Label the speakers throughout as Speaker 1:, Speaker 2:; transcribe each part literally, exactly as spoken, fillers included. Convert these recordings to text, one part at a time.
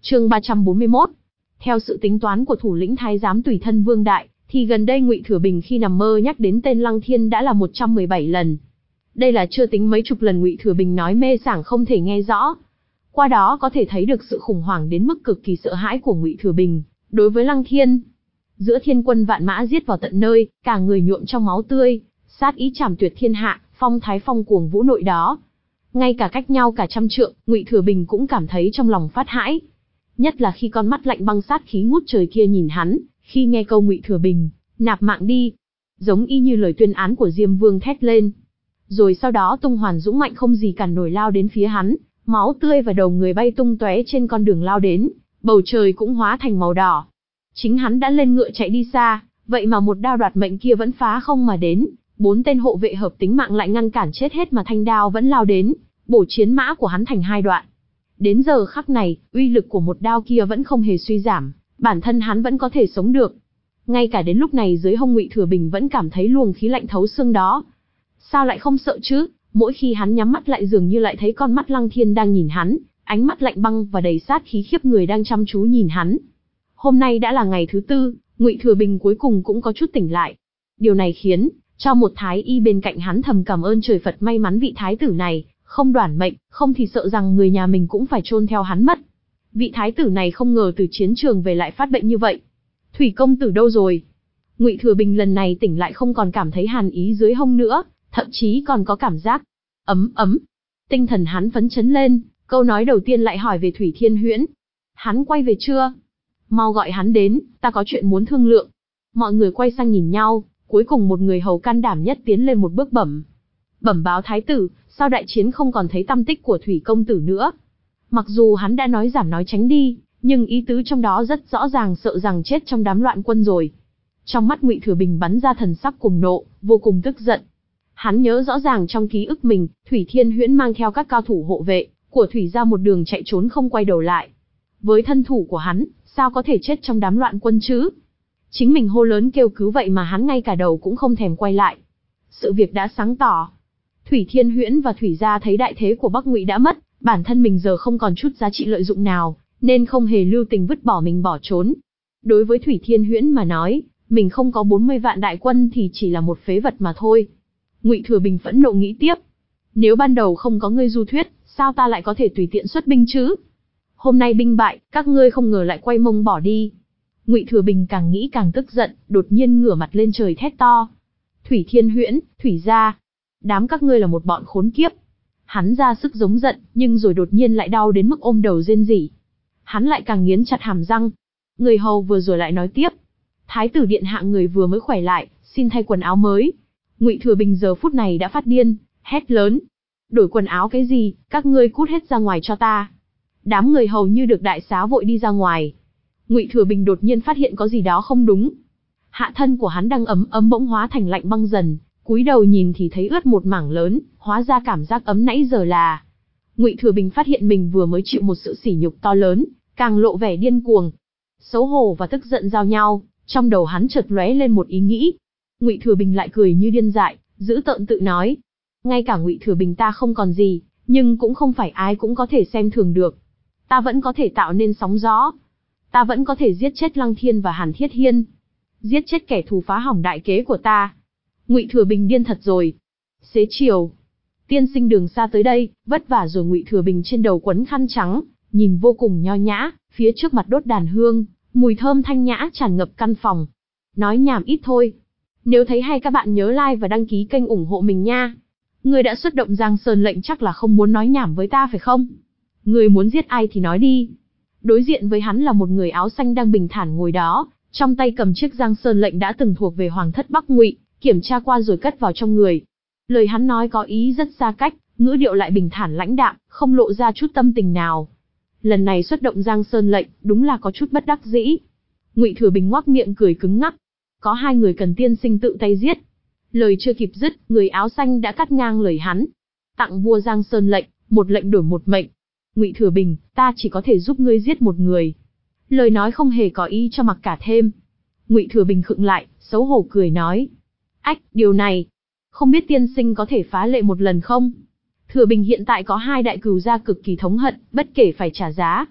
Speaker 1: Chương ba trăm bốn mươi mốt. Theo sự tính toán của thủ lĩnh thái giám tùy thân Vương Đại, thì gần đây Ngụy Thừa Bình khi nằm mơ nhắc đến tên Lăng Thiên đã là một trăm mười bảy lần. Đây là chưa tính mấy chục lần Ngụy Thừa Bình nói mê sảng không thể nghe rõ. Qua đó có thể thấy được sự khủng hoảng đến mức cực kỳ sợ hãi của Ngụy Thừa Bình đối với Lăng Thiên. Giữa thiên quân vạn mã giết vào tận nơi, cả người nhuộm trong máu tươi, sát ý trảm tuyệt thiên hạ, phong thái phong cuồng vũ nội đó. Ngay cả cách nhau cả trăm trượng, Ngụy Thừa Bình cũng cảm thấy trong lòng phát hãi. Nhất là khi con mắt lạnh băng sát khí ngút trời kia nhìn hắn, khi nghe câu Ngụy Thừa Bình, nạp mạng đi, giống y như lời tuyên án của Diêm Vương thét lên. Rồi sau đó tung hoàn dũng mạnh không gì cản nổi lao đến phía hắn, máu tươi và đầu người bay tung tóe trên con đường lao đến, bầu trời cũng hóa thành màu đỏ. Chính hắn đã lên ngựa chạy đi xa, vậy mà một đao đoạt mệnh kia vẫn phá không mà đến, bốn tên hộ vệ hợp tính mạng lại ngăn cản chết hết mà thanh đao vẫn lao đến, bổ chiến mã của hắn thành hai đoạn. Đến giờ khắc này, uy lực của một đao kia vẫn không hề suy giảm, bản thân hắn vẫn có thể sống được. Ngay cả đến lúc này dưới hông Ngụy Thừa Bình vẫn cảm thấy luồng khí lạnh thấu xương đó. Sao lại không sợ chứ, mỗi khi hắn nhắm mắt lại dường như lại thấy con mắt Lăng Thiên đang nhìn hắn, ánh mắt lạnh băng và đầy sát khí khiếp người đang chăm chú nhìn hắn. Hôm nay đã là ngày thứ tư, Ngụy Thừa Bình cuối cùng cũng có chút tỉnh lại. Điều này khiến cho một thái y bên cạnh hắn thầm cảm ơn trời Phật may mắn vị thái tử này không đoản mệnh, không thì sợ rằng người nhà mình cũng phải chôn theo hắn mất. Vị thái tử này không ngờ từ chiến trường về lại phát bệnh như vậy. Thủy công tử đâu rồi? Ngụy Thừa Bình lần này tỉnh lại không còn cảm thấy hàn ý dưới hông nữa, thậm chí còn có cảm giác ấm ấm. Tinh thần hắn phấn chấn lên, câu nói đầu tiên lại hỏi về Thủy Thiên Huyễn. Hắn quay về chưa? Mau gọi hắn đến, ta có chuyện muốn thương lượng. Mọi người quay sang nhìn nhau, cuối cùng một người hầu can đảm nhất tiến lên một bước bẩm. Bẩm báo thái tử, sao đại chiến không còn thấy tăm tích của Thủy công tử nữa? Mặc dù hắn đã nói giảm nói tránh đi, nhưng ý tứ trong đó rất rõ ràng, sợ rằng chết trong đám loạn quân rồi. Trong mắt Ngụy Thừa Bình bắn ra thần sắc cuồng nộ, vô cùng tức giận. Hắn nhớ rõ ràng trong ký ức mình, Thủy Thiên Huyễn mang theo các cao thủ hộ vệ của Thủy gia một đường chạy trốn không quay đầu lại. Với thân thủ của hắn, sao có thể chết trong đám loạn quân chứ? Chính mình hô lớn kêu cứu vậy mà hắn ngay cả đầu cũng không thèm quay lại. Sự việc đã sáng tỏ. Thủy Thiên Huyễn và Thủy gia thấy đại thế của Bắc Ngụy đã mất, bản thân mình giờ không còn chút giá trị lợi dụng nào, nên không hề lưu tình vứt bỏ mình bỏ trốn. Đối với Thủy Thiên Huyễn mà nói, mình không có bốn mươi vạn đại quân thì chỉ là một phế vật mà thôi. Ngụy Thừa Bình phẫn nộ nghĩ tiếp. Nếu ban đầu không có ngươi du thuyết, sao ta lại có thể tùy tiện xuất binh chứ? Hôm nay binh bại, các ngươi không ngờ lại quay mông bỏ đi. Ngụy Thừa Bình càng nghĩ càng tức giận, đột nhiên ngửa mặt lên trời thét to. Thủy Thiên Huyễn, Thủy gia, đám các ngươi là một bọn khốn kiếp. Hắn ra sức giống giận, nhưng rồi đột nhiên lại đau đến mức ôm đầu rên rỉ. Hắn lại càng nghiến chặt hàm răng. Người hầu vừa rồi lại nói tiếp. Thái tử điện hạ người vừa mới khỏe lại, xin thay quần áo mới. Ngụy Thừa Bình giờ phút này đã phát điên, hét lớn. Đổi quần áo cái gì, các ngươi cút hết ra ngoài cho ta. Đám người hầu như được đại xá vội đi ra ngoài. Ngụy Thừa Bình đột nhiên phát hiện có gì đó không đúng. Hạ thân của hắn đang ấm ấm bỗng hóa thành lạnh băng dần, cúi đầu nhìn thì thấy ướt một mảng lớn, hóa ra cảm giác ấm nãy giờ là. Ngụy Thừa Bình phát hiện mình vừa mới chịu một sự sỉ nhục to lớn, càng lộ vẻ điên cuồng. Xấu hổ và tức giận giao nhau, trong đầu hắn chợt lóe lên một ý nghĩ. Ngụy Thừa Bình lại cười như điên dại, giữ tợn tự nói. Ngay cả Ngụy Thừa Bình ta không còn gì, nhưng cũng không phải ai cũng có thể xem thường được. Ta vẫn có thể tạo nên sóng gió. Ta vẫn có thể giết chết Lăng Thiên và Hàn Thiết Hiên. Giết chết kẻ thù phá hỏng đại kế của ta. Ngụy Thừa Bình điên thật rồi. Xế chiều, tiên sinh đường xa tới đây, vất vả rồi. Ngụy Thừa Bình trên đầu quấn khăn trắng, nhìn vô cùng nho nhã, phía trước mặt đốt đàn hương, mùi thơm thanh nhã tràn ngập căn phòng. Nói nhảm ít thôi. Nếu thấy hay các bạn nhớ like và đăng ký kênh ủng hộ mình nha. Người đã xuất động Giang Sơn lệnh chắc là không muốn nói nhảm với ta phải không? Người muốn giết ai thì nói đi. Đối diện với hắn là một người áo xanh đang bình thản ngồi đó, trong tay cầm chiếc Giang Sơn lệnh đã từng thuộc về Hoàng thất Bắc Ngụy, kiểm tra qua rồi cất vào trong người. Lời hắn nói có ý rất xa cách, ngữ điệu lại bình thản lãnh đạm, không lộ ra chút tâm tình nào. Lần này xuất động Giang Sơn lệnh, đúng là có chút bất đắc dĩ. Ngụy Thừa Bình ngoác miệng cười cứng ngắc. Có hai người cần tiên sinh tự tay giết. Lời chưa kịp dứt, người áo xanh đã cắt ngang lời hắn. Tặng vua Giang Sơn lệnh, một lệnh đổi một mệnh. Ngụy Thừa Bình, ta chỉ có thể giúp ngươi giết một người. Lời nói không hề có ý cho mặc cả thêm. Ngụy Thừa Bình khựng lại, xấu hổ cười nói. Ách, điều này, không biết tiên sinh có thể phá lệ một lần không? Thừa Bình hiện tại có hai đại cừu gia cực kỳ thống hận, bất kể phải trả giá.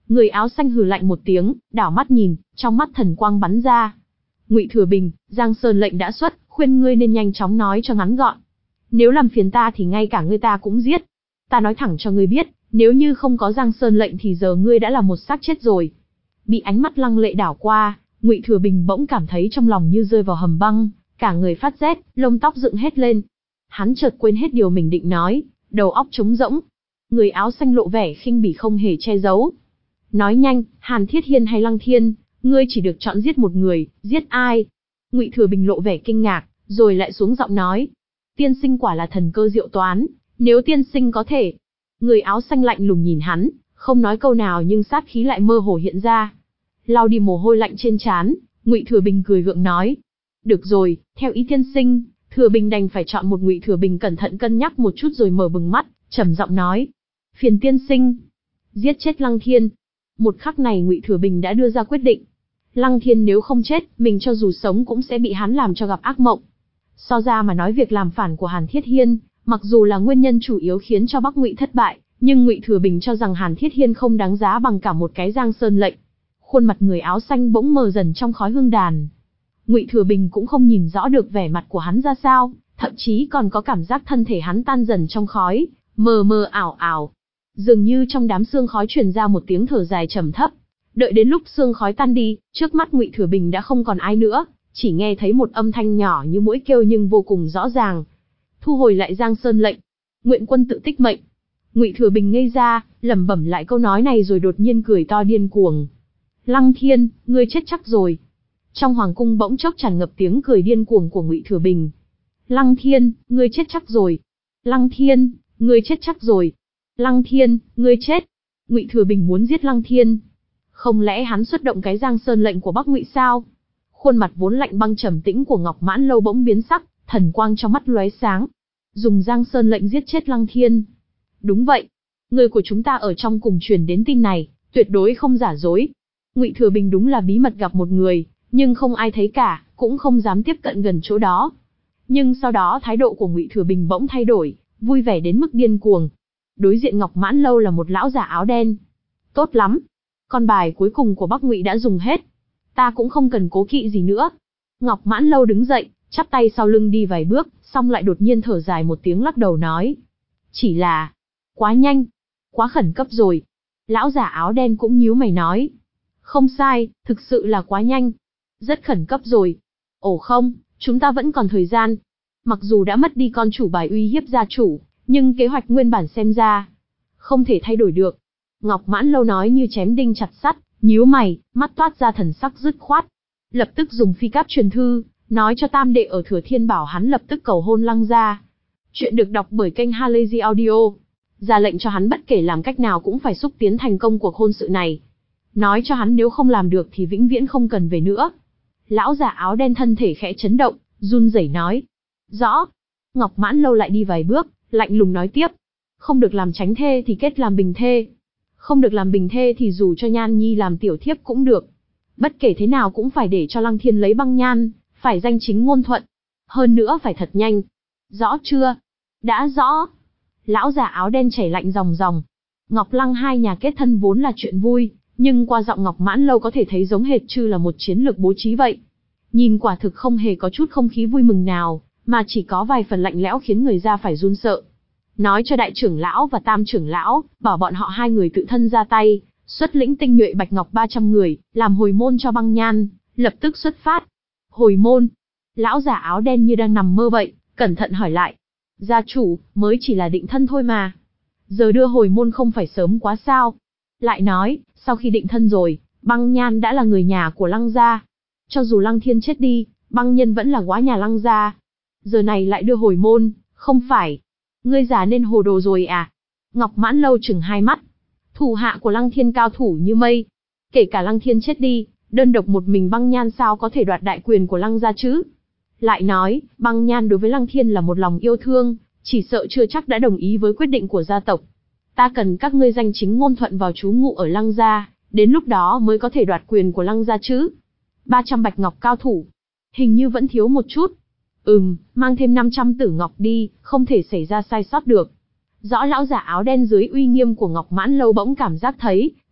Speaker 1: Người áo xanh hừ lạnh một tiếng, đảo mắt nhìn, trong mắt thần quang bắn ra. Ngụy Thừa Bình, Giang Sơn lệnh đã xuất, khuyên ngươi nên nhanh chóng nói cho ngắn gọn. Nếu làm phiền ta thì ngay cả ngươi ta cũng giết. Ta nói thẳng cho ngươi biết, nếu như không có Giang Sơn lệnh thì giờ ngươi đã là một xác chết rồi. Bị ánh mắt lăng lệ đảo qua, Ngụy Thừa Bình bỗng cảm thấy trong lòng như rơi vào hầm băng, cả người phát rét, lông tóc dựng hết lên. Hắn chợt quên hết điều mình định nói, đầu óc trống rỗng. Người áo xanh lộ vẻ khinh bỉ không hề che giấu. Nói nhanh, Hàn Thiết Hiên hay Lăng Thiên, ngươi chỉ được chọn giết một người, giết ai? Ngụy Thừa Bình lộ vẻ kinh ngạc, rồi lại xuống giọng nói. Tiên sinh quả là thần cơ diệu toán, nếu tiên sinh có thể. Người áo xanh lạnh lùng nhìn hắn, không nói câu nào nhưng sát khí lại mơ hồ hiện ra. Lau đi mồ hôi lạnh trên trán, Ngụy Thừa Bình cười gượng nói. Được rồi, theo ý tiên sinh, Thừa Bình đành phải chọn một. Ngụy Thừa Bình cẩn thận cân nhắc một chút rồi mở bừng mắt, trầm giọng nói. Phiền tiên sinh. Giết chết Lăng Thiên. Một khắc này Ngụy Thừa Bình đã đưa ra quyết định. Lăng Thiên nếu không chết, mình cho dù sống cũng sẽ bị hắn làm cho gặp ác mộng. So ra mà nói việc làm phản của Hàn Thiết Hiên, mặc dù là nguyên nhân chủ yếu khiến cho Bắc Ngụy thất bại, nhưng Ngụy Thừa Bình cho rằng Hàn Thiết Hiên không đáng giá bằng cả một cái Giang Sơn lệnh. Khuôn mặt người áo xanh bỗng mờ dần trong khói hương đàn. Ngụy Thừa Bình cũng không nhìn rõ được vẻ mặt của hắn ra sao, thậm chí còn có cảm giác thân thể hắn tan dần trong khói, mờ mờ ảo ảo. Dường như trong đám sương khói truyền ra một tiếng thở dài trầm thấp. Đợi đến lúc sương khói tan đi, trước mắt Ngụy Thừa Bình đã không còn ai nữa, chỉ nghe thấy một âm thanh nhỏ như muỗi kêu nhưng vô cùng rõ ràng. Thu hồi lại Giang Sơn lệnh, nguyện quân tự tích mệnh. Ngụy Thừa Bình ngây ra, lẩm bẩm lại câu nói này rồi đột nhiên cười to điên cuồng. Lăng Thiên, ngươi chết chắc rồi. Trong hoàng cung bỗng chốc tràn ngập tiếng cười điên cuồng của Ngụy Thừa Bình. Lăng Thiên, ngươi chết chắc rồi. Lăng Thiên, ngươi chết chắc rồi. Lăng Thiên, ngươi chết. Ngụy Thừa Bình muốn giết Lăng Thiên. Không lẽ hắn xuất động cái Giang Sơn lệnh của Bắc Ngụy sao? Khuôn mặt vốn lạnh băng trầm tĩnh của Ngọc Mãn Lâu bỗng biến sắc, thần quang trong mắt lóe sáng. Dùng Giang Sơn lệnh giết chết Lăng Thiên. Đúng vậy. Người của chúng ta ở trong cùng truyền đến tin này, tuyệt đối không giả dối. Ngụy Thừa Bình đúng là bí mật gặp một người, nhưng không ai thấy cả, cũng không dám tiếp cận gần chỗ đó. Nhưng sau đó thái độ của Ngụy Thừa Bình bỗng thay đổi, vui vẻ đến mức điên cuồng. Đối diện Ngọc Mãn Lâu là một lão giả áo đen. Tốt lắm. Con bài cuối cùng của Bắc Ngụy đã dùng hết. Ta cũng không cần cố kỵ gì nữa. Ngọc Mãn Lâu đứng dậy, chắp tay sau lưng đi vài bước, xong lại đột nhiên thở dài một tiếng lắc đầu nói. Chỉ là... quá nhanh. Quá khẩn cấp rồi. Lão giả áo đen cũng nhíu mày nói. Không sai, thực sự là quá nhanh. Rất khẩn cấp rồi. Ồ không, chúng ta vẫn còn thời gian. Mặc dù đã mất đi con chủ bài uy hiếp gia chủ, nhưng kế hoạch nguyên bản xem ra không thể thay đổi được. Ngọc Mãn Lâu nói như chém đinh chặt sắt, nhíu mày, mắt toát ra thần sắc dứt khoát. Lập tức dùng phi cáp truyền thư, nói cho tam đệ ở Thừa Thiên bảo hắn lập tức cầu hôn Lăng gia. Chuyện được đọc bởi kênh Halazy Audio. Ra lệnh cho hắn bất kể làm cách nào cũng phải xúc tiến thành công cuộc hôn sự này. Nói cho hắn nếu không làm được thì vĩnh viễn không cần về nữa. Lão giả áo đen thân thể khẽ chấn động, run rẩy nói. Rõ. Ngọc Mãn Lâu lại đi vài bước, lạnh lùng nói tiếp. Không được làm tránh thê thì kết làm bình thê. Không được làm bình thê thì dù cho Nhan Nhi làm tiểu thiếp cũng được. Bất kể thế nào cũng phải để cho Lăng Thiên lấy băng nhan, phải danh chính ngôn thuận. Hơn nữa phải thật nhanh. Rõ chưa? Đã rõ. Lão già áo đen chảy lạnh ròng ròng. Ngọc Lăng hai nhà kết thân vốn là chuyện vui, nhưng qua giọng Ngọc Mãn Lâu có thể thấy giống hệt như là một chiến lược bố trí vậy. Nhìn quả thực không hề có chút không khí vui mừng nào, mà chỉ có vài phần lạnh lẽo khiến người ra phải run sợ. Nói cho đại trưởng lão và tam trưởng lão, bảo bọn họ hai người tự thân ra tay, xuất lĩnh tinh nhuệ bạch ngọc ba trăm người, làm hồi môn cho băng nhan, lập tức xuất phát. Hồi môn? Lão giả áo đen như đang nằm mơ vậy, cẩn thận hỏi lại. Gia chủ, mới chỉ là định thân thôi mà. Giờ đưa hồi môn không phải sớm quá sao? Lại nói, sau khi định thân rồi, băng nhan đã là người nhà của Lăng gia. Cho dù Lăng Thiên chết đi, băng nhân vẫn là góa nhà Lăng gia. Giờ này lại đưa hồi môn, không phải. Ngươi già nên hồ đồ rồi à? Ngọc Mãn Lâu chừng hai mắt. Thủ hạ của Lăng Thiên cao thủ như mây. Kể cả Lăng Thiên chết đi, đơn độc một mình băng nhan sao có thể đoạt đại quyền của Lăng gia chứ? Lại nói, băng nhan đối với Lăng Thiên là một lòng yêu thương, chỉ sợ chưa chắc đã đồng ý với quyết định của gia tộc. Ta cần các ngươi danh chính ngôn thuận vào trú ngụ ở Lăng gia, đến lúc đó mới có thể đoạt quyền của Lăng gia chứ. ba trăm bạch ngọc cao thủ. Hình như vẫn thiếu một chút. Ừm, mang thêm năm trăm tử ngọc đi, không thể xảy ra sai sót được. Rõ lão giả áo đen dưới uy nghiêm của Ngọc Mãn Lâu bỗng cảm giác thấy,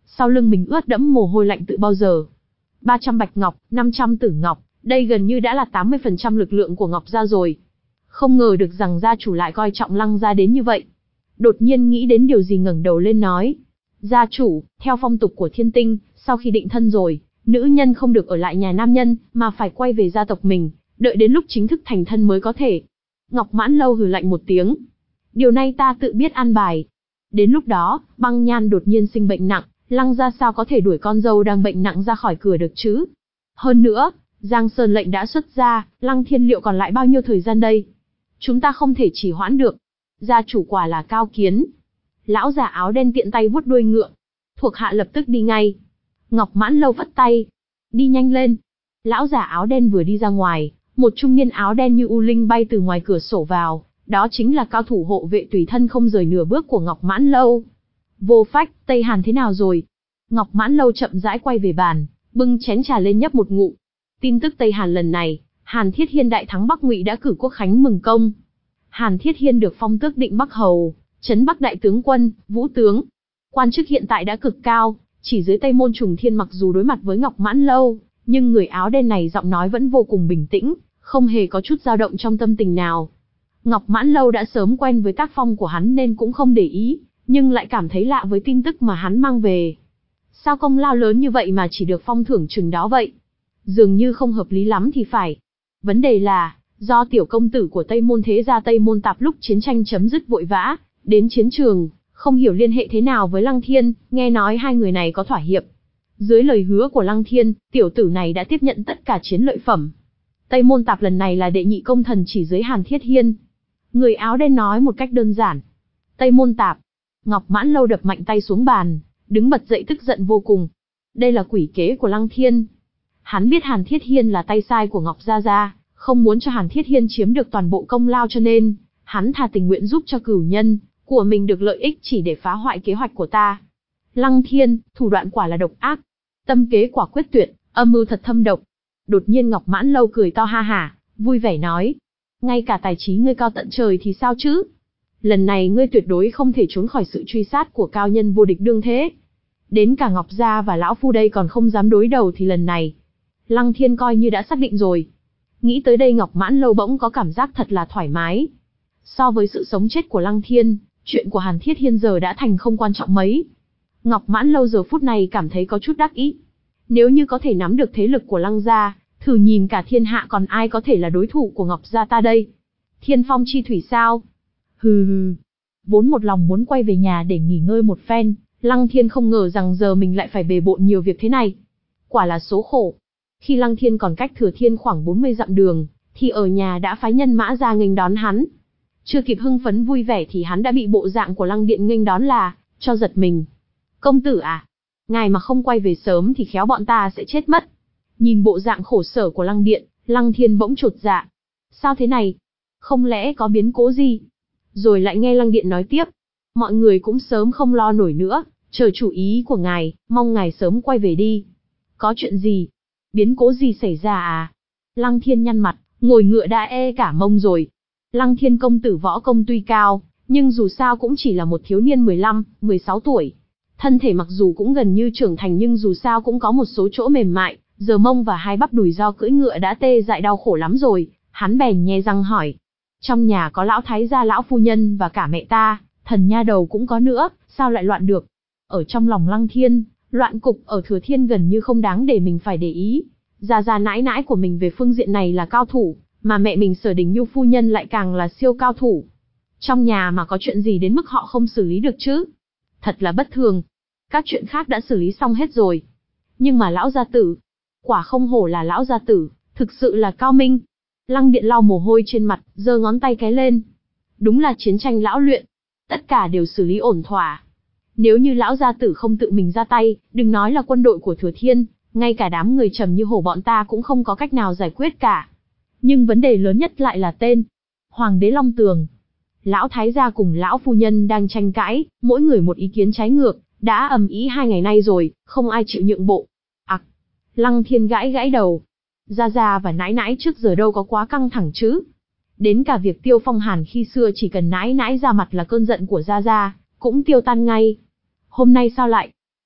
Speaker 1: sau lưng mình ướt đẫm mồ hôi lạnh tự bao giờ. ba trăm bạch ngọc, năm trăm tử ngọc, đây gần như đã là tám mươi phần trăm lực lượng của Ngọc gia rồi. Không ngờ được rằng gia chủ lại coi trọng Lăng gia đến như vậy. Đột nhiên nghĩ đến điều gì ngẩng đầu lên nói. Gia chủ, theo phong tục của thiên tinh, sau khi định thân rồi, nữ nhân không được ở lại nhà nam nhân, mà phải quay về gia tộc mình, đợi đến lúc chính thức thành thân mới có thể. Ngọc Mãn Lâu hừ lạnh một tiếng. Điều này ta tự biết an bài. Đến lúc đó, Băng Nhan đột nhiên sinh bệnh nặng, Lăng gia sao có thể đuổi con dâu đang bệnh nặng ra khỏi cửa được chứ? Hơn nữa, Giang Sơn lệnh đã xuất ra, Lăng Thiên liệu còn lại bao nhiêu thời gian đây? Chúng ta không thể trì hoãn được. Gia chủ quả là cao kiến. Lão già áo đen tiện tay vuốt đuôi ngựa. Thuộc hạ lập tức đi ngay. Ngọc Mãn Lâu vất tay. Đi nhanh lên. Lão già áo đen vừa đi ra ngoài, một trung niên áo đen như u linh bay từ ngoài cửa sổ vào, đó chính là cao thủ hộ vệ tùy thân không rời nửa bước của Ngọc Mãn Lâu. Vô Phách, Tây Hàn thế nào rồi? Ngọc Mãn Lâu chậm rãi quay về bàn, bưng chén trà lên nhấp một ngụm. Tin tức Tây Hàn lần này, Hàn Thiết Hiên đại thắng Bắc Ngụy đã cử quốc khánh mừng công. Hàn Thiết Hiên được phong tước Định Bắc hầu, trấn Bắc đại tướng quân, vũ tướng. Quan chức hiện tại đã cực cao, chỉ dưới Tây Môn Trùng Thiên mặc dù đối mặt với Ngọc Mãn Lâu, nhưng người áo đen này giọng nói vẫn vô cùng bình tĩnh, không hề có chút dao động trong tâm tình nào. Ngọc Mãn Lâu đã sớm quen với tác phong của hắn nên cũng không để ý, nhưng lại cảm thấy lạ với tin tức mà hắn mang về. Sao công lao lớn như vậy mà chỉ được phong thưởng chừng đó vậy? Dường như không hợp lý lắm thì phải. Vấn đề là, do tiểu công tử của Tây Môn thế gia Tây Môn Tạp lúc chiến tranh chấm dứt vội vã, đến chiến trường, không hiểu liên hệ thế nào với Lăng Thiên, nghe nói hai người này có thỏa hiệp. Dưới lời hứa của Lăng Thiên, tiểu tử này đã tiếp nhận tất cả chiến lợi phẩm. Tây Môn Tạp lần này là đệ nhị công thần chỉ dưới Hàn Thiết Hiên. Người áo đen nói một cách đơn giản. Tây Môn Tạp. Ngọc Mãn Lâu đập mạnh tay xuống bàn, đứng bật dậy tức giận vô cùng. Đây là quỷ kế của Lăng Thiên. Hắn biết Hàn Thiết Hiên là tay sai của Ngọc Gia Gia, không muốn cho Hàn Thiết Hiên chiếm được toàn bộ công lao cho nên, hắn thà tình nguyện giúp cho cửu nhân của mình được lợi ích chỉ để phá hoại kế hoạch của ta. Lăng Thiên, thủ đoạn quả là độc ác. Tâm kế quả quyết tuyệt, âm mưu thật thâm độc. Đột nhiên Ngọc Mãn Lâu cười to ha hả, vui vẻ nói. Ngay cả tài trí ngươi cao tận trời thì sao chứ? Lần này ngươi tuyệt đối không thể trốn khỏi sự truy sát của cao nhân vô địch đương thế. Đến cả Ngọc Gia và Lão Phu đây còn không dám đối đầu thì lần này, Lăng Thiên coi như đã xác định rồi. Nghĩ tới đây Ngọc Mãn Lâu bỗng có cảm giác thật là thoải mái. So với sự sống chết của Lăng Thiên, chuyện của Hàn Thiết Hiên giờ đã thành không quan trọng mấy. Ngọc Mãn Lâu giờ phút này cảm thấy có chút đắc ý. Nếu như có thể nắm được thế lực của Lăng Gia, thử nhìn cả thiên hạ còn ai có thể là đối thủ của Ngọc Gia ta đây. Thiên phong chi thủy sao? Hừ hừ. Vốn một lòng muốn quay về nhà để nghỉ ngơi một phen, Lăng Thiên không ngờ rằng giờ mình lại phải bề bộn nhiều việc thế này. Quả là số khổ. Khi Lăng Thiên còn cách Thừa Thiên khoảng bốn mươi dặm đường, thì ở nhà đã phái nhân mã ra nghênh đón hắn. Chưa kịp hưng phấn vui vẻ thì hắn đã bị bộ dạng của Lăng Điện nghênh đón là, cho giật mình. Công tử à? Ngài mà không quay về sớm thì khéo bọn ta sẽ chết mất. Nhìn bộ dạng khổ sở của Lăng Điện, Lăng Thiên bỗng chột dạ. Sao thế này? Không lẽ có biến cố gì? Rồi lại nghe Lăng Điện nói tiếp. Mọi người cũng sớm không lo nổi nữa, chờ chủ ý của ngài, mong ngài sớm quay về đi. Có chuyện gì? Biến cố gì xảy ra à? Lăng Thiên nhăn mặt, ngồi ngựa đã e cả mông rồi. Lăng Thiên công tử võ công tuy cao, nhưng dù sao cũng chỉ là một thiếu niên mười lăm, mười sáu tuổi. Thân thể mặc dù cũng gần như trưởng thành nhưng dù sao cũng có một số chỗ mềm mại, giờ mông và hai bắp đùi do cưỡi ngựa đã tê dại đau khổ lắm rồi. Hắn bèn nhe răng hỏi. Trong nhà có lão thái gia lão phu nhân và cả mẹ ta, thần nha đầu cũng có nữa, sao lại loạn được? Ở trong lòng Lăng Thiên, loạn cục ở Thừa Thiên gần như không đáng để mình phải để ý. Gia gia nãi nãi của mình về phương diện này là cao thủ, mà mẹ mình Sở Đình Nhu phu nhân lại càng là siêu cao thủ. Trong nhà mà có chuyện gì đến mức họ không xử lý được chứ? Thật là bất thường. Các chuyện khác đã xử lý xong hết rồi. Nhưng mà lão gia tử, quả không hổ là lão gia tử, thực sự là cao minh. Lăng Điện lau mồ hôi trên mặt, giơ ngón tay cái lên. Đúng là chiến tranh lão luyện. Tất cả đều xử lý ổn thỏa. Nếu như lão gia tử không tự mình ra tay, đừng nói là quân đội của Thừa Thiên, ngay cả đám người trầm như hổ bọn ta cũng không có cách nào giải quyết cả. Nhưng vấn đề lớn nhất lại là tên. Hoàng đế Long Tường. Lão thái gia cùng lão phu nhân đang tranh cãi, mỗi người một ý kiến trái ngược, đã ầm ĩ hai ngày nay rồi, không ai chịu nhượng bộ. Ặc. À, Lăng Thiên gãi gãi đầu. Gia Gia và nãi nãi trước giờ đâu có quá căng thẳng chứ. Đến cả việc Tiêu Phong Hàn khi xưa chỉ cần nãi nãi ra mặt là cơn giận của Gia Gia cũng tiêu tan ngay. Hôm nay sao lại?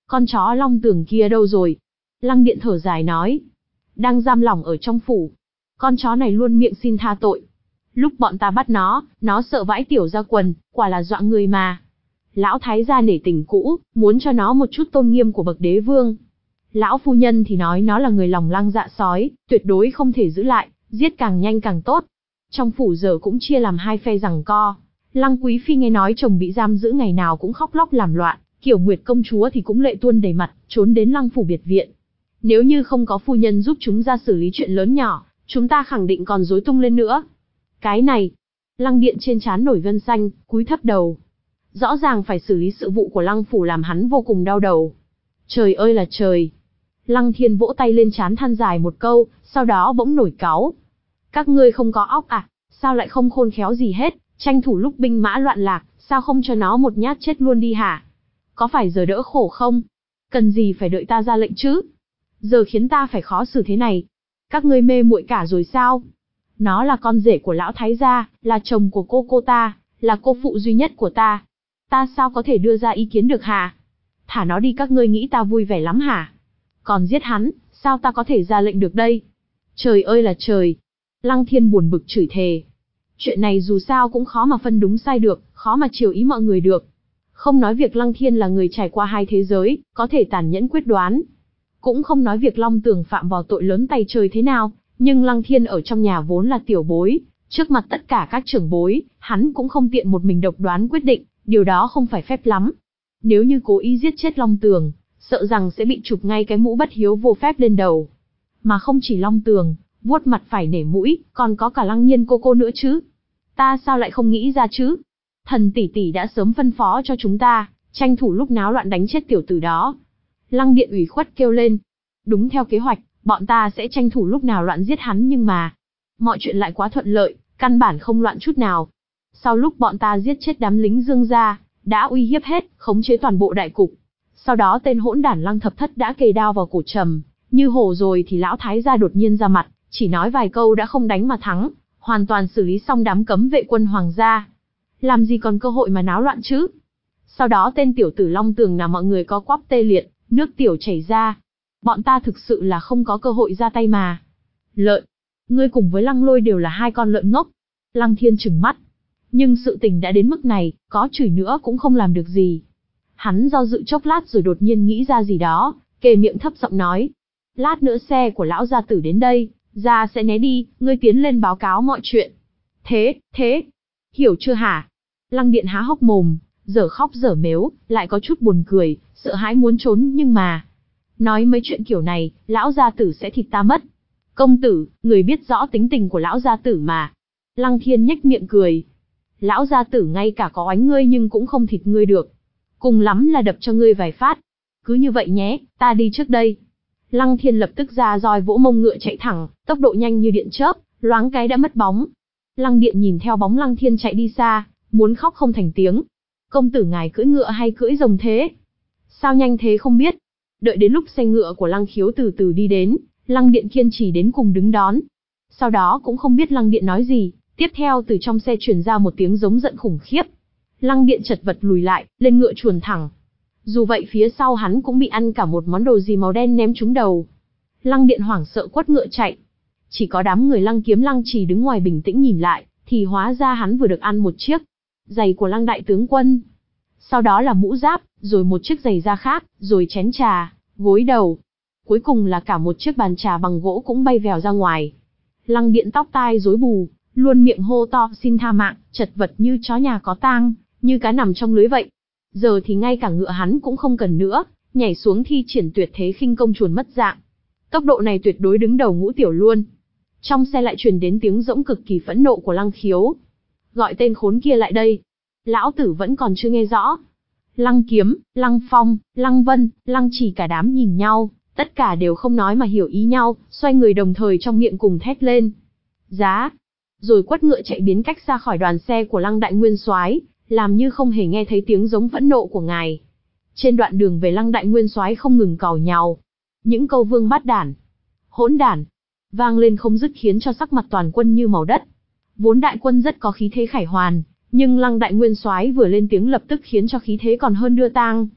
Speaker 1: Con chó Long Tường kia đâu rồi? Lăng Điện thở dài nói. Đang giam lỏng ở trong phủ. Con chó này luôn miệng xin tha tội. Lúc bọn ta bắt nó, nó sợ vãi tiểu ra quần, quả là dọa người mà. Lão thái gia nể tình cũ, muốn cho nó một chút tôn nghiêm của bậc đế vương. Lão phu nhân thì nói nó là người lòng lang dạ sói, tuyệt đối không thể giữ lại, giết càng nhanh càng tốt. Trong phủ giờ cũng chia làm hai phe giằng co. Lăng Quý Phi nghe nói chồng bị giam giữ ngày nào cũng khóc lóc làm loạn, Kiểu Nguyệt công chúa thì cũng lệ tuôn đầy mặt, trốn đến Lăng phủ biệt viện. Nếu như không có phu nhân giúp chúng ra xử lý chuyện lớn nhỏ, chúng ta khẳng định còn rối tung lên nữa. Cái này, Lăng Điện trên trán nổi gân xanh, cúi thấp đầu. Rõ ràng phải xử lý sự vụ của Lăng phủ làm hắn vô cùng đau đầu. Trời ơi là trời! Lăng Thiên vỗ tay lên trán than dài một câu, sau đó bỗng nổi cáu. Các ngươi không có óc à, sao lại không khôn khéo gì hết, tranh thủ lúc binh mã loạn lạc, sao không cho nó một nhát chết luôn đi hả? Có phải giờ đỡ khổ không? Cần gì phải đợi ta ra lệnh chứ? Giờ khiến ta phải khó xử thế này. Các ngươi mê muội cả rồi sao? Nó là con rể của lão thái gia, là chồng của cô cô ta, là cô phụ duy nhất của ta. Ta sao có thể đưa ra ý kiến được hả? Thả nó đi, các ngươi nghĩ ta vui vẻ lắm hả? Còn giết hắn, sao ta có thể ra lệnh được đây? Trời ơi là trời! Lăng Thiên buồn bực chửi thề. Chuyện này dù sao cũng khó mà phân đúng sai được, khó mà chiều ý mọi người được. Không nói việc Lăng Thiên là người trải qua hai thế giới, có thể tàn nhẫn quyết đoán. Cũng không nói việc Long Tường phạm vào tội lớn tay trời thế nào, nhưng Lăng Thiên ở trong nhà vốn là tiểu bối, trước mặt tất cả các trưởng bối, hắn cũng không tiện một mình độc đoán quyết định, điều đó không phải phép lắm. Nếu như cố ý giết chết Long Tường, sợ rằng sẽ bị chụp ngay cái mũ bất hiếu vô phép lên đầu. Mà không chỉ Long Tường, vuốt mặt phải nể mũi, còn có cả Lăng Nhiên cô cô nữa chứ. Ta sao lại không nghĩ ra chứ? Thần tỷ tỷ đã sớm phân phó cho chúng ta, tranh thủ lúc náo loạn đánh chết tiểu tử đó. Lăng Điện ủy khuất kêu lên. Đúng theo kế hoạch, bọn ta sẽ tranh thủ lúc nào loạn giết hắn, nhưng mà mọi chuyện lại quá thuận lợi, căn bản không loạn chút nào. Sau lúc bọn ta giết chết đám lính Dương gia, đã uy hiếp hết, khống chế toàn bộ đại cục. Sau đó tên hỗn đản Lăng Thập Thất đã kề đao vào cổ trầm, như hổ rồi thì lão thái gia đột nhiên ra mặt, chỉ nói vài câu đã không đánh mà thắng, hoàn toàn xử lý xong đám cấm vệ quân hoàng gia. Làm gì còn cơ hội mà náo loạn chứ? Sau đó tên tiểu tử Long Tường nào mọi người có quắp tê liệt, nước tiểu chảy ra. Bọn ta thực sự là không có cơ hội ra tay mà. Lợn, ngươi cùng với Lăng Lôi đều là hai con lợn ngốc. Lăng Thiên trừng mắt. Nhưng sự tình đã đến mức này, có chửi nữa cũng không làm được gì. Hắn do dự chốc lát rồi đột nhiên nghĩ ra gì đó, kề miệng thấp giọng nói. Lát nữa xe của lão gia tử đến đây, gia sẽ né đi, ngươi tiến lên báo cáo mọi chuyện. Thế, thế, hiểu chưa hả? Lăng Điện há hốc mồm, dở khóc dở mếu, lại có chút buồn cười, sợ hãi muốn trốn nhưng mà... Nói mấy chuyện kiểu này, lão gia tử sẽ thịt ta mất. Công tử, người biết rõ tính tình của lão gia tử mà. Lăng Thiên nhếch miệng cười. Lão gia tử ngay cả có oánh ngươi nhưng cũng không thịt ngươi được. Cùng lắm là đập cho ngươi vài phát. Cứ như vậy nhé, ta đi trước đây. Lăng Thiên lập tức ra roi vỗ mông ngựa chạy thẳng, tốc độ nhanh như điện chớp, loáng cái đã mất bóng. Lăng Điện nhìn theo bóng Lăng Thiên chạy đi xa, muốn khóc không thành tiếng. Công tử ngài cưỡi ngựa hay cưỡi rồng thế? Sao nhanh thế không biết? Đợi đến lúc xe ngựa của Lăng Khiếu từ từ đi đến, Lăng Điện kiên trì đến cùng đứng đón. Sau đó cũng không biết Lăng Điện nói gì, tiếp theo từ trong xe truyền ra một tiếng giống giận khủng khiếp. Lăng Điện chật vật lùi lại, lên ngựa chuồn thẳng. Dù vậy phía sau hắn cũng bị ăn cả một món đồ gì màu đen ném trúng đầu. Lăng Điện hoảng sợ quất ngựa chạy. Chỉ có đám người Lăng Kiếm Lăng Trì đứng ngoài bình tĩnh nhìn lại, thì hóa ra hắn vừa được ăn một chiếc giày của Lăng đại tướng quân. Sau đó là mũ giáp, rồi một chiếc giày da khác, rồi chén trà, gối đầu. Cuối cùng là cả một chiếc bàn trà bằng gỗ cũng bay vèo ra ngoài. Lăng Điện tóc tai rối bù, luôn miệng hô to xin tha mạng, chật vật như chó nhà có tang, như cá nằm trong lưới vậy. Giờ thì ngay cả ngựa hắn cũng không cần nữa, nhảy xuống thi triển tuyệt thế khinh công chuồn mất dạng. Tốc độ này tuyệt đối đứng đầu ngũ tiểu luôn. Trong xe lại truyền đến tiếng giỗng cực kỳ phẫn nộ của Lăng Khiếu. Gọi tên khốn kia lại đây. Lão tử vẫn còn chưa nghe rõ. Lăng Kiếm, Lăng Phong, Lăng Vân, Lăng Trì cả đám nhìn nhau, tất cả đều không nói mà hiểu ý nhau, xoay người đồng thời trong miệng cùng thét lên. Giá! Rồi quất ngựa chạy biến cách ra khỏi đoàn xe của Lăng Đại Nguyên Soái, làm như không hề nghe thấy tiếng giống phẫn nộ của ngài. Trên đoạn đường về Lăng Đại Nguyên Soái không ngừng càu nhàu. Những câu vương bát đản, hỗn đản, vang lên không dứt khiến cho sắc mặt toàn quân như màu đất. Vốn đại quân rất có khí thế khải hoàn, nhưng Lăng Đại Nguyên Soái vừa lên tiếng lập tức khiến cho khí thế còn hơn đưa tang.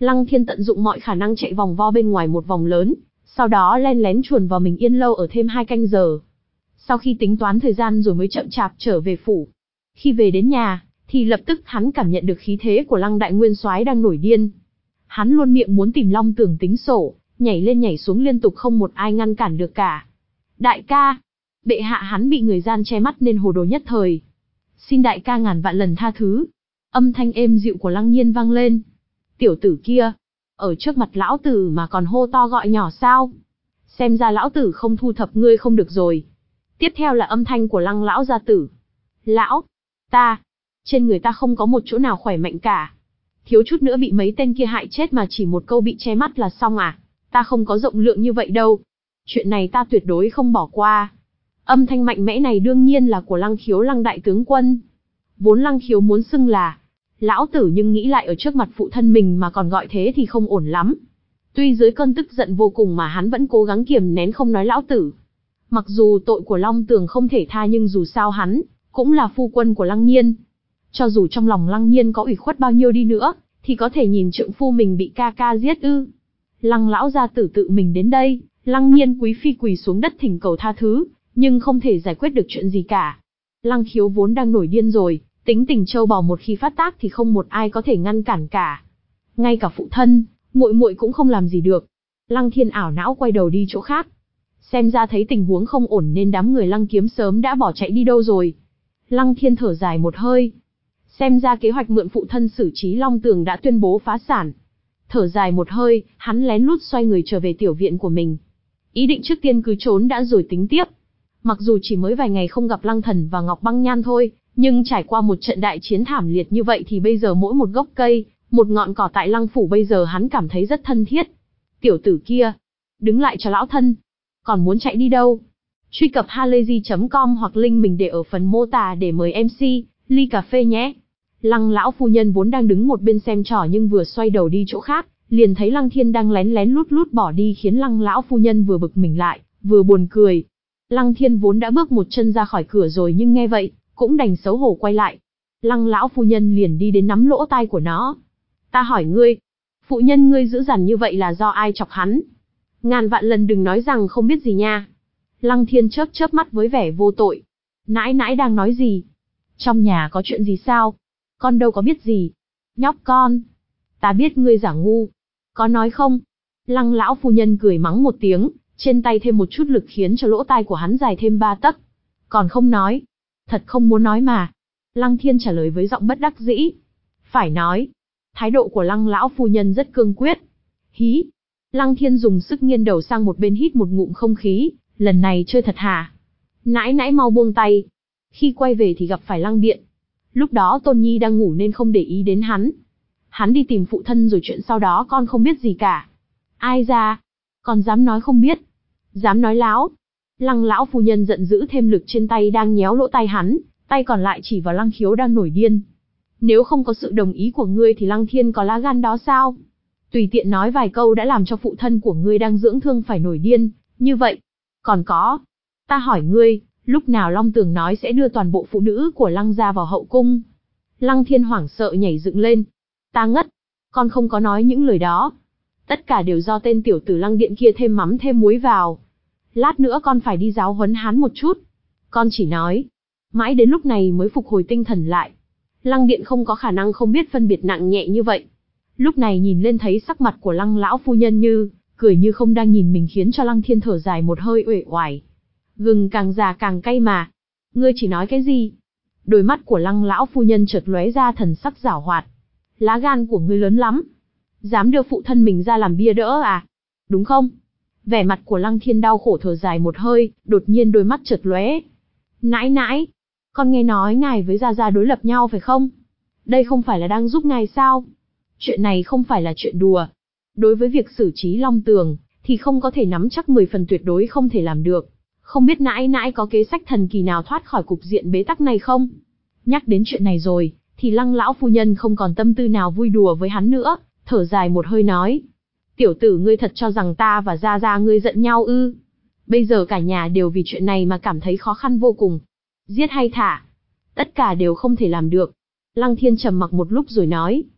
Speaker 1: Lăng Thiên tận dụng mọi khả năng chạy vòng vo bên ngoài một vòng lớn, sau đó len lén chuồn vào mình Yên Lâu ở thêm hai canh giờ. Sau khi tính toán thời gian rồi mới chậm chạp trở về phủ. Khi về đến nhà, thì lập tức hắn cảm nhận được khí thế của Lăng Đại Nguyên Soái đang nổi điên. Hắn luôn miệng muốn tìm Long Tường tính sổ, nhảy lên nhảy xuống liên tục không một ai ngăn cản được cả. Đại ca, bệ hạ hắn bị người gian che mắt nên hồ đồ nhất thời. Xin đại ca ngàn vạn lần tha thứ. Âm thanh êm dịu của Lăng Nhiên vang lên. Tiểu tử kia, ở trước mặt lão tử mà còn hô to gọi nhỏ sao? Xem ra lão tử không thu thập ngươi không được rồi. Tiếp theo là âm thanh của Lăng lão gia tử. Lão, ta, trên người ta không có một chỗ nào khỏe mạnh cả. Thiếu chút nữa bị mấy tên kia hại chết mà chỉ một câu bị che mắt là xong à? Ta không có rộng lượng như vậy đâu. Chuyện này ta tuyệt đối không bỏ qua. Âm thanh mạnh mẽ này đương nhiên là của Lăng Khiếu Lăng đại tướng quân. Vốn Lăng Khiếu muốn xưng là lão tử nhưng nghĩ lại ở trước mặt phụ thân mình mà còn gọi thế thì không ổn lắm. Tuy dưới cơn tức giận vô cùng mà hắn vẫn cố gắng kiềm nén không nói lão tử. Mặc dù tội của Long Tường không thể tha nhưng dù sao hắn cũng là phu quân của Lăng Nhiên. Cho dù trong lòng Lăng Nhiên có ủy khuất bao nhiêu đi nữa, thì có thể nhìn trượng phu mình bị ca ca giết ư? Lăng lão gia tử tự mình đến đây, Lăng Nhiên quý phi quỳ xuống đất thỉnh cầu tha thứ, nhưng không thể giải quyết được chuyện gì cả. Lăng Khiếu vốn đang nổi điên rồi, tính tình trâu bò một khi phát tác thì không một ai có thể ngăn cản cả. Ngay cả phụ thân, muội muội cũng không làm gì được. Lăng Thiên ảo não quay đầu đi chỗ khác. Xem ra thấy tình huống không ổn nên đám người Lăng Kiếm sớm đã bỏ chạy đi đâu rồi. Lăng Thiên thở dài một hơi. Xem ra kế hoạch mượn phụ thân xử trí Long Tường đã tuyên bố phá sản. Thở dài một hơi, hắn lén lút xoay người trở về tiểu viện của mình. Ý định trước tiên cứ trốn đã rồi tính tiếp. Mặc dù chỉ mới vài ngày không gặp Lăng Thần và Ngọc Băng Nhan thôi, nhưng trải qua một trận đại chiến thảm liệt như vậy thì bây giờ mỗi một gốc cây, một ngọn cỏ tại Lăng phủ bây giờ hắn cảm thấy rất thân thiết. Tiểu tử kia, đứng lại cho lão thân. Còn muốn chạy đi đâu? Truy cập halayzi chấm com hoặc link mình để ở phần mô tả để mời em xê, ly cà phê nhé. Lăng lão phu nhân vốn đang đứng một bên xem trò nhưng vừa xoay đầu đi chỗ khác, liền thấy Lăng Thiên đang lén lén lút lút bỏ đi khiến Lăng lão phu nhân vừa bực mình lại, vừa buồn cười. Lăng Thiên vốn đã bước một chân ra khỏi cửa rồi nhưng nghe vậy, cũng đành xấu hổ quay lại. Lăng lão phu nhân liền đi đến nắm lỗ tai của nó. Ta hỏi ngươi, phụ nhân ngươi dữ dằn như vậy là do ai chọc hắn? Ngàn vạn lần đừng nói rằng không biết gì nha. Lăng Thiên chớp chớp mắt với vẻ vô tội. Nãi nãi đang nói gì? Trong nhà có chuyện gì sao? Con đâu có biết gì. Nhóc con. Ta biết ngươi giả ngu. Có nói không? Lăng lão phu nhân cười mắng một tiếng, trên tay thêm một chút lực khiến cho lỗ tai của hắn dài thêm ba tấc. Còn không nói. Thật không muốn nói mà. Lăng Thiên trả lời với giọng bất đắc dĩ. Phải nói. Thái độ của Lăng lão phu nhân rất cương quyết. Hí. Lăng Thiên dùng sức nghiêng đầu sang một bên hít một ngụm không khí, lần này chơi thật hả? Nãi nãi mau buông tay. Khi quay về thì gặp phải Lăng Điện. Lúc đó Tôn Nhi đang ngủ nên không để ý đến hắn. Hắn đi tìm phụ thân rồi chuyện sau đó con không biết gì cả. Ai ra? Còn dám nói không biết? Dám nói láo? Lăng lão phu nhân giận dữ thêm lực trên tay đang nhéo lỗ tai hắn, tay còn lại chỉ vào Lăng Khiếu đang nổi điên. Nếu không có sự đồng ý của ngươi thì Lăng Thiên có lá gan đó sao? Tùy tiện nói vài câu đã làm cho phụ thân của ngươi đang dưỡng thương phải nổi điên, như vậy. Còn có, ta hỏi ngươi, lúc nào Long Tường nói sẽ đưa toàn bộ phụ nữ của Lăng gia vào hậu cung? Lăng Thiên hoảng sợ nhảy dựng lên. Ta ngất, con không có nói những lời đó. Tất cả đều do tên tiểu tử Lăng Điện kia thêm mắm thêm muối vào. Lát nữa con phải đi giáo huấn hắn một chút. Con chỉ nói. Mãi đến lúc này mới phục hồi tinh thần lại. Lăng Điện không có khả năng không biết phân biệt nặng nhẹ như vậy. Lúc này nhìn lên thấy sắc mặt của Lăng lão phu nhân như cười như không đang nhìn mình khiến cho Lăng Thiên thở dài một hơi uể oải. Gừng càng già càng cay mà. Ngươi chỉ nói cái gì? Đôi mắt của Lăng lão phu nhân chợt lóe ra thần sắc giảo hoạt. Lá gan của ngươi lớn lắm. Dám đưa phụ thân mình ra làm bia đỡ à? Đúng không? Vẻ mặt của Lăng Thiên đau khổ thở dài một hơi, đột nhiên đôi mắt chợt lóe. Nãi nãi, con nghe nói ngài với Gia Gia đối lập nhau phải không? Đây không phải là đang giúp ngài sao? Chuyện này không phải là chuyện đùa. Đối với việc xử trí Long Tường, thì không có thể nắm chắc mười phần tuyệt đối không thể làm được. Không biết nãi nãi có kế sách thần kỳ nào thoát khỏi cục diện bế tắc này không? Nhắc đến chuyện này rồi, thì Lăng lão phu nhân không còn tâm tư nào vui đùa với hắn nữa, thở dài một hơi nói. Tiểu tử ngươi thật cho rằng ta và Gia Gia ngươi giận nhau ư? Bây giờ cả nhà đều vì chuyện này mà cảm thấy khó khăn vô cùng. Giết hay thả? Tất cả đều không thể làm được. Lăng Thiên trầm mặc một lúc rồi nói.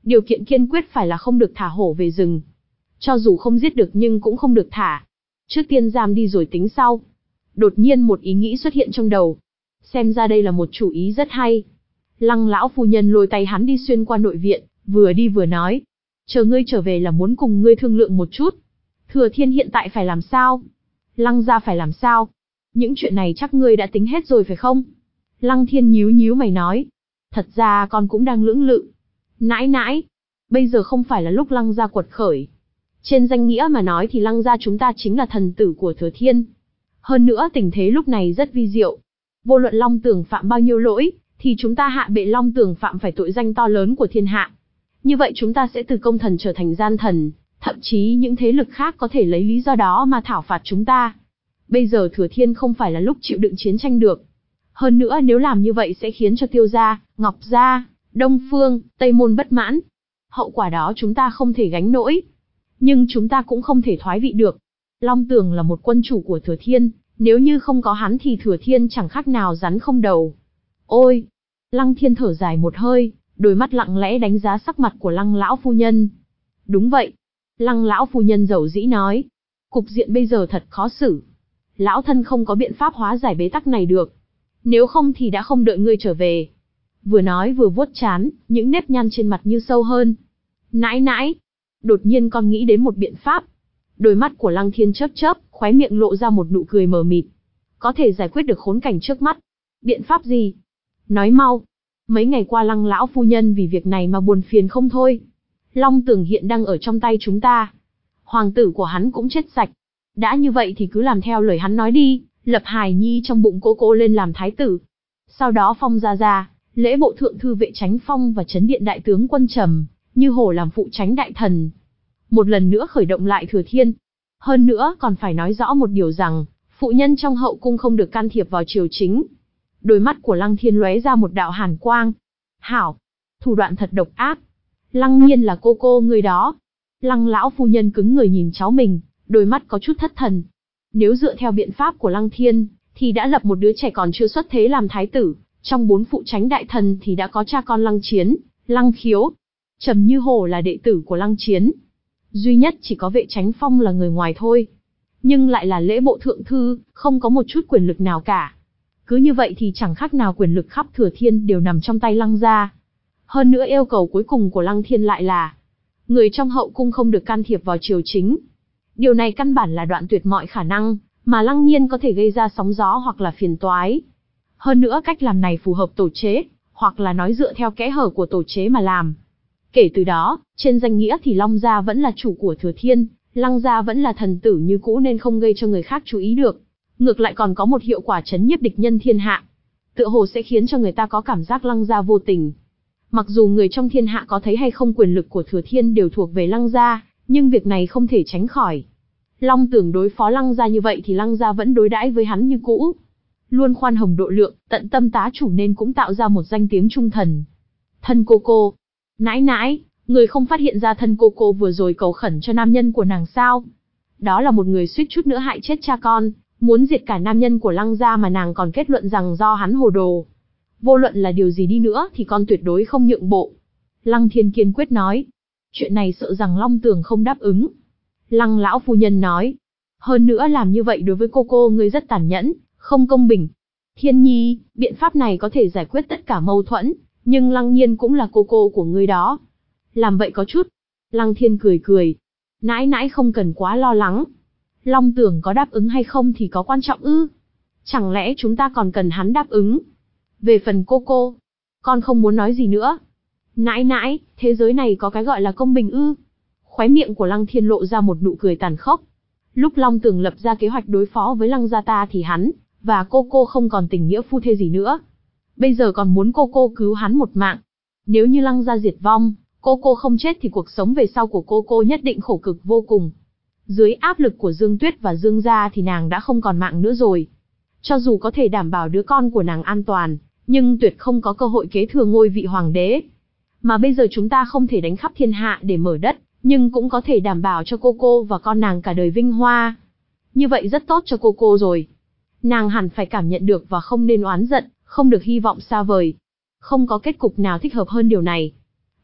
Speaker 1: Điều kiện kiên quyết phải là không được thả hổ về rừng. Cho dù không giết được nhưng cũng không được thả. Trước tiên giam đi rồi tính sau. Đột nhiên một ý nghĩ xuất hiện trong đầu. Xem ra đây là một chủ ý rất hay. Lăng lão phu nhân lôi tay hắn đi xuyên qua nội viện, vừa đi vừa nói. Chờ ngươi trở về là muốn cùng ngươi thương lượng một chút. Thừa Thiên hiện tại phải làm sao? Lăng gia phải làm sao? Những chuyện này chắc ngươi đã tính hết rồi phải không? Lăng Thiên nhíu nhíu mày nói. Thật ra con cũng đang lưỡng lự. Nãi nãi, bây giờ không phải là lúc Lăng gia quật khởi. Trên danh nghĩa mà nói thì Lăng gia chúng ta chính là thần tử của Thừa Thiên. Hơn nữa tình thế lúc này rất vi diệu. Vô luận Long Tường phạm bao nhiêu lỗi, thì chúng ta hạ bệ Long Tường phạm phải tội danh to lớn của thiên hạ. Như vậy chúng ta sẽ từ công thần trở thành gian thần, thậm chí những thế lực khác có thể lấy lý do đó mà thảo phạt chúng ta. Bây giờ Thừa Thiên không phải là lúc chịu đựng chiến tranh được. Hơn nữa nếu làm như vậy sẽ khiến cho Tiêu gia, Ngọc gia, Đông Phương, Tây Môn bất mãn. Hậu quả đó chúng ta không thể gánh nổi. Nhưng chúng ta cũng không thể thoái vị được. Long Tường là một quân chủ của Thừa Thiên, nếu như không có hắn thì Thừa Thiên chẳng khác nào rắn không đầu. Ôi! Lăng Thiên thở dài một hơi, đôi mắt lặng lẽ đánh giá sắc mặt của Lăng lão phu nhân. Đúng vậy. Lăng lão phu nhân dầu dĩ nói. Cục diện bây giờ thật khó xử. Lão thân không có biện pháp hóa giải bế tắc này được. Nếu không thì đã không đợi ngươi trở về. Vừa nói vừa vuốt trán, những nếp nhăn trên mặt như sâu hơn. Nãi nãi! Đột nhiên con nghĩ đến một biện pháp. Đôi mắt của Lăng Thiên chớp chớp, khóe miệng lộ ra một nụ cười mờ mịt. Có thể giải quyết được khốn cảnh trước mắt. Biện pháp gì? Nói mau. Mấy ngày qua Lăng lão phu nhân vì việc này mà buồn phiền không thôi. Long Tường hiện đang ở trong tay chúng ta. Hoàng tử của hắn cũng chết sạch. Đã như vậy thì cứ làm theo lời hắn nói đi, lập hài nhi trong bụng cô cô lên làm thái tử. Sau đó phong gia gia, lễ bộ thượng thư vệ Chánh Phong và chấn điện đại tướng quân Trầm, Như Hổ làm phụ Chánh đại thần. Một lần nữa khởi động lại Thừa Thiên. Hơn nữa còn phải nói rõ một điều rằng, phụ nhân trong hậu cung không được can thiệp vào triều chính. Đôi mắt của Lăng Thiên lóe ra một đạo hàn quang. Hảo! Thủ đoạn thật độc ác. Lăng nhiên là cô cô người đó. Lăng lão phu nhân cứng người nhìn cháu mình, đôi mắt có chút thất thần. Nếu dựa theo biện pháp của Lăng Thiên, thì đã lập một đứa trẻ còn chưa xuất thế làm thái tử. Trong bốn phụ Chánh đại thần thì đã có cha con Lăng Chiến, Lăng Khiếu. Trầm Như Hổ là đệ tử của Lăng Chiến. Duy nhất chỉ có vệ Chánh Phong là người ngoài thôi. Nhưng lại là lễ bộ thượng thư, không có một chút quyền lực nào cả. Cứ như vậy thì chẳng khác nào quyền lực khắp Thừa Thiên đều nằm trong tay Lăng gia. Hơn nữa yêu cầu cuối cùng của Lăng Thiên lại là người trong hậu cung không được can thiệp vào triều chính. Điều này căn bản là đoạn tuyệt mọi khả năng mà Lăng Nhiên có thể gây ra sóng gió hoặc là phiền toái. Hơn nữa cách làm này phù hợp tổ chế, hoặc là nói dựa theo kẽ hở của tổ chế mà làm. Kể từ đó, trên danh nghĩa thì Long gia vẫn là chủ của Thừa Thiên, Lăng gia vẫn là thần tử như cũ nên không gây cho người khác chú ý được. Ngược lại còn có một hiệu quả chấn nhiếp địch nhân thiên hạ. Tựa hồ sẽ khiến cho người ta có cảm giác Lăng gia vô tình. Mặc dù người trong thiên hạ có thấy hay không quyền lực của Thừa Thiên đều thuộc về Lăng gia, nhưng việc này không thể tránh khỏi. Long Tường đối phó Lăng gia như vậy thì Lăng gia vẫn đối đãi với hắn như cũ. Luôn khoan hồng độ lượng, tận tâm tá chủ nên cũng tạo ra một danh tiếng trung thần. Thân cô cô. Nãi nãi, người không phát hiện ra thân cô cô vừa rồi cầu khẩn cho nam nhân của nàng sao? Đó là một người suýt chút nữa hại chết cha con, muốn diệt cả nam nhân của Lăng gia mà nàng còn kết luận rằng do hắn hồ đồ. Vô luận là điều gì đi nữa thì con tuyệt đối không nhượng bộ. Lăng Thiên kiên quyết nói. Chuyện này sợ rằng Long Tường không đáp ứng. Lăng lão phu nhân nói. Hơn nữa làm như vậy đối với cô cô ngươi rất tàn nhẫn, không công bình. Thiên nhi, biện pháp này có thể giải quyết tất cả mâu thuẫn, nhưng Lăng Nhiên cũng là cô cô của ngươi đó. Làm vậy có chút. Lăng Thiên cười cười. Nãi nãi không cần quá lo lắng. Long Tường có đáp ứng hay không thì có quan trọng ư? Chẳng lẽ chúng ta còn cần hắn đáp ứng? Về phần cô cô, con không muốn nói gì nữa. Nãi nãi, thế giới này có cái gọi là công bình ư? Khóe miệng của Lăng Thiên lộ ra một nụ cười tàn khốc. Lúc Long Tường lập ra kế hoạch đối phó với Lăng gia ta thì hắn và cô cô không còn tình nghĩa phu thê gì nữa. Bây giờ còn muốn cô cô cứu hắn một mạng. Nếu như Lăng gia diệt vong, cô cô không chết thì cuộc sống về sau của cô cô nhất định khổ cực vô cùng. Dưới áp lực của Dương Tuyết và Dương gia thì nàng đã không còn mạng nữa rồi. Cho dù có thể đảm bảo đứa con của nàng an toàn, nhưng tuyệt không có cơ hội kế thừa ngôi vị hoàng đế. Mà bây giờ chúng ta không thể đánh khắp thiên hạ để mở đất, nhưng cũng có thể đảm bảo cho cô cô và con nàng cả đời vinh hoa. Như vậy rất tốt cho cô cô rồi. Nàng hẳn phải cảm nhận được và không nên oán giận, không được hy vọng xa vời. Không có kết cục nào thích hợp hơn điều này.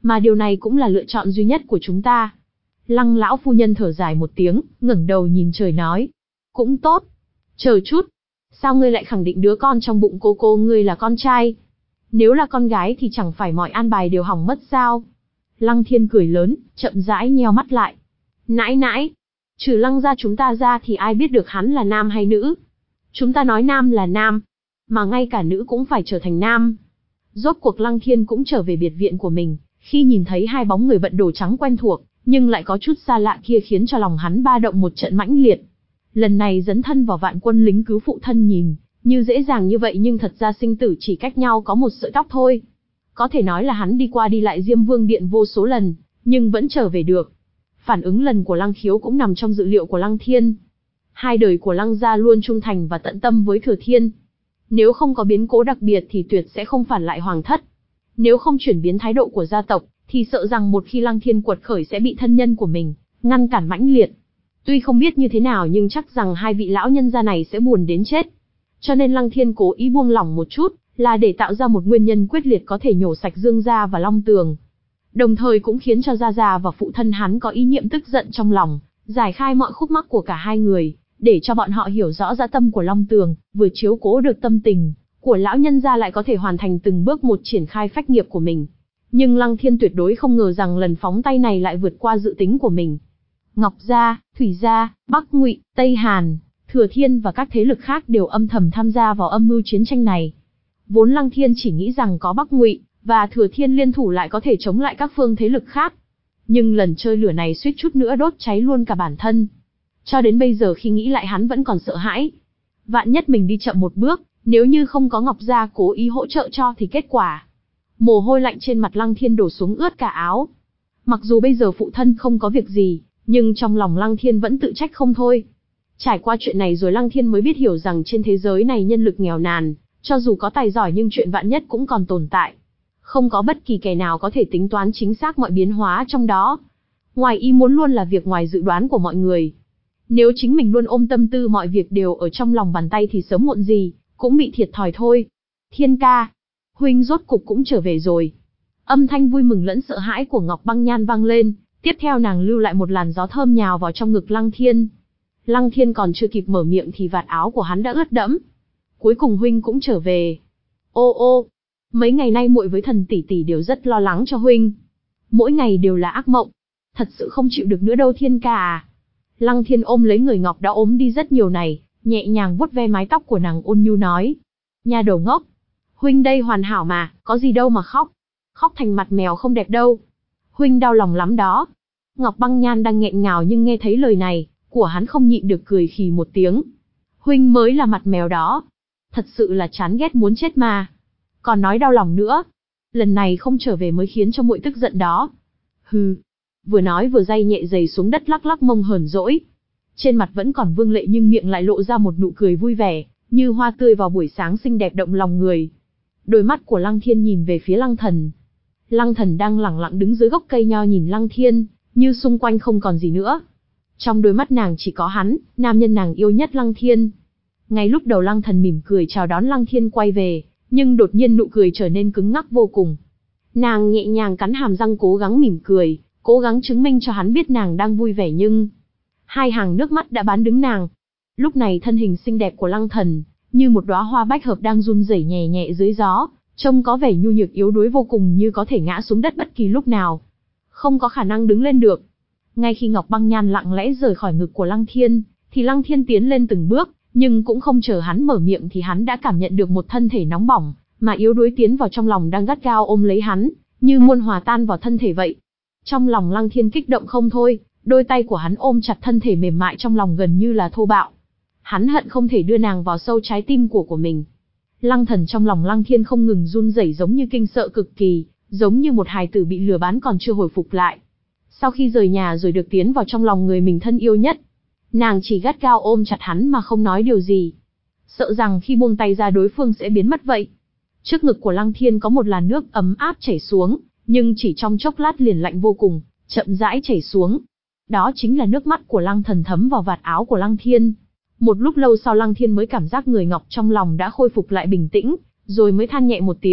Speaker 1: Mà điều này cũng là lựa chọn duy nhất của chúng ta. Lăng lão phu nhân thở dài một tiếng, ngẩng đầu nhìn trời nói. Cũng tốt. Chờ chút. Sao ngươi lại khẳng định đứa con trong bụng cô cô ngươi là con trai? Nếu là con gái thì chẳng phải mọi an bài đều hỏng mất sao? Lăng Thiên cười lớn, chậm rãi nheo mắt lại. Nãi nãi. Trừ Lăng gia chúng ta ra thì ai biết được hắn là nam hay nữ? Chúng ta nói nam là nam. Mà ngay cả nữ cũng phải trở thành nam. Rốt cuộc Lăng Thiên cũng trở về biệt viện của mình. Khi nhìn thấy hai bóng người vận đồ trắng quen thuộc, nhưng lại có chút xa lạ kia khiến cho lòng hắn ba động một trận mãnh liệt. Lần này dấn thân vào vạn quân lính cứu phụ thân nhìn, như dễ dàng như vậy nhưng thật ra sinh tử chỉ cách nhau có một sợi tóc thôi. Có thể nói là hắn đi qua đi lại Diêm Vương Điện vô số lần, nhưng vẫn trở về được. Phản ứng lần của Lăng Khiếu cũng nằm trong dự liệu của Lăng Thiên. Hai đời của Lăng gia luôn trung thành và tận tâm với Thừa Thiên. Nếu không có biến cố đặc biệt thì tuyệt sẽ không phản lại hoàng thất. Nếu không chuyển biến thái độ của gia tộc, thì sợ rằng một khi Lăng Thiên quật khởi sẽ bị thân nhân của mình ngăn cản mãnh liệt. Tuy không biết như thế nào nhưng chắc rằng hai vị lão nhân gia này sẽ buồn đến chết. Cho nên Lăng Thiên cố ý buông lỏng một chút, là để tạo ra một nguyên nhân quyết liệt có thể nhổ sạch Dương gia và Long Tường. Đồng thời cũng khiến cho Gia Gia và phụ thân hắn có ý niệm tức giận trong lòng, giải khai mọi khúc mắc của cả hai người, để cho bọn họ hiểu rõ dã tâm của Long Tường, vừa chiếu cố được tâm tình của lão nhân gia lại có thể hoàn thành từng bước một triển khai phách nghiệp của mình. Nhưng Lăng Thiên tuyệt đối không ngờ rằng lần phóng tay này lại vượt qua dự tính của mình. Ngọc gia, Thủy gia, Bắc Ngụy, Tây Hàn, Thừa Thiên và các thế lực khác đều âm thầm tham gia vào âm mưu chiến tranh này. Vốn Lăng Thiên chỉ nghĩ rằng có Bắc Ngụy và Thừa Thiên liên thủ lại có thể chống lại các phương thế lực khác. Nhưng lần chơi lửa này suýt chút nữa đốt cháy luôn cả bản thân. Cho đến bây giờ khi nghĩ lại hắn vẫn còn sợ hãi. Vạn nhất mình đi chậm một bước, nếu như không có Ngọc gia cố ý hỗ trợ cho thì kết quả. Mồ hôi lạnh trên mặt Lăng Thiên đổ xuống ướt cả áo. Mặc dù bây giờ phụ thân không có việc gì, nhưng trong lòng Lăng Thiên vẫn tự trách không thôi. Trải qua chuyện này rồi Lăng Thiên mới biết hiểu rằng trên thế giới này nhân lực nghèo nàn, cho dù có tài giỏi nhưng chuyện vạn nhất cũng còn tồn tại. Không có bất kỳ kẻ nào có thể tính toán chính xác mọi biến hóa trong đó. Ngoài ý muốn luôn là việc ngoài dự đoán của mọi người. Nếu chính mình luôn ôm tâm tư mọi việc đều ở trong lòng bàn tay thì sớm muộn gì cũng bị thiệt thòi thôi. Thiên ca, huynh rốt cục cũng trở về rồi. Âm thanh vui mừng lẫn sợ hãi của Ngọc Băng Nhan vang lên, tiếp theo nàng lưu lại một làn gió thơm nhào vào trong ngực Lăng Thiên. Lăng Thiên còn chưa kịp mở miệng thì vạt áo của hắn đã ướt đẫm. Cuối cùng huynh cũng trở về. Ô ô, mấy ngày nay muội với Thần tỷ tỷ đều rất lo lắng cho huynh. Mỗi ngày đều là ác mộng. Thật sự không chịu được nữa đâu Thiên ca à. Lăng Thiên ôm lấy người Ngọc đã ốm đi rất nhiều này, nhẹ nhàng vuốt ve mái tóc của nàng ôn nhu nói. Nha đầu ngốc, huynh đây hoàn hảo mà, có gì đâu mà khóc. Khóc thành mặt mèo không đẹp đâu. Huynh đau lòng lắm đó. Ngọc Băng Nhan đang nghẹn ngào nhưng nghe thấy lời này của hắn không nhịn được cười khì một tiếng. Huynh mới là mặt mèo đó. Thật sự là chán ghét muốn chết mà. Còn nói đau lòng nữa. Lần này không trở về mới khiến cho muội tức giận đó. Hừ. Vừa nói vừa day nhẹ giày xuống đất lắc lắc mông hờn dỗi. Trên mặt vẫn còn vương lệ nhưng miệng lại lộ ra một nụ cười vui vẻ, như hoa tươi vào buổi sáng xinh đẹp động lòng người. Đôi mắt của Lăng Thiên nhìn về phía Lăng Thần. Lăng Thần đang lẳng lặng đứng dưới gốc cây nho nhìn Lăng Thiên, như xung quanh không còn gì nữa. Trong đôi mắt nàng chỉ có hắn, nam nhân nàng yêu nhất Lăng Thiên. Ngay lúc đầu Lăng Thần mỉm cười chào đón Lăng Thiên quay về, nhưng đột nhiên nụ cười trở nên cứng ngắc vô cùng. Nàng nhẹ nhàng cắn hàm răng cố gắng mỉm cười, cố gắng chứng minh cho hắn biết nàng đang vui vẻ nhưng... hai hàng nước mắt đã bán đứng nàng. Lúc này thân hình xinh đẹp của Lăng Thần, như một đóa hoa bách hợp đang run rẩy nhẹ nhẹ dưới gió, trông có vẻ nhu nhược yếu đuối vô cùng như có thể ngã xuống đất bất kỳ lúc nào. Không có khả năng đứng lên được. Ngay khi Ngọc Băng Nhan lặng lẽ rời khỏi ngực của Lăng Thiên, thì Lăng Thiên tiến lên từng bước, nhưng cũng không chờ hắn mở miệng thì hắn đã cảm nhận được một thân thể nóng bỏng, mà yếu đuối tiến vào trong lòng đang gắt gao ôm lấy hắn, như muôn hòa tan vào thân thể vậy. Trong lòng Lăng Thiên kích động không thôi, đôi tay của hắn ôm chặt thân thể mềm mại trong lòng gần như là thô bạo. Hắn hận không thể đưa nàng vào sâu trái tim của của mình. Lăng Thần trong lòng Lăng Thiên không ngừng run rẩy giống như kinh sợ cực kỳ, giống như một hài tử bị lừa bán còn chưa hồi phục lại. Sau khi rời nhà rồi được tiến vào trong lòng người mình thân yêu nhất, nàng chỉ gắt gao ôm chặt hắn mà không nói điều gì, sợ rằng khi buông tay ra đối phương sẽ biến mất vậy. Trước ngực của Lăng Thiên có một làn nước ấm áp chảy xuống, nhưng chỉ trong chốc lát liền lạnh vô cùng, chậm rãi chảy xuống. Đó chính là nước mắt của Lăng Thần thấm vào vạt áo của Lăng Thiên. Một lúc lâu sau Lăng Thiên mới cảm giác người Ngọc trong lòng đã khôi phục lại bình tĩnh, rồi mới than nhẹ một tiếng,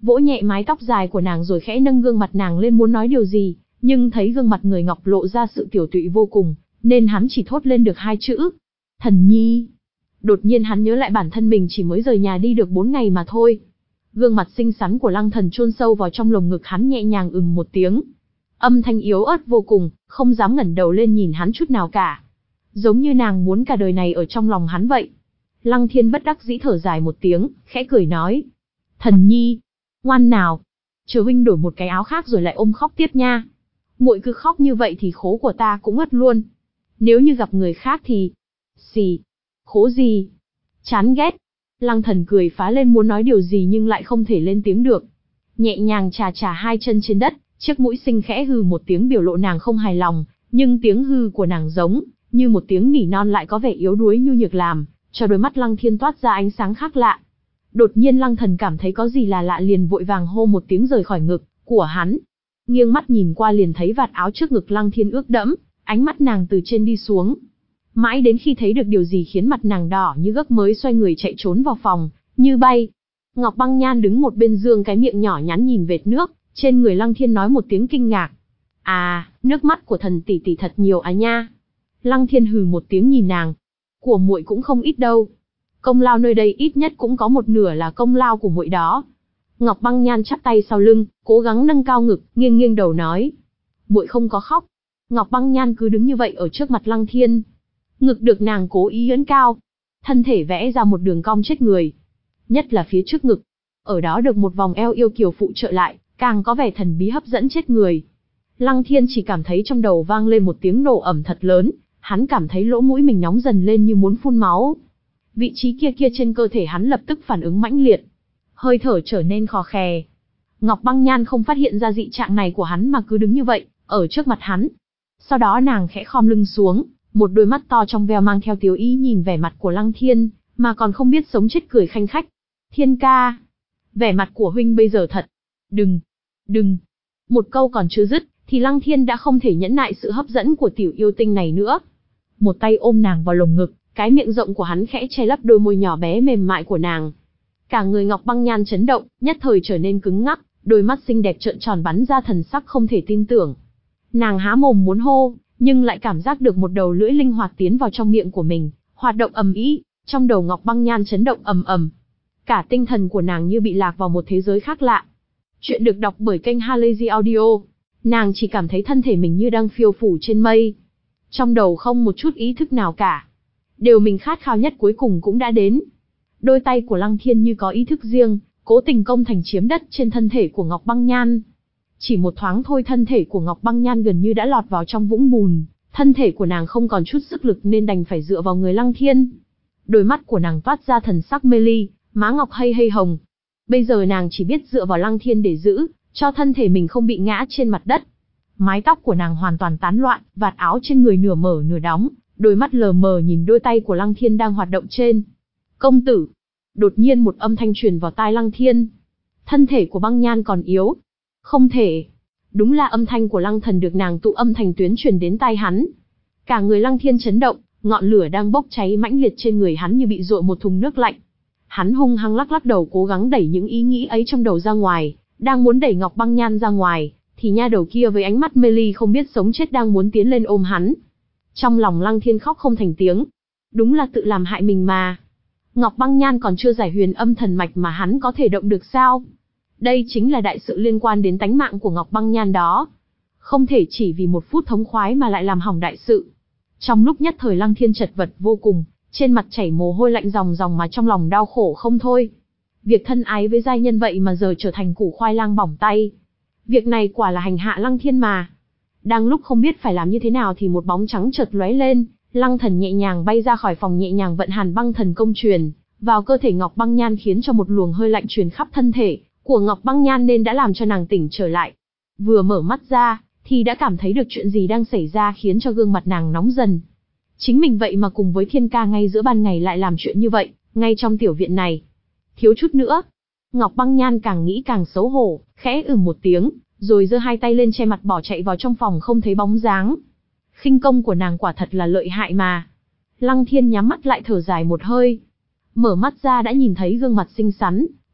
Speaker 1: vỗ nhẹ mái tóc dài của nàng rồi khẽ nâng gương mặt nàng lên muốn nói điều gì, nhưng thấy gương mặt người ngọc lộ ra sự tiểu tụy vô cùng, nên hắn chỉ thốt lên được hai chữ. Thần nhi. Đột nhiên hắn nhớ lại bản thân mình chỉ mới rời nhà đi được bốn ngày mà thôi. Gương mặt xinh xắn của Lăng Thần chôn sâu vào trong lồng ngực hắn nhẹ nhàng ừm một tiếng. Âm thanh yếu ớt vô cùng, không dám ngẩng đầu lên nhìn hắn chút nào cả. Giống như nàng muốn cả đời này ở trong lòng hắn vậy. Lăng Thiên bất đắc dĩ thở dài một tiếng, khẽ cười nói. Thần nhi, ngoan nào. Chờ huynh đổi một cái áo khác rồi lại ôm khóc tiếp nha. Muội cứ khóc như vậy thì khố của ta cũng ngất luôn. Nếu như gặp người khác thì... Xì. Khố gì? Chán ghét. Lăng Thần cười phá lên muốn nói điều gì nhưng lại không thể lên tiếng được. Nhẹ nhàng chà chà hai chân trên đất, chiếc mũi xinh khẽ hừ một tiếng biểu lộ nàng không hài lòng, nhưng tiếng hừ của nàng giống như một tiếng nỉ non lại có vẻ yếu đuối nhu nhược làm cho đôi mắt Lăng Thiên toát ra ánh sáng khác lạ. Đột nhiên Lăng Thần cảm thấy có gì là lạ liền vội vàng hô một tiếng rời khỏi ngực của hắn. Nghiêng mắt nhìn qua liền thấy vạt áo trước ngực Lăng Thiên ướt đẫm, ánh mắt nàng từ trên đi xuống. Mãi đến khi thấy được điều gì khiến mặt nàng đỏ như gấc mới xoay người chạy trốn vào phòng, như bay. Ngọc Băng Nhan đứng một bên dương cái miệng nhỏ nhắn nhìn vệt nước trên người Lăng Thiên nói một tiếng kinh ngạc. À, nước mắt của thần tỷ tỷ thật nhiều à nha. Lăng Thiên hừ một tiếng nhìn nàng. Của muội cũng không ít đâu. Công lao nơi đây ít nhất cũng có một nửa là công lao của muội đó. Ngọc Băng Nhan chắp tay sau lưng, cố gắng nâng cao ngực, nghiêng nghiêng đầu nói. Muội không có khóc. Ngọc Băng Nhan cứ đứng như vậy ở trước mặt Lăng Thiên. Ngực được nàng cố ý ưỡn cao. Thân thể vẽ ra một đường cong chết người. Nhất là phía trước ngực. Ở đó được một vòng eo yêu kiều phụ trợ lại, càng có vẻ thần bí hấp dẫn chết người. Lăng Thiên chỉ cảm thấy trong đầu vang lên một tiếng nổ ẩm thật lớn. Hắn cảm thấy lỗ mũi mình nóng dần lên như muốn phun máu. Vị trí kia kia trên cơ thể hắn lập tức phản ứng mãnh liệt. Hơi thở trở nên khò khè. Ngọc Băng Nhan không phát hiện ra dị trạng này của hắn mà cứ đứng như vậy, ở trước mặt hắn. Sau đó nàng khẽ khom lưng xuống, một đôi mắt to trong veo mang theo tiếu ý nhìn vẻ mặt của Lăng Thiên, mà còn không biết sống chết cười khanh khách. Thiên ca, vẻ mặt của huynh bây giờ thật. Đừng, đừng. Một câu còn chưa dứt, thì Lăng Thiên đã không thể nhẫn nại sự hấp dẫn của tiểu yêu tinh này nữa. Một tay ôm nàng vào lồng ngực, cái miệng rộng của hắn khẽ che lấp đôi môi nhỏ bé mềm mại của nàng. Cả người Ngọc Băng Nhan chấn động, nhất thời trở nên cứng ngắc, đôi mắt xinh đẹp trợn tròn bắn ra thần sắc không thể tin tưởng. Nàng há mồm muốn hô, nhưng lại cảm giác được một đầu lưỡi linh hoạt tiến vào trong miệng của mình, hoạt động ầm ĩ, trong đầu Ngọc Băng Nhan chấn động ầm ầm. Cả tinh thần của nàng như bị lạc vào một thế giới khác lạ. Chuyện được đọc bởi kênh Halazy Audio. Nàng chỉ cảm thấy thân thể mình như đang phiêu phù trên mây. Trong đầu không một chút ý thức nào cả. Điều mình khát khao nhất cuối cùng cũng đã đến. Đôi tay của Lăng Thiên như có ý thức riêng, cố tình công thành chiếm đất trên thân thể của Ngọc Băng Nhan. Chỉ một thoáng thôi thân thể của Ngọc Băng Nhan gần như đã lọt vào trong vũng bùn, thân thể của nàng không còn chút sức lực nên đành phải dựa vào người Lăng Thiên. Đôi mắt của nàng toát ra thần sắc mê ly, má ngọc hay hay hồng. Bây giờ nàng chỉ biết dựa vào Lăng Thiên để giữ, cho thân thể mình không bị ngã trên mặt đất. Mái tóc của nàng hoàn toàn tán loạn, vạt áo trên người nửa mở nửa đóng, đôi mắt lờ mờ nhìn đôi tay của Lăng Thiên đang hoạt động trên. Công tử! Đột nhiên một âm thanh truyền vào tai Lăng Thiên. Thân thể của Băng Nhan còn yếu. Không thể. Đúng là âm thanh của Lăng Thần được nàng tụ âm thành tuyến truyền đến tai hắn. Cả người Lăng Thiên chấn động, ngọn lửa đang bốc cháy mãnh liệt trên người hắn như bị dội một thùng nước lạnh. Hắn hung hăng lắc lắc đầu cố gắng đẩy những ý nghĩ ấy trong đầu ra ngoài, đang muốn đẩy Ngọc Băng Nhan ra ngoài, thì nha đầu kia với ánh mắt mê ly không biết sống chết đang muốn tiến lên ôm hắn. Trong lòng Lăng Thiên khóc không thành tiếng. Đúng là tự làm hại mình mà. Ngọc Băng Nhan còn chưa giải huyền âm thần mạch mà hắn có thể động được sao? Đây chính là đại sự liên quan đến tánh mạng của Ngọc Băng Nhan đó. Không thể chỉ vì một phút thống khoái mà lại làm hỏng đại sự. Trong lúc nhất thời Lăng Thiên chật vật vô cùng, trên mặt chảy mồ hôi lạnh ròng ròng mà trong lòng đau khổ không thôi. Việc thân ái với giai nhân vậy mà giờ trở thành củ khoai lang bỏng tay. Việc này quả là hành hạ Lăng Thiên mà. Đang lúc không biết phải làm như thế nào thì một bóng trắng chợt lóe lên, Lăng Thần nhẹ nhàng bay ra khỏi phòng nhẹ nhàng vận Hàn Băng Thần Công truyền vào cơ thể Ngọc Băng Nhan khiến cho một luồng hơi lạnh truyền khắp thân thể của Ngọc Băng Nhan nên đã làm cho nàng tỉnh trở lại. Vừa mở mắt ra thì đã cảm thấy được chuyện gì đang xảy ra khiến cho gương mặt nàng nóng dần. Chính mình vậy mà cùng với Thiên ca ngay giữa ban ngày lại làm chuyện như vậy, ngay trong tiểu viện này. Thiếu chút nữa. Ngọc Băng Nhan càng nghĩ càng xấu hổ, khẽ ừm một tiếng, rồi giơ hai tay lên che mặt bỏ chạy vào trong phòng không thấy bóng dáng. Khinh công của nàng quả thật là lợi hại mà. Lăng Thiên nhắm mắt lại thở dài một hơi. Mở mắt ra đã nhìn thấy gương mặt xinh xắn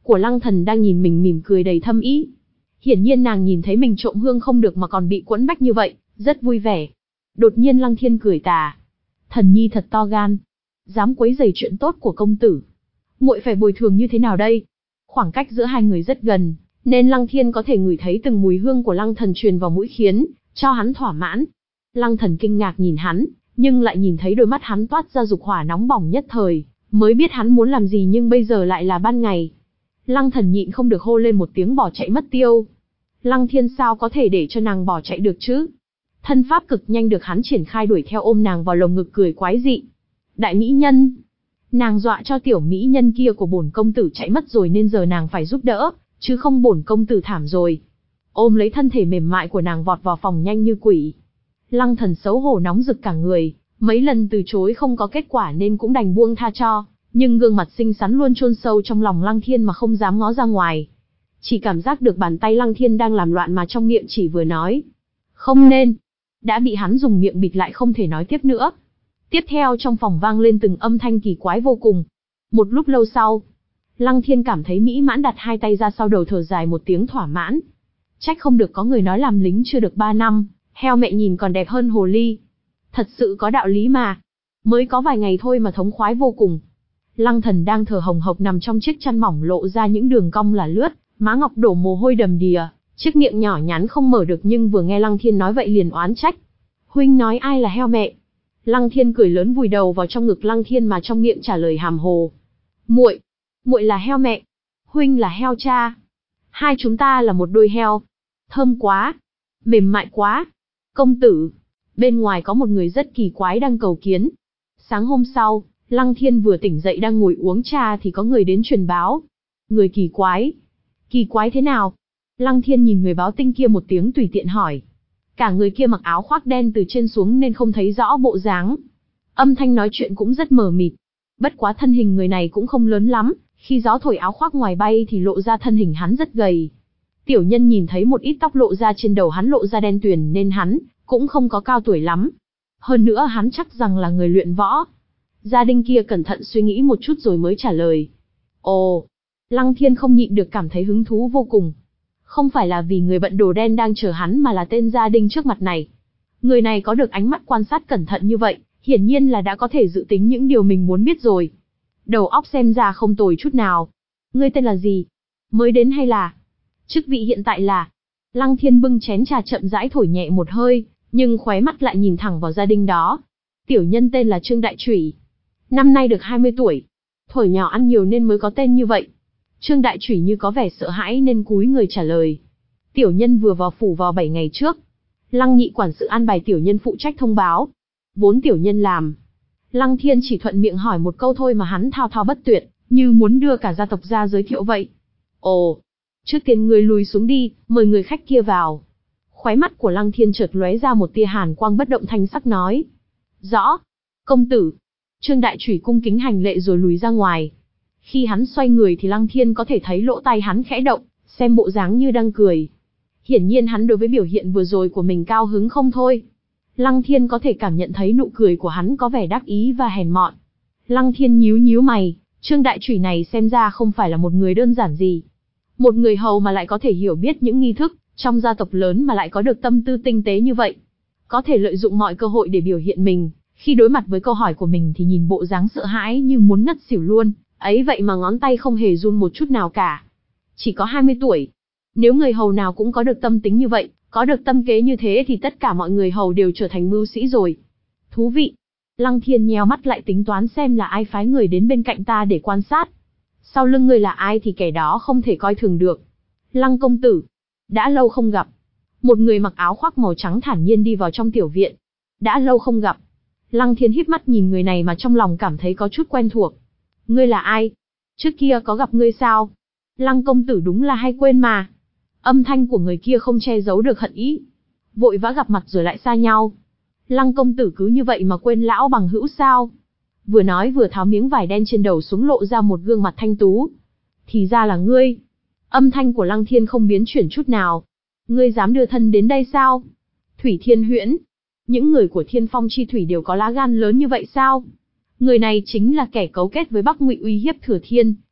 Speaker 1: của Lăng Thần đang nhìn mình mỉm cười đầy thâm ý. Hiển nhiên nàng nhìn thấy mình trộm hương không được mà còn bị quẫn bách như vậy, rất vui vẻ. Đột nhiên Lăng Thiên cười tà. Thần nhi thật to gan, dám quấy rầy chuyện tốt của công tử. Muội phải bồi thường như thế nào đây? Khoảng cách giữa hai người rất gần, nên Lăng Thiên có thể ngửi thấy từng mùi hương của Lăng Thần truyền vào mũi khiến cho hắn thỏa mãn. Lăng Thần kinh ngạc nhìn hắn, nhưng lại nhìn thấy đôi mắt hắn toát ra dục hỏa nóng bỏng nhất thời, mới biết hắn muốn làm gì nhưng bây giờ lại là ban ngày. Lăng Thần nhịn không được hô lên một tiếng bỏ chạy mất tiêu. Lăng Thiên sao có thể để cho nàng bỏ chạy được chứ? Thân pháp cực nhanh được hắn triển khai đuổi theo ôm nàng vào lồng ngực cười quái dị. Đại mỹ nhân! Nàng dọa cho tiểu mỹ nhân kia của bổn công tử chạy mất rồi nên giờ nàng phải giúp đỡ, chứ không bổn công tử thảm rồi. Ôm lấy thân thể mềm mại của nàng vọt vào phòng nhanh như quỷ. Lăng Thần xấu hổ nóng rực cả người, mấy lần từ chối không có kết quả nên cũng đành buông tha cho, nhưng gương mặt xinh xắn luôn chôn sâu trong lòng Lăng Thiên mà không dám ngó ra ngoài. Chỉ cảm giác được bàn tay Lăng Thiên đang làm loạn mà trong miệng chỉ vừa nói. Không nên. Đã bị hắn dùng miệng bịt lại không thể nói tiếp nữa. Tiếp theo trong phòng vang lên từng âm thanh kỳ quái vô cùng. Một lúc lâu sau, Lăng Thiên cảm thấy mỹ mãn đặt hai tay ra sau đầu thở dài một tiếng thỏa mãn. Trách không được có người nói làm lính chưa được ba năm, heo mẹ nhìn còn đẹp hơn hồ ly. Thật sự có đạo lý mà. Mới có vài ngày thôi mà thống khoái vô cùng. Lăng Thần đang thở hồng hộc nằm trong chiếc chăn mỏng lộ ra những đường cong là lướt, má ngọc đổ mồ hôi đầm đìa, chiếc miệng nhỏ nhắn không mở được nhưng vừa nghe Lăng Thiên nói vậy liền oán trách. Huynh nói ai là heo mẹ? Lăng Thiên cười lớn vùi đầu vào trong ngực Lăng Thiên mà trong miệng trả lời hàm hồ. Muội, muội là heo mẹ, huynh là heo cha. Hai chúng ta là một đôi heo. Thơm quá, mềm mại quá. Công tử, bên ngoài có một người rất kỳ quái đang cầu kiến. Sáng hôm sau, Lăng Thiên vừa tỉnh dậy đang ngồi uống trà thì có người đến truyền báo. Người kỳ quái? Kỳ quái thế nào? Lăng Thiên nhìn người báo tin kia một tiếng tùy tiện hỏi. Cả người kia mặc áo khoác đen từ trên xuống nên không thấy rõ bộ dáng. Âm thanh nói chuyện cũng rất mờ mịt. Bất quá thân hình người này cũng không lớn lắm, khi gió thổi áo khoác ngoài bay thì lộ ra thân hình hắn rất gầy. Tiểu nhân nhìn thấy một ít tóc lộ ra trên đầu hắn lộ ra đen tuyền nên hắn cũng không có cao tuổi lắm. Hơn nữa hắn chắc rằng là người luyện võ. Gia đình kia cẩn thận suy nghĩ một chút rồi mới trả lời. Ồ, Lăng Thiên không nhịn được cảm thấy hứng thú vô cùng. Không phải là vì người bận đồ đen đang chờ hắn mà là tên gia đình trước mặt này. Người này có được ánh mắt quan sát cẩn thận như vậy, hiển nhiên là đã có thể dự tính những điều mình muốn biết rồi. Đầu óc xem ra không tồi chút nào. Ngươi tên là gì? Mới đến hay là? Chức vị hiện tại là? Lăng Thiên bưng chén trà chậm rãi thổi nhẹ một hơi, nhưng khóe mắt lại nhìn thẳng vào gia đình đó. Tiểu nhân tên là Trương Đại Chủy. Năm nay được hai mươi tuổi. Thuở nhỏ ăn nhiều nên mới có tên như vậy. Trương Đại Chủy như có vẻ sợ hãi nên cúi người trả lời. Tiểu nhân vừa vào phủ vào bảy ngày trước. Lăng nhị quản sự an bài tiểu nhân phụ trách thông báo. Vốn tiểu nhân làm. Lăng Thiên chỉ thuận miệng hỏi một câu thôi mà hắn thao thao bất tuyệt, như muốn đưa cả gia tộc ra giới thiệu vậy. Ồ, trước tiên ngươi lùi xuống đi, mời người khách kia vào. Khóe mắt của Lăng Thiên chợt lóe ra một tia hàn quang bất động thanh sắc nói. Rõ, công tử. Trương Đại Chủy cung kính hành lệ rồi lùi ra ngoài. Khi hắn xoay người thì Lăng Thiên có thể thấy lỗ tai hắn khẽ động, xem bộ dáng như đang cười. Hiển nhiên hắn đối với biểu hiện vừa rồi của mình cao hứng không thôi. Lăng Thiên có thể cảm nhận thấy nụ cười của hắn có vẻ đắc ý và hèn mọn. Lăng Thiên nhíu nhíu mày, Trương Đại Chủy này xem ra không phải là một người đơn giản gì. Một người hầu mà lại có thể hiểu biết những nghi thức trong gia tộc lớn mà lại có được tâm tư tinh tế như vậy. Có thể lợi dụng mọi cơ hội để biểu hiện mình, khi đối mặt với câu hỏi của mình thì nhìn bộ dáng sợ hãi như muốn ngất xỉu luôn, ấy vậy mà ngón tay không hề run một chút nào cả. Chỉ có hai mươi tuổi. Nếu người hầu nào cũng có được tâm tính như vậy, có được tâm kế như thế thì tất cả mọi người hầu đều trở thành mưu sĩ rồi. Thú vị. Lăng Thiên nheo mắt lại tính toán xem là ai phái người đến bên cạnh ta để quan sát. Sau lưng người là ai thì kẻ đó không thể coi thường được. Lăng công tử. Đã lâu không gặp. Một người mặc áo khoác màu trắng thản nhiên đi vào trong tiểu viện. Đã lâu không gặp. Lăng Thiên híp mắt nhìn người này mà trong lòng cảm thấy có chút quen thuộc. Ngươi là ai? Trước kia có gặp ngươi sao? Lăng công tử đúng là hay quên mà. Âm thanh của người kia không che giấu được hận ý. Vội vã gặp mặt rồi lại xa nhau. Lăng công tử cứ như vậy mà quên lão bằng hữu sao? Vừa nói vừa tháo miếng vải đen trên đầu xuống lộ ra một gương mặt thanh tú. Thì ra là ngươi. Âm thanh của Lăng Thiên không biến chuyển chút nào. Ngươi dám đưa thân đến đây sao? Thủy Thiên Huyễn. Những người của Thiên Phong Chi Thủy đều có lá gan lớn như vậy sao? Người này chính là kẻ cấu kết với Bắc Ngụy uy hiếp Thừa Thiên,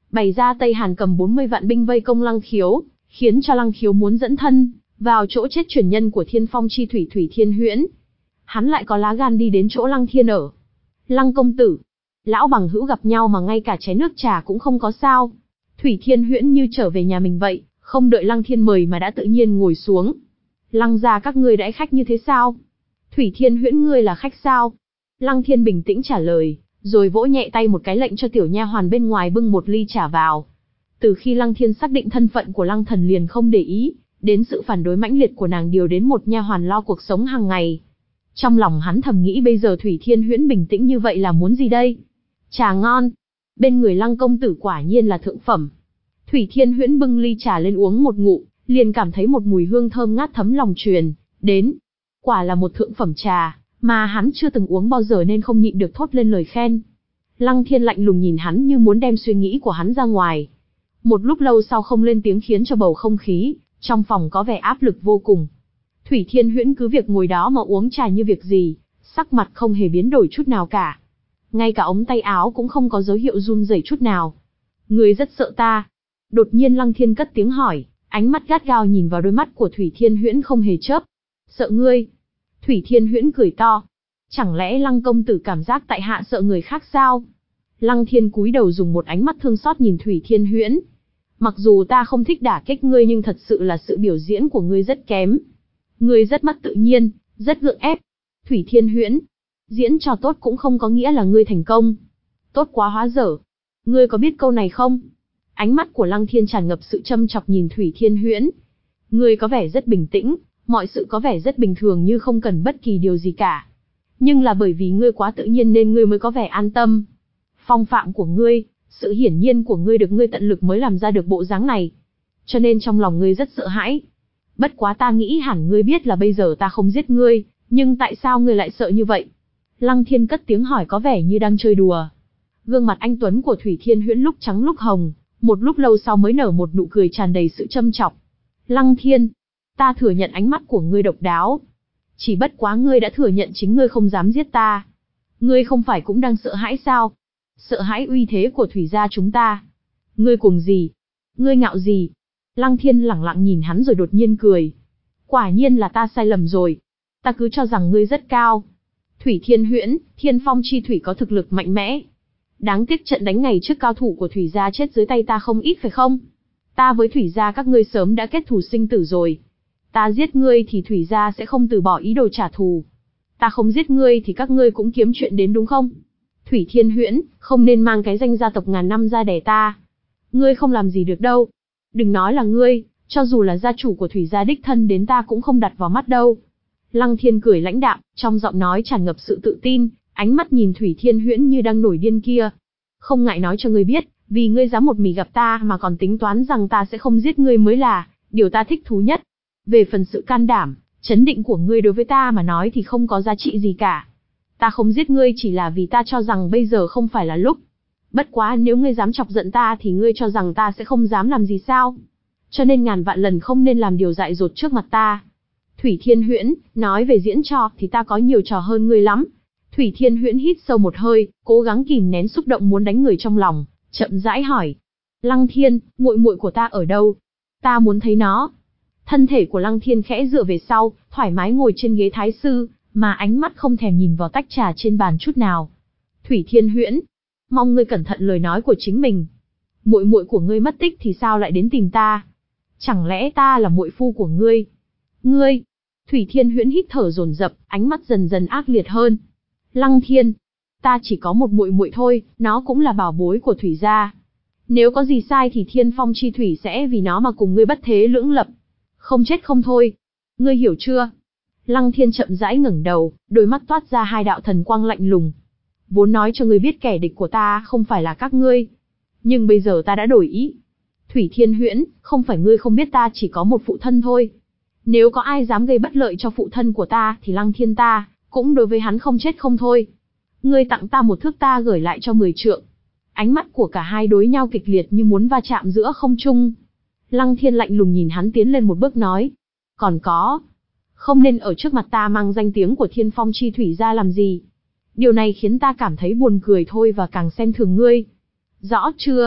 Speaker 1: bày ra Tây Hàn cầm bốn mươi vạn binh vây công Lăng Khiếu, khiến cho Lăng Khiếu muốn dẫn thân vào chỗ chết truyền nhân của Thiên Phong chi thủy Thủy Thiên Huyễn. Hắn lại có lá gan đi đến chỗ Lăng Thiên ở. Lăng công tử, lão bằng hữu gặp nhau mà ngay cả chén nước trà cũng không có sao? Thủy Thiên Huyễn như trở về nhà mình vậy, không đợi Lăng Thiên mời mà đã tự nhiên ngồi xuống. Lăng gia các ngươi đãi khách như thế sao? Thủy Thiên Huyễn ngươi là khách sao? Lăng Thiên bình tĩnh trả lời, rồi vỗ nhẹ tay một cái lệnh cho tiểu nha hoàn bên ngoài bưng một ly trà vào. Từ khi Lăng Thiên xác định thân phận của Lăng Thần liền không để ý đến sự phản đối mãnh liệt của nàng, điều đến một nha hoàn lo cuộc sống hàng ngày. Trong lòng hắn thầm nghĩ bây giờ Thủy Thiên Huyễn bình tĩnh như vậy là muốn gì đây? Trà ngon. Bên người Lăng công tử quả nhiên là thượng phẩm. Thủy Thiên Huyễn bưng ly trà lên uống một ngụm, liền cảm thấy một mùi hương thơm ngát thấm lòng truyền đến. Quả là một thượng phẩm trà, mà hắn chưa từng uống bao giờ nên không nhịn được thốt lên lời khen. Lăng Thiên lạnh lùng nhìn hắn như muốn đem suy nghĩ của hắn ra ngoài. Một lúc lâu sau không lên tiếng khiến cho bầu không khí trong phòng có vẻ áp lực vô cùng. Thủy Thiên Huyễn cứ việc ngồi đó mà uống trà như việc gì, sắc mặt không hề biến đổi chút nào cả. Ngay cả ống tay áo cũng không có dấu hiệu run rẩy chút nào. Ngươi rất sợ ta? Đột nhiên Lăng Thiên cất tiếng hỏi, ánh mắt gắt gao nhìn vào đôi mắt của Thủy Thiên Huyễn không hề chớp. Sợ ngươi? Thủy Thiên Huyễn cười to. Chẳng lẽ Lăng công tử cảm giác tại hạ sợ người khác sao? Lăng Thiên cúi đầu dùng một ánh mắt thương xót nhìn Thủy Thiên Huyễn. Mặc dù ta không thích đả kích ngươi nhưng thật sự là sự biểu diễn của ngươi rất kém. Ngươi rất mất tự nhiên, rất gượng ép. Thủy Thiên Huyễn, diễn trò tốt cũng không có nghĩa là ngươi thành công. Tốt quá hóa dở. Ngươi có biết câu này không? Ánh mắt của Lăng Thiên tràn ngập sự châm chọc nhìn Thủy Thiên Huyễn. Ngươi có vẻ rất bình tĩnh, mọi sự có vẻ rất bình thường như không cần bất kỳ điều gì cả. Nhưng là bởi vì ngươi quá tự nhiên nên ngươi mới có vẻ an tâm. Phong phạm của ngươi, sự hiển nhiên của ngươi được ngươi tận lực mới làm ra được bộ dáng này. Cho nên trong lòng ngươi rất sợ hãi. Bất quá ta nghĩ hẳn ngươi biết là bây giờ ta không giết ngươi, nhưng tại sao ngươi lại sợ như vậy? Lăng Thiên cất tiếng hỏi có vẻ như đang chơi đùa. Gương mặt anh tuấn của Thủy Thiên Huyễn lúc trắng lúc hồng, một lúc lâu sau mới nở một nụ cười tràn đầy sự châm chọc. Lăng Thiên, ta thừa nhận ánh mắt của ngươi độc đáo. Chỉ bất quá ngươi đã thừa nhận chính ngươi không dám giết ta. Ngươi không phải cũng đang sợ hãi sao? Sợ hãi uy thế của Thủy gia chúng ta. Ngươi cuồng gì? Ngươi ngạo gì? Lăng Thiên lẳng lặng nhìn hắn rồi đột nhiên cười. Quả nhiên là ta sai lầm rồi. Ta cứ cho rằng ngươi rất cao. Thủy Thiên Huyễn, Thiên Phong chi thủy có thực lực mạnh mẽ. Đáng tiếc trận đánh ngày trước cao thủ của Thủy gia chết dưới tay ta không ít phải không? Ta với Thủy gia các ngươi sớm đã kết thù sinh tử rồi. Ta giết ngươi thì Thủy gia sẽ không từ bỏ ý đồ trả thù. Ta không giết ngươi thì các ngươi cũng kiếm chuyện đến đúng không? Thủy Thiên Huyễn, không nên mang cái danh gia tộc ngàn năm ra đẻ ta. Ngươi không làm gì được đâu. Đừng nói là ngươi, cho dù là gia chủ của Thủy gia đích thân đến ta cũng không đặt vào mắt đâu. Lăng Thiên cười lãnh đạm, trong giọng nói tràn ngập sự tự tin, ánh mắt nhìn Thủy Thiên Huyễn như đang nổi điên kia. Không ngại nói cho ngươi biết, vì ngươi dám một mình gặp ta mà còn tính toán rằng ta sẽ không giết ngươi mới là điều ta thích thú nhất. Về phần sự can đảm, chấn định của ngươi đối với ta mà nói thì không có giá trị gì cả. Ta không giết ngươi chỉ là vì ta cho rằng bây giờ không phải là lúc. Bất quá nếu ngươi dám chọc giận ta thì ngươi cho rằng ta sẽ không dám làm gì sao? Cho nên ngàn vạn lần không nên làm điều dại dột trước mặt ta. Thủy Thiên Huyễn, nói về diễn trò thì ta có nhiều trò hơn ngươi lắm. Thủy Thiên Huyễn hít sâu một hơi, cố gắng kìm nén xúc động muốn đánh người trong lòng, chậm rãi hỏi. Lăng Thiên, muội muội của ta ở đâu? Ta muốn thấy nó. Thân thể của Lăng Thiên khẽ dựa về sau, thoải mái ngồi trên ghế thái sư, mà ánh mắt không thèm nhìn vào tách trà trên bàn chút nào. Thủy Thiên Huyễn, mong ngươi cẩn thận lời nói của chính mình. Muội muội của ngươi mất tích thì sao lại đến tìm ta? Chẳng lẽ ta là muội phu của ngươi? Ngươi? Thủy Thiên Huyễn hít thở dồn dập, ánh mắt dần dần ác liệt hơn. Lăng Thiên, ta chỉ có một muội muội thôi, nó cũng là bảo bối của Thủy gia. Nếu có gì sai thì Thiên Phong chi thủy sẽ vì nó mà cùng ngươi bất thế lưỡng lập. Không chết không thôi. Ngươi hiểu chưa? Lăng Thiên chậm rãi ngẩng đầu, đôi mắt toát ra hai đạo thần quang lạnh lùng. Vốn nói cho ngươi biết kẻ địch của ta không phải là các ngươi. Nhưng bây giờ ta đã đổi ý. Thủy Thiên Huyễn, không phải ngươi không biết ta chỉ có một phụ thân thôi. Nếu có ai dám gây bất lợi cho phụ thân của ta thì Lăng Thiên ta cũng đối với hắn không chết không thôi. Ngươi tặng ta một thước ta gửi lại cho mười trượng. Ánh mắt của cả hai đối nhau kịch liệt như muốn va chạm giữa không trung. Lăng Thiên lạnh lùng nhìn hắn tiến lên một bước nói. Còn có, không nên ở trước mặt ta mang danh tiếng của Thiên Phong chi thủy ra làm gì. Điều này khiến ta cảm thấy buồn cười thôi và càng xem thường ngươi. Rõ chưa?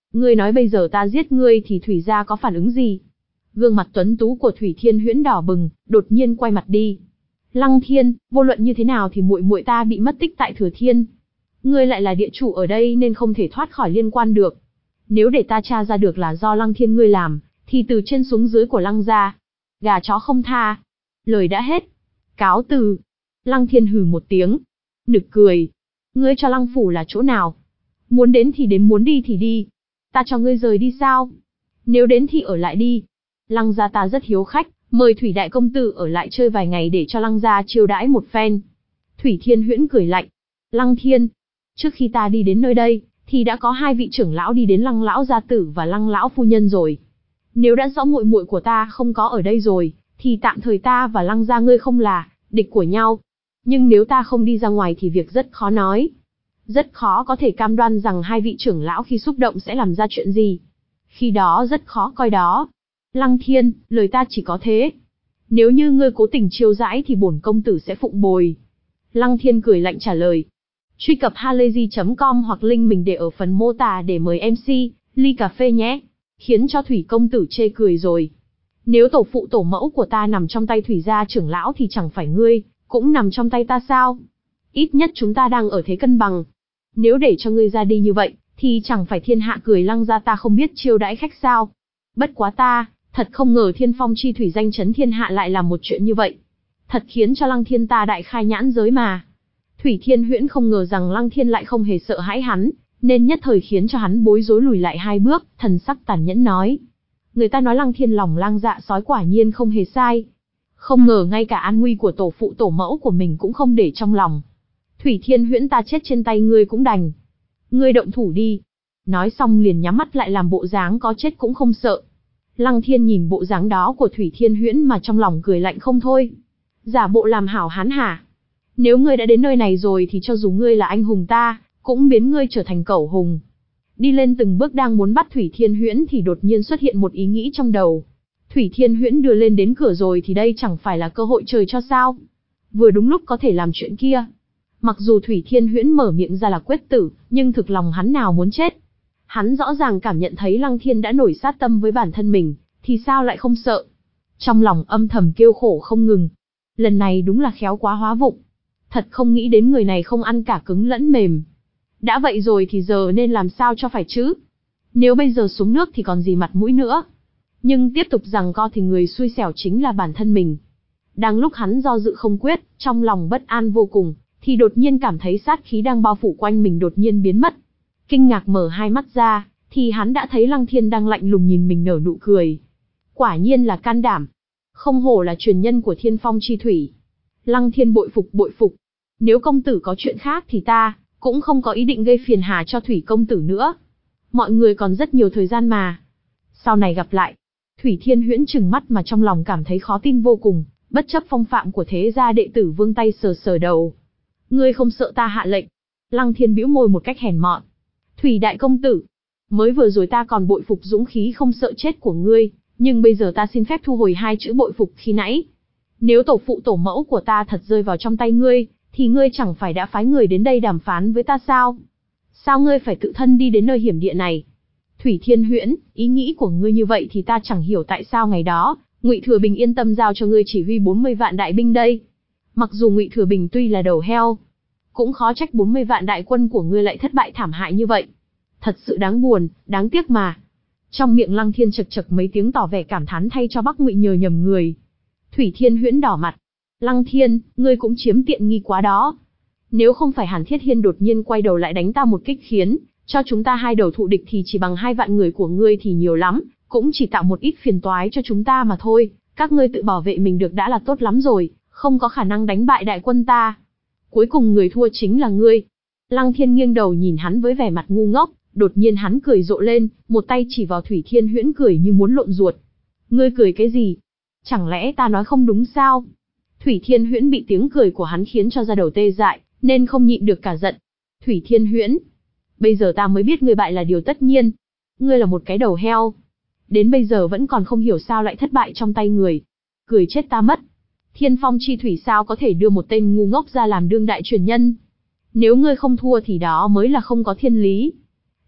Speaker 1: Ngươi nói bây giờ ta giết ngươi thì Thủy gia có phản ứng gì? Gương mặt tuấn tú của Thủy Thiên Huyễn đỏ bừng, đột nhiên quay mặt đi. Lăng Thiên, vô luận như thế nào thì muội muội ta bị mất tích tại Thừa Thiên. Ngươi lại là địa chủ ở đây nên không thể thoát khỏi liên quan được. Nếu để ta tra ra được là do Lăng Thiên ngươi làm, thì từ trên xuống dưới của Lăng gia, gà chó không tha. Lời đã hết. Cáo từ. Lăng Thiên hừ một tiếng. Nực cười. Ngươi cho Lăng phủ là chỗ nào? Muốn đến thì đến, muốn đi thì đi. Ta cho ngươi rời đi sao? Nếu đến thì ở lại đi. Lăng gia ta rất hiếu khách, mời Thủy đại công tử ở lại chơi vài ngày để cho Lăng gia chiêu đãi một phen. Thủy Thiên Huyễn cười lạnh. Lăng Thiên, trước khi ta đi đến nơi đây, thì đã có hai vị trưởng lão đi đến Lăng lão gia tử và Lăng lão phu nhân rồi. Nếu đã rõ muội muội của ta không có ở đây rồi, thì tạm thời ta và Lăng gia ngươi không là địch của nhau. Nhưng nếu ta không đi ra ngoài thì việc rất khó nói. Rất khó có thể cam đoan rằng hai vị trưởng lão khi xúc động sẽ làm ra chuyện gì. Khi đó rất khó coi đó. Lăng Thiên, lời ta chỉ có thế. Nếu như ngươi cố tình chiêu đãi thì bổn công tử sẽ phụng bồi. Lăng Thiên cười lạnh trả lời. Truy cập halayzi chấm com hoặc link mình để ở phần mô tả để mời em xê, ly cà phê nhé. Khiến cho Thủy công tử chê cười rồi. Nếu tổ phụ tổ mẫu của ta nằm trong tay Thủy gia trưởng lão thì chẳng phải ngươi cũng nằm trong tay ta sao? Ít nhất chúng ta đang ở thế cân bằng. Nếu để cho ngươi ra đi như vậy, thì chẳng phải thiên hạ cười Lăng gia ta không biết chiêu đãi khách sao? Bất quá ta, thật không ngờ Thiên Phong chi thủy danh chấn thiên hạ lại làm một chuyện như vậy. Thật khiến cho Lăng Thiên ta đại khai nhãn giới mà. Thủy Thiên Huyễn không ngờ rằng Lăng Thiên lại không hề sợ hãi hắn, nên nhất thời khiến cho hắn bối rối lùi lại hai bước, thần sắc tàn nhẫn nói. Người ta nói Lăng Thiên lòng lang dạ sói quả nhiên không hề sai. Không ngờ ngay cả an nguy của tổ phụ tổ mẫu của mình cũng không để trong lòng. Thủy Thiên Huyễn ta chết trên tay ngươi cũng đành. Ngươi động thủ đi. Nói xong liền nhắm mắt lại làm bộ dáng có chết cũng không sợ. Lăng Thiên nhìn bộ dáng đó của Thủy Thiên Huyễn mà trong lòng cười lạnh không thôi. Giả bộ làm hảo hán hả? Nếu ngươi đã đến nơi này rồi thì cho dù ngươi là anh hùng ta, cũng biến ngươi trở thành cẩu hùng. Đi lên từng bước đang muốn bắt Thủy Thiên Huyễn thì đột nhiên xuất hiện một ý nghĩ trong đầu. Thủy Thiên Huyễn đưa lên đến cửa rồi thì đây chẳng phải là cơ hội trời cho sao? Vừa đúng lúc có thể làm chuyện kia. Mặc dù Thủy Thiên Huyễn mở miệng ra là quyết tử, nhưng thực lòng hắn nào muốn chết. Hắn rõ ràng cảm nhận thấy Lăng Thiên đã nổi sát tâm với bản thân mình, thì sao lại không sợ? Trong lòng âm thầm kêu khổ không ngừng. Lần này đúng là khéo quá hóa vụng. Thật không nghĩ đến người này không ăn cả cứng lẫn mềm. Đã vậy rồi thì giờ nên làm sao cho phải chứ? Nếu bây giờ xuống nước thì còn gì mặt mũi nữa. Nhưng tiếp tục giằng co thì người xui xẻo chính là bản thân mình. Đang lúc hắn do dự không quyết, trong lòng bất an vô cùng, thì đột nhiên cảm thấy sát khí đang bao phủ quanh mình đột nhiên biến mất. Kinh ngạc mở hai mắt ra, thì hắn đã thấy Lăng Thiên đang lạnh lùng nhìn mình nở nụ cười. Quả nhiên là can đảm. Không hổ là truyền nhân của Thiên Phong chi thủy. Lăng Thiên bội phục bội phục. Nếu công tử có chuyện khác thì ta cũng không có ý định gây phiền hà cho Thủy công tử nữa. Mọi người còn rất nhiều thời gian mà. Sau này gặp lại. Thủy Thiên Huyễn trừng mắt mà trong lòng cảm thấy khó tin vô cùng, bất chấp phong phạm của thế gia đệ tử vươn tay sờ sờ đầu. Ngươi không sợ ta hạ lệnh? Lăng Thiên bĩu môi một cách hèn mọn. Thủy đại công tử, mới vừa rồi ta còn bội phục dũng khí không sợ chết của ngươi, nhưng bây giờ ta xin phép thu hồi hai chữ bội phục khi nãy. Nếu tổ phụ tổ mẫu của ta thật rơi vào trong tay ngươi, thì ngươi chẳng phải đã phái người đến đây đàm phán với ta sao? Sao ngươi phải tự thân đi đến nơi hiểm địa này? Thủy Thiên Huyễn, ý nghĩ của ngươi như vậy thì ta chẳng hiểu tại sao ngày đó, Ngụy Thừa Bình yên tâm giao cho ngươi chỉ huy bốn mươi vạn đại binh đây. Mặc dù Ngụy Thừa Bình tuy là đầu heo, cũng khó trách bốn mươi vạn đại quân của ngươi lại thất bại thảm hại như vậy. Thật sự đáng buồn, đáng tiếc mà. Trong miệng Lăng Thiên chật chật mấy tiếng tỏ vẻ cảm thán thay cho Bắc Ngụy nhờ nhầm người. Thủy Thiên Huyễn đỏ mặt. Lăng Thiên, ngươi cũng chiếm tiện nghi quá đó. Nếu không phải Hàn Thiết Hiên đột nhiên quay đầu lại đánh ta một kích khiến cho chúng ta hai đầu thụ địch thì chỉ bằng hai vạn người của ngươi thì nhiều lắm, cũng chỉ tạo một ít phiền toái cho chúng ta mà thôi. Các ngươi tự bảo vệ mình được đã là tốt lắm rồi, không có khả năng đánh bại đại quân ta. Cuối cùng người thua chính là ngươi. Lăng Thiên nghiêng đầu nhìn hắn với vẻ mặt ngu ngốc, đột nhiên hắn cười rộ lên, một tay chỉ vào Thủy Thiên Huyễn cười như muốn lộn ruột. Ngươi cười cái gì? Chẳng lẽ ta nói không đúng sao? Thủy Thiên Huyễn bị tiếng cười của hắn khiến cho da đầu tê dại, nên không nhịn được cả giận. Thủy Thiên Huyễn, bây giờ ta mới biết ngươi bại là điều tất nhiên. Ngươi là một cái đầu heo. Đến bây giờ vẫn còn không hiểu sao lại thất bại trong tay người. Cười chết ta mất. Thiên Phong chi thủy sao có thể đưa một tên ngu ngốc ra làm đương đại truyền nhân? Nếu ngươi không thua thì đó mới là không có thiên lý.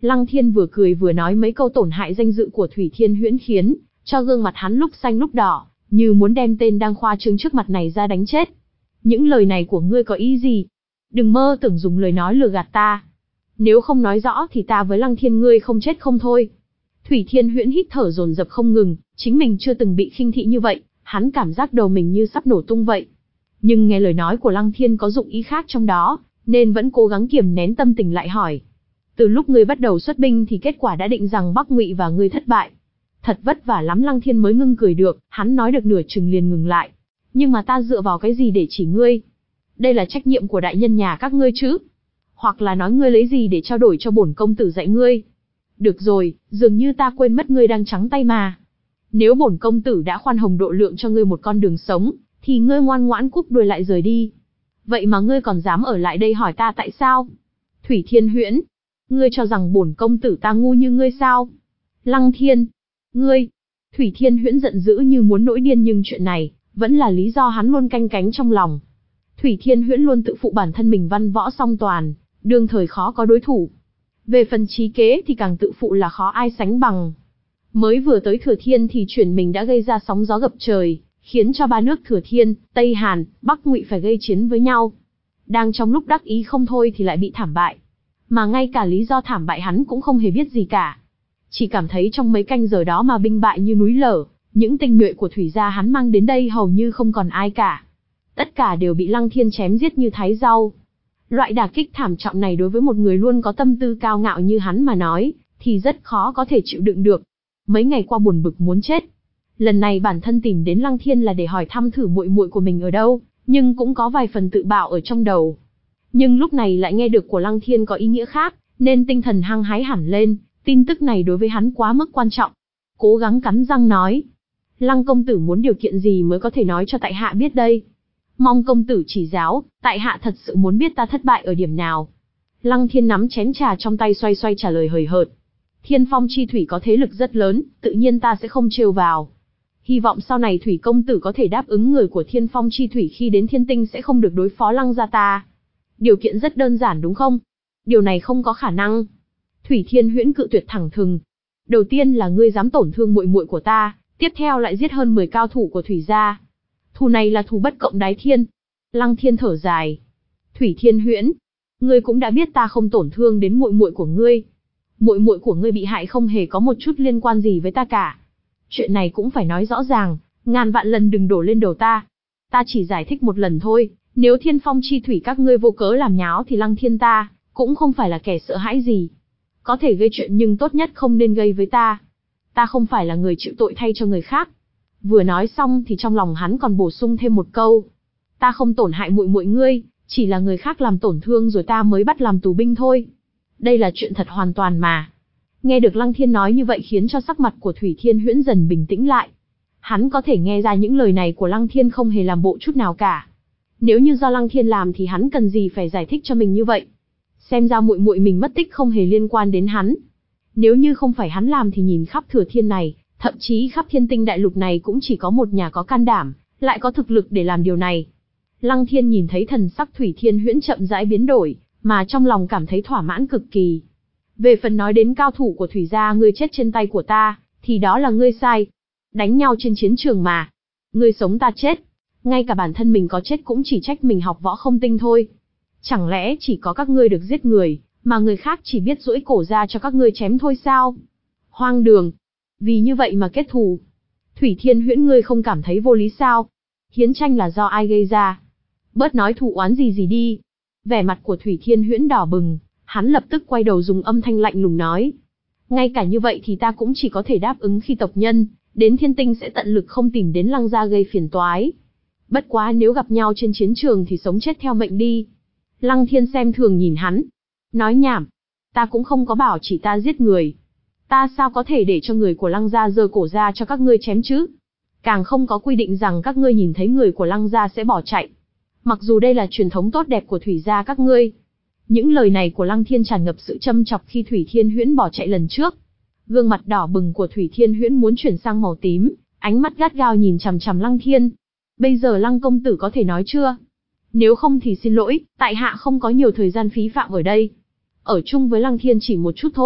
Speaker 1: Lăng Thiên vừa cười vừa nói mấy câu tổn hại danh dự của Thủy Thiên Huyễn khiến cho gương mặt hắn lúc xanh lúc đỏ, như muốn đem tên đang khoa trương trước mặt này ra đánh chết. Những lời này của ngươi có ý gì? Đừng mơ tưởng dùng lời nói lừa gạt ta. Nếu không nói rõ thì ta với Lăng Thiên ngươi không chết không thôi. Thủy Thiên Huyễn hít thở dồn dập không ngừng, chính mình chưa từng bị khinh thị như vậy, hắn cảm giác đầu mình như sắp nổ tung vậy. Nhưng nghe lời nói của Lăng Thiên có dụng ý khác trong đó, nên vẫn cố gắng kiềm nén tâm tình lại hỏi. Từ lúc ngươi bắt đầu xuất binh thì kết quả đã định rằng Bắc Ngụy và ngươi thất bại. Thật vất vả lắm Lăng Thiên mới ngưng cười được, hắn nói được nửa chừng liền ngừng lại. Nhưng mà ta dựa vào cái gì để chỉ ngươi? Đây là trách nhiệm của đại nhân nhà các ngươi chứ? Hoặc là nói ngươi lấy gì để trao đổi cho bổn công tử dạy ngươi? Được rồi, dường như ta quên mất ngươi đang trắng tay mà. Nếu bổn công tử đã khoan hồng độ lượng cho ngươi một con đường sống, thì ngươi ngoan ngoãn cúp đuôi lại rời đi. Vậy mà ngươi còn dám ở lại đây hỏi ta tại sao? Thủy Thiên Huyễn, ngươi cho rằng bổn công tử ta ngu như ngươi sao? Lăng Thiên, ngươi... Thủy Thiên Huyễn giận dữ như muốn nổi điên nhưng chuyện này, vẫn là lý do hắn luôn canh cánh trong lòng. Thủy Thiên Huyễn luôn tự phụ bản thân mình văn võ song toàn, đương thời khó có đối thủ. Về phần trí kế thì càng tự phụ là khó ai sánh bằng. Mới vừa tới Thừa Thiên thì chuyển mình đã gây ra sóng gió ngập trời, khiến cho ba nước Thừa Thiên, Tây Hàn, Bắc Ngụy phải gây chiến với nhau. Đang trong lúc đắc ý không thôi thì lại bị thảm bại. Mà ngay cả lý do thảm bại hắn cũng không hề biết gì cả. Chỉ cảm thấy trong mấy canh giờ đó mà binh bại như núi lở, những tinh nhuệ của thủy gia hắn mang đến đây hầu như không còn ai cả. Tất cả đều bị Lăng Thiên chém giết như thái rau. Loại đả kích thảm trọng này đối với một người luôn có tâm tư cao ngạo như hắn mà nói, thì rất khó có thể chịu đựng được. Mấy ngày qua buồn bực muốn chết. Lần này bản thân tìm đến Lăng Thiên là để hỏi thăm thử muội muội của mình ở đâu, nhưng cũng có vài phần tự bạo ở trong đầu. Nhưng lúc này lại nghe được của Lăng Thiên có ý nghĩa khác, nên tinh thần hăng hái hẳn lên, tin tức này đối với hắn quá mức quan trọng. Cố gắng cắn răng nói. Lăng công tử muốn điều kiện gì mới có thể nói cho tại hạ biết đây? Mong công tử chỉ giáo, tại hạ thật sự muốn biết ta thất bại ở điểm nào. Lăng Thiên nắm chén trà trong tay xoay xoay trả lời hời hợt. Thiên Phong chi thủy có thế lực rất lớn, tự nhiên ta sẽ không trêu vào. Hy vọng sau này Thủy công tử có thể đáp ứng người của Thiên Phong chi thủy khi đến Thiên Tinh sẽ không được đối phó Lăng gia ta. Điều kiện rất đơn giản đúng không? Điều này không có khả năng. Thủy Thiên Huyễn cự tuyệt thẳng thừng. Đầu tiên là ngươi dám tổn thương muội muội của ta, tiếp theo lại giết hơn mười cao thủ của Thủy gia. Thù này là thù bất cộng đái thiên. Lăng Thiên thở dài. Thủy Thiên Huyễn, ngươi cũng đã biết ta không tổn thương đến muội muội của ngươi. Muội muội của ngươi bị hại không hề có một chút liên quan gì với ta cả. Chuyện này cũng phải nói rõ ràng, ngàn vạn lần đừng đổ lên đầu ta. Ta chỉ giải thích một lần thôi, nếu Thiên Phong chi thủy các ngươi vô cớ làm nháo thì Lăng Thiên ta cũng không phải là kẻ sợ hãi gì. Có thể gây chuyện nhưng tốt nhất không nên gây với ta. Ta không phải là người chịu tội thay cho người khác. Vừa nói xong thì trong lòng hắn còn bổ sung thêm một câu. Ta không tổn hại muội muội ngươi, chỉ là người khác làm tổn thương rồi ta mới bắt làm tù binh thôi. Đây là chuyện thật hoàn toàn mà. Nghe được Lăng Thiên nói như vậy khiến cho sắc mặt của Thủy Thiên Huyễn dần bình tĩnh lại. Hắn có thể nghe ra những lời này của Lăng Thiên không hề làm bộ chút nào cả. Nếu như do Lăng Thiên làm thì hắn cần gì phải giải thích cho mình như vậy. Xem ra muội muội mình mất tích không hề liên quan đến hắn. Nếu như không phải hắn làm thì nhìn khắp Thừa Thiên này, thậm chí khắp Thiên Tinh đại lục này cũng chỉ có một nhà có can đảm, lại có thực lực để làm điều này. Lăng Thiên nhìn thấy thần sắc Thủy Thiên Huyễn chậm rãi biến đổi, mà trong lòng cảm thấy thỏa mãn cực kỳ. Về phần nói đến cao thủ của Thủy gia ngươi chết trên tay của ta, thì đó là ngươi sai. Đánh nhau trên chiến trường mà. Ngươi sống ta chết. Ngay cả bản thân mình có chết cũng chỉ trách mình học võ không tinh thôi. Chẳng lẽ chỉ có các ngươi được giết người, mà người khác chỉ biết duỗi cổ ra cho các ngươi chém thôi sao? Hoang đường. Vì như vậy mà kết thù. Thủy Thiên Huyễn ngươi không cảm thấy vô lý sao? Hiến tranh là do ai gây ra? Bớt nói thù oán gì gì đi. Vẻ mặt của Thủy Thiên Huyễn đỏ bừng, hắn lập tức quay đầu dùng âm thanh lạnh lùng nói. Ngay cả như vậy thì ta cũng chỉ có thể đáp ứng khi tộc nhân đến Thiên Tinh sẽ tận lực không tìm đến Lăng gia gây phiền toái. Bất quá nếu gặp nhau trên chiến trường thì sống chết theo mệnh đi. Lăng Thiên xem thường nhìn hắn. Nói nhảm. Ta cũng không có bảo chỉ ta giết người. Ta sao có thể để cho người của Lăng gia giơ cổ ra cho các ngươi chém chứ? Càng không có quy định rằng các ngươi nhìn thấy người của Lăng gia sẽ bỏ chạy. Mặc dù đây là truyền thống tốt đẹp của Thủy gia các ngươi. Những lời này của Lăng Thiên tràn ngập sự châm chọc khi Thủy Thiên Huyễn bỏ chạy lần trước. Gương mặt đỏ bừng của Thủy Thiên Huyễn muốn chuyển sang màu tím, ánh mắt gắt gao nhìn chằm chằm Lăng Thiên. Bây giờ Lăng công tử có thể nói chưa? Nếu không thì xin lỗi, tại hạ không có nhiều thời gian phí phạm ở đây. Ở chung với Lăng Thiên chỉ một chút thôi,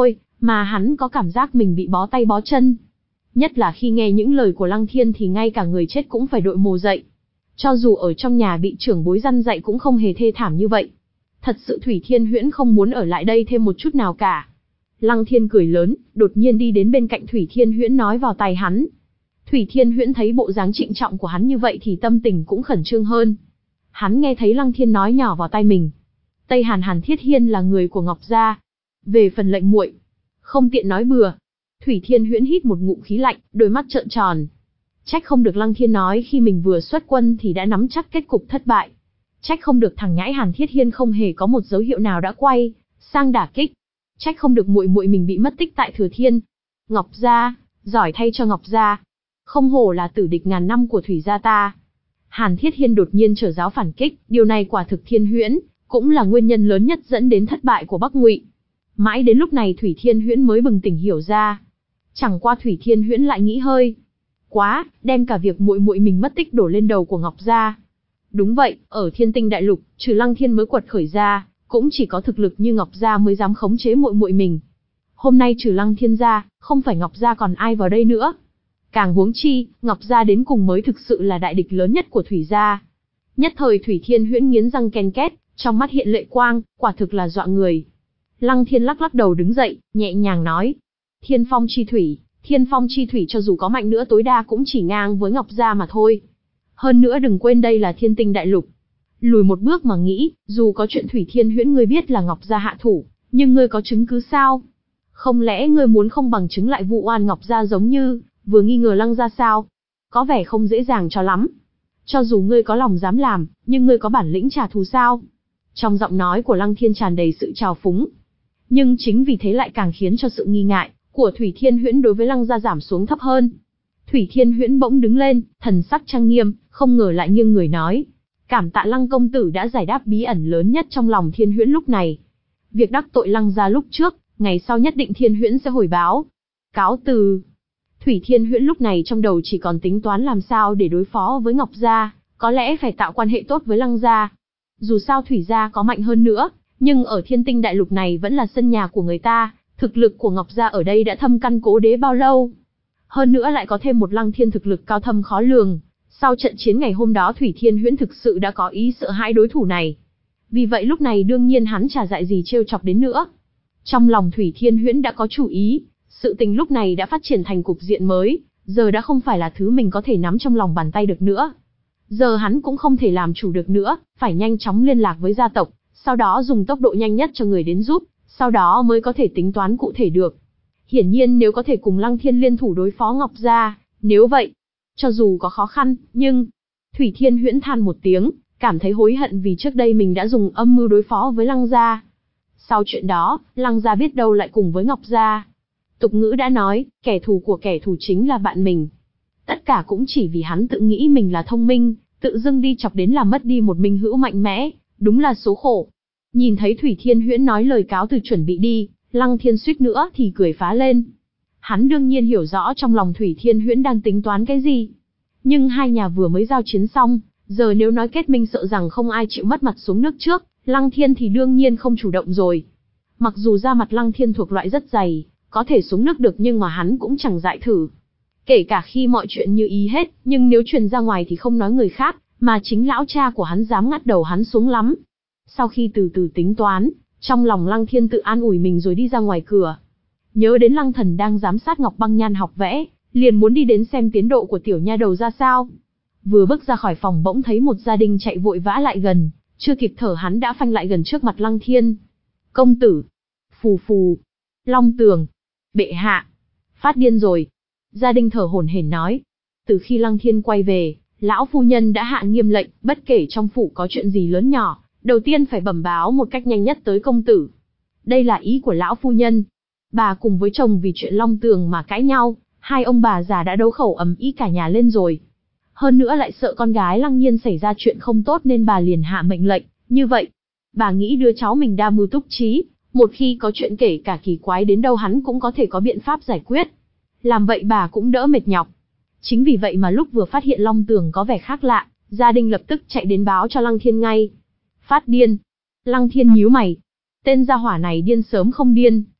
Speaker 1: mà hắn có cảm giác mình bị bó tay bó chân. Nhất là khi nghe những lời của Lăng Thiên thì ngay cả người chết cũng phải đội mồ dậy. Cho dù ở trong nhà bị trưởng bối răn dạy cũng không hề thê thảm như vậy. Thật sự Thủy Thiên Huyễn không muốn ở lại đây thêm một chút nào cả. Lăng Thiên cười lớn, đột nhiên đi đến bên cạnh Thủy Thiên Huyễn nói vào tai hắn. Thủy Thiên Huyễn thấy bộ dáng trịnh trọng của hắn như vậy thì tâm tình cũng khẩn trương hơn. Hắn nghe thấy Lăng Thiên nói nhỏ vào tai mình. Tây Hàn Hàn Thiết Hiên là người của Ngọc gia. Về phần lệnh muội, không tiện nói bừa. Thủy Thiên Huyễn hít một ngụm khí lạnh, đôi mắt trợn tròn. Trách không được Lăng Thiên nói khi mình vừa xuất quân thì đã nắm chắc kết cục thất bại. Trách không được thằng nhãi Hàn Thiết Hiên không hề có một dấu hiệu nào đã quay sang đả kích. Trách không được muội muội mình bị mất tích tại Thừa Thiên. Ngọc gia, giỏi thay cho Ngọc gia. Không hổ là tử địch ngàn năm của Thủy gia ta. Hàn Thiết Hiên đột nhiên trở giáo phản kích, điều này quả thực Thiên Huyễn, cũng là nguyên nhân lớn nhất dẫn đến thất bại của Bắc Ngụy. Mãi đến lúc này Thủy Thiên Huyễn mới bừng tỉnh hiểu ra. Chẳng qua Thủy Thiên Huyễn lại nghĩ hơi quá, đem cả việc muội muội mình mất tích đổ lên đầu của Ngọc gia. Đúng vậy, ở Thiên Tinh Đại Lục, trừ Lăng Thiên mới quật khởi ra, cũng chỉ có thực lực như Ngọc gia mới dám khống chế muội muội mình. Hôm nay trừ Lăng Thiên ra, không phải Ngọc gia còn ai vào đây nữa. Càng huống chi, Ngọc gia đến cùng mới thực sự là đại địch lớn nhất của Thủy gia. Nhất thời Thủy Thiên Huyễn nghiến răng ken két, trong mắt hiện lệ quang, quả thực là dọa người. Lăng Thiên lắc lắc đầu đứng dậy, nhẹ nhàng nói: Thiên Phong chi thủy, Thiên Phong chi thủy cho dù có mạnh nữa tối đa cũng chỉ ngang với Ngọc gia mà thôi. Hơn nữa đừng quên đây là Thiên Tinh Đại Lục. Lùi một bước mà nghĩ, dù có chuyện Thủy Thiên Huyễn ngươi biết là Ngọc gia hạ thủ, nhưng ngươi có chứng cứ sao? Không lẽ ngươi muốn không bằng chứng lại vụ oan Ngọc gia giống như vừa nghi ngờ Lăng gia sao? Có vẻ không dễ dàng cho lắm. Cho dù ngươi có lòng dám làm, nhưng ngươi có bản lĩnh trả thù sao? Trong giọng nói của Lăng Thiên tràn đầy sự trào phúng. Nhưng chính vì thế lại càng khiến cho sự nghi ngại của Thủy Thiên Huyễn đối với Lăng gia giảm xuống thấp hơn. Thủy Thiên Huyễn bỗng đứng lên, thần sắc trang nghiêm, không ngờ lại nghiêng người nói: Cảm tạ Lăng công tử đã giải đáp bí ẩn lớn nhất trong lòng Thiên Huyễn lúc này. Việc đắc tội Lăng gia lúc trước, ngày sau nhất định Thiên Huyễn sẽ hồi báo. Cáo từ. Thủy Thiên Huyễn lúc này trong đầu chỉ còn tính toán làm sao để đối phó với Ngọc gia, có lẽ phải tạo quan hệ tốt với Lăng gia. Dù sao Thủy gia có mạnh hơn nữa, nhưng ở Thiên Tinh Đại Lục này vẫn là sân nhà của người ta, thực lực của Ngọc gia ở đây đã thâm căn cố đế bao lâu. Hơn nữa lại có thêm một Lăng Thiên thực lực cao thâm khó lường. Sau trận chiến ngày hôm đó Thủy Thiên Huyễn thực sự đã có ý sợ hãi đối thủ này. Vì vậy lúc này đương nhiên hắn chả dại gì trêu chọc đến nữa. Trong lòng Thủy Thiên Huyễn đã có chủ ý, sự tình lúc này đã phát triển thành cục diện mới, giờ đã không phải là thứ mình có thể nắm trong lòng bàn tay được nữa. Giờ hắn cũng không thể làm chủ được nữa, phải nhanh chóng liên lạc với gia tộc, sau đó dùng tốc độ nhanh nhất cho người đến giúp, sau đó mới có thể tính toán cụ thể được. Hiển nhiên nếu có thể cùng Lăng Thiên liên thủ đối phó Ngọc gia, nếu vậy, cho dù có khó khăn, nhưng... Thủy Thiên Huyễn than một tiếng, cảm thấy hối hận vì trước đây mình đã dùng âm mưu đối phó với Lăng gia. Sau chuyện đó, Lăng gia biết đâu lại cùng với Ngọc gia. Tục ngữ đã nói, kẻ thù của kẻ thù chính là bạn mình. Tất cả cũng chỉ vì hắn tự nghĩ mình là thông minh, tự dưng đi chọc đến làm mất đi một minh hữu mạnh mẽ, đúng là số khổ. Nhìn thấy Thủy Thiên Huyễn nói lời cáo từ chuẩn bị đi, Lăng Thiên suýt nữa thì cười phá lên. Hắn đương nhiên hiểu rõ trong lòng Thủy Thiên Huyễn đang tính toán cái gì. Nhưng hai nhà vừa mới giao chiến xong, giờ nếu nói kết minh sợ rằng không ai chịu mất mặt xuống nước trước, Lăng Thiên thì đương nhiên không chủ động rồi. Mặc dù da mặt Lăng Thiên thuộc loại rất dày, có thể xuống nước được nhưng mà hắn cũng chẳng dại thử. Kể cả khi mọi chuyện như ý hết, nhưng nếu truyền ra ngoài thì không nói người khác, mà chính lão cha của hắn dám ngắt đầu hắn xuống lắm. Sau khi từ từ tính toán, trong lòng Lăng Thiên tự an ủi mình rồi đi ra ngoài cửa. Nhớ đến Lăng Thần đang giám sát Ngọc Băng Nhan học vẽ, liền muốn đi đến xem tiến độ của tiểu nha đầu ra sao. Vừa bước ra khỏi phòng bỗng thấy một gia đình chạy vội vã lại gần, chưa kịp thở hắn đã phanh lại gần trước mặt Lăng Thiên. Công tử. Phù phù. Long Tường. Bệ hạ. Phát điên rồi. Gia đình thở hổn hển nói. Từ khi Lăng Thiên quay về, lão phu nhân đã hạ nghiêm lệnh, bất kể trong phủ có chuyện gì lớn nhỏ, đầu tiên phải bẩm báo một cách nhanh nhất tới công tử. Đây là ý của lão phu nhân. Bà cùng với chồng vì chuyện Long Tường mà cãi nhau, hai ông bà già đã đấu khẩu ầm ĩ cả nhà lên rồi. Hơn nữa lại sợ con gái Lăng Nhiên xảy ra chuyện không tốt nên bà liền hạ mệnh lệnh, như vậy. Bà nghĩ đứa cháu mình đa mưu túc trí, một khi có chuyện kể cả kỳ quái đến đâu hắn cũng có thể có biện pháp giải quyết. Làm vậy bà cũng đỡ mệt nhọc. Chính vì vậy mà lúc vừa phát hiện Long Tường có vẻ khác lạ, gia đình lập tức chạy đến báo cho Lăng Thiên ngay. Phát điên. Lăng Thiên nhíu mày. Tên gia hỏa này điên sớm không điên,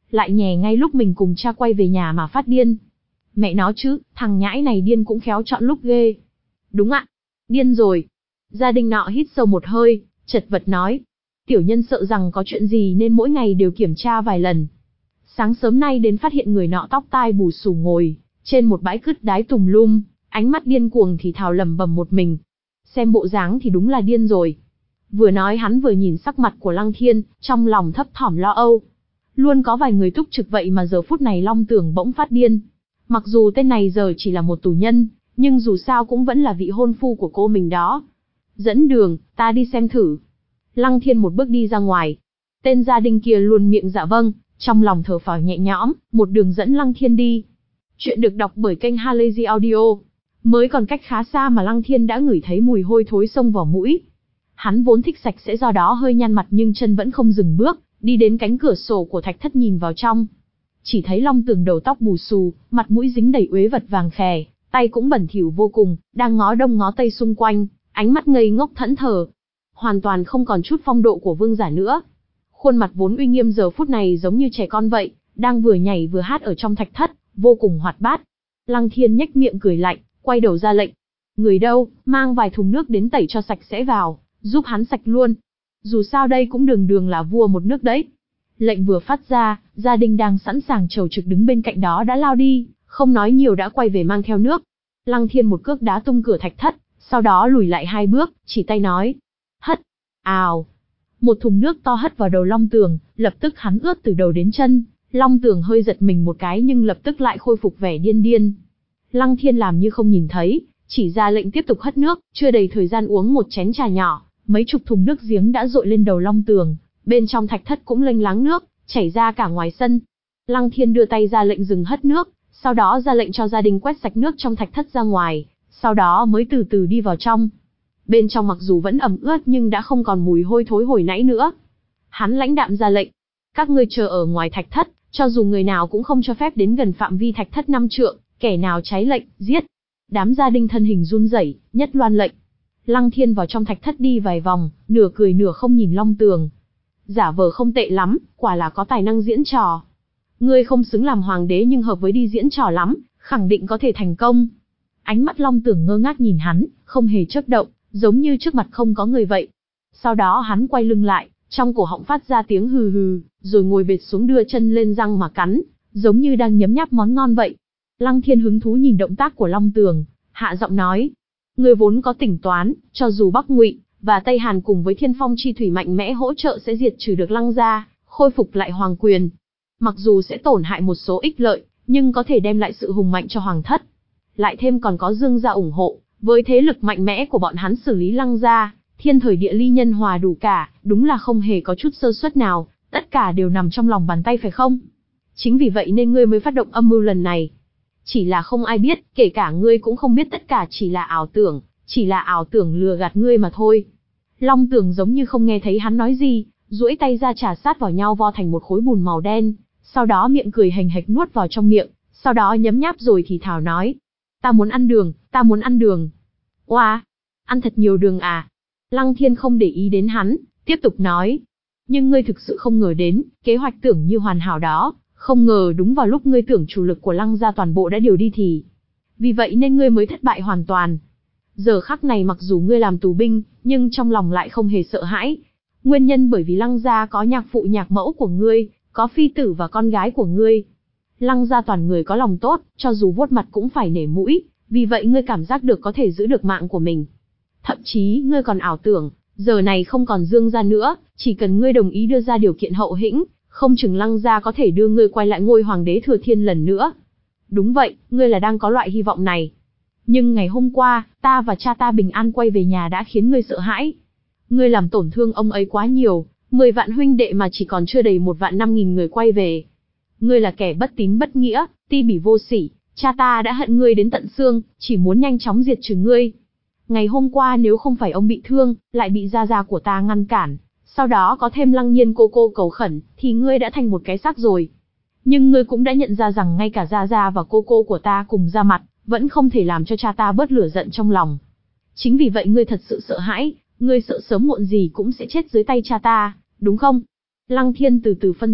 Speaker 1: lại nhè ngay lúc mình cùng cha quay về nhà mà phát điên. Mẹ nó chứ, thằng nhãi này điên cũng khéo chọn lúc ghê. Đúng ạ, điên rồi. Gia đình nọ hít sâu một hơi, chật vật nói. Tiểu nhân sợ rằng có chuyện gì nên mỗi ngày đều kiểm tra vài lần. Sáng sớm nay đến phát hiện người nọ tóc tai bù xù ngồi trên một bãi cứt đái tùm lum, ánh mắt điên cuồng thì thào lẩm bẩm một mình. Xem bộ dáng thì đúng là điên rồi. Vừa nói hắn vừa nhìn sắc mặt của Lăng Thiên, trong lòng thấp thỏm lo âu. Luôn có vài người túc trực vậy mà giờ phút này Long Tưởng bỗng phát điên. Mặc dù tên này giờ chỉ là một tù nhân, nhưng dù sao cũng vẫn là vị hôn phu của cô mình đó. Dẫn đường, ta đi xem thử. Lăng Thiên một bước đi ra ngoài. Tên gia đình kia luôn miệng dạ vâng, trong lòng thở phào nhẹ nhõm, một đường dẫn Lăng Thiên đi. Chuyện được đọc bởi kênh Halazy Audio. Mới còn cách khá xa mà Lăng Thiên đã ngửi thấy mùi hôi thối xông vào mũi. Hắn vốn thích sạch sẽ do đó hơi nhăn mặt nhưng chân vẫn không dừng bước, đi đến cánh cửa sổ của thạch thất nhìn vào trong. Chỉ thấy Long Tường đầu tóc bù xù, mặt mũi dính đầy uế vật vàng khè, tay cũng bẩn thỉu vô cùng, đang ngó đông ngó tây xung quanh, ánh mắt ngây ngốc thẫn thờ. Hoàn toàn không còn chút phong độ của vương giả nữa. Khuôn mặt vốn uy nghiêm giờ phút này giống như trẻ con vậy, đang vừa nhảy vừa hát ở trong thạch thất, vô cùng hoạt bát. Lăng Thiên nhếch miệng cười lạnh, quay đầu ra lệnh. Người đâu, mang vài thùng nước đến tẩy cho sạch sẽ vào, giúp hắn sạch luôn. Dù sao đây cũng đường đường là vua một nước đấy. Lệnh vừa phát ra, gia đình đang sẵn sàng chầu trực đứng bên cạnh đó đã lao đi, không nói nhiều đã quay về mang theo nước. Lăng Thiên một cước đá tung cửa thạch thất, sau đó lùi lại hai bước, chỉ tay nói. Hất, ào. Một thùng nước to hất vào đầu Long Tường, lập tức hắn ướt từ đầu đến chân. Long Tường hơi giật mình một cái nhưng lập tức lại khôi phục vẻ điên điên. Lăng Thiên làm như không nhìn thấy, chỉ ra lệnh tiếp tục hất nước, chưa đầy thời gian uống một chén trà nhỏ, mấy chục thùng nước giếng đã dội lên đầu Long Tường, bên trong thạch thất cũng lênh láng nước, chảy ra cả ngoài sân. Lăng Thiên đưa tay ra lệnh dừng hất nước, sau đó ra lệnh cho gia đình quét sạch nước trong thạch thất ra ngoài, sau đó mới từ từ đi vào trong. Bên trong mặc dù vẫn ẩm ướt nhưng đã không còn mùi hôi thối hồi nãy nữa. Hắn lãnh đạm ra lệnh, các ngươi chờ ở ngoài thạch thất, cho dù người nào cũng không cho phép đến gần phạm vi thạch thất năm trượng, kẻ nào trái lệnh, giết. Đám gia đình thân hình run rẩy, nhất loan lệnh. Lăng Thiên vào trong thạch thất đi vài vòng, nửa cười nửa không nhìn Long Tường. Giả vờ không tệ lắm, quả là có tài năng diễn trò. Ngươi không xứng làm hoàng đế nhưng hợp với đi diễn trò lắm, khẳng định có thể thành công. Ánh mắt Long Tường ngơ ngác nhìn hắn, không hề chớp động, giống như trước mặt không có người vậy. Sau đó hắn quay lưng lại, trong cổ họng phát ra tiếng hừ hừ, rồi ngồi bệt xuống đưa chân lên răng mà cắn, giống như đang nhấm nháp món ngon vậy. Lăng Thiên hứng thú nhìn động tác của Long Tường, hạ giọng nói. Ngươi vốn có tính toán, cho dù Bắc Ngụy và Tây Hàn cùng với Thiên Phong chi thủy mạnh mẽ hỗ trợ sẽ diệt trừ được Lăng gia, khôi phục lại hoàng quyền. Mặc dù sẽ tổn hại một số ích lợi, nhưng có thể đem lại sự hùng mạnh cho hoàng thất. Lại thêm còn có Dương gia ủng hộ, với thế lực mạnh mẽ của bọn hắn xử lý Lăng gia, thiên thời địa利nhân hòa đủ cả, đúng là không hề có chút sơ suất nào, tất cả đều nằm trong lòng bàn tay phải không? Chính vì vậy nên ngươi mới phát động âm mưu lần này. Chỉ là không ai biết, kể cả ngươi cũng không biết tất cả chỉ là ảo tưởng, chỉ là ảo tưởng lừa gạt ngươi mà thôi. Long Tường giống như không nghe thấy hắn nói gì, duỗi tay ra trà sát vào nhau vo thành một khối bùn màu đen, sau đó miệng cười hành hạch nuốt vào trong miệng, sau đó nhấm nháp rồi thì thào nói. Ta muốn ăn đường, ta muốn ăn đường. Oa, ăn thật nhiều đường à? Lăng Thiên không để ý đến hắn, tiếp tục nói. Nhưng ngươi thực sự không ngờ đến, kế hoạch tưởng như hoàn hảo đó, không ngờ đúng vào lúc ngươi tưởng chủ lực của Lăng gia toàn bộ đã điều đi thì. Vì vậy nên ngươi mới thất bại hoàn toàn. Giờ khắc này mặc dù ngươi làm tù binh, nhưng trong lòng lại không hề sợ hãi. Nguyên nhân bởi vì Lăng gia có nhạc phụ nhạc mẫu của ngươi, có phi tử và con gái của ngươi. Lăng gia toàn người có lòng tốt, cho dù vuốt mặt cũng phải nể mũi, vì vậy ngươi cảm giác được có thể giữ được mạng của mình. Thậm chí ngươi còn ảo tưởng, giờ này không còn Dương gia nữa, chỉ cần ngươi đồng ý đưa ra điều kiện hậu hĩnh, không chừng Lăng gia có thể đưa ngươi quay lại ngôi hoàng đế thừa thiên lần nữa. Đúng vậy, ngươi là đang có loại hy vọng này. Nhưng ngày hôm qua, ta và cha ta bình an quay về nhà đã khiến ngươi sợ hãi. Ngươi làm tổn thương ông ấy quá nhiều, mười vạn huynh đệ mà chỉ còn chưa đầy một vạn năm nghìn người quay về. Ngươi là kẻ bất tín bất nghĩa, ti bỉ vô sỉ, cha ta đã hận ngươi đến tận xương, chỉ muốn nhanh chóng diệt trừ ngươi. Ngày hôm qua nếu không phải ông bị thương, lại bị gia gia của ta ngăn cản, sau đó có thêm Lăng Nhiên cô cô cầu khẩn, thì ngươi đã thành một cái xác rồi. Nhưng ngươi cũng đã nhận ra rằng ngay cả gia gia và cô cô của ta cùng ra mặt, vẫn không thể làm cho cha ta bớt lửa giận trong lòng. Chính vì vậy ngươi thật sự sợ hãi, ngươi sợ sớm muộn gì cũng sẽ chết dưới tay cha ta, đúng không? Lăng Thiên từ từ phân tích,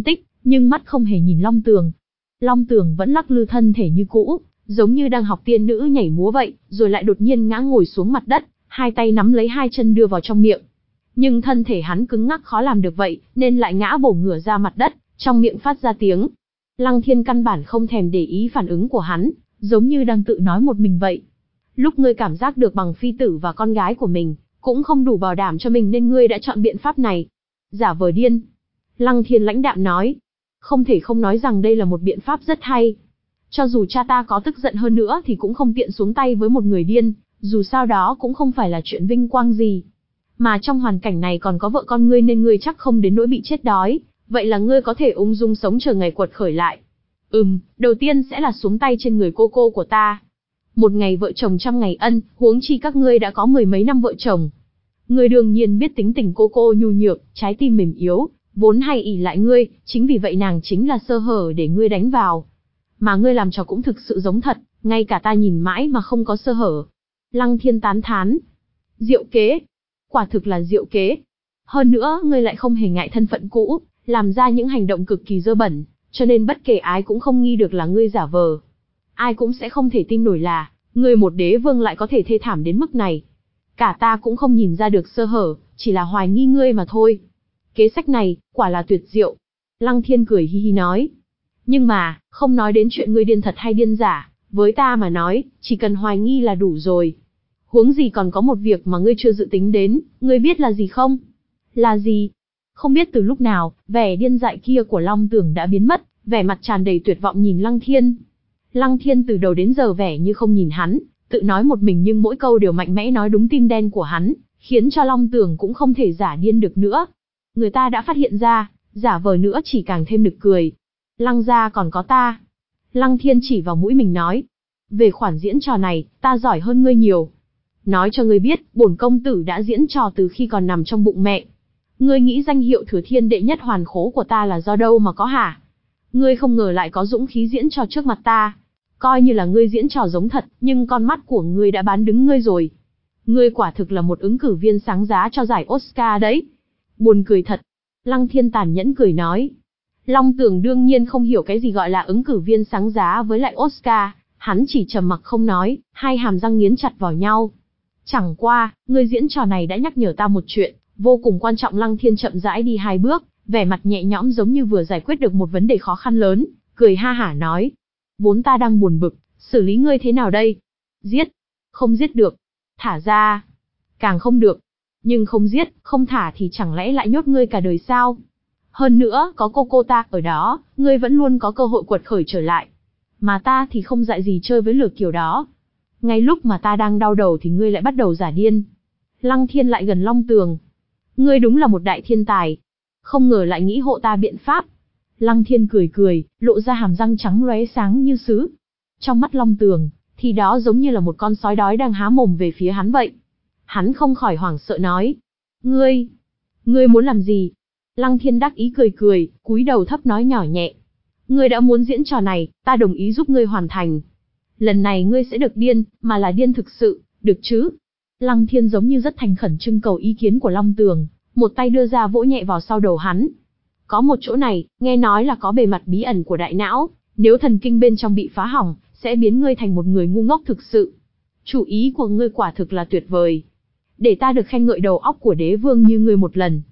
Speaker 1: nhưng mắt không hề nhìn Long Tường. Long Tường vẫn lắc lư thân thể như cũ, giống như đang học tiên nữ nhảy múa vậy, rồi lại đột nhiên ngã ngồi xuống mặt đất, hai tay nắm lấy hai chân đưa vào trong miệng. Nhưng thân thể hắn cứng ngắc khó làm được vậy, nên lại ngã bổ ngửa ra mặt đất, trong miệng phát ra tiếng. Lăng Thiên căn bản không thèm để ý phản ứng của hắn, giống như đang tự nói một mình vậy. Lúc ngươi cảm giác được bằng phi tử và con gái của mình, cũng không đủ bảo đảm cho mình nên ngươi đã chọn biện pháp này. Giả vờ điên. Lăng Thiên lãnh đạm nói. Không thể không nói rằng đây là một biện pháp rất hay. Cho dù cha ta có tức giận hơn nữa thì cũng không tiện xuống tay với một người điên, dù sao đó cũng không phải là chuyện vinh quang gì. Mà trong hoàn cảnh này còn có vợ con ngươi nên ngươi chắc không đến nỗi bị chết đói, vậy là ngươi có thể ung dung sống chờ ngày quật khởi lại. Ừm, đầu tiên sẽ là xuống tay trên người cô cô của ta. Một ngày vợ chồng trăm ngày ân, huống chi các ngươi đã có mười mấy năm vợ chồng. Ngươi đương nhiên biết tính tình cô cô nhu nhược, trái tim mềm yếu, vốn hay ỷ lại ngươi, chính vì vậy nàng chính là sơ hở để ngươi đánh vào. Mà ngươi làm trò cũng thực sự giống thật, ngay cả ta nhìn mãi mà không có sơ hở. Lăng Thiên tán thán. Diệu kế. Quả thực là diệu kế. Hơn nữa, ngươi lại không hề ngại thân phận cũ, làm ra những hành động cực kỳ dơ bẩn, cho nên bất kể ai cũng không nghi được là ngươi giả vờ. Ai cũng sẽ không thể tin nổi là, ngươi một đế vương lại có thể thê thảm đến mức này. Cả ta cũng không nhìn ra được sơ hở, chỉ là hoài nghi ngươi mà thôi. Kế sách này, quả là tuyệt diệu. Lăng Thiên cười hi hi nói. Nhưng mà, không nói đến chuyện ngươi điên thật hay điên giả, với ta mà nói, chỉ cần hoài nghi là đủ rồi. Huống gì còn có một việc mà ngươi chưa dự tính đến, ngươi biết là gì không? Là gì? Không biết từ lúc nào, vẻ điên dại kia của Long Tường đã biến mất, vẻ mặt tràn đầy tuyệt vọng nhìn Lăng Thiên. Lăng Thiên từ đầu đến giờ vẻ như không nhìn hắn, tự nói một mình nhưng mỗi câu đều mạnh mẽ nói đúng tim đen của hắn, khiến cho Long Tường cũng không thể giả điên được nữa. Người ta đã phát hiện ra, giả vờ nữa chỉ càng thêm nực cười. Lăng gia còn có ta. Lăng Thiên chỉ vào mũi mình nói. Về khoản diễn trò này, ta giỏi hơn ngươi nhiều. Nói cho ngươi biết, bổn công tử đã diễn trò từ khi còn nằm trong bụng mẹ. Ngươi nghĩ danh hiệu thừa thiên đệ nhất hoàn khố của ta là do đâu mà có hả? Ngươi không ngờ lại có dũng khí diễn trò trước mặt ta. Coi như là ngươi diễn trò giống thật, nhưng con mắt của ngươi đã bán đứng ngươi rồi. Ngươi quả thực là một ứng cử viên sáng giá cho giải Oscar đấy. Buồn cười thật. Lăng Thiên tàn nhẫn cười nói. Long Tường đương nhiên không hiểu cái gì gọi là ứng cử viên sáng giá với lại Oscar, hắn chỉ trầm mặc không nói, hai hàm răng nghiến chặt vào nhau. Chẳng qua, ngươi diễn trò này đã nhắc nhở ta một chuyện, vô cùng quan trọng. Lăng Thiên chậm rãi đi hai bước, vẻ mặt nhẹ nhõm giống như vừa giải quyết được một vấn đề khó khăn lớn, cười ha hả nói. Vốn ta đang buồn bực, xử lý ngươi thế nào đây? Giết? Không giết được. Thả ra? Càng không được. Nhưng không giết, không thả thì chẳng lẽ lại nhốt ngươi cả đời sao? Hơn nữa, có cô cô ta ở đó, ngươi vẫn luôn có cơ hội quật khởi trở lại. Mà ta thì không dại gì chơi với lửa kiểu đó. Ngay lúc mà ta đang đau đầu thì ngươi lại bắt đầu giả điên. Lăng Thiên lại gần Long Tường. Ngươi đúng là một đại thiên tài. Không ngờ lại nghĩ hộ ta biện pháp. Lăng Thiên cười cười, lộ ra hàm răng trắng lóe sáng như sứ. Trong mắt Long Tường, thì đó giống như là một con sói đói đang há mồm về phía hắn vậy. Hắn không khỏi hoảng sợ nói. Ngươi, ngươi muốn làm gì? Lăng Thiên đắc ý cười cười, cúi đầu thấp nói nhỏ nhẹ. Ngươi đã muốn diễn trò này, ta đồng ý giúp ngươi hoàn thành. Lần này ngươi sẽ được điên, mà là điên thực sự, được chứ? Lăng Thiên giống như rất thành khẩn trưng cầu ý kiến của Long Tường, một tay đưa ra vỗ nhẹ vào sau đầu hắn. Có một chỗ này, nghe nói là có bề mặt bí ẩn của đại não, nếu thần kinh bên trong bị phá hỏng, sẽ biến ngươi thành một người ngu ngốc thực sự. Chủ ý của ngươi quả thực là tuyệt vời. Để ta được khen ngợi đầu óc của đế vương như ngươi một lần.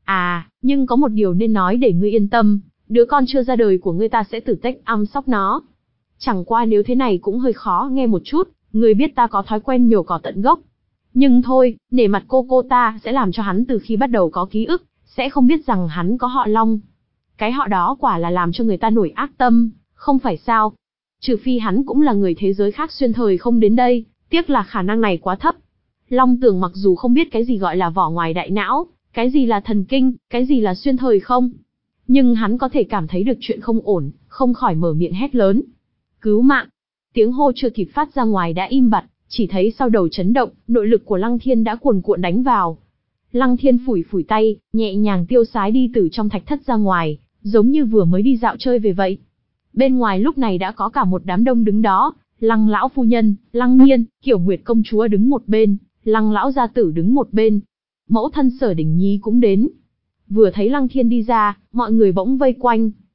Speaker 1: À, nhưng có một điều nên nói để ngươi yên tâm, đứa con chưa ra đời của ngươi ta sẽ tử tách chăm sóc nó. Chẳng qua nếu thế này cũng hơi khó nghe một chút, ngươi biết ta có thói quen nhổ cỏ tận gốc. Nhưng thôi, nể mặt cô cô ta sẽ làm cho hắn từ khi bắt đầu có ký ức, sẽ không biết rằng hắn có họ Long. Cái họ đó quả là làm cho người ta nổi ác tâm, không phải sao? Trừ phi hắn cũng là người thế giới khác xuyên thời không đến đây, tiếc là khả năng này quá thấp. Long Tường mặc dù không biết cái gì gọi là vỏ ngoài đại não, cái gì là thần kinh, cái gì là xuyên thời không, nhưng hắn có thể cảm thấy được chuyện không ổn, không khỏi mở miệng hét lớn. Cứu mạng! Tiếng hô chưa kịp phát ra ngoài đã im bặt, chỉ thấy sau đầu chấn động, nội lực của Lăng Thiên đã cuồn cuộn đánh vào. Lăng Thiên phủi phủi tay, nhẹ nhàng tiêu sái đi từ trong thạch thất ra ngoài, giống như vừa mới đi dạo chơi về vậy. Bên ngoài lúc này đã có cả một đám đông đứng đó, Lăng lão phu nhân, Lăng Nhiên, Kiểu Nguyệt công chúa đứng một bên, Lăng lão gia tử đứng một bên. Mẫu thân Sở Đình Nhi cũng đến. Vừa thấy Lăng Thiên đi ra, mọi người bỗng vây quanh.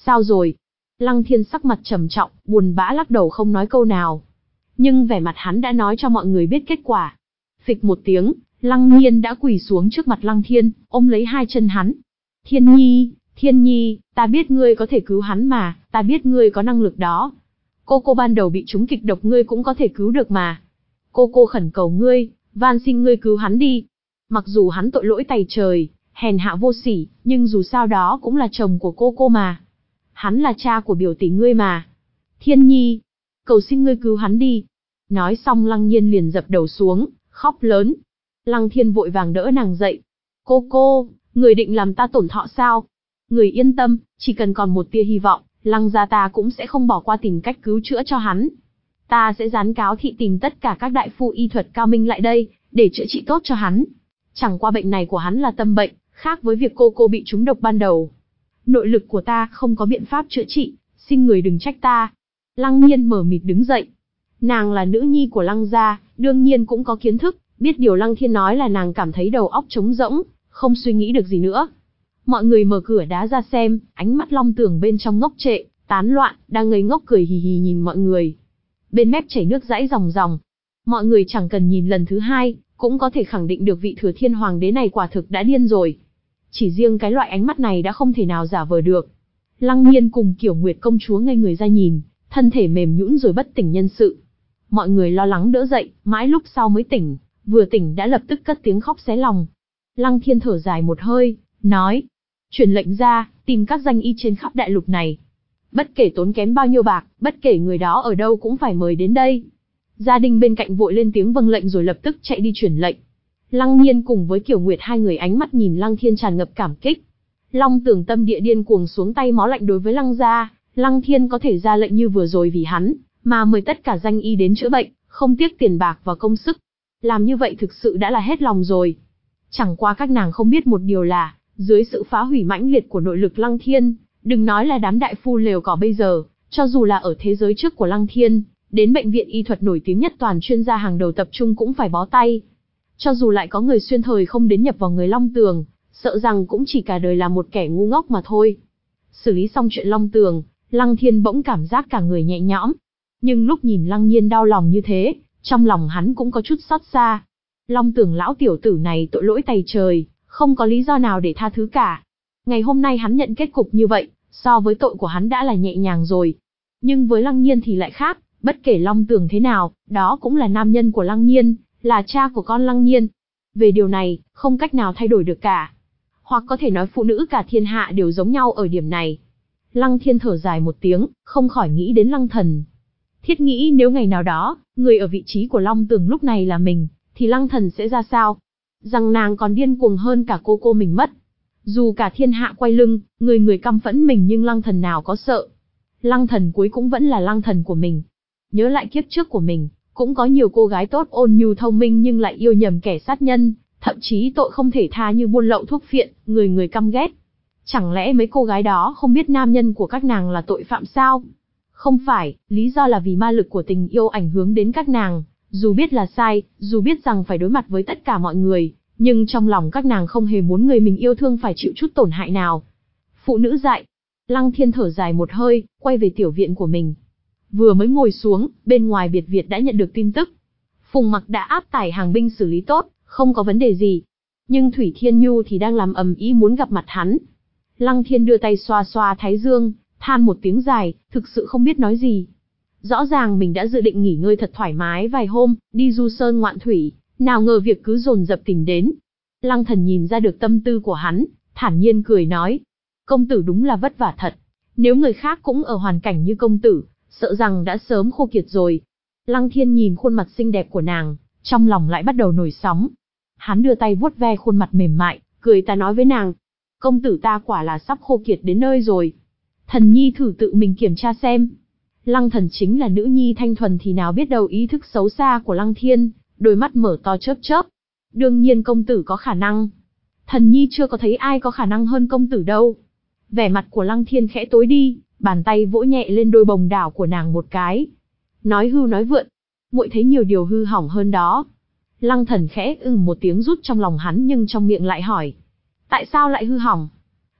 Speaker 1: Sao rồi? Lăng Thiên sắc mặt trầm trọng, buồn bã lắc đầu không nói câu nào. Nhưng vẻ mặt hắn đã nói cho mọi người biết kết quả. Phịch một tiếng, Lăng Nhiên đã quỳ xuống trước mặt Lăng Thiên, ôm lấy hai chân hắn. Thiên Nhi, Thiên Nhi, ta biết ngươi có thể cứu hắn mà, ta biết ngươi có năng lực đó. Cô cô ban đầu bị trúng kịch độc ngươi cũng có thể cứu được mà. Cô cô khẩn cầu ngươi, van xin ngươi cứu hắn đi. Mặc dù hắn tội lỗi tày trời, hèn hạ vô sỉ, nhưng dù sao đó cũng là chồng của cô cô mà. Hắn là cha của biểu tỷ ngươi mà. Thiên Nhi, cầu xin ngươi cứu hắn đi. Nói xong Lăng Nhiên liền dập đầu xuống, khóc lớn. Lăng Thiên vội vàng đỡ nàng dậy. Cô cô, người định làm ta tổn thọ sao? Người yên tâm, chỉ cần còn một tia hy vọng, Lăng gia ta cũng sẽ không bỏ qua tìm cách cứu chữa cho hắn. Ta sẽ gián cáo thị tìm tất cả các đại phu y thuật cao minh lại đây, để chữa trị tốt cho hắn. Chẳng qua bệnh này của hắn là tâm bệnh, khác với việc cô cô bị trúng độc ban đầu. Nội lực của ta không có biện pháp chữa trị, xin người đừng trách ta. Lăng Nhiên mở mịt đứng dậy. Nàng là nữ nhi của Lăng gia, đương nhiên cũng có kiến thức, biết điều Lăng Thiên nói là nàng cảm thấy đầu óc trống rỗng, không suy nghĩ được gì nữa. Mọi người mở cửa đá ra xem, ánh mắt Long Tưởng bên trong ngốc trệ, tán loạn, đang ngây ngốc cười hì hì nhìn mọi người. Bên mép chảy nước dãi ròng ròng. Mọi người chẳng cần nhìn lần thứ hai, cũng có thể khẳng định được vị Thừa Thiên Hoàng đế này quả thực đã điên rồi. Chỉ riêng cái loại ánh mắt này đã không thể nào giả vờ được. Lăng Nhiên cùng Kiểu Nguyệt công chúa ngây người ra nhìn, thân thể mềm nhũn rồi bất tỉnh nhân sự. Mọi người lo lắng đỡ dậy, mãi lúc sau mới tỉnh, vừa tỉnh đã lập tức cất tiếng khóc xé lòng. Lăng Thiên thở dài một hơi, nói: truyền lệnh ra, tìm các danh y trên khắp đại lục này. Bất kể tốn kém bao nhiêu bạc, bất kể người đó ở đâu cũng phải mời đến đây. Gia đình bên cạnh vội lên tiếng vâng lệnh rồi lập tức chạy đi truyền lệnh. Lăng Nhiên cùng với Kiểu Nguyệt hai người ánh mắt nhìn Lăng Thiên tràn ngập cảm kích. Long Tưởng tâm địa điên cuồng xuống tay máu lạnh đối với Lăng gia, Lăng Thiên có thể ra lệnh như vừa rồi vì hắn, mà mời tất cả danh y đến chữa bệnh, không tiếc tiền bạc và công sức. Làm như vậy thực sự đã là hết lòng rồi. Chẳng qua các nàng không biết một điều là, dưới sự phá hủy mãnh liệt của nội lực Lăng Thiên, đừng nói là đám đại phu lều cỏ bây giờ, cho dù là ở thế giới trước của Lăng Thiên, đến bệnh viện y thuật nổi tiếng nhất toàn chuyên gia hàng đầu tập trung cũng phải bó tay. Cho dù lại có người xuyên thời không đến nhập vào người Long Tường, sợ rằng cũng chỉ cả đời là một kẻ ngu ngốc mà thôi. Xử lý xong chuyện Long Tường, Lăng Thiên bỗng cảm giác cả người nhẹ nhõm. Nhưng lúc nhìn Lăng Nhiên đau lòng như thế, trong lòng hắn cũng có chút xót xa. Long Tường lão tiểu tử này tội lỗi tày trời, không có lý do nào để tha thứ cả. Ngày hôm nay hắn nhận kết cục như vậy, so với tội của hắn đã là nhẹ nhàng rồi. Nhưng với Lăng Nhiên thì lại khác, bất kể Long Tường thế nào, đó cũng là nam nhân của Lăng Nhiên, là cha của con Lăng Nhiên. Về điều này, không cách nào thay đổi được cả. Hoặc có thể nói phụ nữ cả thiên hạ đều giống nhau ở điểm này. Lăng Thiên thở dài một tiếng, không khỏi nghĩ đến Lăng Thần. Thiết nghĩ nếu ngày nào đó, người ở vị trí của Long Tường lúc này là mình, thì Lăng Thần sẽ ra sao? Rằng nàng còn điên cuồng hơn cả cô cô mình mất. Dù cả thiên hạ quay lưng, người người căm phẫn mình nhưng Lăng Thần nào có sợ. Lăng Thần cuối cũng vẫn là Lăng Thần của mình. Nhớ lại kiếp trước của mình, cũng có nhiều cô gái tốt ôn nhu thông minh nhưng lại yêu nhầm kẻ sát nhân, thậm chí tội không thể tha như buôn lậu thuốc phiện, người người căm ghét. Chẳng lẽ mấy cô gái đó không biết nam nhân của các nàng là tội phạm sao? Không phải, lý do là vì ma lực của tình yêu ảnh hưởng đến các nàng, dù biết là sai, dù biết rằng phải đối mặt với tất cả mọi người, nhưng trong lòng các nàng không hề muốn người mình yêu thương phải chịu chút tổn hại nào. Phụ nữ dại. Lăng Thiên thở dài một hơi, quay về tiểu viện của mình. Vừa mới ngồi xuống, bên ngoài biệt viện đã nhận được tin tức. Phùng Mặc đã áp tải hàng binh xử lý tốt, không có vấn đề gì. Nhưng Thủy Thiên Nhu thì đang làm ầm ĩ muốn gặp mặt hắn. Lăng Thiên đưa tay xoa xoa thái dương, than một tiếng dài, thực sự không biết nói gì. Rõ ràng mình đã dự định nghỉ ngơi thật thoải mái vài hôm, đi du sơn ngoạn thủy, nào ngờ việc cứ dồn dập tìm đến. Lăng Thần nhìn ra được tâm tư của hắn, thản nhiên cười nói. Công tử đúng là vất vả thật. Nếu người khác cũng ở hoàn cảnh như công tử, sợ rằng đã sớm khô kiệt rồi. Lăng Thiên nhìn khuôn mặt xinh đẹp của nàng, trong lòng lại bắt đầu nổi sóng. Hắn đưa tay vuốt ve khuôn mặt mềm mại, cười ta nói với nàng. Công tử ta quả là sắp khô kiệt đến nơi rồi. Thần nhi thử tự mình kiểm tra xem. Lăng Thần chính là nữ nhi thanh thuần thì nào biết đâu ý thức xấu xa của Lăng Thiên, đôi mắt mở to chớp chớp. Đương nhiên công tử có khả năng. Thần nhi chưa có thấy ai có khả năng hơn công tử đâu. Vẻ mặt của Lăng Thiên khẽ tối đi, bàn tay vỗ nhẹ lên đôi bồng đảo của nàng một cái. Nói hưu nói vượn, muội thấy nhiều điều hư hỏng hơn đó. Lăng Thần khẽ ừm một tiếng rút trong lòng hắn nhưng trong miệng lại hỏi. Tại sao lại hư hỏng?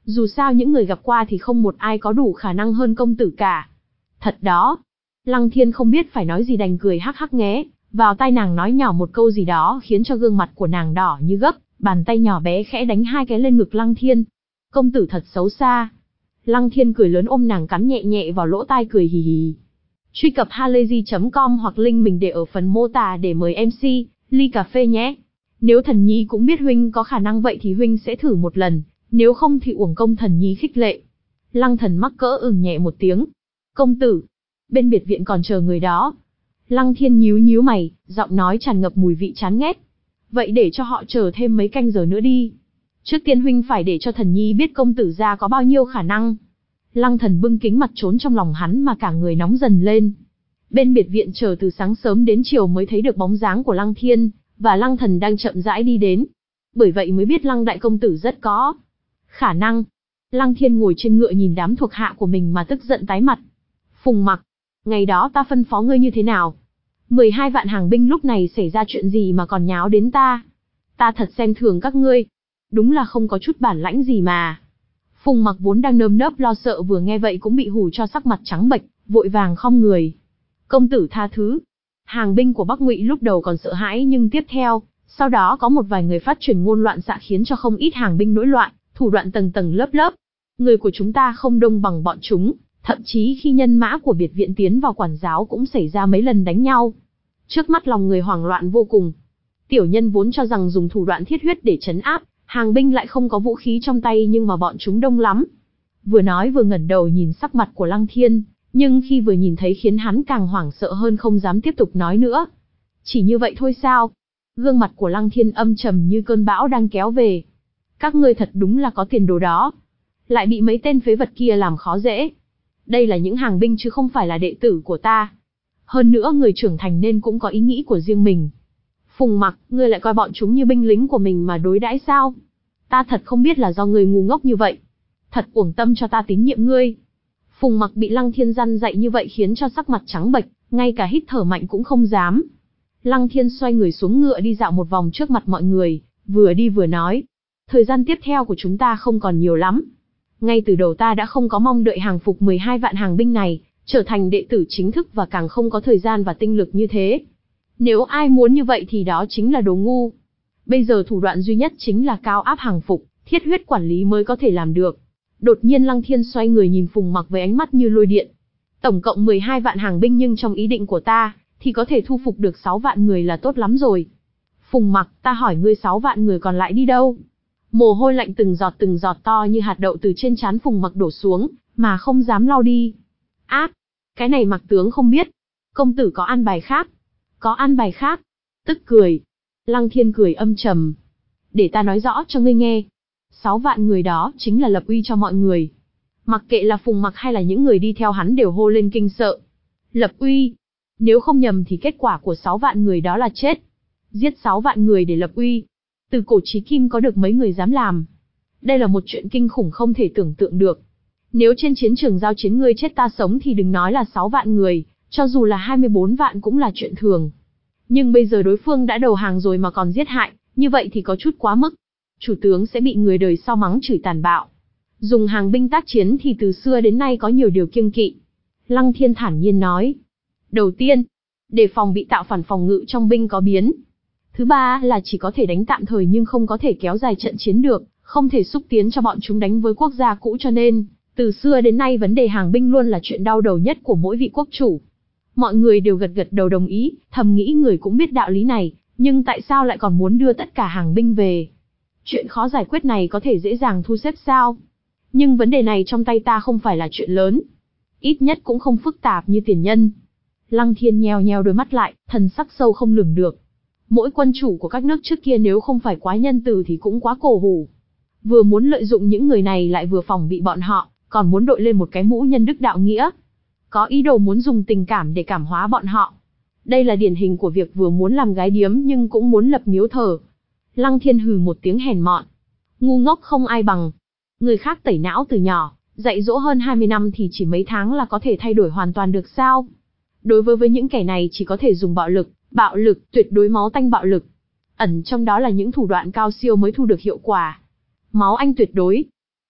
Speaker 1: Dù sao những người gặp qua thì không một ai có đủ khả năng hơn công tử cả. Thật đó. Lăng Thiên không biết phải nói gì đành cười hắc hắc nghé vào tai nàng nói nhỏ một câu gì đó khiến cho gương mặt của nàng đỏ như gấp, bàn tay nhỏ bé khẽ đánh hai cái lên ngực Lăng Thiên. Công tử thật xấu xa. Lăng Thiên cười lớn ôm nàng cắn nhẹ nhẹ vào lỗ tai cười hì hì. Truy cập halayzi chấm com hoặc link mình để ở phần mô tả để mời em xê, ly cà phê nhé. Nếu Thần Nhi cũng biết huynh có khả năng vậy thì huynh sẽ thử một lần, nếu không thì uổng công Thần Nhi khích lệ. Lăng Thần mắc cỡ ừm nhẹ một tiếng. Công tử, bên biệt viện còn chờ người đó. Lăng Thiên nhíu nhíu mày, giọng nói tràn ngập mùi vị chán ghét. Vậy để cho họ chờ thêm mấy canh giờ nữa đi. Trước tiên huynh phải để cho Thần Nhi biết công tử gia có bao nhiêu khả năng. Lăng Thần bưng kính mặt trốn trong lòng hắn mà cả người nóng dần lên. Bên biệt viện chờ từ sáng sớm đến chiều mới thấy được bóng dáng của Lăng Thiên, và Lăng Thần đang chậm rãi đi đến. Bởi vậy mới biết Lăng đại công tử rất có khả năng. Lăng Thiên ngồi trên ngựa nhìn đám thuộc hạ của mình mà tức giận tái mặt. Phùng Mặc, ngày đó ta phân phó ngươi như thế nào? mười hai vạn hàng binh lúc này xảy ra chuyện gì mà còn nháo đến ta? Ta thật xem thường các ngươi. Đúng là không có chút bản lãnh gì mà. Phùng Mặc vốn đang nơm nớp lo sợ vừa nghe vậy cũng bị hù cho sắc mặt trắng bệch, vội vàng khom người. Công tử tha thứ. Hàng binh của Bắc Ngụy lúc đầu còn sợ hãi nhưng tiếp theo, sau đó có một vài người phát truyền ngôn loạn xạ khiến cho không ít hàng binh nổi loạn, thủ đoạn tầng tầng lớp lớp. Người của chúng ta không đông bằng bọn chúng, thậm chí khi nhân mã của biệt viện tiến vào quản giáo cũng xảy ra mấy lần đánh nhau. Trước mắt lòng người hoảng loạn vô cùng. Tiểu nhân vốn cho rằng dùng thủ đoạn thiết huyết để trấn áp, hàng binh lại không có vũ khí trong tay nhưng mà bọn chúng đông lắm. Vừa nói vừa ngẩng đầu nhìn sắc mặt của Lăng Thiên, nhưng khi vừa nhìn thấy khiến hắn càng hoảng sợ hơn không dám tiếp tục nói nữa. Chỉ như vậy thôi sao? Gương mặt của Lăng Thiên âm trầm như cơn bão đang kéo về. Các ngươi thật đúng là có tiền đồ đó. Lại bị mấy tên phế vật kia làm khó dễ. Đây là những hàng binh chứ không phải là đệ tử của ta. Hơn nữa người trưởng thành nên cũng có ý nghĩ của riêng mình. Phùng Mặc, ngươi lại coi bọn chúng như binh lính của mình mà đối đãi sao? Ta thật không biết là do người ngu ngốc như vậy. Thật uổng tâm cho ta tín nhiệm ngươi. Phùng Mặc bị Lăng Thiên răn dạy như vậy khiến cho sắc mặt trắng bệch, ngay cả hít thở mạnh cũng không dám. Lăng Thiên xoay người xuống ngựa đi dạo một vòng trước mặt mọi người, vừa đi vừa nói. Thời gian tiếp theo của chúng ta không còn nhiều lắm. Ngay từ đầu ta đã không có mong đợi hàng phục mười hai vạn hàng binh này, trở thành đệ tử chính thức và càng không có thời gian và tinh lực như thế. Nếu ai muốn như vậy thì đó chính là đồ ngu. Bây giờ thủ đoạn duy nhất chính là cao áp hàng phục, thiết huyết quản lý mới có thể làm được. Đột nhiên Lăng Thiên xoay người nhìn Phùng Mặc với ánh mắt như lôi điện. Tổng cộng mười hai vạn hàng binh nhưng trong ý định của ta, thì có thể thu phục được sáu vạn người là tốt lắm rồi. Phùng Mặc, ta hỏi ngươi sáu vạn người còn lại đi đâu? Mồ hôi lạnh từng giọt từng giọt to như hạt đậu từ trên trán Phùng Mặc đổ xuống, mà không dám lau đi. Ác, cái này Mặc tướng không biết. Công tử có an bài khác. Có an bài khác. Tức cười. Lăng Thiên cười âm trầm. Để ta nói rõ cho ngươi nghe. Sáu vạn người đó chính là lập uy cho mọi người. Mặc kệ là Phùng Mặc hay là những người đi theo hắn đều hô lên kinh sợ. Lập uy. Nếu không nhầm thì kết quả của sáu vạn người đó là chết. Giết sáu vạn người để lập uy. Từ cổ chí kim có được mấy người dám làm. Đây là một chuyện kinh khủng không thể tưởng tượng được. Nếu trên chiến trường giao chiến ngươi chết ta sống thì đừng nói là sáu vạn người, cho dù là hai mươi bốn vạn cũng là chuyện thường. Nhưng bây giờ đối phương đã đầu hàng rồi mà còn giết hại, như vậy thì có chút quá mức. Chủ tướng sẽ bị người đời sau mắng chửi tàn bạo. Dùng hàng binh tác chiến thì từ xưa đến nay có nhiều điều kiêng kỵ. Lăng Thiên thản nhiên nói. Đầu tiên, để phòng bị tạo phản phòng ngự trong binh có biến. Thứ ba là chỉ có thể đánh tạm thời nhưng không có thể kéo dài trận chiến được, không thể xúc tiến cho bọn chúng đánh với quốc gia cũ cho nên, từ xưa đến nay vấn đề hàng binh luôn là chuyện đau đầu nhất của mỗi vị quốc chủ. Mọi người đều gật gật đầu đồng ý, thầm nghĩ người cũng biết đạo lý này, nhưng tại sao lại còn muốn đưa tất cả hàng binh về? Chuyện khó giải quyết này có thể dễ dàng thu xếp sao? Nhưng vấn đề này trong tay ta không phải là chuyện lớn. Ít nhất cũng không phức tạp như tiền nhân. Lăng Thiên nheo nheo đôi mắt lại, thần sắc sâu không lường được. Mỗi quân chủ của các nước trước kia nếu không phải quá nhân từ thì cũng quá cổ hủ. Vừa muốn lợi dụng những người này lại vừa phòng bị bọn họ, còn muốn đội lên một cái mũ nhân đức đạo nghĩa. Có ý đồ muốn dùng tình cảm để cảm hóa bọn họ. Đây là điển hình của việc vừa muốn làm gái điếm nhưng cũng muốn lập miếu thờ. Lăng Thiên hừ một tiếng hèn mọn. Ngu ngốc không ai bằng. Người khác tẩy não từ nhỏ, dạy dỗ hơn hai mươi năm thì chỉ mấy tháng là có thể thay đổi hoàn toàn được sao? Đối với với những kẻ này chỉ có thể dùng bạo lực, bạo lực, tuyệt đối máu tanh bạo lực. Ẩn trong đó là những thủ đoạn cao siêu mới thu được hiệu quả. Máu anh tuyệt đối.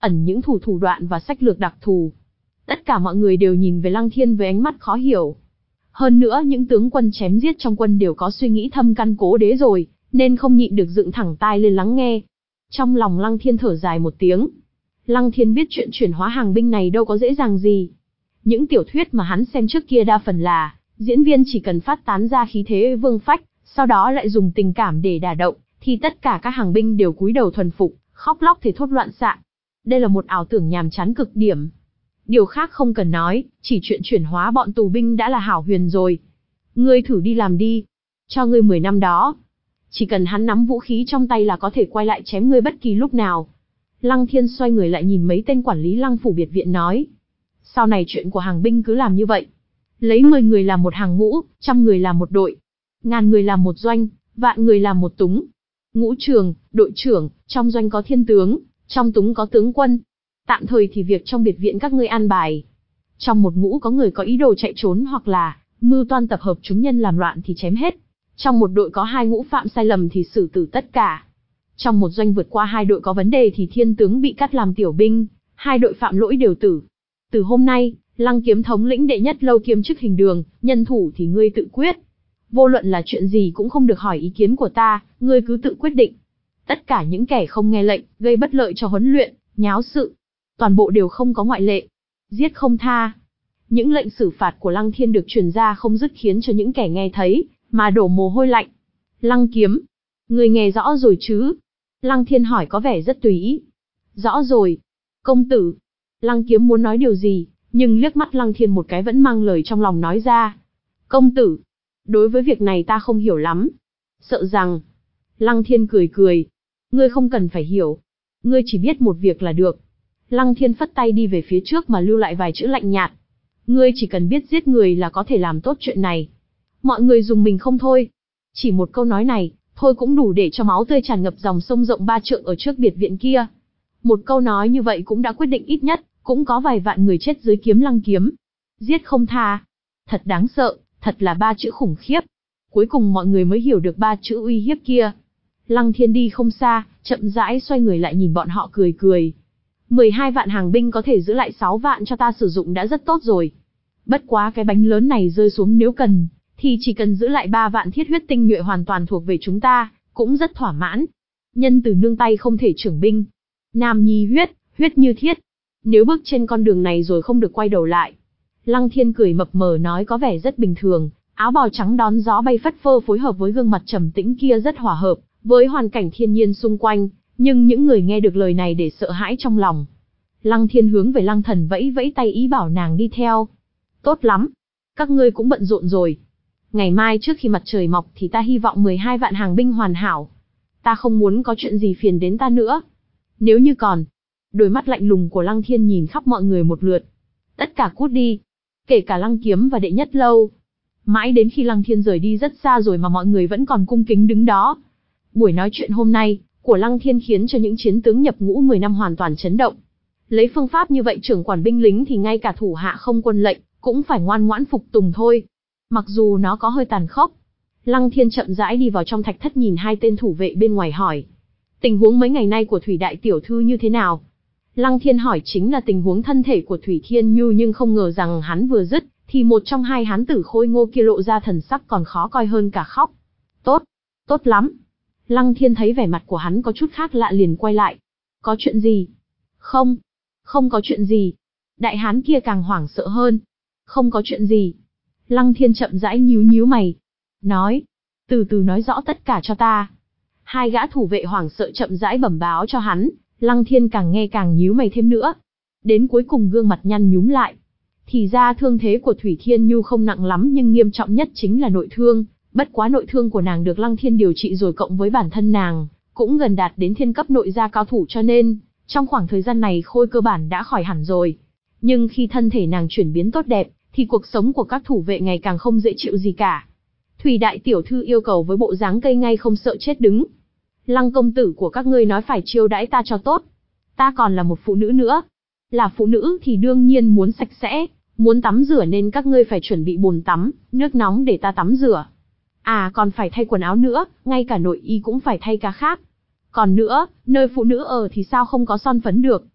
Speaker 1: ẩn những thủ thủ đoạn và sách lược đặc thù. Tất cả mọi người đều nhìn về Lăng Thiên với ánh mắt khó hiểu. Hơn nữa những tướng quân chém giết trong quân đều có suy nghĩ thâm căn cố đế rồi, nên không nhịn được dựng thẳng tai lên lắng nghe. Trong lòng Lăng Thiên thở dài một tiếng. Lăng Thiên biết chuyện chuyển hóa hàng binh này đâu có dễ dàng gì. Những tiểu thuyết mà hắn xem trước kia đa phần là, diễn viên chỉ cần phát tán ra khí thế vương phách, sau đó lại dùng tình cảm để đả động, thì tất cả các hàng binh đều cúi đầu thuần phục, khóc lóc thề thốt loạn xạ. Đây là một ảo tưởng nhàm chán cực điểm. Điều khác không cần nói, chỉ chuyện chuyển hóa bọn tù binh đã là hảo huyền rồi. Ngươi thử đi làm đi. Cho ngươi mười năm đó. Chỉ cần hắn nắm vũ khí trong tay là có thể quay lại chém ngươi bất kỳ lúc nào. Lăng Thiên xoay người lại nhìn mấy tên quản lý Lăng phủ biệt viện nói. Sau này chuyện của hàng binh cứ làm như vậy. Lấy mười người làm một hàng ngũ, trăm người làm một đội. Ngàn người làm một doanh, vạn người làm một túng. Ngũ trường, đội trưởng, trong doanh có thiên tướng, trong túng có tướng quân. Tạm thời thì việc trong biệt viện các ngươi an bài. Trong một ngũ có người có ý đồ chạy trốn hoặc là mưu toan tập hợp chúng nhân làm loạn thì chém hết. Trong một đội có hai ngũ phạm sai lầm thì xử tử tất cả. Trong một doanh vượt qua hai đội có vấn đề thì thiên tướng bị cắt làm tiểu binh, hai đội phạm lỗi đều tử. Từ hôm nay, Lăng Kiếm thống lĩnh đệ nhất lâu kiêm chức hình đường, nhân thủ thì ngươi tự quyết. Vô luận là chuyện gì cũng không được hỏi ý kiến của ta, ngươi cứ tự quyết định. Tất cả những kẻ không nghe lệnh, gây bất lợi cho huấn luyện, nháo sự, toàn bộ đều không có ngoại lệ. Giết không tha. Những lệnh xử phạt của Lăng Thiên được truyền ra không dứt khiến cho những kẻ nghe thấy, mà đổ mồ hôi lạnh. Lăng Kiếm, ngươi nghe rõ rồi chứ? Lăng Thiên hỏi có vẻ rất tùy ý. Rõ rồi. Công tử. Lăng Kiếm muốn nói điều gì, nhưng liếc mắt Lăng Thiên một cái vẫn mang lời trong lòng nói ra. Công tử, đối với việc này ta không hiểu lắm. Sợ rằng... Lăng Thiên cười cười. Ngươi không cần phải hiểu. Ngươi chỉ biết một việc là được. Lăng Thiên phất tay đi về phía trước mà lưu lại vài chữ lạnh nhạt. Ngươi chỉ cần biết giết người là có thể làm tốt chuyện này. Mọi người dùng mình không thôi. Chỉ một câu nói này, thôi cũng đủ để cho máu tươi tràn ngập dòng sông rộng ba trượng ở trước biệt viện kia. Một câu nói như vậy cũng đã quyết định ít nhất, cũng có vài vạn người chết dưới kiếm Lăng Kiếm. Giết không tha. Thật đáng sợ, thật là ba chữ khủng khiếp. Cuối cùng mọi người mới hiểu được ba chữ uy hiếp kia. Lăng Thiên đi không xa, chậm rãi xoay người lại nhìn bọn họ cười cười. mười hai vạn hàng binh có thể giữ lại sáu vạn cho ta sử dụng đã rất tốt rồi. Bất quá cái bánh lớn này rơi xuống nếu cần, thì chỉ cần giữ lại ba vạn thiết huyết tinh nhuệ hoàn toàn thuộc về chúng ta, cũng rất thỏa mãn. Nhân từ nương tay không thể trưởng binh. Nam nhi huyết, huyết như thiết. Nếu bước trên con đường này rồi không được quay đầu lại. Lăng Thiên cười mập mờ nói có vẻ rất bình thường, áo bào trắng đón gió bay phất phơ phối hợp với gương mặt trầm tĩnh kia rất hòa hợp với hoàn cảnh thiên nhiên xung quanh, nhưng những người nghe được lời này để sợ hãi trong lòng. Lăng Thiên hướng về Lăng Thần vẫy vẫy tay ý bảo nàng đi theo. Tốt lắm, các ngươi cũng bận rộn rồi. Ngày mai trước khi mặt trời mọc thì ta hy vọng mười hai vạn hàng binh hoàn hảo. Ta không muốn có chuyện gì phiền đến ta nữa. Nếu như còn, đôi mắt lạnh lùng của Lăng Thiên nhìn khắp mọi người một lượt. Tất cả cút đi, kể cả Lăng Kiếm và đệ nhất lâu. Mãi đến khi Lăng Thiên rời đi rất xa rồi mà mọi người vẫn còn cung kính đứng đó. Buổi nói chuyện hôm nay của Lăng Thiên khiến cho những chiến tướng nhập ngũ mười năm hoàn toàn chấn động. Lấy phương pháp như vậy trưởng quản binh lính thì ngay cả thủ hạ không quân lệnh cũng phải ngoan ngoãn phục tùng thôi. Mặc dù nó có hơi tàn khốc. Lăng Thiên chậm rãi đi vào trong thạch thất nhìn hai tên thủ vệ bên ngoài hỏi. Tình huống mấy ngày nay của Thủy đại tiểu thư như thế nào? Lăng Thiên hỏi chính là tình huống thân thể của Thủy Thiên Nhu, nhưng không ngờ rằng hắn vừa dứt, thì một trong hai hán tử khôi ngô kia lộ ra thần sắc còn khó coi hơn cả khóc. Tốt, tốt lắm. Lăng Thiên thấy vẻ mặt của hắn có chút khác lạ liền quay lại. Có chuyện gì? Không, không có chuyện gì. Đại hán kia càng hoảng sợ hơn. Không có chuyện gì. Lăng Thiên chậm rãi nhíu nhíu mày. Nói, từ từ nói rõ tất cả cho ta. Hai gã thủ vệ hoảng sợ chậm rãi bẩm báo cho hắn. Lăng Thiên càng nghe càng nhíu mày thêm nữa. Đến cuối cùng gương mặt nhăn nhúm lại. Thì ra thương thế của Thủy Thiên Nhu không nặng lắm nhưng nghiêm trọng nhất chính là nội thương. Bất quá nội thương của nàng được Lăng Thiên điều trị rồi cộng với bản thân nàng, cũng gần đạt đến thiên cấp nội gia cao thủ cho nên, trong khoảng thời gian này khôi cơ bản đã khỏi hẳn rồi. Nhưng khi thân thể nàng chuyển biến tốt đẹp, thì cuộc sống của các thủ vệ ngày càng không dễ chịu gì cả. Thủy đại tiểu thư yêu cầu với bộ dáng cây ngay không sợ chết đứng. Lăng công tử của các ngươi nói phải chiêu đãi ta cho tốt. Ta còn là một phụ nữ nữa. Là phụ nữ thì đương nhiên muốn sạch sẽ, muốn tắm rửa nên các ngươi phải chuẩn bị bồn tắm, nước nóng để ta tắm rửa. À còn phải thay quần áo nữa, ngay cả nội y cũng phải thay cả khác. Còn nữa, nơi phụ nữ ở thì sao không có son phấn được.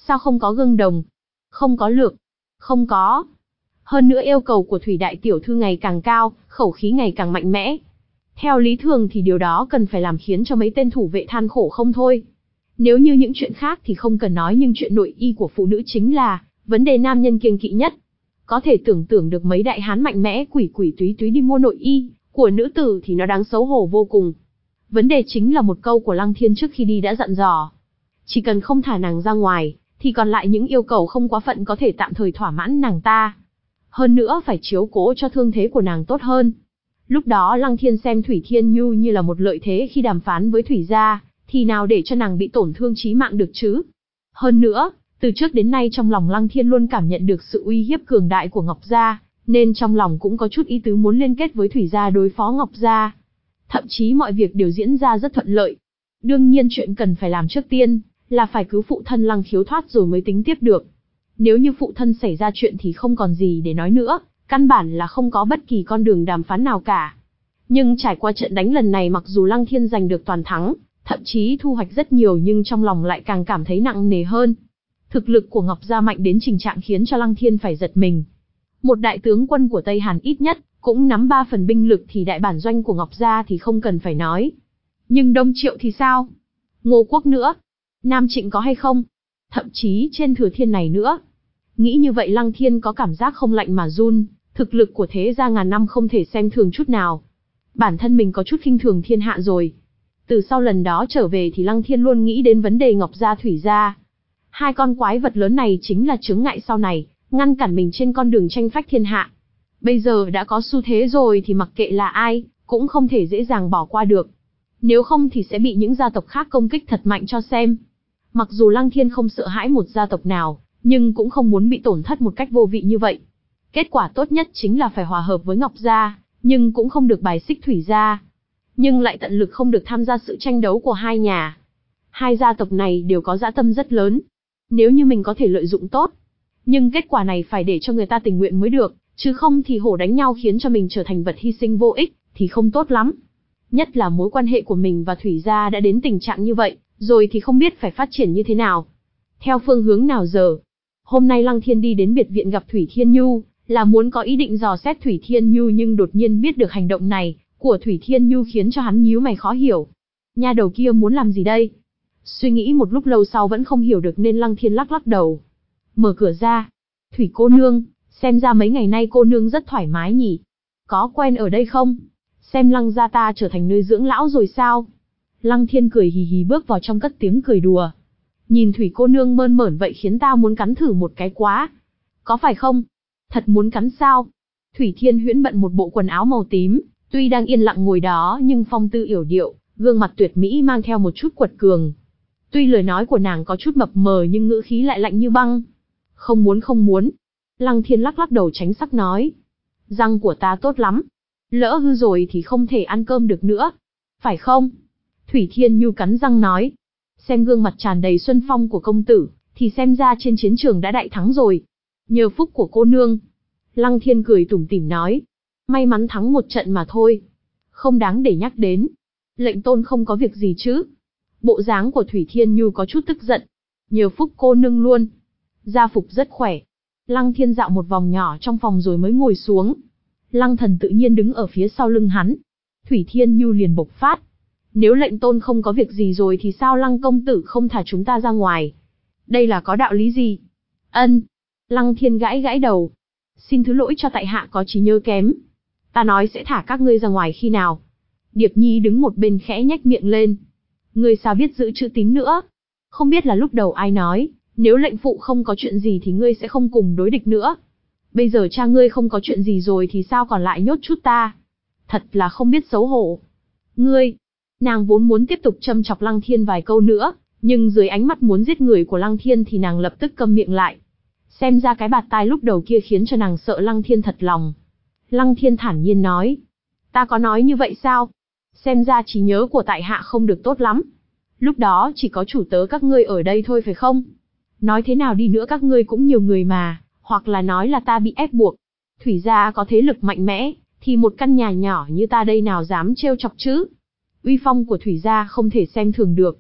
Speaker 1: Sao không có gương đồng? Không có lược? Không có. Hơn nữa yêu cầu của Thủy đại tiểu thư ngày càng cao, khẩu khí ngày càng mạnh mẽ. Theo lý thường thì điều đó cần phải làm khiến cho mấy tên thủ vệ than khổ không thôi. Nếu như những chuyện khác thì không cần nói, nhưng chuyện nội y của phụ nữ chính là vấn đề nam nhân kiêng kỵ nhất. Có thể tưởng tượng được mấy đại hán mạnh mẽ quỷ quỷ túy túy đi mua nội y của nữ tử thì nó đáng xấu hổ vô cùng. Vấn đề chính là một câu của Lăng Thiên trước khi đi đã dặn dò. Chỉ cần không thả nàng ra ngoài, thì còn lại những yêu cầu không quá phận có thể tạm thời thỏa mãn nàng ta. Hơn nữa phải chiếu cố cho thương thế của nàng tốt hơn. Lúc đó Lăng Thiên xem Thủy Thiên Nhu như là một lợi thế khi đàm phán với Thủy gia, thì nào để cho nàng bị tổn thương chí mạng được chứ. Hơn nữa, từ trước đến nay trong lòng Lăng Thiên luôn cảm nhận được sự uy hiếp cường đại của Ngọc gia, nên trong lòng cũng có chút ý tứ muốn liên kết với Thủy gia đối phó Ngọc gia. Thậm chí mọi việc đều diễn ra rất thuận lợi. Đương nhiên chuyện cần phải làm trước tiên là phải cứu phụ thân Lăng Khiếu thoát rồi mới tính tiếp được. Nếu như phụ thân xảy ra chuyện thì không còn gì để nói nữa, căn bản là không có bất kỳ con đường đàm phán nào cả. Nhưng trải qua trận đánh lần này, mặc dù Lăng Thiên giành được toàn thắng, thậm chí thu hoạch rất nhiều, nhưng trong lòng lại càng cảm thấy nặng nề hơn. Thực lực của Ngọc gia mạnh đến trình trạng khiến cho Lăng Thiên phải giật mình. Một đại tướng quân của Tây Hàn ít nhất cũng nắm ba phần binh lực, thì đại bản doanh của Ngọc gia thì không cần phải nói. Nhưng Đông Triệu thì sao? Ngô Quốc nữa? Nam Trịnh có hay không? Thậm chí trên Thừa Thiên này nữa. Nghĩ như vậy Lăng Thiên có cảm giác không lạnh mà run, thực lực của thế gia ngàn năm không thể xem thường chút nào. Bản thân mình có chút khinh thường thiên hạ rồi. Từ sau lần đó trở về thì Lăng Thiên luôn nghĩ đến vấn đề Ngọc gia Thủy gia. Hai con quái vật lớn này chính là chướng ngại sau này, ngăn cản mình trên con đường tranh phách thiên hạ. Bây giờ đã có xu thế rồi thì mặc kệ là ai, cũng không thể dễ dàng bỏ qua được. Nếu không thì sẽ bị những gia tộc khác công kích thật mạnh cho xem. Mặc dù Lăng Thiên không sợ hãi một gia tộc nào, nhưng cũng không muốn bị tổn thất một cách vô vị như vậy. Kết quả tốt nhất chính là phải hòa hợp với Ngọc gia, nhưng cũng không được bài xích Thủy gia. Nhưng lại tận lực không được tham gia sự tranh đấu của hai nhà. Hai gia tộc này đều có dã tâm rất lớn. Nếu như mình có thể lợi dụng tốt, nhưng kết quả này phải để cho người ta tình nguyện mới được, chứ không thì hổ đánh nhau khiến cho mình trở thành vật hy sinh vô ích, thì không tốt lắm. Nhất là mối quan hệ của mình và Thủy gia đã đến tình trạng như vậy, rồi thì không biết phải phát triển như thế nào. Theo phương hướng nào giờ? Hôm nay Lăng Thiên đi đến biệt viện gặp Thủy Thiên Nhu, là muốn có ý định dò xét Thủy Thiên Nhu, nhưng đột nhiên biết được hành động này của Thủy Thiên Nhu khiến cho hắn nhíu mày khó hiểu. Nha đầu kia muốn làm gì đây? Suy nghĩ một lúc lâu sau vẫn không hiểu được nên Lăng Thiên lắc lắc đầu. Mở cửa ra. Thủy cô nương, xem ra mấy ngày nay cô nương rất thoải mái nhỉ? Có quen ở đây không? Xem Lăng gia ta trở thành nơi dưỡng lão rồi sao? Lăng Thiên cười hì hì bước vào trong cất tiếng cười đùa. Nhìn Thủy cô nương mơn mởn vậy khiến ta muốn cắn thử một cái quá. Có phải không? Thật muốn cắn sao? Thủy Thiên Huyễn bận một bộ quần áo màu tím, tuy đang yên lặng ngồi đó nhưng phong tư yểu điệu, gương mặt tuyệt mỹ mang theo một chút quật cường. Tuy lời nói của nàng có chút mập mờ nhưng ngữ khí lại lạnh như băng. Không muốn không muốn. Lăng Thiên lắc lắc đầu tránh sắc nói. Răng của ta tốt lắm. Lỡ hư rồi thì không thể ăn cơm được nữa. Phải không? Thủy Thiên Nhu cắn răng nói. Xem gương mặt tràn đầy xuân phong của công tử, thì xem ra trên chiến trường đã đại thắng rồi. Nhờ phúc của cô nương. Lăng Thiên cười tủm tỉm nói. May mắn thắng một trận mà thôi. Không đáng để nhắc đến. Lệnh tôn không có việc gì chứ? Bộ dáng của Thủy Thiên Nhu có chút tức giận. Nhờ phúc cô nương luôn. Gia phục rất khỏe. Lăng Thiên dạo một vòng nhỏ trong phòng rồi mới ngồi xuống. Lăng Thần tự nhiên đứng ở phía sau lưng hắn. Thủy Thiên Nhu liền bộc phát. Nếu lệnh tôn không có việc gì rồi thì sao Lăng công tử không thả chúng ta ra ngoài? Đây là có đạo lý gì? Ân. Lăng Thiên gãi gãi đầu. Xin thứ lỗi cho tại hạ có trí nhớ kém. Ta nói sẽ thả các ngươi ra ngoài khi nào? Điệp Nhi đứng một bên khẽ nhếch miệng lên. Ngươi sao biết giữ chữ tín nữa? Không biết là lúc đầu ai nói, nếu lệnh phụ không có chuyện gì thì ngươi sẽ không cùng đối địch nữa. Bây giờ cha ngươi không có chuyện gì rồi thì sao còn lại nhốt chút ta? Thật là không biết xấu hổ. Ngươi, nàng vốn muốn tiếp tục châm chọc Lăng Thiên vài câu nữa, nhưng dưới ánh mắt muốn giết người của Lăng Thiên thì nàng lập tức câm miệng lại. Xem ra cái bạt tai lúc đầu kia khiến cho nàng sợ Lăng Thiên thật lòng. Lăng Thiên thản nhiên nói. Ta có nói như vậy sao? Xem ra trí nhớ của tại hạ không được tốt lắm. Lúc đó chỉ có chủ tớ các ngươi ở đây thôi phải không? Nói thế nào đi nữa các ngươi cũng nhiều người mà, hoặc là nói là ta bị ép buộc. Thủy gia có thế lực mạnh mẽ, thì một căn nhà nhỏ như ta đây nào dám trêu chọc chứ? Uy phong của Thủy gia không thể xem thường được.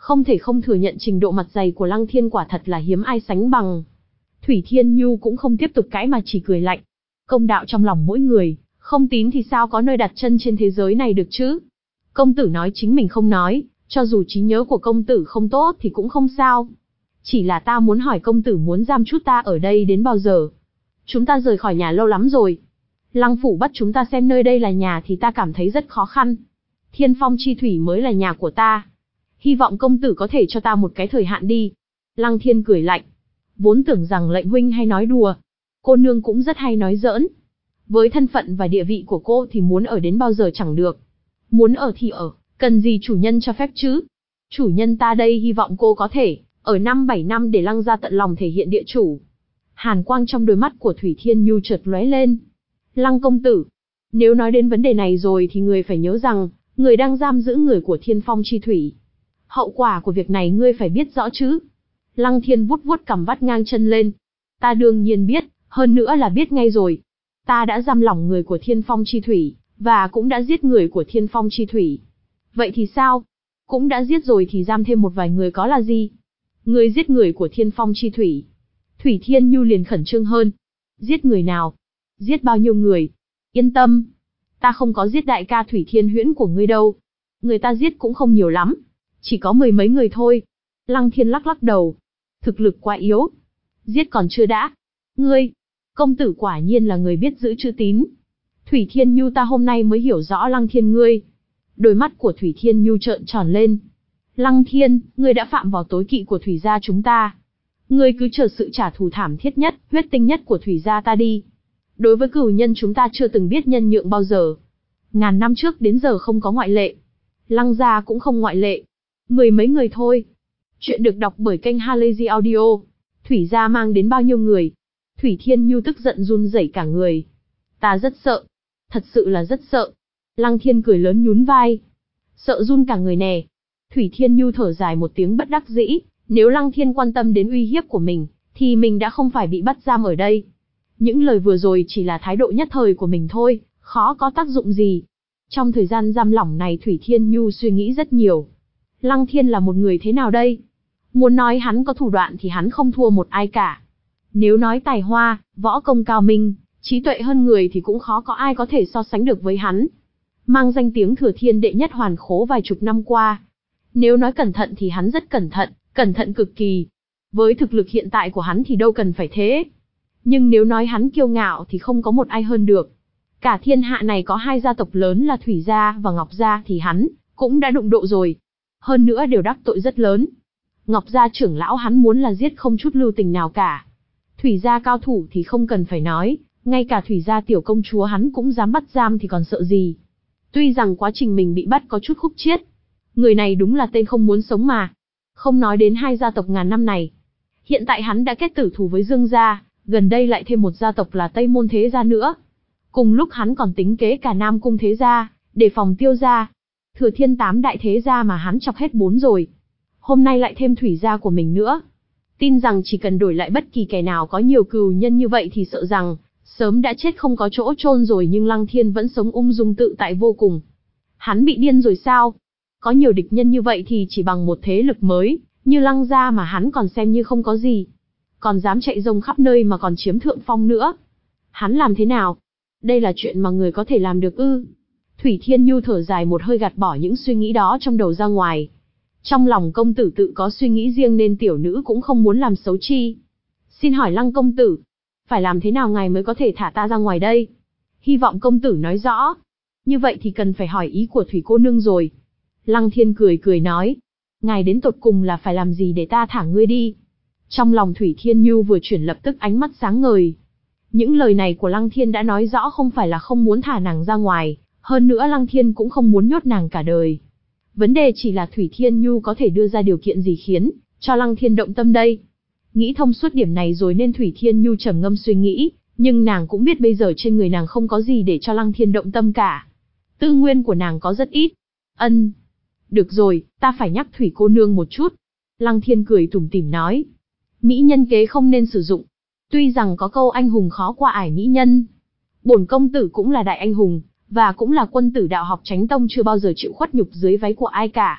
Speaker 1: Không thể không thừa nhận trình độ mặt dày của Lăng Thiên quả thật là hiếm ai sánh bằng. Thủy Thiên Nhu cũng không tiếp tục cãi mà chỉ cười lạnh. Công đạo trong lòng mỗi người, không tín thì sao có nơi đặt chân trên thế giới này được chứ? Công tử nói chính mình không nói, cho dù trí nhớ của công tử không tốt thì cũng không sao. Chỉ là ta muốn hỏi công tử muốn giam chút ta ở đây đến bao giờ? Chúng ta rời khỏi nhà lâu lắm rồi. Lăng phủ bắt chúng ta xem nơi đây là nhà thì ta cảm thấy rất khó khăn. Thiên Phong Chi Thủy mới là nhà của ta. Hy vọng công tử có thể cho ta một cái thời hạn đi. Lăng Thiên cười lạnh. Vốn tưởng rằng lệnh huynh hay nói đùa. Cô nương cũng rất hay nói giỡn. Với thân phận và địa vị của cô thì muốn ở đến bao giờ chẳng được. Muốn ở thì ở, cần gì chủ nhân cho phép chứ? Chủ nhân ta đây hy vọng cô có thể ở năm bảy năm để Lăng gia tận lòng thể hiện địa chủ. Hàn quang trong đôi mắt của Thủy Thiên Nhu chợt lóe lên. Lăng công tử, nếu nói đến vấn đề này rồi thì người phải nhớ rằng, người đang giam giữ người của Thiên Phong Chi Thủy. Hậu quả của việc này ngươi phải biết rõ chứ. Lăng Thiên vuốt vuốt cằm vắt ngang chân lên. Ta đương nhiên biết, hơn nữa là biết ngay rồi. Ta đã giam lỏng người của Thiên Phong Chi Thủy, và cũng đã giết người của Thiên Phong Chi Thủy. Vậy thì sao? Cũng đã giết rồi thì giam thêm một vài người có là gì? Ngươi giết người của Thiên Phong Chi Thủy. Thủy Thiên Nhu liền khẩn trương hơn. Giết người nào? Giết bao nhiêu người? Yên tâm. Ta không có giết đại ca Thủy Thiên Huyễn của ngươi đâu. Người ta giết cũng không nhiều lắm. Chỉ có mười mấy người thôi. Lăng Thiên lắc lắc đầu. Thực lực quá yếu. Giết còn chưa đã. Ngươi, công tử quả nhiên là người biết giữ chữ tín. Thủy Thiên Nhu ta hôm nay mới hiểu rõ Lăng Thiên ngươi. Đôi mắt của Thủy Thiên Nhu trợn tròn lên. Lăng Thiên, ngươi đã phạm vào tối kỵ của Thủy gia chúng ta. Ngươi cứ chờ sự trả thù thảm thiết nhất, huyết tinh nhất của Thủy gia ta đi. Đối với cửu nhân chúng ta chưa từng biết nhân nhượng bao giờ. Ngàn năm trước đến giờ không có ngoại lệ. Lăng gia cũng không ngoại lệ. Mười mấy người thôi. Chuyện được đọc bởi kênh Halazy Audio. Thủy gia mang đến bao nhiêu người? Thủy Thiên Nhu tức giận run rẩy cả người. Ta rất sợ. Thật sự là rất sợ. Lăng Thiên cười lớn nhún vai. Sợ run cả người nè. Thủy Thiên Nhu thở dài một tiếng bất đắc dĩ. Nếu Lăng Thiên quan tâm đến uy hiếp của mình, thì mình đã không phải bị bắt giam ở đây. Những lời vừa rồi chỉ là thái độ nhất thời của mình thôi, khó có tác dụng gì. Trong thời gian giam lỏng này Thủy Thiên Nhu suy nghĩ rất nhiều. Lăng Thiên là một người thế nào đây? Muốn nói hắn có thủ đoạn thì hắn không thua một ai cả. Nếu nói tài hoa, võ công cao minh, trí tuệ hơn người thì cũng khó có ai có thể so sánh được với hắn. Mang danh tiếng thừa thiên đệ nhất hoàn khố vài chục năm qua. Nếu nói cẩn thận thì hắn rất cẩn thận, cẩn thận cực kỳ. Với thực lực hiện tại của hắn thì đâu cần phải thế. Nhưng nếu nói hắn kiêu ngạo thì không có một ai hơn được. Cả thiên hạ này có hai gia tộc lớn là Thủy gia và Ngọc gia thì hắn cũng đã đụng độ rồi. Hơn nữa đều đắc tội rất lớn. Ngọc gia trưởng lão hắn muốn là giết không chút lưu tình nào cả. Thủy gia cao thủ thì không cần phải nói, ngay cả Thủy gia tiểu công chúa hắn cũng dám bắt giam thì còn sợ gì. Tuy rằng quá trình mình bị bắt có chút khúc chiết. Người này đúng là tên không muốn sống mà. Không nói đến hai gia tộc ngàn năm này. Hiện tại hắn đã kết tử thù với Dương gia, gần đây lại thêm một gia tộc là Tây Môn Thế gia nữa. Cùng lúc hắn còn tính kế cả Nam Cung Thế gia, để phòng Tiêu gia. Thừa thiên tám đại thế gia mà hắn chọc hết bốn rồi. Hôm nay lại thêm Thủy gia của mình nữa. Tin rằng chỉ cần đổi lại bất kỳ kẻ nào có nhiều cừu nhân như vậy thì sợ rằng sớm đã chết không có chỗ chôn rồi, nhưng Lăng Thiên vẫn sống ung dung tự tại vô cùng. Hắn bị điên rồi sao? Có nhiều địch nhân như vậy thì chỉ bằng một thế lực mới, như Lăng gia mà hắn còn xem như không có gì. Còn dám chạy rông khắp nơi mà còn chiếm thượng phong nữa. Hắn làm thế nào? Đây là chuyện mà người có thể làm được ư? Thủy Thiên Nhu thở dài một hơi gạt bỏ những suy nghĩ đó trong đầu ra ngoài. Trong lòng công tử tự có suy nghĩ riêng nên tiểu nữ cũng không muốn làm xấu chi. Xin hỏi Lăng công tử, phải làm thế nào ngài mới có thể thả ta ra ngoài đây? Hy vọng công tử nói rõ. Như vậy thì cần phải hỏi ý của Thủy cô nương rồi. Lăng Thiên cười cười nói. Ngài đến tột cùng là phải làm gì để ta thả ngươi đi? Trong lòng Thủy Thiên Nhu vừa chuyển lập tức ánh mắt sáng ngời. Những lời này của Lăng Thiên đã nói rõ không phải là không muốn thả nàng ra ngoài, hơn nữa Lăng Thiên cũng không muốn nhốt nàng cả đời. Vấn đề chỉ là Thủy Thiên Nhu có thể đưa ra điều kiện gì khiến cho Lăng Thiên động tâm đây. Nghĩ thông suốt điểm này rồi nên Thủy Thiên Nhu trầm ngâm suy nghĩ, nhưng nàng cũng biết bây giờ trên người nàng không có gì để cho Lăng Thiên động tâm cả. Tư nguyên của nàng có rất ít. Ân. Được rồi, ta phải nhắc Thủy cô nương một chút. Lăng Thiên cười tủm tỉm nói. Mỹ nhân kế không nên sử dụng. Tuy rằng có câu anh hùng khó qua ải mỹ nhân. Bổn công tử cũng là đại anh hùng, và cũng là quân tử đạo học Chánh Tông chưa bao giờ chịu khuất nhục dưới váy của ai cả.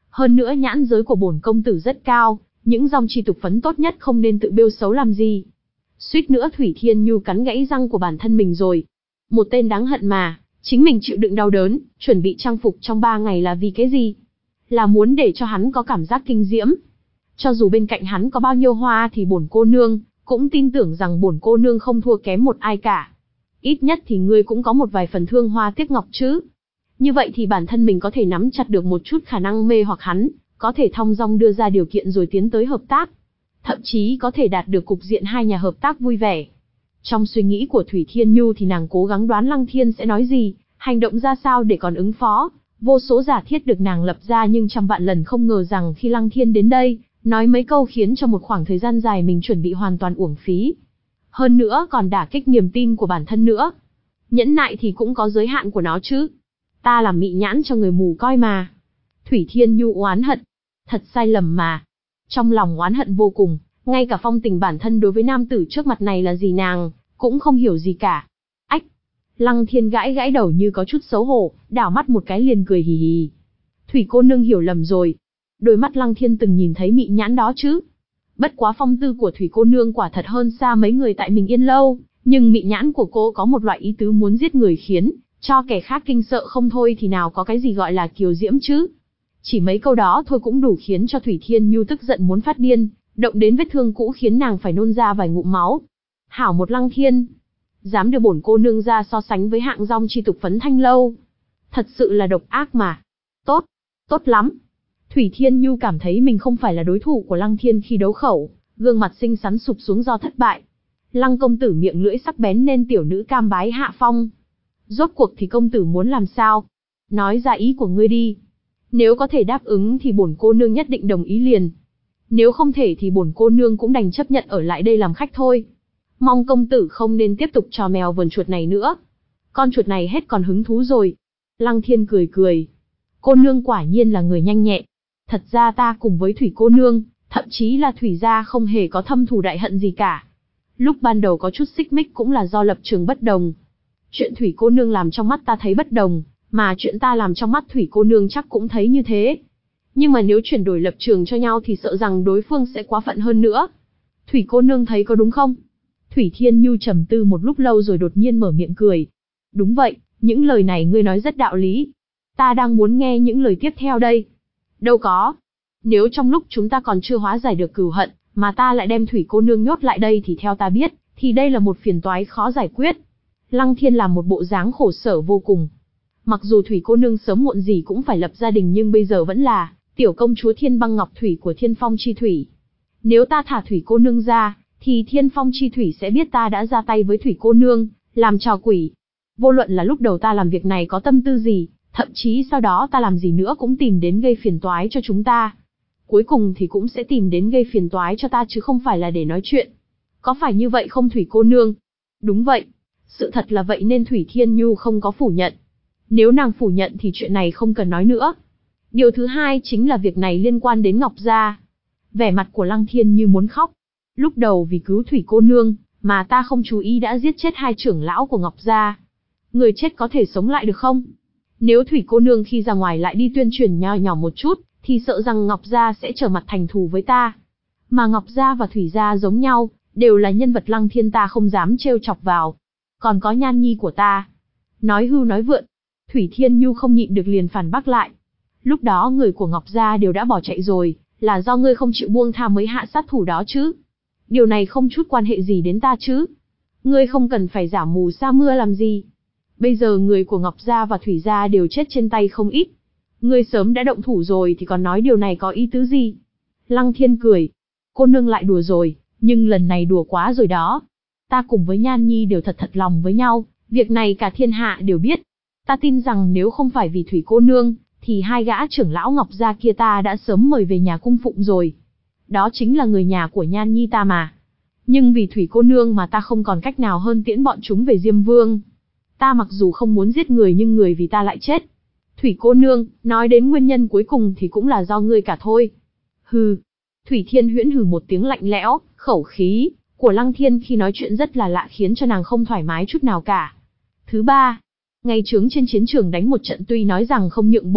Speaker 1: Hơn nữa nhãn giới của bổn công tử rất cao, những dòng chi tục phấn tốt nhất không nên tự bêu xấu làm gì. Suýt nữa Thủy Thiên Nhu cắn gãy răng của bản thân mình rồi. Một tên đáng hận mà, chính mình chịu đựng đau đớn, chuẩn bị trang phục trong ba ngày là vì cái gì? Là muốn để cho hắn có cảm giác kinh diễm. Cho dù bên cạnh hắn có bao nhiêu hoa thì bổn cô nương cũng tin tưởng rằng bổn cô nương không thua kém một ai cả. Ít nhất thì ngươi cũng có một vài phần thương hoa tiếc ngọc chứ. Như vậy thì bản thân mình có thể nắm chặt được một chút khả năng mê hoặc hắn, có thể thong dong đưa ra điều kiện rồi tiến tới hợp tác. Thậm chí có thể đạt được cục diện hai nhà hợp tác vui vẻ. Trong suy nghĩ của Thủy Thiên Nhu thì nàng cố gắng đoán Lăng Thiên sẽ nói gì, hành động ra sao để còn ứng phó. Vô số giả thiết được nàng lập ra nhưng trăm vạn lần không ngờ rằng khi Lăng Thiên đến đây, nói mấy câu khiến cho một khoảng thời gian dài mình chuẩn bị hoàn toàn uổng phí. Hơn nữa còn đả kích niềm tin của bản thân nữa. Nhẫn nại thì cũng có giới hạn của nó chứ. Ta làm mị nhãn cho người mù coi mà. Thủy Thiên Nhu oán hận. Thật sai lầm mà. Trong lòng oán hận vô cùng, ngay cả phong tình bản thân đối với nam tử trước mặt này là gì nàng cũng không hiểu gì cả. Ách! Lăng Thiên gãi gãi đầu như có chút xấu hổ, đảo mắt một cái liền cười hì hì. Thủy cô nương hiểu lầm rồi. Đôi mắt Lăng Thiên từng nhìn thấy mị nhãn đó chứ. Bất quá phong tư của Thủy cô nương quả thật hơn xa mấy người tại mình Yên Lâu, nhưng mị nhãn của cô có một loại ý tứ muốn giết người khiến cho kẻ khác kinh sợ không thôi thì nào có cái gì gọi là kiều diễm chứ. Chỉ mấy câu đó thôi cũng đủ khiến cho Thủy Thiên Nhu tức giận muốn phát điên, động đến vết thương cũ khiến nàng phải nôn ra vài ngụm máu. Hảo một Lăng Thiên, dám đưa bổn cô nương ra so sánh với hạng rong chi tục phấn Thanh Lâu. Thật sự là độc ác mà. Tốt, tốt lắm. Thủy Thiên Nhu cảm thấy mình không phải là đối thủ của Lăng Thiên khi đấu khẩu, gương mặt xinh xắn sụp xuống do thất bại. Lăng công tử miệng lưỡi sắc bén nên tiểu nữ cam bái hạ phong. Rốt cuộc thì công tử muốn làm sao? Nói ra ý của ngươi đi. Nếu có thể đáp ứng thì bổn cô nương nhất định đồng ý liền. Nếu không thể thì bổn cô nương cũng đành chấp nhận ở lại đây làm khách thôi. Mong công tử không nên tiếp tục trò mèo vườn chuột này nữa. Con chuột này hết còn hứng thú rồi. Lăng Thiên cười cười. Cô nương quả nhiên là người nhanh nhẹn. Thật ra ta cùng với Thủy cô nương, thậm chí là Thủy gia không hề có thâm thù đại hận gì cả. Lúc ban đầu có chút xích mích cũng là do lập trường bất đồng. Chuyện Thủy cô nương làm trong mắt ta thấy bất đồng, mà chuyện ta làm trong mắt Thủy cô nương chắc cũng thấy như thế. Nhưng mà nếu chuyển đổi lập trường cho nhau thì sợ rằng đối phương sẽ quá phận hơn nữa. Thủy cô nương thấy có đúng không? Thủy Thiên Nhu trầm tư một lúc lâu rồi đột nhiên mở miệng cười. Đúng vậy, những lời này ngươi nói rất đạo lý. Ta đang muốn nghe những lời tiếp theo đây. Đâu có. Nếu trong lúc chúng ta còn chưa hóa giải được cừu hận, mà ta lại đem Thủy cô nương nhốt lại đây thì theo ta biết, thì đây là một phiền toái khó giải quyết. Lăng Thiên làm một bộ dáng khổ sở vô cùng. Mặc dù Thủy cô nương sớm muộn gì cũng phải lập gia đình nhưng bây giờ vẫn là tiểu công chúa Thiên Băng Ngọc Thủy của Thiên Phong Chi Thủy. Nếu ta thả Thủy cô nương ra, thì Thiên Phong Chi Thủy sẽ biết ta đã ra tay với Thủy cô nương, làm trò quỷ. Vô luận là lúc đầu ta làm việc này có tâm tư gì, thậm chí sau đó ta làm gì nữa cũng tìm đến gây phiền toái cho chúng ta. Cuối cùng thì cũng sẽ tìm đến gây phiền toái cho ta chứ không phải là để nói chuyện. Có phải như vậy không Thủy cô nương? Đúng vậy. Sự thật là vậy nên Thủy Thiên Nhu không có phủ nhận. Nếu nàng phủ nhận thì chuyện này không cần nói nữa. Điều thứ hai chính là việc này liên quan đến Ngọc Gia. Vẻ mặt của Lăng Thiên như muốn khóc. Lúc đầu vì cứu Thủy cô nương, mà ta không chú ý đã giết chết hai trưởng lão của Ngọc Gia. Người chết có thể sống lại được không? Nếu Thủy cô nương khi ra ngoài lại đi tuyên truyền nho nhỏ một chút, thì sợ rằng Ngọc Gia sẽ trở mặt thành thù với ta. Mà Ngọc Gia và Thủy Gia giống nhau, đều là nhân vật Lăng Thiên ta không dám trêu chọc vào. Còn có Nhan Nhi của ta. Nói hưu nói vượn. Thủy Thiên Nhu không nhịn được liền phản bác lại. Lúc đó người của Ngọc Gia đều đã bỏ chạy rồi, là do ngươi không chịu buông tha mới hạ sát thủ đó chứ. Điều này không chút quan hệ gì đến ta chứ. Ngươi không cần phải giả mù sa mưa làm gì. Bây giờ người của Ngọc Gia và Thủy Gia đều chết trên tay không ít. Ngươi sớm đã động thủ rồi thì còn nói điều này có ý tứ gì? Lăng Thiên cười. Cô nương lại đùa rồi, nhưng lần này đùa quá rồi đó. Ta cùng với Nhan Nhi đều thật thật lòng với nhau, việc này cả thiên hạ đều biết. Ta tin rằng nếu không phải vì Thủy cô nương, thì hai gã trưởng lão Ngọc Gia kia ta đã sớm mời về nhà cung phụng rồi. Đó chính là người nhà của Nhan Nhi ta mà. Nhưng vì Thủy cô nương mà ta không còn cách nào hơn tiễn bọn chúng về Diêm Vương. Ta mặc dù không muốn giết người nhưng người vì ta lại chết. Thủy cô nương, nói đến nguyên nhân cuối cùng thì cũng là do ngươi cả thôi. Hừ. Thủy Thiên Huyễn hừ một tiếng lạnh lẽo, khẩu khí của Lăng Thiên khi nói chuyện rất là lạ khiến cho nàng không thoải mái chút nào cả. Thứ ba, ngày trướng trên chiến trường đánh một trận tuy nói rằng không nhượng bộ,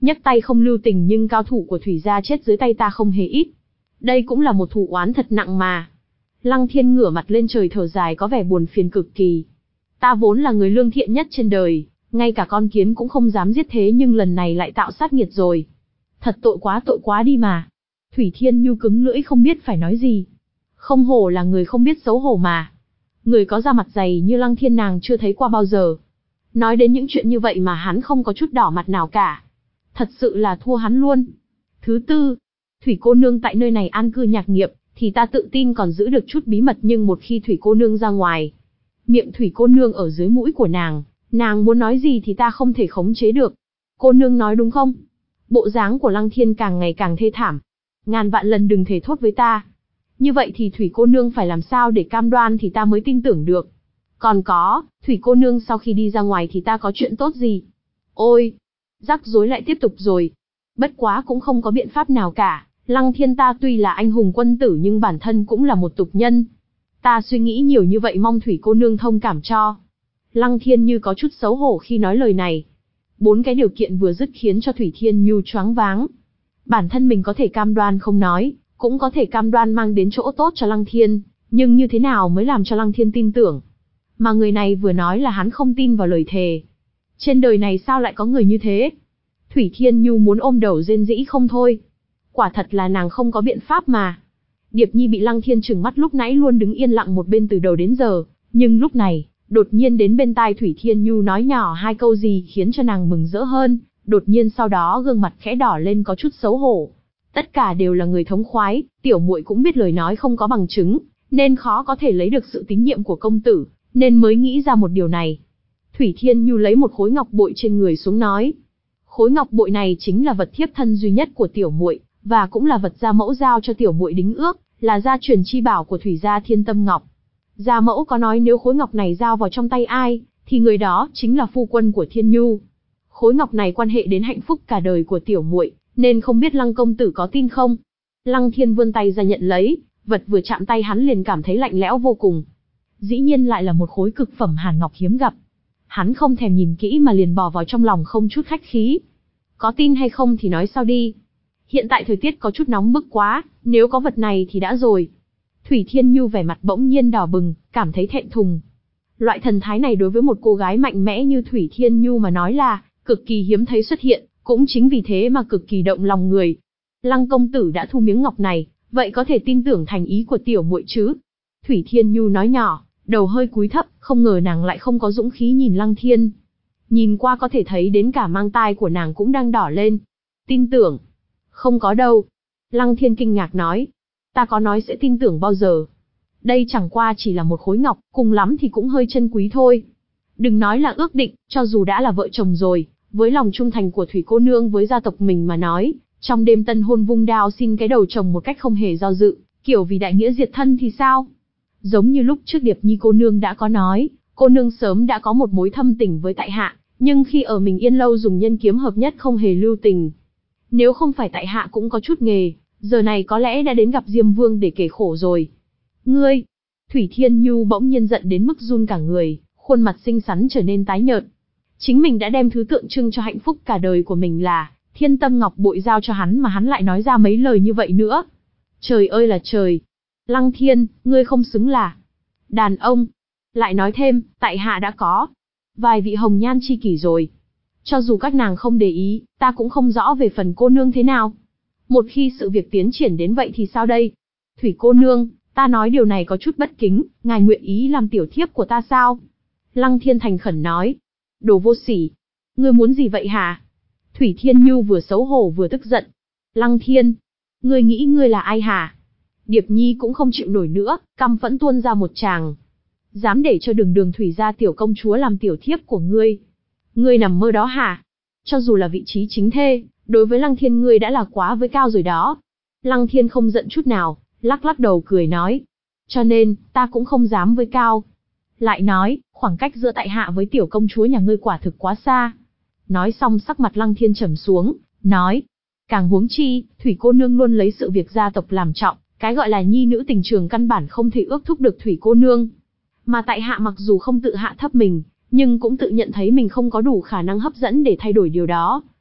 Speaker 1: nhấc tay không lưu tình, nhưng cao thủ của Thủy gia chết dưới tay ta không hề ít. Đây cũng là một thù oán thật nặng mà. Lăng Thiên ngửa mặt lên trời thở dài có vẻ buồn phiền cực kỳ. Ta vốn là người lương thiện nhất trên đời, ngay cả con kiến cũng không dám giết, thế nhưng lần này lại tạo sát nghiệt rồi. Thật tội quá, tội quá đi mà. Thủy Thiên Nhu cứng lưỡi không biết phải nói gì. Không hổ là người không biết xấu hổ mà. Người có da mặt dày như Lăng Thiên nàng chưa thấy qua bao giờ. Nói đến những chuyện như vậy mà hắn không có chút đỏ mặt nào cả. Thật sự là thua hắn luôn. Thứ tư, Thủy cô nương tại nơi này an cư nhạc nghiệp, thì ta tự tin còn giữ được chút bí mật, nhưng một khi Thủy cô nương ra ngoài, miệng Thủy cô nương ở dưới mũi của nàng, nàng muốn nói gì thì ta không thể khống chế được. Cô nương nói đúng không? Bộ dáng của Lăng Thiên càng ngày càng thê thảm. Ngàn vạn lần đừng thể thốt với ta. Như vậy thì Thủy cô nương phải làm sao để cam đoan thì ta mới tin tưởng được. Còn có, Thủy cô nương sau khi đi ra ngoài thì ta có chuyện tốt gì? Ôi, rắc rối lại tiếp tục rồi. Bất quá cũng không có biện pháp nào cả. Lăng Thiên ta tuy là anh hùng quân tử nhưng bản thân cũng là một tục nhân. Ta suy nghĩ nhiều như vậy, mong Thủy cô nương thông cảm cho. Lăng Thiên như có chút xấu hổ khi nói lời này. Bốn cái điều kiện vừa dứt khiến cho Thủy Thiên Nhu choáng váng. Bản thân mình có thể cam đoan không nói, cũng có thể cam đoan mang đến chỗ tốt cho Lăng Thiên, nhưng như thế nào mới làm cho Lăng Thiên tin tưởng? Mà người này vừa nói là hắn không tin vào lời thề. Trên đời này sao lại có người như thế? Thủy Thiên Nhu muốn ôm đầu rên rĩ không thôi. Quả thật là nàng không có biện pháp mà. Điệp Nhi bị Lăng Thiên trừng mắt lúc nãy luôn đứng yên lặng một bên từ đầu đến giờ, nhưng lúc này, đột nhiên đến bên tai Thủy Thiên Nhu nói nhỏ hai câu gì khiến cho nàng mừng rỡ hơn, đột nhiên sau đó gương mặt khẽ đỏ lên có chút xấu hổ. Tất cả đều là người thống khoái, tiểu muội cũng biết lời nói không có bằng chứng, nên khó có thể lấy được sự tín nhiệm của công tử, nên mới nghĩ ra một điều này. Thủy Thiên Nhu lấy một khối ngọc bội trên người xuống nói. Khối ngọc bội này chính là vật thiếp thân duy nhất của tiểu muội, và cũng là vật gia mẫu giao cho tiểu muội đính ước, là gia truyền chi bảo của Thủy gia Thiên Tâm Ngọc. Gia mẫu có nói nếu khối ngọc này giao vào trong tay ai, thì người đó chính là phu quân của Thiên Nhu. Khối ngọc này quan hệ đến hạnh phúc cả đời của tiểu muội, nên không biết Lăng công tử có tin không? Lăng Thiên vươn tay ra nhận lấy, vật vừa chạm tay hắn liền cảm thấy lạnh lẽo vô cùng. Dĩ nhiên lại là một khối cực phẩm hàn ngọc hiếm gặp. Hắn không thèm nhìn kỹ mà liền bỏ vào trong lòng không chút khách khí. Có tin hay không thì nói sau đi. Hiện tại thời tiết có chút nóng bức quá, nếu có vật này thì đã rồi. Thủy Thiên Nhu vẻ mặt bỗng nhiên đỏ bừng, cảm thấy thẹn thùng. Loại thần thái này đối với một cô gái mạnh mẽ như Thủy Thiên Nhu mà nói là cực kỳ hiếm thấy xuất hiện, cũng chính vì thế mà cực kỳ động lòng người. Lăng công tử đã thu miếng ngọc này, vậy có thể tin tưởng thành ý của tiểu muội chứ? Thủy Thiên Nhu nói nhỏ, đầu hơi cúi thấp, không ngờ nàng lại không có dũng khí nhìn Lăng Thiên. Nhìn qua có thể thấy đến cả mang tai của nàng cũng đang đỏ lên. Tin tưởng? Không có đâu. Lăng Thiên kinh ngạc nói. Ta có nói sẽ tin tưởng bao giờ? Đây chẳng qua chỉ là một khối ngọc, cùng lắm thì cũng hơi chân quý thôi. Đừng nói là ước định, cho dù đã là vợ chồng rồi, với lòng trung thành của Thủy cô nương với gia tộc mình mà nói, trong đêm tân hôn vung đao xin cái đầu chồng một cách không hề do dự, kiểu vì đại nghĩa diệt thân thì sao? Giống như lúc trước Điệp Nhi cô nương đã có nói, cô nương sớm đã có một mối thâm tình với tại hạ, nhưng khi ở mình yên lâu dùng nhân kiếm hợp nhất không hề lưu tình. Nếu không phải tại hạ cũng có chút nghề, giờ này có lẽ đã đến gặp Diêm Vương để kể khổ rồi. Ngươi! Thủy Thiên Nhu bỗng nhiên giận đến mức run cả người, khuôn mặt xinh xắn trở nên tái nhợt. Chính mình đã đem thứ tượng trưng cho hạnh phúc cả đời của mình là Thiên Tâm Ngọc bội giao cho hắn mà hắn lại nói ra mấy lời như vậy nữa. Trời ơi là trời! Lăng Thiên, ngươi không xứng là đàn ông. Lại nói thêm, tại hạ đã có vài vị hồng nhan chi kỷ rồi. Cho dù các nàng không để ý, ta cũng không rõ về phần cô nương thế nào. Một khi sự việc tiến triển đến vậy thì sao đây? Thủy cô nương, ta nói điều này có chút bất kính, ngài nguyện ý làm tiểu thiếp của ta sao? Lăng Thiên thành khẩn nói. Đồ vô sỉ! Ngươi muốn gì vậy hả? Thủy Thiên Nhu vừa xấu hổ vừa tức giận. Lăng Thiên! Ngươi nghĩ ngươi là ai hả? Điệp Nhi cũng không chịu nổi nữa, căm phẫn tuôn ra một tràng. Dám để cho Đường Đường Thủy gia tiểu công chúa làm tiểu thiếp của ngươi? Ngươi nằm mơ đó hả? Cho dù là vị trí chính thê, đối với Lăng Thiên ngươi đã là quá với cao rồi đó. Lăng Thiên không giận chút nào, lắc lắc đầu cười nói. Cho nên, ta cũng không dám với cao. Lại nói, khoảng cách giữa tại hạ với tiểu công chúa nhà ngươi quả thực quá xa. Nói xong sắc mặt Lăng Thiên trầm xuống, nói. Càng huống chi, Thủy cô nương luôn lấy sự việc gia tộc làm trọng, cái gọi là nhi nữ tình trường căn bản không thể ước thúc được Thủy cô nương. Mà tại hạ mặc dù không tự hạ thấp mình, nhưng cũng tự nhận thấy mình không có đủ khả năng hấp dẫn để thay đổi điều đó.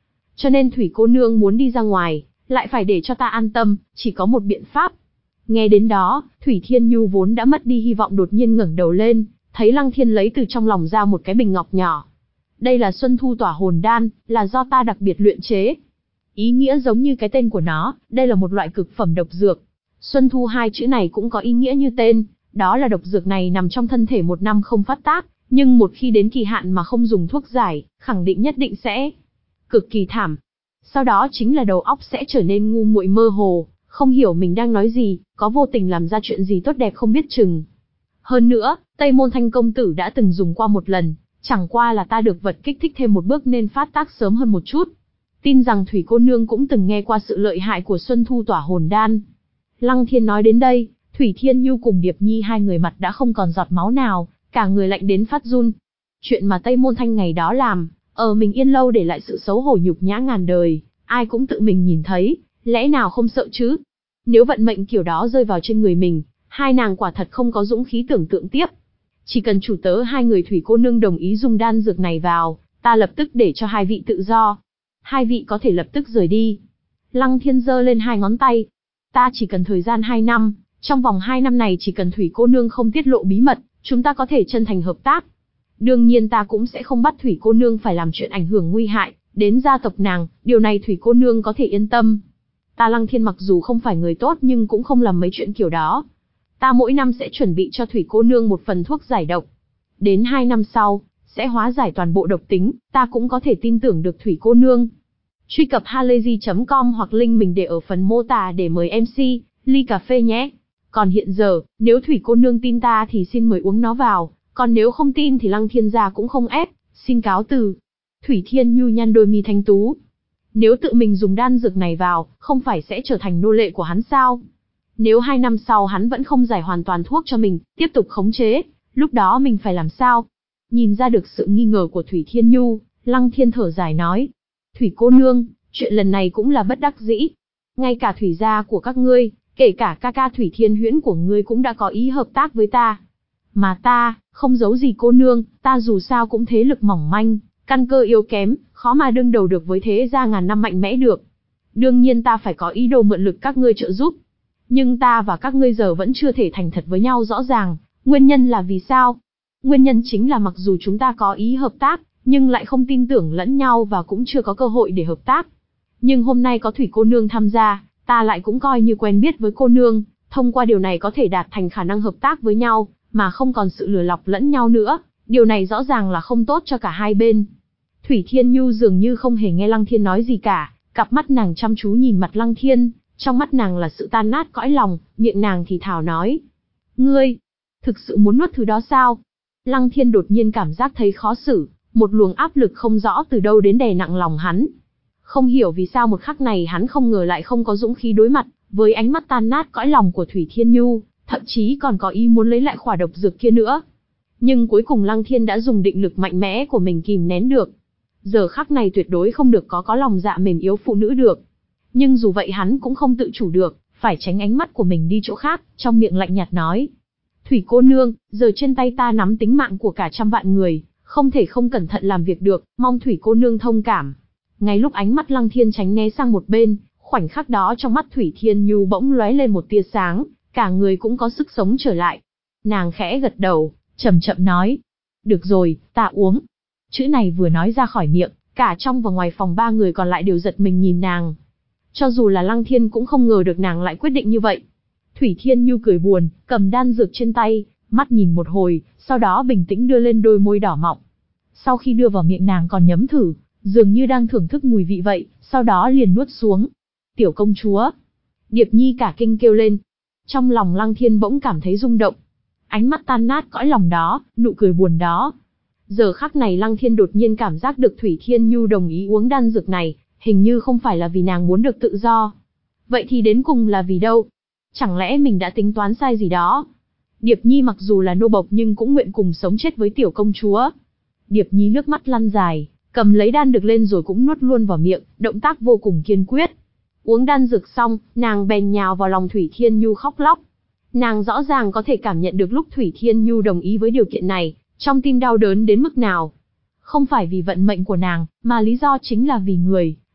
Speaker 1: cho nên Thủy cô nương muốn đi ra ngoài, lại phải để cho ta an tâm, chỉ có một biện pháp. Nghe đến đó, Thủy Thiên Nhu vốn đã mất đi hy vọng đột nhiên ngẩng đầu lên, thấy Lăng Thiên lấy từ trong lòng ra một cái bình ngọc nhỏ. Đây là Xuân Thu Tỏa Hồn Đan, là do ta đặc biệt luyện chế. Ý nghĩa giống như cái tên của nó, đây là một loại cực phẩm độc dược. Xuân Thu hai chữ này cũng có ý nghĩa như tên, đó là độc dược này nằm trong thân thể một năm không phát tác, nhưng một khi đến kỳ hạn mà không dùng thuốc giải, khẳng định nhất định sẽ cực kỳ thảm. Sau đó chính là đầu óc sẽ trở nên ngu muội mơ hồ, không hiểu mình đang nói gì, có vô tình làm ra chuyện gì tốt đẹp không biết chừng. Hơn nữa, Tây Môn Thanh công tử đã từng dùng qua một lần, chẳng qua là ta được vật kích thích thêm một bước nên phát tác sớm hơn một chút. Tin rằng Thủy cô nương cũng từng nghe qua sự lợi hại của Xuân Thu Tỏa Hồn Đan. Lăng Thiên nói đến đây, Thủy Thiên Nhu cùng Điệp Nhi hai người mặt đã không còn giọt máu nào, cả người lạnh đến phát run. Chuyện mà Tây Môn Thanh ngày đó làm, ở mình Yên Lâu để lại sự xấu hổ nhục nhã ngàn đời, ai cũng tự mình nhìn thấy, lẽ nào không sợ chứ? Nếu vận mệnh kiểu đó rơi vào trên người mình, hai nàng quả thật không có dũng khí tưởng tượng tiếp. Chỉ cần chủ tớ hai người Thủy cô nương đồng ý dùng đan dược này vào, ta lập tức để cho hai vị tự do. Hai vị có thể lập tức rời đi. Lăng Thiên giơ lên hai ngón tay. Ta chỉ cần thời gian hai năm, trong vòng hai năm này chỉ cần Thủy cô nương không tiết lộ bí mật, chúng ta có thể chân thành hợp tác. Đương nhiên ta cũng sẽ không bắt Thủy cô nương phải làm chuyện ảnh hưởng nguy hại đến gia tộc nàng, điều này Thủy cô nương có thể yên tâm. Ta Lăng Thiên mặc dù không phải người tốt nhưng cũng không làm mấy chuyện kiểu đó. Ta mỗi năm sẽ chuẩn bị cho Thủy cô nương một phần thuốc giải độc. Đến hai năm sau, sẽ hóa giải toàn bộ độc tính, ta cũng có thể tin tưởng được Thủy cô nương. Truy cập halayzi chấm com hoặc link mình để ở phần mô tả để mời em xê, ly cà phê nhé. Còn hiện giờ, nếu Thủy cô nương tin ta thì xin mời uống nó vào, còn nếu không tin thì Lăng Thiên gia cũng không ép, xin cáo từ. Thủy Thiên Nhu nhăn đôi mi thanh tú. Nếu tự mình dùng đan dược này vào, không phải sẽ trở thành nô lệ của hắn sao? Nếu hai năm sau hắn vẫn không giải hoàn toàn thuốc cho mình, tiếp tục khống chế, lúc đó mình phải làm sao? Nhìn ra được sự nghi ngờ của Thủy Thiên Nhu, Lăng Thiên thở dài nói. Thủy cô nương, chuyện lần này cũng là bất đắc dĩ. Ngay cả Thủy gia của các ngươi, kể cả ca ca Thủy Thiên Huyễn của ngươi cũng đã có ý hợp tác với ta. Mà ta, không giấu gì cô nương, ta dù sao cũng thế lực mỏng manh, căn cơ yếu kém, khó mà đương đầu được với thế gia ngàn năm mạnh mẽ được. Đương nhiên ta phải có ý đồ mượn lực các ngươi trợ giúp. Nhưng ta và các ngươi giờ vẫn chưa thể thành thật với nhau rõ ràng, nguyên nhân là vì sao? Nguyên nhân chính là mặc dù chúng ta có ý hợp tác, nhưng lại không tin tưởng lẫn nhau và cũng chưa có cơ hội để hợp tác. Nhưng hôm nay có Thủy cô nương tham gia, ta lại cũng coi như quen biết với cô nương, thông qua điều này có thể đạt thành khả năng hợp tác với nhau, mà không còn sự lừa lọc lẫn nhau nữa, điều này rõ ràng là không tốt cho cả hai bên. Thủy Thiên Nhu dường như không hề nghe Lăng Thiên nói gì cả, cặp mắt nàng chăm chú nhìn mặt Lăng Thiên, trong mắt nàng là sự tan nát cõi lòng, miệng nàng thì thào nói. Ngươi, thực sự muốn nuốt thứ đó sao? Lăng Thiên đột nhiên cảm giác thấy khó xử, một luồng áp lực không rõ từ đâu đến đè nặng lòng hắn. Không hiểu vì sao một khắc này hắn không ngờ lại không có dũng khí đối mặt với ánh mắt tan nát cõi lòng của Thủy Thiên Nhu, thậm chí còn có ý muốn lấy lại khỏa độc dược kia nữa. Nhưng cuối cùng Lăng Thiên đã dùng định lực mạnh mẽ của mình kìm nén được. Giờ khắc này tuyệt đối không được có có lòng dạ mềm yếu phụ nữ được. Nhưng dù vậy hắn cũng không tự chủ được, phải tránh ánh mắt của mình đi chỗ khác, trong miệng lạnh nhạt nói. Thủy cô nương, giờ trên tay ta nắm tính mạng của cả trăm vạn người, không thể không cẩn thận làm việc được, mong Thủy cô nương thông cảm. Ngay lúc ánh mắt Lăng Thiên tránh né sang một bên, khoảnh khắc đó trong mắt Thủy Thiên Nhu bỗng lóe lên một tia sáng, cả người cũng có sức sống trở lại. Nàng khẽ gật đầu, chậm chậm nói. Được rồi, ta uống. Chữ này vừa nói ra khỏi miệng, cả trong và ngoài phòng ba người còn lại đều giật mình nhìn nàng. Cho dù là Lăng Thiên cũng không ngờ được nàng lại quyết định như vậy. Thủy Thiên Nhu cười buồn, cầm đan dược trên tay, mắt nhìn một hồi, sau đó bình tĩnh đưa lên đôi môi đỏ mọng. Sau khi đưa vào miệng nàng còn nhấm thử, dường như đang thưởng thức mùi vị vậy, sau đó liền nuốt xuống. Tiểu công chúa. Điệp Nhi cả kinh kêu lên. Trong lòng Lăng Thiên bỗng cảm thấy rung động. Ánh mắt tan nát cõi lòng đó, nụ cười buồn đó. Giờ khắc này Lăng Thiên đột nhiên cảm giác được Thủy Thiên Nhu đồng ý uống đan dược này, hình như không phải là vì nàng muốn được tự do. Vậy thì đến cùng là vì đâu? Chẳng lẽ mình đã tính toán sai gì đó? Điệp Nhi mặc dù là nô bộc nhưng cũng nguyện cùng sống chết với tiểu công chúa. Điệp Nhi nước mắt lăn dài, cầm lấy đan dược lên rồi cũng nuốt luôn vào miệng, động tác vô cùng kiên quyết. Uống đan dược xong, nàng bèn nhào vào lòng Thủy Thiên Nhu khóc lóc. Nàng rõ ràng có thể cảm nhận được lúc Thủy Thiên Nhu đồng ý với điều kiện này, trong tim đau đớn đến mức nào. Không phải vì vận mệnh của nàng, mà lý do chính là vì người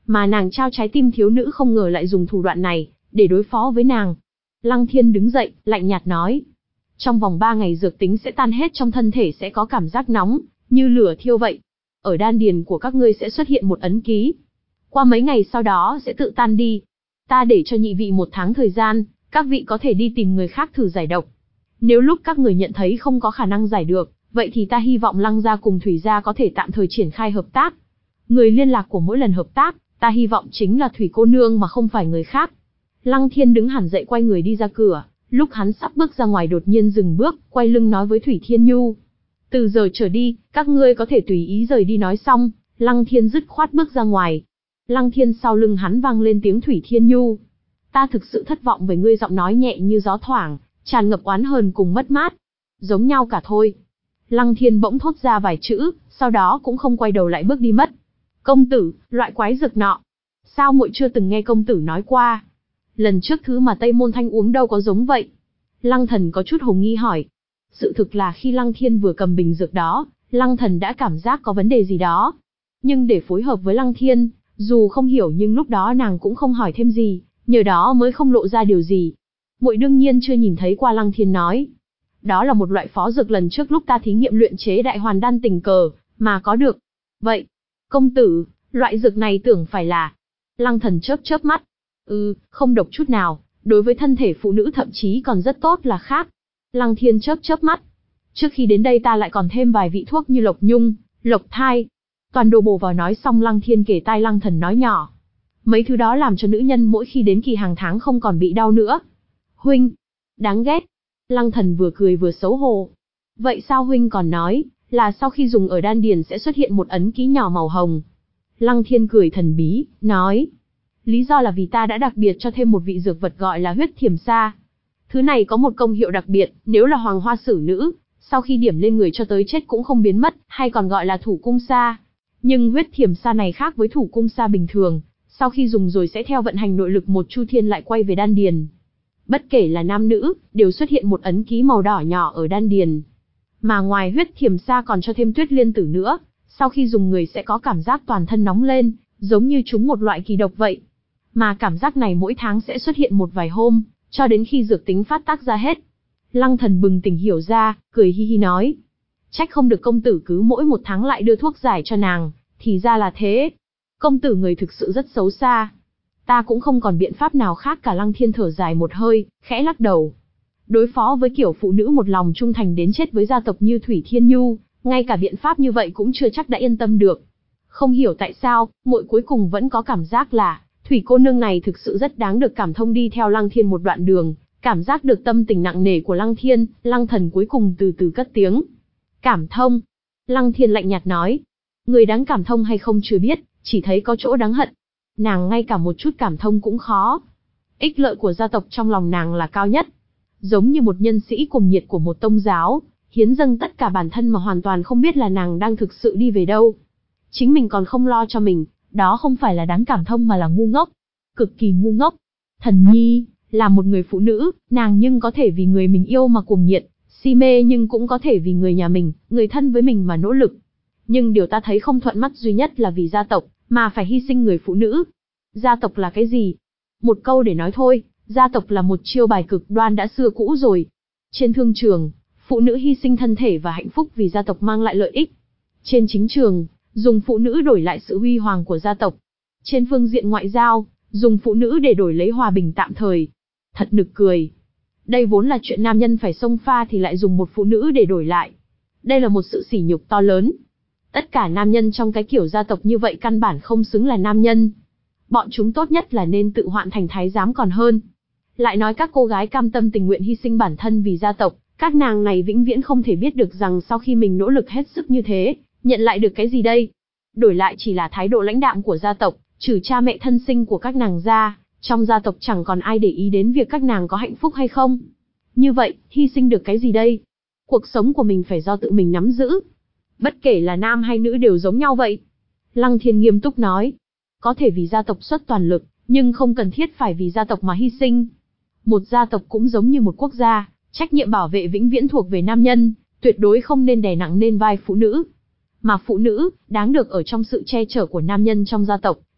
Speaker 1: Mà nàng trao trái tim thiếu nữ không ngờ lại dùng thủ đoạn này, để đối phó với nàng. Lăng Thiên đứng dậy, lạnh nhạt nói. Trong vòng ba ngày dược tính sẽ tan hết trong thân thể sẽ có cảm giác nóng, như lửa thiêu vậy. Ở đan điền của các ngươi sẽ xuất hiện một ấn ký. Qua mấy ngày sau đó sẽ tự tan đi. Ta để cho nhị vị một tháng thời gian, các vị có thể đi tìm người khác thử giải độc. Nếu lúc các người nhận thấy không có khả năng giải được, vậy thì ta hy vọng Lăng gia cùng Thủy gia có thể tạm thời triển khai hợp tác. Người liên lạc của mỗi lần hợp tác, ta hy vọng chính là Thủy cô nương mà không phải người khác. Lăng Thiên đứng hẳn dậy quay người đi ra cửa, lúc hắn sắp bước ra ngoài đột nhiên dừng bước, quay lưng nói với Thủy Thiên Nhu. Từ giờ trở đi, các ngươi có thể tùy ý rời đi. Nói xong, Lăng Thiên dứt khoát bước ra ngoài. Lăng Thiên sau lưng hắn vang lên tiếng Thủy Thiên Nhu. Ta thực sự thất vọng với ngươi. Giọng nói nhẹ như gió thoảng, tràn ngập oán hờn cùng mất mát. Giống nhau cả thôi. Lăng Thiên bỗng thốt ra vài chữ, sau đó cũng không quay đầu lại bước đi mất. Công tử, loại quái dược nọ. Sao muội chưa từng nghe công tử nói qua? Lần trước thứ mà Tây Môn Thanh uống đâu có giống vậy. Lăng Thần có chút hồ nghi hỏi. Sự thực là khi Lăng Thiên vừa cầm bình dược đó, Lăng Thần đã cảm giác có vấn đề gì đó. Nhưng để phối hợp với Lăng Thiên, dù không hiểu nhưng lúc đó nàng cũng không hỏi thêm gì, nhờ đó mới không lộ ra điều gì. Muội đương nhiên chưa nhìn thấy qua. Lăng Thiên nói. Đó là một loại phó dược lần trước lúc ta thí nghiệm luyện chế đại hoàn đan tình cờ, mà có được. Vậy, công tử, loại dược này tưởng phải là... Lăng Thần chớp chớp mắt. Ừ, không độc chút nào, đối với thân thể phụ nữ thậm chí còn rất tốt là khác. Lăng Thiên chớp chớp mắt. Trước khi đến đây ta lại còn thêm vài vị thuốc như lộc nhung, lộc thai. Toàn đồ bổ vào. Nói xong Lăng Thiên kể tai Lăng Thần nói nhỏ. Mấy thứ đó làm cho nữ nhân mỗi khi đến kỳ hàng tháng không còn bị đau nữa. Huynh, đáng ghét. Lăng Thần vừa cười vừa xấu hổ. Vậy sao huynh còn nói, là sau khi dùng ở đan điền sẽ xuất hiện một ấn ký nhỏ màu hồng? Lăng Thiên cười thần bí, nói. Lý do là vì ta đã đặc biệt cho thêm một vị dược vật gọi là huyết thiểm sa. Thứ này có một công hiệu đặc biệt, nếu là hoàng hoa xử nữ, sau khi điểm lên người cho tới chết cũng không biến mất, hay còn gọi là thủ cung sa. Nhưng huyết thiểm sa này khác với thủ cung sa bình thường, sau khi dùng rồi sẽ theo vận hành nội lực một chu thiên lại quay về đan điền. Bất kể là nam nữ, đều xuất hiện một ấn ký màu đỏ nhỏ ở đan điền. Mà ngoài huyết thiểm sa còn cho thêm tuyết liên tử nữa, sau khi dùng người sẽ có cảm giác toàn thân nóng lên, giống như trúng một loại kỳ độc vậy. Mà cảm giác này mỗi tháng sẽ xuất hiện một vài hôm, cho đến khi dược tính phát tác ra hết. Lăng Thần bừng tỉnh hiểu ra, cười hi hi nói. Trách không được công tử cứ mỗi một tháng lại đưa thuốc giải cho nàng, thì ra là thế. Công tử người thực sự rất xấu xa. Ta cũng không còn biện pháp nào khác cả. Lăng Thiên thở dài một hơi, khẽ lắc đầu. Đối phó với kiểu phụ nữ một lòng trung thành đến chết với gia tộc như Thủy Thiên Nhu, ngay cả biện pháp như vậy cũng chưa chắc đã yên tâm được. Không hiểu tại sao, muội cuối cùng vẫn có cảm giác là Thủy cô nương này thực sự rất đáng được cảm thông. Đi theo Lăng Thiên một đoạn đường, cảm giác được tâm tình nặng nề của Lăng Thiên, Lăng Thần cuối cùng từ từ cất tiếng. Cảm thông. Lăng Thiên lạnh nhạt nói. Người đáng cảm thông hay không chưa biết, chỉ thấy có chỗ đáng hận. Nàng ngay cả một chút cảm thông cũng khó. Ích lợi của gia tộc trong lòng nàng là cao nhất. Giống như một nhân sĩ cùng nhiệt của một tông giáo, hiến dâng tất cả bản thân mà hoàn toàn không biết là nàng đang thực sự đi về đâu. Chính mình còn không lo cho mình, đó không phải là đáng cảm thông mà là ngu ngốc. Cực kỳ ngu ngốc. Thần Nhi, là một người phụ nữ, nàng nhưng có thể vì người mình yêu mà cuồng nhiệt, si mê, nhưng cũng có thể vì người nhà mình, người thân với mình mà nỗ lực. Nhưng điều ta thấy không thuận mắt duy nhất là vì gia tộc, mà phải hy sinh người phụ nữ. Gia tộc là cái gì? Một câu để nói thôi, gia tộc là một chiêu bài cực đoan đã xưa cũ rồi. Trên thương trường, phụ nữ hy sinh thân thể và hạnh phúc vì gia tộc mang lại lợi ích. Trên chính trường, dùng phụ nữ đổi lại sự huy hoàng của gia tộc. Trên phương diện ngoại giao, dùng phụ nữ để đổi lấy hòa bình tạm thời. Thật nực cười. Đây vốn là chuyện nam nhân phải xông pha thì lại dùng một phụ nữ để đổi lại. Đây là một sự sỉ nhục to lớn. Tất cả nam nhân trong cái kiểu gia tộc như vậy căn bản không xứng là nam nhân. Bọn chúng tốt nhất là nên tự hoạn thành thái giám còn hơn. Lại nói các cô gái cam tâm tình nguyện hy sinh bản thân vì gia tộc, các nàng này vĩnh viễn không thể biết được rằng sau khi mình nỗ lực hết sức như thế, nhận lại được cái gì đây? Đổi lại chỉ là thái độ lãnh đạm của gia tộc, trừ cha mẹ thân sinh của các nàng ra, trong gia tộc chẳng còn ai để ý đến việc các nàng có hạnh phúc hay không. Như vậy, hy sinh được cái gì đây? Cuộc sống của mình phải do tự mình nắm giữ. Bất kể là nam hay nữ đều giống nhau vậy. Lăng Thiên nghiêm túc nói. Có thể vì gia tộc xuất toàn lực, nhưng không cần thiết phải vì gia tộc mà hy sinh. Một gia tộc cũng giống như một quốc gia, trách nhiệm bảo vệ vĩnh viễn thuộc về nam nhân, tuyệt đối không nên đè nặng lên vai phụ nữ. Mà phụ nữ, đáng được ở trong sự che chở của nam nhân trong gia tộc,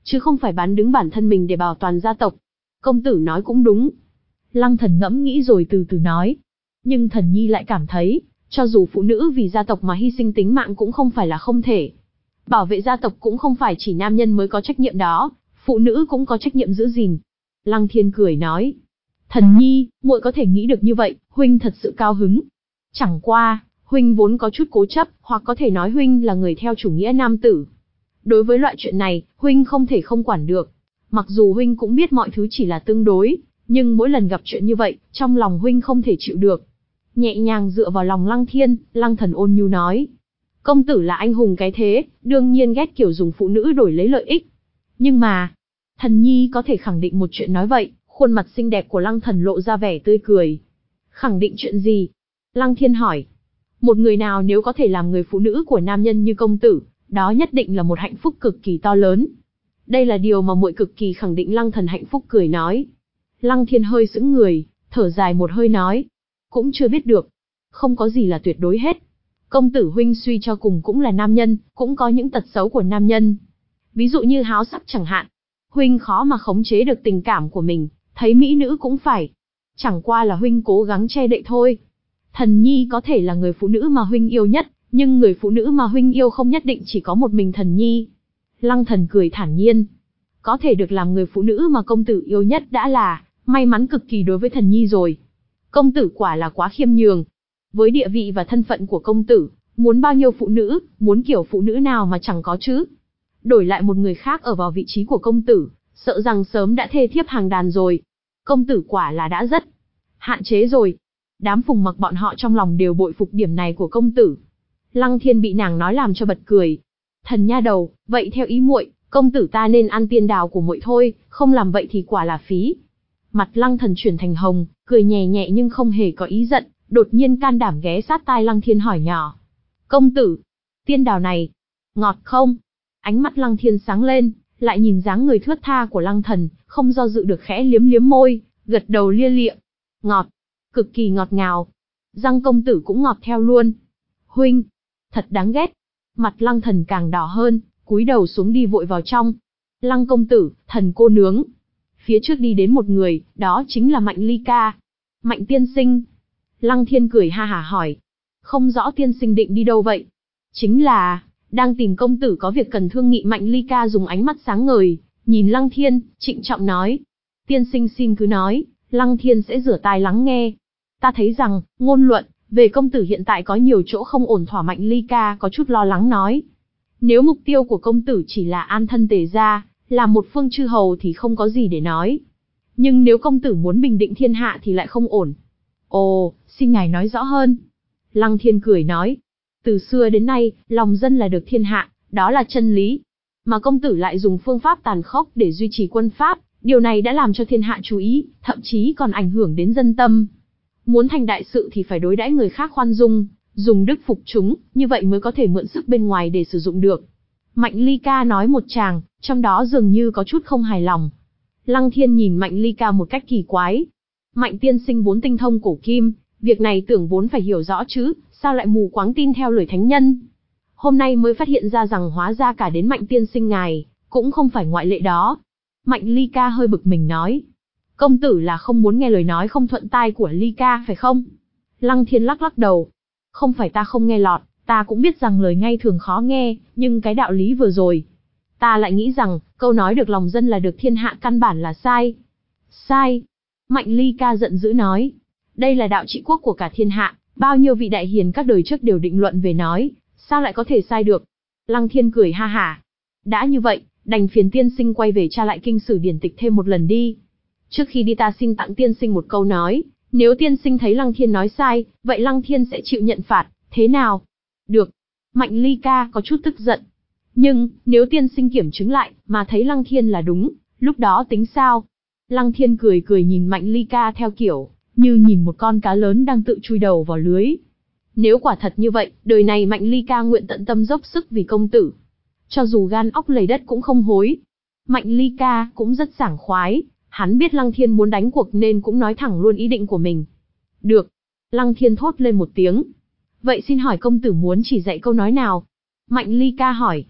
Speaker 1: chứ không phải bán đứng bản thân mình để bảo toàn gia tộc. Công tử nói cũng đúng. Lăng Thần ngẫm nghĩ rồi từ từ nói. Nhưng Thần Nhi lại cảm thấy, cho dù phụ nữ vì gia tộc mà hy sinh tính mạng cũng không phải là không thể. Bảo vệ gia tộc cũng không phải chỉ nam nhân mới có trách nhiệm đó, phụ nữ cũng có trách nhiệm giữ gìn. Lăng Thiên cười nói. Thần Nhi, muội có thể nghĩ được như vậy, huynh thật sự cao hứng. Chẳng qua, huynh vốn có chút cố chấp, hoặc có thể nói huynh là người theo chủ nghĩa nam tử. Đối với loại chuyện này, huynh không thể không quản được. Mặc dù huynh cũng biết mọi thứ chỉ là tương đối, nhưng mỗi lần gặp chuyện như vậy, trong lòng huynh không thể chịu được. Nhẹ nhàng dựa vào lòng Lăng Thiên, Lăng Thần ôn nhu nói. Công tử là anh hùng cái thế, đương nhiên ghét kiểu dùng phụ nữ đổi lấy lợi ích. Nhưng mà, Thần Nhi có thể khẳng định một chuyện nói vậy, khuôn mặt xinh đẹp của Lăng Thần lộ ra vẻ tươi cười. Khẳng định chuyện gì? Lăng Thiên hỏi. Một người nào nếu có thể làm người phụ nữ của nam nhân như công tử, đó nhất định là một hạnh phúc cực kỳ to lớn. Đây là điều mà muội cực kỳ khẳng định. Lăng Thần hạnh phúc cười nói. Lăng Thiên hơi sững người, thở dài một hơi nói. Cũng chưa biết được. Không có gì là tuyệt đối hết. Công tử huynh suy cho cùng cũng là nam nhân, cũng có những tật xấu của nam nhân. Ví dụ như háo sắc chẳng hạn. Huynh khó mà khống chế được tình cảm của mình, thấy mỹ nữ cũng phải. Chẳng qua là huynh cố gắng che đậy thôi. Thần Nhi có thể là người phụ nữ mà huynh yêu nhất, nhưng người phụ nữ mà huynh yêu không nhất định chỉ có một mình Thần Nhi. Lăng Thần cười thản nhiên. Có thể được làm người phụ nữ mà công tử yêu nhất đã là may mắn cực kỳ đối với Thần Nhi rồi. Công tử quả là quá khiêm nhường. Với địa vị và thân phận của công tử, muốn bao nhiêu phụ nữ, muốn kiểu phụ nữ nào mà chẳng có chứ. Đổi lại một người khác ở vào vị trí của công tử, sợ rằng sớm đã thê thiếp hàng đàn rồi. Công tử quả là đã rất hạn chế rồi. Đám Phùng Mặc bọn họ trong lòng đều bội phục điểm này của công tử. Lăng Thiên bị nàng nói làm cho bật cười. Thần nha đầu, vậy theo ý muội, công tử ta nên ăn tiên đào của muội thôi, không làm vậy thì quả là phí. Mặt Lăng Thần chuyển thành hồng, cười nhẹ nhẹ nhưng không hề có ý giận, đột nhiên can đảm ghé sát tai Lăng Thiên hỏi nhỏ. Công tử, tiên đào này, ngọt không? Ánh mắt Lăng Thiên sáng lên, lại nhìn dáng người thướt tha của Lăng Thần, không do dự được khẽ liếm liếm môi, gật đầu lia lịa. Ngọt, cực kỳ ngọt ngào. Răng công tử cũng ngọt theo luôn. Huynh, thật đáng ghét. Mặt Lăng Thần càng đỏ hơn, cúi đầu xuống đi vội vào trong. Lăng công tử, thần cô nướng. Phía trước đi đến một người, đó chính là Mạnh Ly Ca. Mạnh tiên sinh. Lăng Thiên cười ha hả hỏi. Không rõ tiên sinh định đi đâu vậy? Chính là, đang tìm công tử có việc cần thương nghị. Mạnh Ly Ca dùng ánh mắt sáng ngời, nhìn Lăng Thiên, trịnh trọng nói. Tiên sinh xin cứ nói, Lăng Thiên sẽ rửa tai lắng nghe. Ta thấy rằng, ngôn luận, về công tử hiện tại có nhiều chỗ không ổn thỏa. Mạnh Ly Ca có chút lo lắng nói. Nếu mục tiêu của công tử chỉ là an thân Tề gia, làm một phương chư hầu thì không có gì để nói. Nhưng nếu công tử muốn bình định thiên hạ thì lại không ổn. Ồ, xin ngài nói rõ hơn. Lăng Thiên cười nói. Từ xưa đến nay, lòng dân là được thiên hạ, đó là chân lý. Mà công tử lại dùng phương pháp tàn khốc để duy trì quân pháp, điều này đã làm cho thiên hạ chú ý, thậm chí còn ảnh hưởng đến dân tâm. Muốn thành đại sự thì phải đối đãi người khác khoan dung, dùng đức phục chúng, như vậy mới có thể mượn sức bên ngoài để sử dụng được. Mạnh Ly Ca nói một tràng, trong đó dường như có chút không hài lòng. Lăng Thiên nhìn Mạnh Ly Ca một cách kỳ quái. Mạnh tiên sinh vốn tinh thông cổ kim, việc này tưởng vốn phải hiểu rõ chứ, sao lại mù quáng tin theo lời thánh nhân. Hôm nay mới phát hiện ra rằng hóa ra cả đến Mạnh tiên sinh ngài, cũng không phải ngoại lệ đó. Mạnh Ly Ca hơi bực mình nói. Công tử là không muốn nghe lời nói không thuận tai của Ly Ca phải không? Lăng Thiên lắc lắc đầu. Không phải ta không nghe lọt, ta cũng biết rằng lời ngay thường khó nghe, nhưng cái đạo lý vừa rồi. Ta lại nghĩ rằng, câu nói được lòng dân là được thiên hạ căn bản là sai. Sai. Mạnh Ly Ca giận dữ nói. Đây là đạo trị quốc của cả thiên hạ, bao nhiêu vị đại hiền các đời trước đều định luận về nói, sao lại có thể sai được? Lăng Thiên cười ha hả. Đã như vậy, đành phiền tiên sinh quay về tra lại kinh sử điển tịch thêm một lần đi. Trước khi đi ta xin tặng tiên sinh một câu nói, nếu tiên sinh thấy Lăng Thiên nói sai, vậy Lăng Thiên sẽ chịu nhận phạt, thế nào? Được. Mạnh Ly Ca có chút tức giận. Nhưng, nếu tiên sinh kiểm chứng lại, mà thấy Lăng Thiên là đúng, lúc đó tính sao? Lăng Thiên cười cười nhìn Mạnh Ly Ca theo kiểu, như nhìn một con cá lớn đang tự chui đầu vào lưới. Nếu quả thật như vậy, đời này Mạnh Ly Ca nguyện tận tâm dốc sức vì công tử. Cho dù gan óc lầy đất cũng không hối. Mạnh Ly Ca cũng rất sảng khoái, hắn biết Lăng Thiên muốn đánh cuộc nên cũng nói thẳng luôn ý định của mình. Được. Lăng Thiên thốt lên một tiếng. Vậy xin hỏi công tử muốn chỉ dạy câu nói nào? Mạnh Ly Ca hỏi.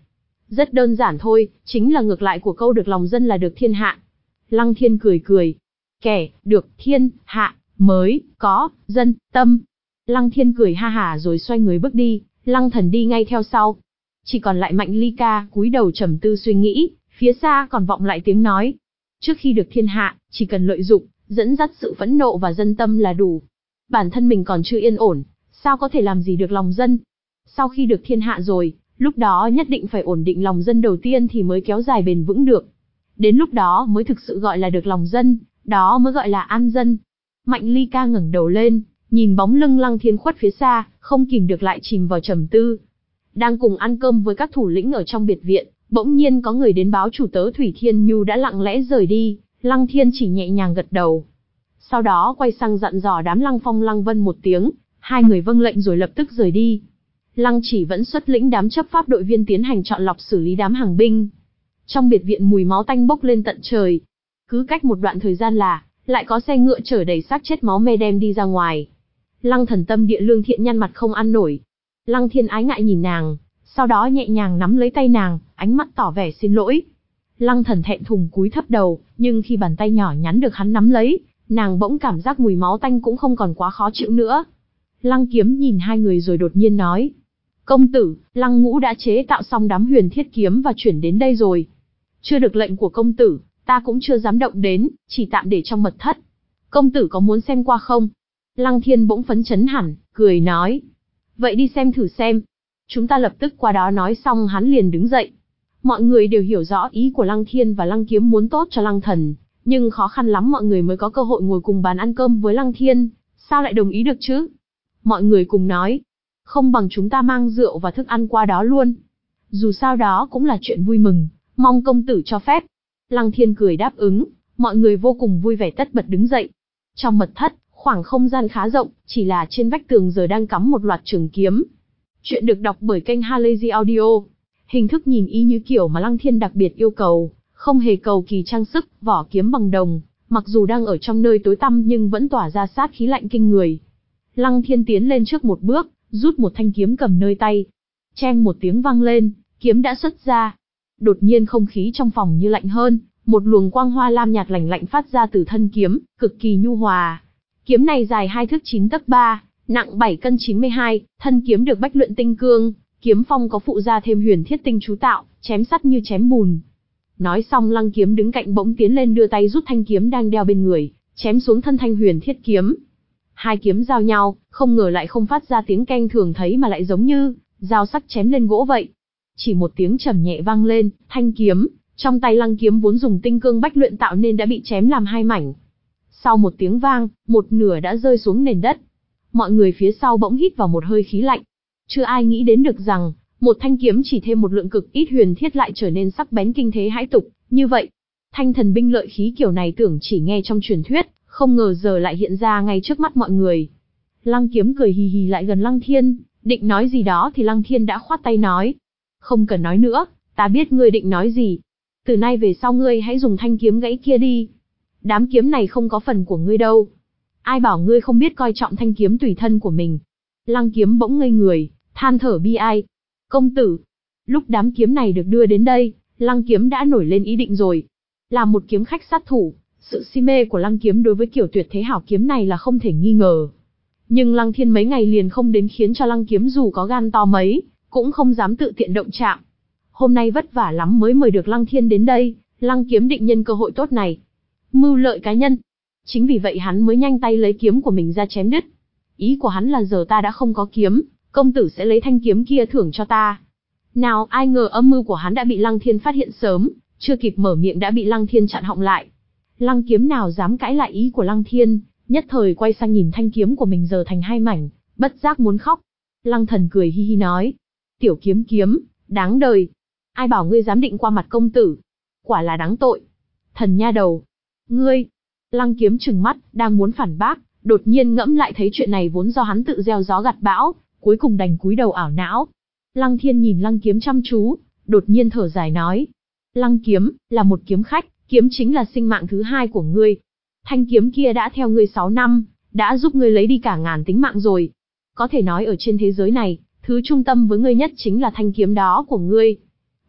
Speaker 1: Rất đơn giản thôi, chính là ngược lại của câu được lòng dân là được thiên hạ. Lăng Thiên cười cười. Kẻ, được, thiên, hạ, mới, có, dân, tâm. Lăng Thiên cười ha hả rồi xoay người bước đi, Lăng Thần đi ngay theo sau. Chỉ còn lại Mạnh Ly Ca cúi đầu trầm tư suy nghĩ, phía xa còn vọng lại tiếng nói. Trước khi được thiên hạ, chỉ cần lợi dụng, dẫn dắt sự phẫn nộ và dân tâm là đủ. Bản thân mình còn chưa yên ổn, sao có thể làm gì được lòng dân? Sau khi được thiên hạ rồi, lúc đó nhất định phải ổn định lòng dân đầu tiên thì mới kéo dài bền vững được. Đến lúc đó mới thực sự gọi là được lòng dân, đó mới gọi là an dân. Mạnh Ly Ca ngẩng đầu lên, nhìn bóng lưng Lăng Thiên khuất phía xa, không kìm được lại chìm vào trầm tư. Đang cùng ăn cơm với các thủ lĩnh ở trong biệt viện, bỗng nhiên có người đến báo chủ tớ Thủy Thiên Nhu đã lặng lẽ rời đi, Lăng Thiên chỉ nhẹ nhàng gật đầu. Sau đó quay sang dặn dò đám Lăng Phong Lăng Vân một tiếng, hai người vâng lệnh rồi lập tức rời đi. Lăng Chỉ vẫn xuất lĩnh đám chấp pháp đội viên tiến hành chọn lọc xử lý đám hàng binh. Trong biệt viện mùi máu tanh bốc lên tận trời. Cứ cách một đoạn thời gian là, lại có xe ngựa chở đầy xác chết máu me đem đi ra ngoài. Lăng Thần tâm địa lương thiện nhăn mặt không ăn nổi. Lăng Thiên ái ngại nhìn nàng, sau đó nhẹ nhàng nắm lấy tay nàng, ánh mắt tỏ vẻ xin lỗi. Lăng Thần thẹn thùng cúi thấp đầu, nhưng khi bàn tay nhỏ nhắn được hắn nắm lấy, nàng bỗng cảm giác mùi máu tanh cũng không còn quá khó chịu nữa. Lăng Kiếm nhìn hai người rồi đột nhiên nói. Công tử, Lăng Ngũ đã chế tạo xong đám huyền thiết kiếm và chuyển đến đây rồi. Chưa được lệnh của công tử, ta cũng chưa dám động đến, chỉ tạm để trong mật thất. Công tử có muốn xem qua không? Lăng Thiên bỗng phấn chấn hẳn, cười nói. Vậy đi xem thử xem. Chúng ta lập tức qua đó. Nói xong hắn liền đứng dậy. Mọi người đều hiểu rõ ý của Lăng Thiên và Lăng Kiếm muốn tốt cho Lăng Thần, nhưng khó khăn lắm mọi người mới có cơ hội ngồi cùng bàn ăn cơm với Lăng Thiên, sao lại đồng ý được chứ? Mọi người cùng nói, không bằng chúng ta mang rượu và thức ăn qua đó luôn. Dù sao đó cũng là chuyện vui mừng, mong công tử cho phép. Lăng Thiên cười đáp ứng, mọi người vô cùng vui vẻ tất bật đứng dậy. Trong mật thất, khoảng không gian khá rộng, chỉ là trên vách tường giờ đang cắm một loạt trường kiếm. Chuyện được đọc bởi kênh Halazy Audio. Hình thức nhìn y như kiểu mà Lăng Thiên đặc biệt yêu cầu, không hề cầu kỳ trang sức, vỏ kiếm bằng đồng, mặc dù đang ở trong nơi tối tăm nhưng vẫn tỏa ra sát khí lạnh kinh người. Lăng Thiên tiến lên trước một bước, rút một thanh kiếm cầm nơi tay. Cheng một tiếng vang lên, kiếm đã xuất ra. Đột nhiên không khí trong phòng như lạnh hơn, một luồng quang hoa lam nhạt lạnh lạnh phát ra từ thân kiếm, cực kỳ nhu hòa. Kiếm này dài hai thước chín tấc ba, nặng bảy cân chín mươi hai, thân kiếm được bách luyện tinh cương, kiếm phong có phụ ra thêm huyền thiết tinh chú tạo, chém sắt như chém bùn. Nói xong Lăng Kiếm đứng cạnh bỗng tiến lên đưa tay rút thanh kiếm đang đeo bên người, chém xuống thân thanh huyền thiết kiếm. Hai kiếm giao nhau, không ngờ lại không phát ra tiếng keng thường thấy mà lại giống như dao sắc chém lên gỗ vậy. Chỉ một tiếng trầm nhẹ vang lên, thanh kiếm trong tay Lăng Kiếm vốn dùng tinh cương bách luyện tạo nên đã bị chém làm hai mảnh. Sau một tiếng vang, một nửa đã rơi xuống nền đất. Mọi người phía sau bỗng hít vào một hơi khí lạnh. Chưa ai nghĩ đến được rằng, một thanh kiếm chỉ thêm một lượng cực ít huyền thiết lại trở nên sắc bén kinh thế hãi tục, như vậy. Thanh thần binh lợi khí kiểu này tưởng chỉ nghe trong truyền thuyết, không ngờ giờ lại hiện ra ngay trước mắt mọi người. Lăng Kiếm cười hì hì lại gần Lăng Thiên, định nói gì đó thì Lăng Thiên đã khoát tay nói. Không cần nói nữa, ta biết ngươi định nói gì. Từ nay về sau ngươi hãy dùng thanh kiếm gãy kia đi. Đám kiếm này không có phần của ngươi đâu. Ai bảo ngươi không biết coi trọng thanh kiếm tùy thân của mình. Lăng Kiếm bỗng ngây người, than thở bi ai. Công tử, lúc đám kiếm này được đưa đến đây, Lăng Kiếm đã nổi lên ý định rồi. Là một kiếm khách sát thủ, sự si mê của Lăng Kiếm đối với kiểu tuyệt thế hảo kiếm này là không thể nghi ngờ. Nhưng Lăng Thiên mấy ngày liền không đến khiến cho Lăng Kiếm dù có gan to mấy, cũng không dám tự tiện động chạm. Hôm nay vất vả lắm mới mời được Lăng Thiên đến đây, Lăng Kiếm định nhân cơ hội tốt này. Mưu lợi cá nhân. Chính vì vậy hắn mới nhanh tay lấy kiếm của mình ra chém đứt. Ý của hắn là giờ ta đã không có kiếm, công tử sẽ lấy thanh kiếm kia thưởng cho ta. Nào ai ngờ âm mưu của hắn đã bị Lăng Thiên phát hiện sớm, chưa kịp mở miệng đã bị Lăng Thiên chặn họng lại. Lăng Kiếm nào dám cãi lại ý của Lăng Thiên, nhất thời quay sang nhìn thanh kiếm của mình giờ thành hai mảnh, bất giác muốn khóc. Lăng Thần cười hi hi nói, tiểu kiếm kiếm, đáng đời. Ai bảo ngươi dám định qua mặt công tử? Quả là đáng tội. Thần nha đầu. Ngươi. Lăng Kiếm trừng mắt, đang muốn phản bác, đột nhiên ngẫm lại thấy chuyện này vốn do hắn tự gieo gió gặt bão, cuối cùng đành cúi đầu ảo não. Lăng Thiên nhìn Lăng Kiếm chăm chú, đột nhiên thở dài nói. Lăng Kiếm, là một kiếm khách, kiếm chính là sinh mạng thứ hai của ngươi. Thanh kiếm kia đã theo ngươi sáu năm, đã giúp ngươi lấy đi cả ngàn tính mạng rồi. Có thể nói ở trên thế giới này, thứ trung tâm với ngươi nhất chính là thanh kiếm đó của ngươi.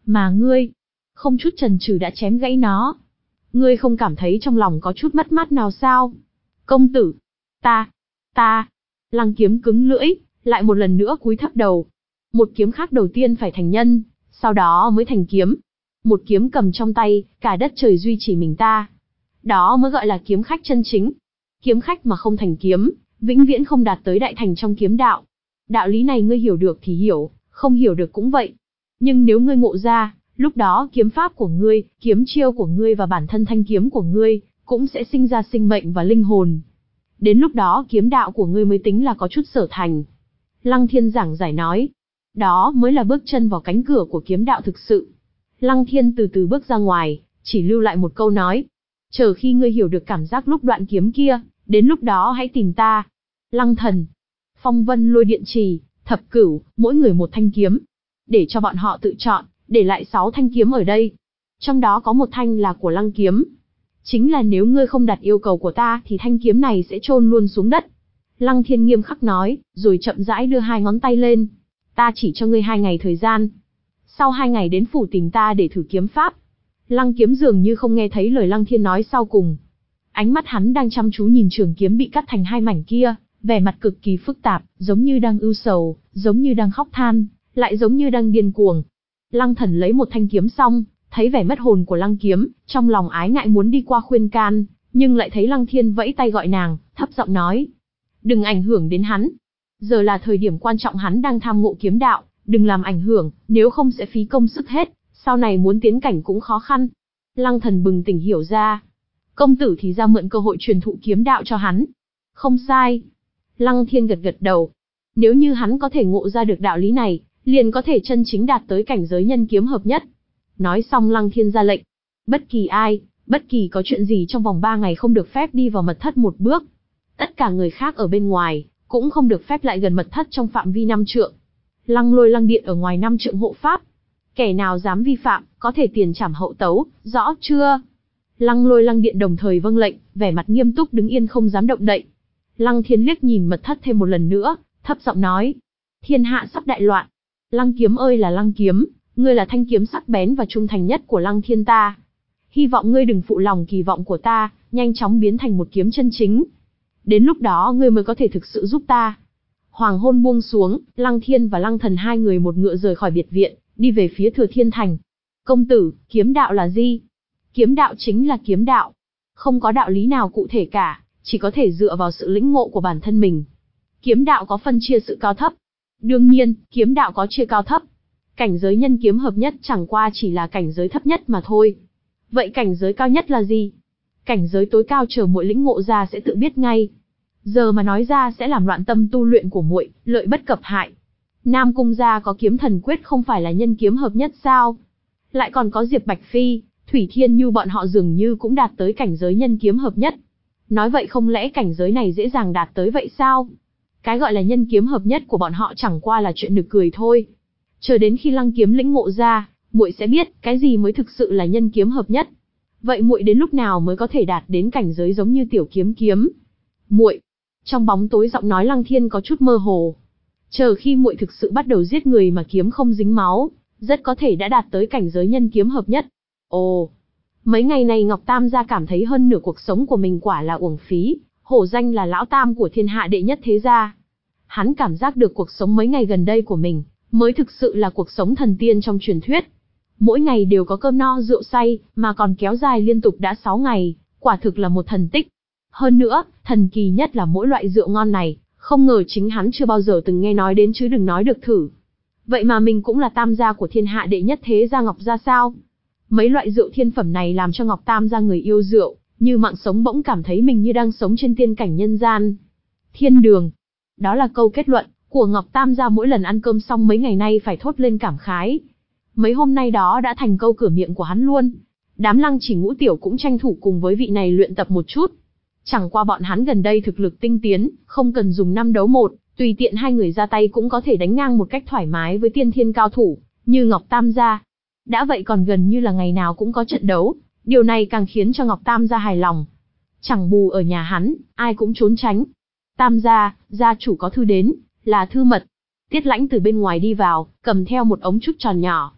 Speaker 1: Mà ngươi, không chút chần chừ đã chém gãy nó. Ngươi không cảm thấy trong lòng có chút mất mát nào sao? Công tử, ta, ta, Lăng Kiếm cứng lưỡi, lại một lần nữa cúi thấp đầu. Một kiếm khác đầu tiên phải thành nhân, sau đó mới thành kiếm. Một kiếm cầm trong tay, cả đất trời duy chỉ mình ta. Đó mới gọi là kiếm khách chân chính. Kiếm khách mà không thành kiếm, vĩnh viễn không đạt tới đại thành trong kiếm đạo. Đạo lý này ngươi hiểu được thì hiểu, không hiểu được cũng vậy. Nhưng nếu ngươi ngộ ra, lúc đó kiếm pháp của ngươi, kiếm chiêu của ngươi và bản thân thanh kiếm của ngươi, cũng sẽ sinh ra sinh mệnh và linh hồn. Đến lúc đó kiếm đạo của ngươi mới tính là có chút sở thành. Lăng Thiên giảng giải nói. Đó mới là bước chân vào cánh cửa của kiếm đạo thực sự. Lăng Thiên từ từ bước ra ngoài, chỉ lưu lại một câu nói. Chờ khi ngươi hiểu được cảm giác lúc đoạn kiếm kia, đến lúc đó hãy tìm ta. Lăng Thần, Phong Vân Lôi Điện Trì, Thập Cửu, mỗi người một thanh kiếm. Để cho bọn họ tự chọn, để lại sáu thanh kiếm ở đây. Trong đó có một thanh là của Lăng Kiếm. Chính là nếu ngươi không đặt yêu cầu của ta thì thanh kiếm này sẽ chôn luôn xuống đất. Lăng Thiên nghiêm khắc nói, rồi chậm rãi đưa hai ngón tay lên. Ta chỉ cho ngươi hai ngày thời gian. Sau hai ngày đến phủ tìm ta để thử kiếm pháp. Lăng Kiếm dường như không nghe thấy lời Lăng Thiên nói sau cùng. Ánh mắt hắn đang chăm chú nhìn trường kiếm bị cắt thành hai mảnh kia, vẻ mặt cực kỳ phức tạp, giống như đang ưu sầu, giống như đang khóc than, lại giống như đang điên cuồng. Lăng Thần lấy một thanh kiếm xong, thấy vẻ mất hồn của Lăng Kiếm, trong lòng ái ngại muốn đi qua khuyên can, nhưng lại thấy Lăng Thiên vẫy tay gọi nàng, thấp giọng nói. Đừng ảnh hưởng đến hắn. Giờ là thời điểm quan trọng, hắn đang tham ngộ kiếm đạo, đừng làm ảnh hưởng, nếu không sẽ phí công sức hết, sau này muốn tiến cảnh cũng khó khăn. Lăng Thần bừng tỉnh hiểu ra. Công tử thì ra mượn cơ hội truyền thụ kiếm đạo cho hắn. Không sai. Lăng Thiên gật gật đầu. Nếu như hắn có thể ngộ ra được đạo lý này, liền có thể chân chính đạt tới cảnh giới nhân kiếm hợp nhất. Nói xong Lăng Thiên ra lệnh. Bất kỳ ai, bất kỳ có chuyện gì trong vòng ba ngày không được phép đi vào mật thất một bước. Tất cả người khác ở bên ngoài, cũng không được phép lại gần mật thất trong phạm vi năm trượng. Lăng Lôi Lăng Điện ở ngoài năm trượng hộ pháp. Kẻ nào dám vi phạm, có thể tiền trảm hậu tấu, rõ chưa? Lăng Lôi Lăng Điện đồng thời vâng lệnh, vẻ mặt nghiêm túc đứng yên không dám động đậy. Lăng Thiên liếc nhìn mật thất thêm một lần nữa, thấp giọng nói. Thiên hạ sắp đại loạn. Lăng Kiếm ơi là Lăng Kiếm, ngươi là thanh kiếm sắc bén và trung thành nhất của Lăng Thiên ta. Hy vọng ngươi đừng phụ lòng kỳ vọng của ta, nhanh chóng biến thành một kiếm chân chính. Đến lúc đó ngươi mới có thể thực sự giúp ta. Hoàng hôn buông xuống, Lăng Thiên và Lăng Thần hai người một ngựa rời khỏi biệt viện, đi về phía Thừa Thiên Thành. Công tử, kiếm đạo là gì? Kiếm đạo chính là kiếm đạo. Không có đạo lý nào cụ thể cả, chỉ có thể dựa vào sự lĩnh ngộ của bản thân mình. Kiếm đạo có phân chia sự cao thấp. Đương nhiên, kiếm đạo có chia cao thấp. Cảnh giới nhân kiếm hợp nhất chẳng qua chỉ là cảnh giới thấp nhất mà thôi. Vậy cảnh giới cao nhất là gì? Cảnh giới tối cao chờ muội lĩnh ngộ ra sẽ tự biết ngay. Giờ mà nói ra sẽ làm loạn tâm tu luyện của muội, lợi bất cập hại. Nam Cung gia có kiếm thần quyết không phải là nhân kiếm hợp nhất sao? Lại còn có Diệp Bạch Phi, Thủy Thiên Nhu bọn họ dường như cũng đạt tới cảnh giới nhân kiếm hợp nhất. Nói vậy không lẽ cảnh giới này dễ dàng đạt tới vậy sao? Cái gọi là nhân kiếm hợp nhất của bọn họ chẳng qua là chuyện nực cười thôi. Chờ đến khi Lăng Kiếm lĩnh ngộ ra, muội sẽ biết cái gì mới thực sự là nhân kiếm hợp nhất. Vậy muội đến lúc nào mới có thể đạt đến cảnh giới giống như Tiểu Kiếm kiếm? Muội. Trong bóng tối giọng nói Lăng Thiên có chút mơ hồ. Chờ khi muội thực sự bắt đầu giết người mà kiếm không dính máu, rất có thể đã đạt tới cảnh giới nhân kiếm hợp nhất. Ồ, mấy ngày này Ngọc Tam gia cảm thấy hơn nửa cuộc sống của mình quả là uổng phí, hổ danh là lão tam của thiên hạ đệ nhất thế gia. Hắn cảm giác được cuộc sống mấy ngày gần đây của mình, mới thực sự là cuộc sống thần tiên trong truyền thuyết. Mỗi ngày đều có cơm no rượu say, mà còn kéo dài liên tục đã sáu ngày, quả thực là một thần tích. Hơn nữa, thần kỳ nhất là mỗi loại rượu ngon này, không ngờ chính hắn chưa bao giờ từng nghe nói đến chứ đừng nói được thử. Vậy mà mình cũng là tam gia của thiên hạ đệ nhất thế gia Ngọc gia sao? Mấy loại rượu thiên phẩm này làm cho Ngọc Tam gia người yêu rượu, như mạng sống bỗng cảm thấy mình như đang sống trên tiên cảnh nhân gian. Thiên đường. Đó là câu kết luận của Ngọc Tam gia mỗi lần ăn cơm xong mấy ngày nay phải thốt lên cảm khái. Mấy hôm nay đó đã thành câu cửa miệng của hắn luôn. Đám Lăng Chỉ ngũ tiểu cũng tranh thủ cùng với vị này luyện tập một chút. Chẳng qua bọn hắn gần đây thực lực tinh tiến, không cần dùng năm đấu một, tùy tiện hai người ra tay cũng có thể đánh ngang một cách thoải mái với tiên thiên cao thủ, như Ngọc Tam gia. Đã vậy còn gần như là ngày nào cũng có trận đấu, điều này càng khiến cho Ngọc Tam gia hài lòng. Chẳng bù ở nhà hắn, ai cũng trốn tránh. Tam gia, gia chủ có thư đến, là thư mật. Tiết Lãnh từ bên ngoài đi vào, cầm theo một ống trúc tròn nhỏ.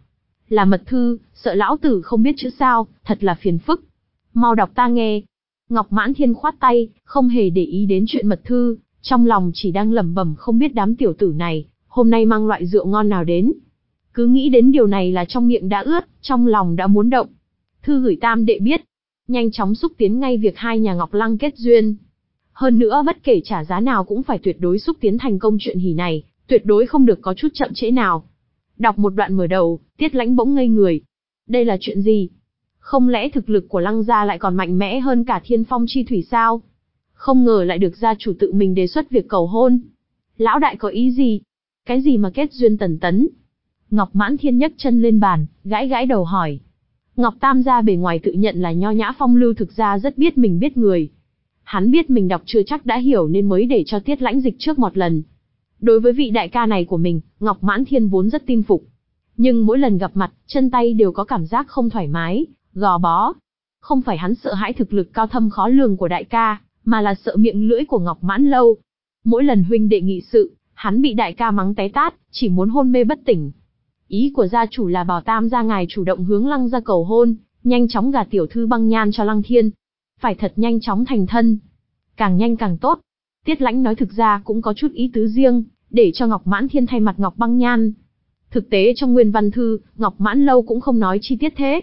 Speaker 1: Là mật thư, sợ lão tử không biết chữ sao, thật là phiền phức. Mau đọc ta nghe. Ngọc Mãn Thiên khoát tay, không hề để ý đến chuyện mật thư, trong lòng chỉ đang lẩm bẩm không biết đám tiểu tử này, hôm nay mang loại rượu ngon nào đến. Cứ nghĩ đến điều này là trong miệng đã ướt, trong lòng đã muốn động. Thư gửi tam đệ biết, nhanh chóng xúc tiến ngay việc hai nhà Ngọc Lăng kết duyên. Hơn nữa bất kể trả giá nào cũng phải tuyệt đối xúc tiến thành công chuyện hỉ này, tuyệt đối không được có chút chậm trễ nào. Đọc một đoạn mở đầu, Tiết Lãnh bỗng ngây người. Đây là chuyện gì? Không lẽ thực lực của Lăng gia lại còn mạnh mẽ hơn cả Thiên Phong chi thủy sao? Không ngờ lại được gia chủ tự mình đề xuất việc cầu hôn. Lão đại có ý gì? Cái gì mà kết duyên tần tấn? Ngọc Mãn Thiên nhấc chân lên bàn, gãi gãi đầu hỏi. Ngọc Tam gia bề ngoài tự nhận là nho nhã phong lưu, thực ra rất biết mình biết người. Hắn biết mình đọc chưa chắc đã hiểu nên mới để cho Tiết Lãnh dịch trước một lần. Đối với vị đại ca này của mình, Ngọc Mãn Thiên vốn rất tin phục. Nhưng mỗi lần gặp mặt, chân tay đều có cảm giác không thoải mái, gò bó. Không phải hắn sợ hãi thực lực cao thâm khó lường của đại ca, mà là sợ miệng lưỡi của Ngọc Mãn Lâu. Mỗi lần huynh đệ nghị sự, hắn bị đại ca mắng té tát, chỉ muốn hôn mê bất tỉnh. Ý của gia chủ là bảo Tam gia ngài chủ động hướng Lăng gia cầu hôn, nhanh chóng gả tiểu thư Băng Nhan cho Lăng Thiên. Phải thật nhanh chóng thành thân. Càng nhanh càng tốt. Tiết Lãnh nói thực ra cũng có chút ý tứ riêng, để cho Ngọc Mãn Thiên thay mặt Ngọc Băng Nhan. Thực tế trong nguyên văn thư, Ngọc Mãn Lâu cũng không nói chi tiết thế.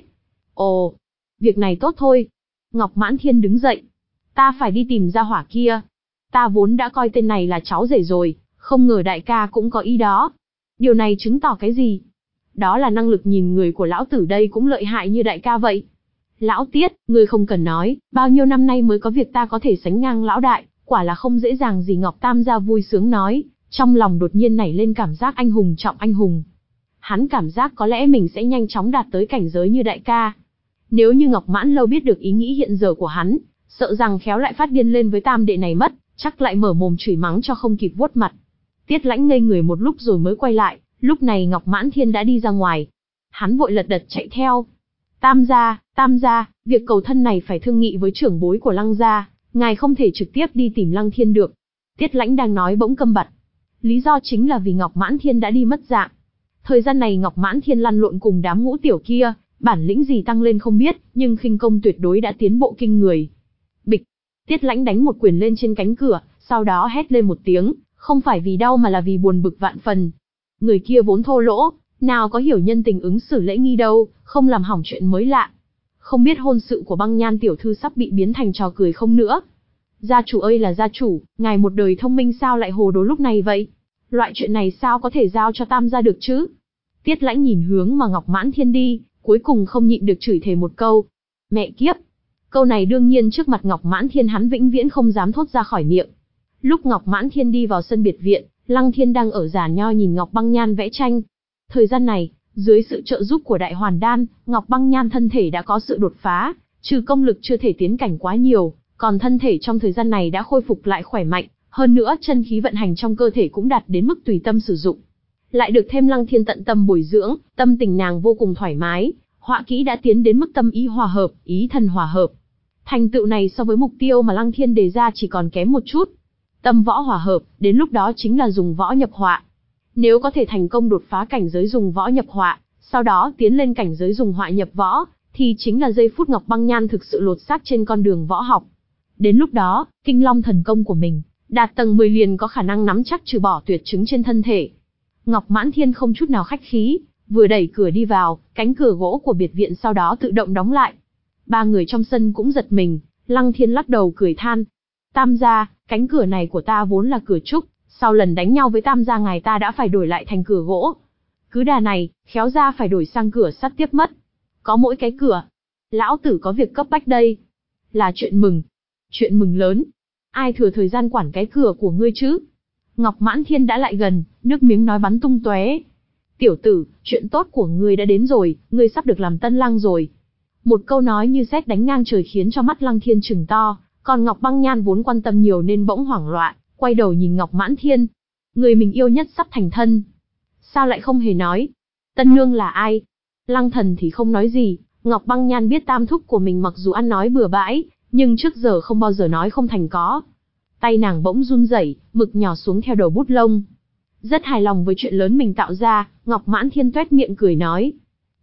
Speaker 1: Ồ, việc này tốt thôi. Ngọc Mãn Thiên đứng dậy. Ta phải đi tìm ra hỏa kia. Ta vốn đã coi tên này là cháu rể rồi, không ngờ đại ca cũng có ý đó. Điều này chứng tỏ cái gì? Đó là năng lực nhìn người của lão tử đây cũng lợi hại như đại ca vậy. Lão Tiết, ngươi không cần nói, bao nhiêu năm nay mới có việc ta có thể sánh ngang lão đại, quả là không dễ dàng gì. Ngọc Tam gia vui sướng nói, trong lòng đột nhiên nảy lên cảm giác anh hùng trọng anh hùng. Hắn cảm giác có lẽ mình sẽ nhanh chóng đạt tới cảnh giới như đại ca. Nếu như Ngọc Mãn Lâu biết được ý nghĩ hiện giờ của hắn, sợ rằng khéo lại phát điên lên với tam đệ này mất, chắc lại mở mồm chửi mắng cho không kịp vuốt mặt. Tiết Lãnh ngây người một lúc rồi mới quay lại, lúc này Ngọc Mãn Thiên đã đi ra ngoài. Hắn vội lật đật chạy theo. Tam gia, Tam gia, việc cầu thân này phải thương nghị với trưởng bối của Lăng gia, ngài không thể trực tiếp đi tìm Lăng Thiên được. Tiết Lãnh đang nói bỗng câm bặt. Lý do chính là vì Ngọc Mãn Thiên đã đi mất dạng. Thời gian này Ngọc Mãn Thiên lăn lộn cùng đám ngũ tiểu kia, bản lĩnh gì tăng lên không biết, nhưng khinh công tuyệt đối đã tiến bộ kinh người. Bịch, Tiết Lãnh đánh một quyền lên trên cánh cửa, sau đó hét lên một tiếng, không phải vì đau mà là vì buồn bực vạn phần. Người kia vốn thô lỗ, nào có hiểu nhân tình ứng xử lễ nghi đâu, không làm hỏng chuyện mới lạ. Không biết hôn sự của Băng Nhan tiểu thư sắp bị biến thành trò cười không nữa. Gia chủ ơi là gia chủ, ngài một đời thông minh sao lại hồ đồ lúc này vậy? Loại chuyện này sao có thể giao cho Tam gia được chứ? Tiết Lãnh nhìn hướng mà Ngọc Mãn Thiên đi, cuối cùng không nhịn được chửi thề một câu. Mẹ kiếp! Câu này đương nhiên trước mặt Ngọc Mãn Thiên hắn vĩnh viễn không dám thốt ra khỏi miệng. Lúc Ngọc Mãn Thiên đi vào sân biệt viện, Lăng Thiên đang ở giàn nho nhìn Ngọc Băng Nhan vẽ tranh. Thời gian này, dưới sự trợ giúp của Đại Hoàn Đan, Ngọc Băng Nhan thân thể đã có sự đột phá, trừ công lực chưa thể tiến cảnh quá nhiều, còn thân thể trong thời gian này đã khôi phục lại khỏe mạnh, hơn nữa chân khí vận hành trong cơ thể cũng đạt đến mức tùy tâm sử dụng. Lại được thêm Lăng Thiên tận tâm bồi dưỡng, tâm tình nàng vô cùng thoải mái, họa kỹ đã tiến đến mức tâm ý hòa hợp, ý thần hòa hợp. Thành tựu này so với mục tiêu mà Lăng Thiên đề ra chỉ còn kém một chút. Tâm võ hòa hợp, đến lúc đó chính là dùng võ nhập họa. Nếu có thể thành công đột phá cảnh giới dùng võ nhập họa, sau đó tiến lên cảnh giới dùng họa nhập võ, thì chính là giây phút Ngọc Băng Nhan thực sự lột xác trên con đường võ học. Đến lúc đó, Kinh Long thần công của mình, đạt tầng mười liền có khả năng nắm chắc trừ bỏ tuyệt chứng trên thân thể. Ngọc Mãn Thiên không chút nào khách khí, vừa đẩy cửa đi vào, cánh cửa gỗ của biệt viện sau đó tự động đóng lại. Ba người trong sân cũng giật mình, Lăng Thiên lắc đầu cười than. Tam gia, cánh cửa này của ta vốn là cửa trúc, sau lần đánh nhau với Tam gia ngài ta đã phải đổi lại thành cửa gỗ. Cứ đà này, khéo ra phải đổi sang cửa sắt tiếp mất. Có mỗi cái cửa. Lão tử có việc cấp bách đây. Là chuyện mừng. Chuyện mừng lớn. Ai thừa thời gian quản cái cửa của ngươi chứ? Ngọc Mãn Thiên đã lại gần, nước miếng nói bắn tung tóe. Tiểu tử, chuyện tốt của ngươi đã đến rồi, ngươi sắp được làm tân lang rồi. Một câu nói như sét đánh ngang trời khiến cho mắt Lăng Thiên trừng to, còn Ngọc Băng Nhan vốn quan tâm nhiều nên bỗng hoảng loạn, quay đầu nhìn Ngọc Mãn Thiên. Người mình yêu nhất sắp thành thân. Sao lại không hề nói? Tân nương là ai? Lăng Thần thì không nói gì, Ngọc Băng Nhan biết tam thúc của mình mặc dù ăn nói bừa bãi, nhưng trước giờ không bao giờ nói không thành có. Tay nàng bỗng run rẩy, mực nhỏ xuống theo đầu bút lông. Rất hài lòng với chuyện lớn mình tạo ra, Ngọc Mãn Thiên tuét miệng cười nói.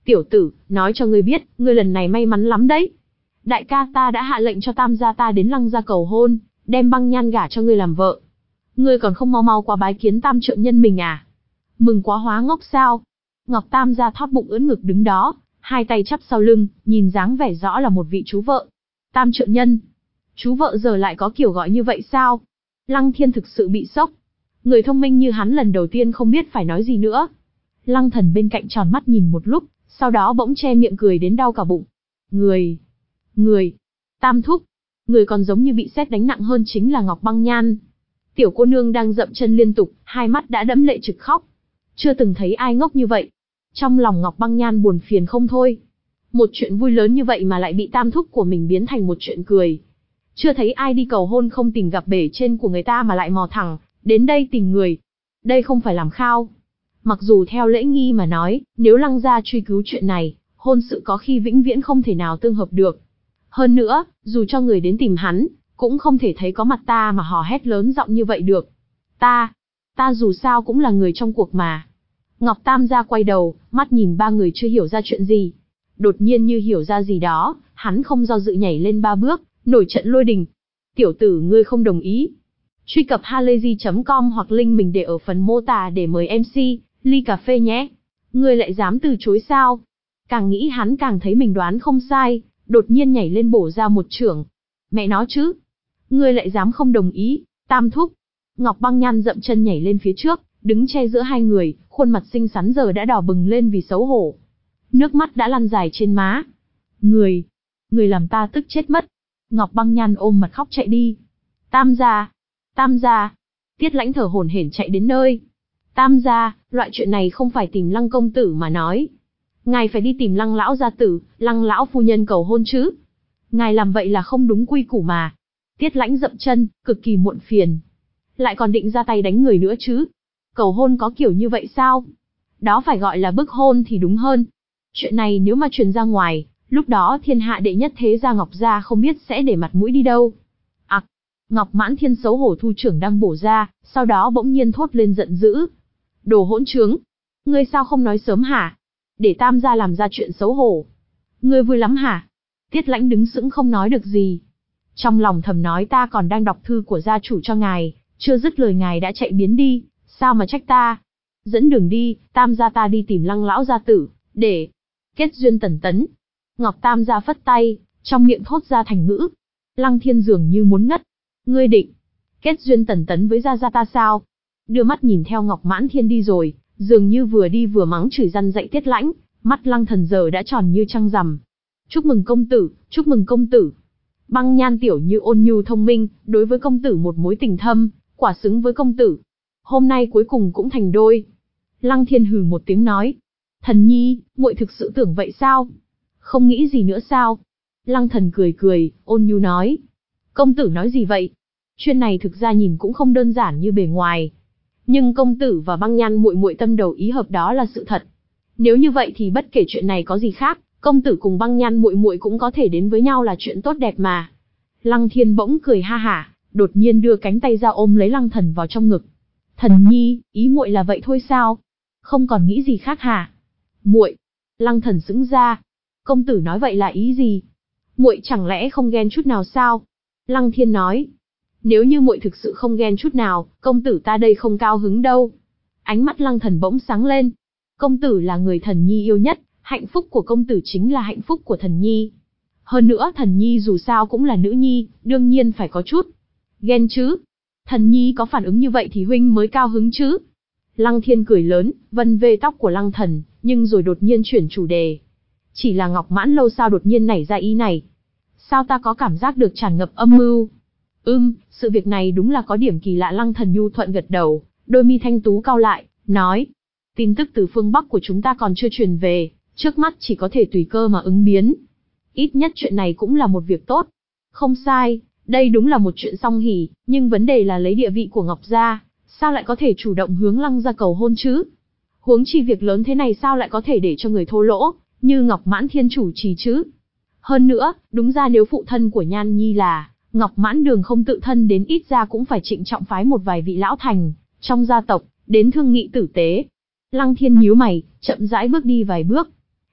Speaker 1: Tiểu tử, nói cho ngươi biết, ngươi lần này may mắn lắm đấy. Đại ca ta đã hạ lệnh cho tam gia ta đến Lăng gia cầu hôn, đem Băng Nhan gả cho ngươi làm vợ. Ngươi còn không mau mau qua bái kiến tam trượng nhân mình à? Mừng quá hóa ngốc sao? Ngọc Tam gia thót bụng ưỡn ngực đứng đó, hai tay chắp sau lưng, nhìn dáng vẻ rõ là một vị chú vợ. Tam trượng nhân. Chú vợ giờ lại có kiểu gọi như vậy sao? Lăng Thiên thực sự bị sốc. Người thông minh như hắn lần đầu tiên không biết phải nói gì nữa. Lăng Thần bên cạnh tròn mắt nhìn một lúc, sau đó bỗng che miệng cười đến đau cả bụng. Người, người, Tam thúc, người còn giống như bị sét đánh nặng hơn chính là Ngọc Băng Nhan. Tiểu cô nương đang dậm chân liên tục, hai mắt đã đẫm lệ trực khóc. Chưa từng thấy ai ngốc như vậy. Trong lòng Ngọc Băng Nhan buồn phiền không thôi. Một chuyện vui lớn như vậy mà lại bị tam thúc của mình biến thành một chuyện cười. Chưa thấy ai đi cầu hôn không tìm gặp bể trên của người ta mà lại mò thẳng đến đây tìm người. Đây không phải làm khao. Mặc dù theo lễ nghi mà nói, nếu Lăng gia truy cứu chuyện này, hôn sự có khi vĩnh viễn không thể nào tương hợp được. Hơn nữa, dù cho người đến tìm hắn, cũng không thể thấy có mặt ta mà hò hét lớn giọng như vậy được. Ta, ta dù sao cũng là người trong cuộc mà. Ngọc Tam gia quay đầu, mắt nhìn ba người chưa hiểu ra chuyện gì. Đột nhiên như hiểu ra gì đó, hắn không do dự nhảy lên ba bước, nổi trận lôi đình. Tiểu tử ngươi không đồng ý. Truy cập halayzi chấm com hoặc link mình để ở phần mô tả để mời em xê, ly cà phê nhé. Ngươi lại dám từ chối sao? Càng nghĩ hắn càng thấy mình đoán không sai, đột nhiên nhảy lên bổ ra một chưởng. Mẹ nó chứ. Ngươi lại dám không đồng ý, Tam thúc. Ngọc Băng Nhan dậm chân nhảy lên phía trước, đứng che giữa hai người, khuôn mặt xinh xắn giờ đã đỏ bừng lên vì xấu hổ. Nước mắt đã lăn dài trên má. Người, người làm ta tức chết mất. Ngọc Băng Nhan ôm mặt khóc chạy đi. Tam gia, Tam gia. Tiết Lãnh thở hổn hển chạy đến nơi. Tam gia, loại chuyện này không phải tìm Lăng công tử mà nói. Ngài phải đi tìm Lăng lão gia tử, Lăng lão phu nhân cầu hôn chứ. Ngài làm vậy là không đúng quy củ mà. Tiết Lãnh dậm chân, cực kỳ muộn phiền. Lại còn định ra tay đánh người nữa chứ. Cầu hôn có kiểu như vậy sao? Đó phải gọi là bức hôn thì đúng hơn. Chuyện này nếu mà truyền ra ngoài, lúc đó thiên hạ đệ nhất thế gia Ngọc gia không biết sẽ để mặt mũi đi đâu. Ặc, à, Ngọc Mãn Thiên xấu hổ thu trưởng đang bổ ra, sau đó bỗng nhiên thốt lên giận dữ. Đồ hỗn trướng! Ngươi sao không nói sớm hả? Để Tam gia làm ra chuyện xấu hổ. Ngươi vui lắm hả? Tiết Lãnh đứng sững không nói được gì. Trong lòng thầm nói ta còn đang đọc thư của gia chủ cho ngài, chưa dứt lời ngài đã chạy biến đi, sao mà trách ta? Dẫn đường đi, Tam gia ta đi tìm Lăng lão gia tử, để kết duyên tần tấn. Ngọc Tam gia phất tay, trong miệng thốt ra thành ngữ. Lăng Thiên dường như muốn ngất. Ngươi định kết duyên tần tấn với gia gia ta sao? Đưa mắt nhìn theo Ngọc Mãn Thiên đi rồi, dường như vừa đi vừa mắng chửi răn dạy Tiết Lãnh, mắt Lăng Thần giờ đã tròn như trăng rằm. Chúc mừng công tử, chúc mừng công tử. Băng Nhan tiểu như ôn nhu thông minh, đối với công tử một mối tình thâm, quả xứng với công tử. Hôm nay cuối cùng cũng thành đôi. Lăng Thiên hừ một tiếng nói. Thần nhi, muội thực sự tưởng vậy sao? Không nghĩ gì nữa sao? Lăng Thần cười cười, ôn nhu nói. Công tử nói gì vậy? Chuyện này thực ra nhìn cũng không đơn giản như bề ngoài. Nhưng công tử và Băng Nhan muội muội tâm đầu ý hợp đó là sự thật. Nếu như vậy thì bất kể chuyện này có gì khác, công tử cùng Băng Nhan muội muội cũng có thể đến với nhau là chuyện tốt đẹp mà. Lăng Thiên bỗng cười ha hả, đột nhiên đưa cánh tay ra ôm lấy Lăng Thần vào trong ngực. Thần nhi, ý muội là vậy thôi sao? Không còn nghĩ gì khác hả? Muội. Lăng Thần sững ra. Công tử nói vậy là ý gì? Muội chẳng lẽ không ghen chút nào sao? Lăng Thiên nói. Nếu như muội thực sự không ghen chút nào, công tử ta đây không cao hứng đâu. Ánh mắt Lăng Thần bỗng sáng lên. Công tử là người thần nhi yêu nhất, hạnh phúc của công tử chính là hạnh phúc của thần nhi. Hơn nữa thần nhi dù sao cũng là nữ nhi, đương nhiên phải có chút ghen chứ. Thần nhi có phản ứng như vậy thì huynh mới cao hứng chứ. Lăng Thiên cười lớn, vân vê tóc của Lăng Thần, nhưng rồi đột nhiên chuyển chủ đề. Chỉ là Ngọc Mãn Lâu sao đột nhiên nảy ra ý này? Sao ta có cảm giác được tràn ngập âm mưu? Ừm, sự việc này đúng là có điểm kỳ lạ. Lăng Thần nhu thuận gật đầu, đôi mi thanh tú cau lại, nói. Tin tức từ phương Bắc của chúng ta còn chưa truyền về, trước mắt chỉ có thể tùy cơ mà ứng biến. Ít nhất chuyện này cũng là một việc tốt. Không sai, đây đúng là một chuyện song hỉ, nhưng vấn đề là lấy địa vị của Ngọc gia, sao lại có thể chủ động hướng Lăng gia cầu hôn chứ? Huống chi việc lớn thế này sao lại có thể để cho người thô lỗ, như Ngọc Mãn Thiên chủ trì chứ? Hơn nữa, đúng ra nếu phụ thân của Nhan Nhi là Ngọc Mãn Đường không tự thân đến, ít ra cũng phải trịnh trọng phái một vài vị lão thành trong gia tộc đến thương nghị tử tế. Lăng Thiên nhíu mày, chậm rãi bước đi vài bước.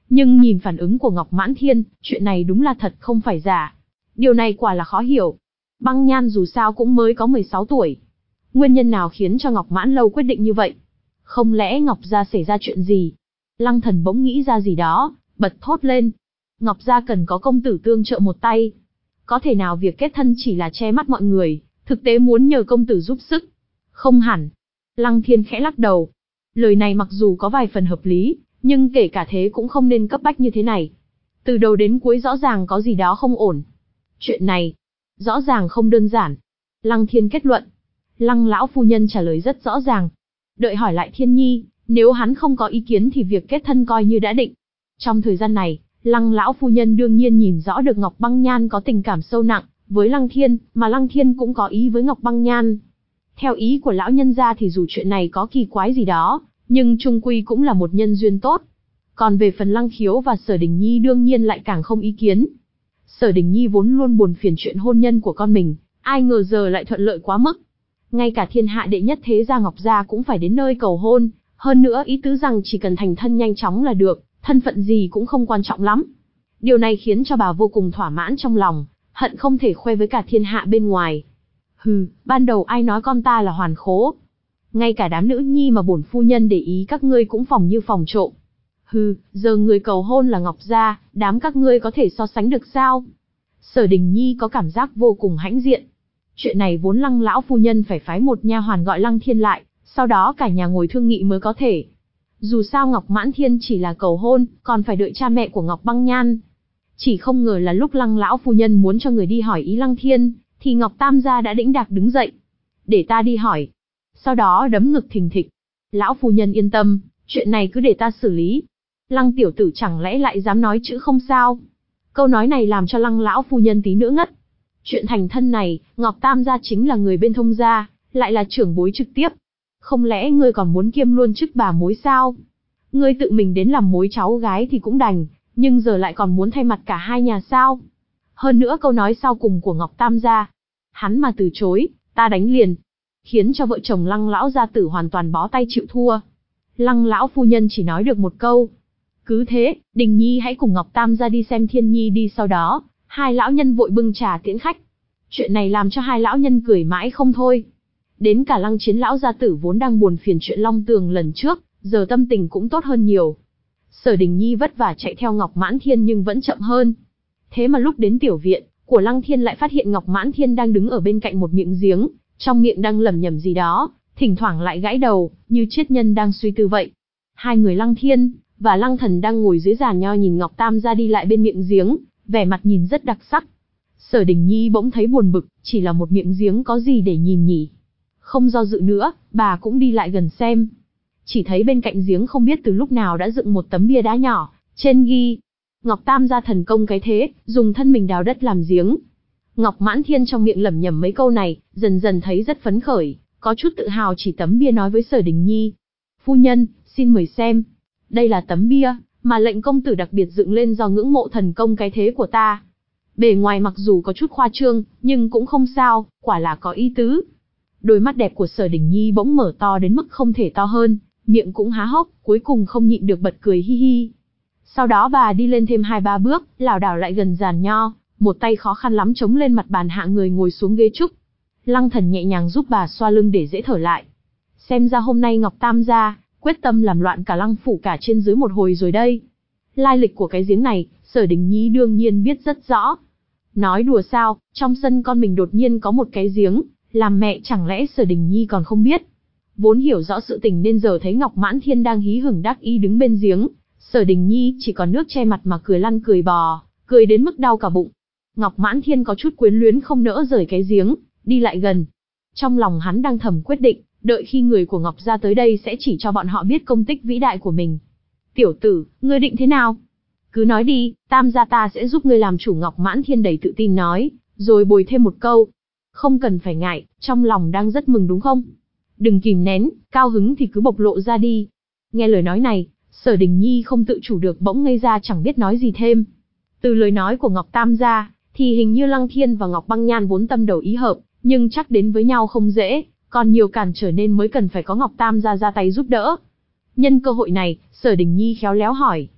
Speaker 1: Nhưng nhìn phản ứng của Ngọc Mãn Thiên, chuyện này đúng là thật không phải giả. Điều này quả là khó hiểu. Băng Nhan dù sao cũng mới có mười sáu tuổi. Nguyên nhân nào khiến cho Ngọc Mãn Lâu quyết định như vậy? Không lẽ Ngọc gia xảy ra chuyện gì? Lăng Thần bỗng nghĩ ra gì đó, bật thốt lên. Ngọc gia cần có công tử tương trợ một tay. Có thể nào việc kết thân chỉ là che mắt mọi người, thực tế muốn nhờ công tử giúp sức? Không hẳn. Lăng Thiên khẽ lắc đầu. Lời này mặc dù có vài phần hợp lý, nhưng kể cả thế cũng không nên cấp bách như thế này. Từ đầu đến cuối rõ ràng có gì đó không ổn. Chuyện này, rõ ràng không đơn giản. Lăng Thiên kết luận. Lăng lão phu nhân trả lời rất rõ ràng. Đợi hỏi lại Thiên Nhi, nếu hắn không có ý kiến thì việc kết thân coi như đã định. Trong thời gian này, Lăng lão phu nhân đương nhiên nhìn rõ được Ngọc Băng Nhan có tình cảm sâu nặng với Lăng Thiên, mà Lăng Thiên cũng có ý với Ngọc Băng Nhan. Theo ý của lão nhân gia thì dù chuyện này có kỳ quái gì đó, nhưng chung quy cũng là một nhân duyên tốt. Còn về phần Lăng Khiếu và Sở Đình Nhi đương nhiên lại càng không ý kiến. Sở Đình Nhi vốn luôn buồn phiền chuyện hôn nhân của con mình, ai ngờ giờ lại thuận lợi quá mức. Ngay cả thiên hạ đệ nhất thế gia Ngọc gia cũng phải đến nơi cầu hôn, hơn nữa ý tứ rằng chỉ cần thành thân nhanh chóng là được, thân phận gì cũng không quan trọng lắm. Điều này khiến cho bà vô cùng thỏa mãn trong lòng, hận không thể khoe với cả thiên hạ bên ngoài. Hừ, ban đầu ai nói con ta là hoàn khố? Ngay cả đám nữ nhi mà bổn phu nhân để ý các ngươi cũng phòng như phòng trộm. Hừ, giờ người cầu hôn là Ngọc gia, đám các ngươi có thể so sánh được sao? Sở Đình Nhi có cảm giác vô cùng hãnh diện. Chuyện này vốn Lăng lão phu nhân phải phái một nha hoàn gọi Lăng Thiên lại, sau đó cả nhà ngồi thương nghị mới có thể. Dù sao Ngọc Mãn Thiên chỉ là cầu hôn, còn phải đợi cha mẹ của Ngọc Băng Nhan. Chỉ không ngờ là lúc Lăng lão phu nhân muốn cho người đi hỏi ý Lăng Thiên, thì Ngọc Tam gia đã đĩnh đạc đứng dậy. Để ta đi hỏi. Sau đó đấm ngực thình thịch. Lão phu nhân yên tâm, chuyện này cứ để ta xử lý. Lăng tiểu tử chẳng lẽ lại dám nói chữ không sao? Câu nói này làm cho Lăng lão phu nhân tí nữa ngất. Chuyện thành thân này, Ngọc Tam gia chính là người bên Thông gia, lại là trưởng bối trực tiếp. Không lẽ ngươi còn muốn kiêm luôn chức bà mối sao? Ngươi tự mình đến làm mối cháu gái thì cũng đành, nhưng giờ lại còn muốn thay mặt cả hai nhà sao? Hơn nữa câu nói sau cùng của Ngọc Tam gia, hắn mà từ chối, ta đánh liền, khiến cho vợ chồng Lăng lão gia tử hoàn toàn bó tay chịu thua. Lăng lão phu nhân chỉ nói được một câu. Cứ thế, Đình Nhi hãy cùng Ngọc Tam gia đi xem Thiên Nhi đi, sau đó, hai lão nhân vội bưng trà tiễn khách. Chuyện này làm cho hai lão nhân cười mãi không thôi. Đến cả Lăng Chiến lão gia tử vốn đang buồn phiền chuyện Long Tường lần trước, giờ tâm tình cũng tốt hơn nhiều. Sở Đình Nhi vất vả chạy theo Ngọc Mãn Thiên nhưng vẫn chậm hơn. Thế mà lúc đến tiểu viện của Lăng Thiên lại phát hiện Ngọc Mãn Thiên đang đứng ở bên cạnh một miệng giếng, trong miệng đang lẩm nhẩm gì đó, thỉnh thoảng lại gãi đầu, như triết nhân đang suy tư vậy. Hai người Lăng Thiên và Lăng Thần đang ngồi dưới giàn nho nhìn Ngọc Tam gia đi lại bên miệng giếng, vẻ mặt nhìn rất đặc sắc. Sở Đình Nhi bỗng thấy buồn bực, chỉ là một miệng giếng có gì để nhìn nhỉ? Không do dự nữa, bà cũng đi lại gần xem. Chỉ thấy bên cạnh giếng không biết từ lúc nào đã dựng một tấm bia đá nhỏ, trên ghi Ngọc Tam gia thần công cái thế, dùng thân mình đào đất làm giếng. Ngọc Mãn Thiên trong miệng lẩm nhẩm mấy câu này, dần dần thấy rất phấn khởi, có chút tự hào chỉ tấm bia nói với Sở Đình Nhi. Phu nhân, xin mời xem. Đây là tấm bia mà lệnh công tử đặc biệt dựng lên do ngưỡng mộ thần công cái thế của ta. Bề ngoài mặc dù có chút khoa trương, nhưng cũng không sao, quả là có ý tứ. Đôi mắt đẹp của Sở Đình Nhi bỗng mở to đến mức không thể to hơn, miệng cũng há hốc, cuối cùng không nhịn được bật cười hi hi. Sau đó bà đi lên thêm hai ba bước, lảo đảo lại gần giàn nho, một tay khó khăn lắm chống lên mặt bàn hạ người ngồi xuống ghế trúc. Lăng Thần nhẹ nhàng giúp bà xoa lưng để dễ thở lại. Xem ra hôm nay Ngọc Tam gia quyết tâm làm loạn cả Lăng phủ cả trên dưới một hồi rồi đây. Lai lịch của cái giếng này, Sở Đình Nhi đương nhiên biết rất rõ. Nói đùa sao, trong sân con mình đột nhiên có một cái giếng, làm mẹ chẳng lẽ Sở Đình Nhi còn không biết. Vốn hiểu rõ sự tình nên giờ thấy Ngọc Mãn Thiên đang hí hửng đắc ý đứng bên giếng, Sở Đình Nhi chỉ còn nước che mặt mà cười lăn cười bò, cười đến mức đau cả bụng. Ngọc Mãn Thiên có chút quyến luyến không nỡ rời cái giếng, đi lại gần. Trong lòng hắn đang thầm quyết định, đợi khi người của Ngọc gia tới đây sẽ chỉ cho bọn họ biết công tích vĩ đại của mình. Tiểu tử, ngươi định thế nào? Cứ nói đi, Tam gia ta sẽ giúp ngươi làm chủ. Ngọc Mãn Thiên đầy tự tin nói, rồi bồi thêm một câu. Không cần phải ngại, trong lòng đang rất mừng đúng không? Đừng kìm nén, cao hứng thì cứ bộc lộ ra đi. Nghe lời nói này, Sở Đình Nhi không tự chủ được bỗng ngây ra chẳng biết nói gì thêm. Từ lời nói của Ngọc Tam gia, thì hình như Lăng Thiên và Ngọc Băng Nhan vốn tâm đầu ý hợp, nhưng chắc đến với nhau không dễ, còn nhiều cản trở nên mới cần phải có Ngọc Tam gia ra tay giúp đỡ. Nhân cơ hội này, Sở Đình Nhi khéo léo hỏi.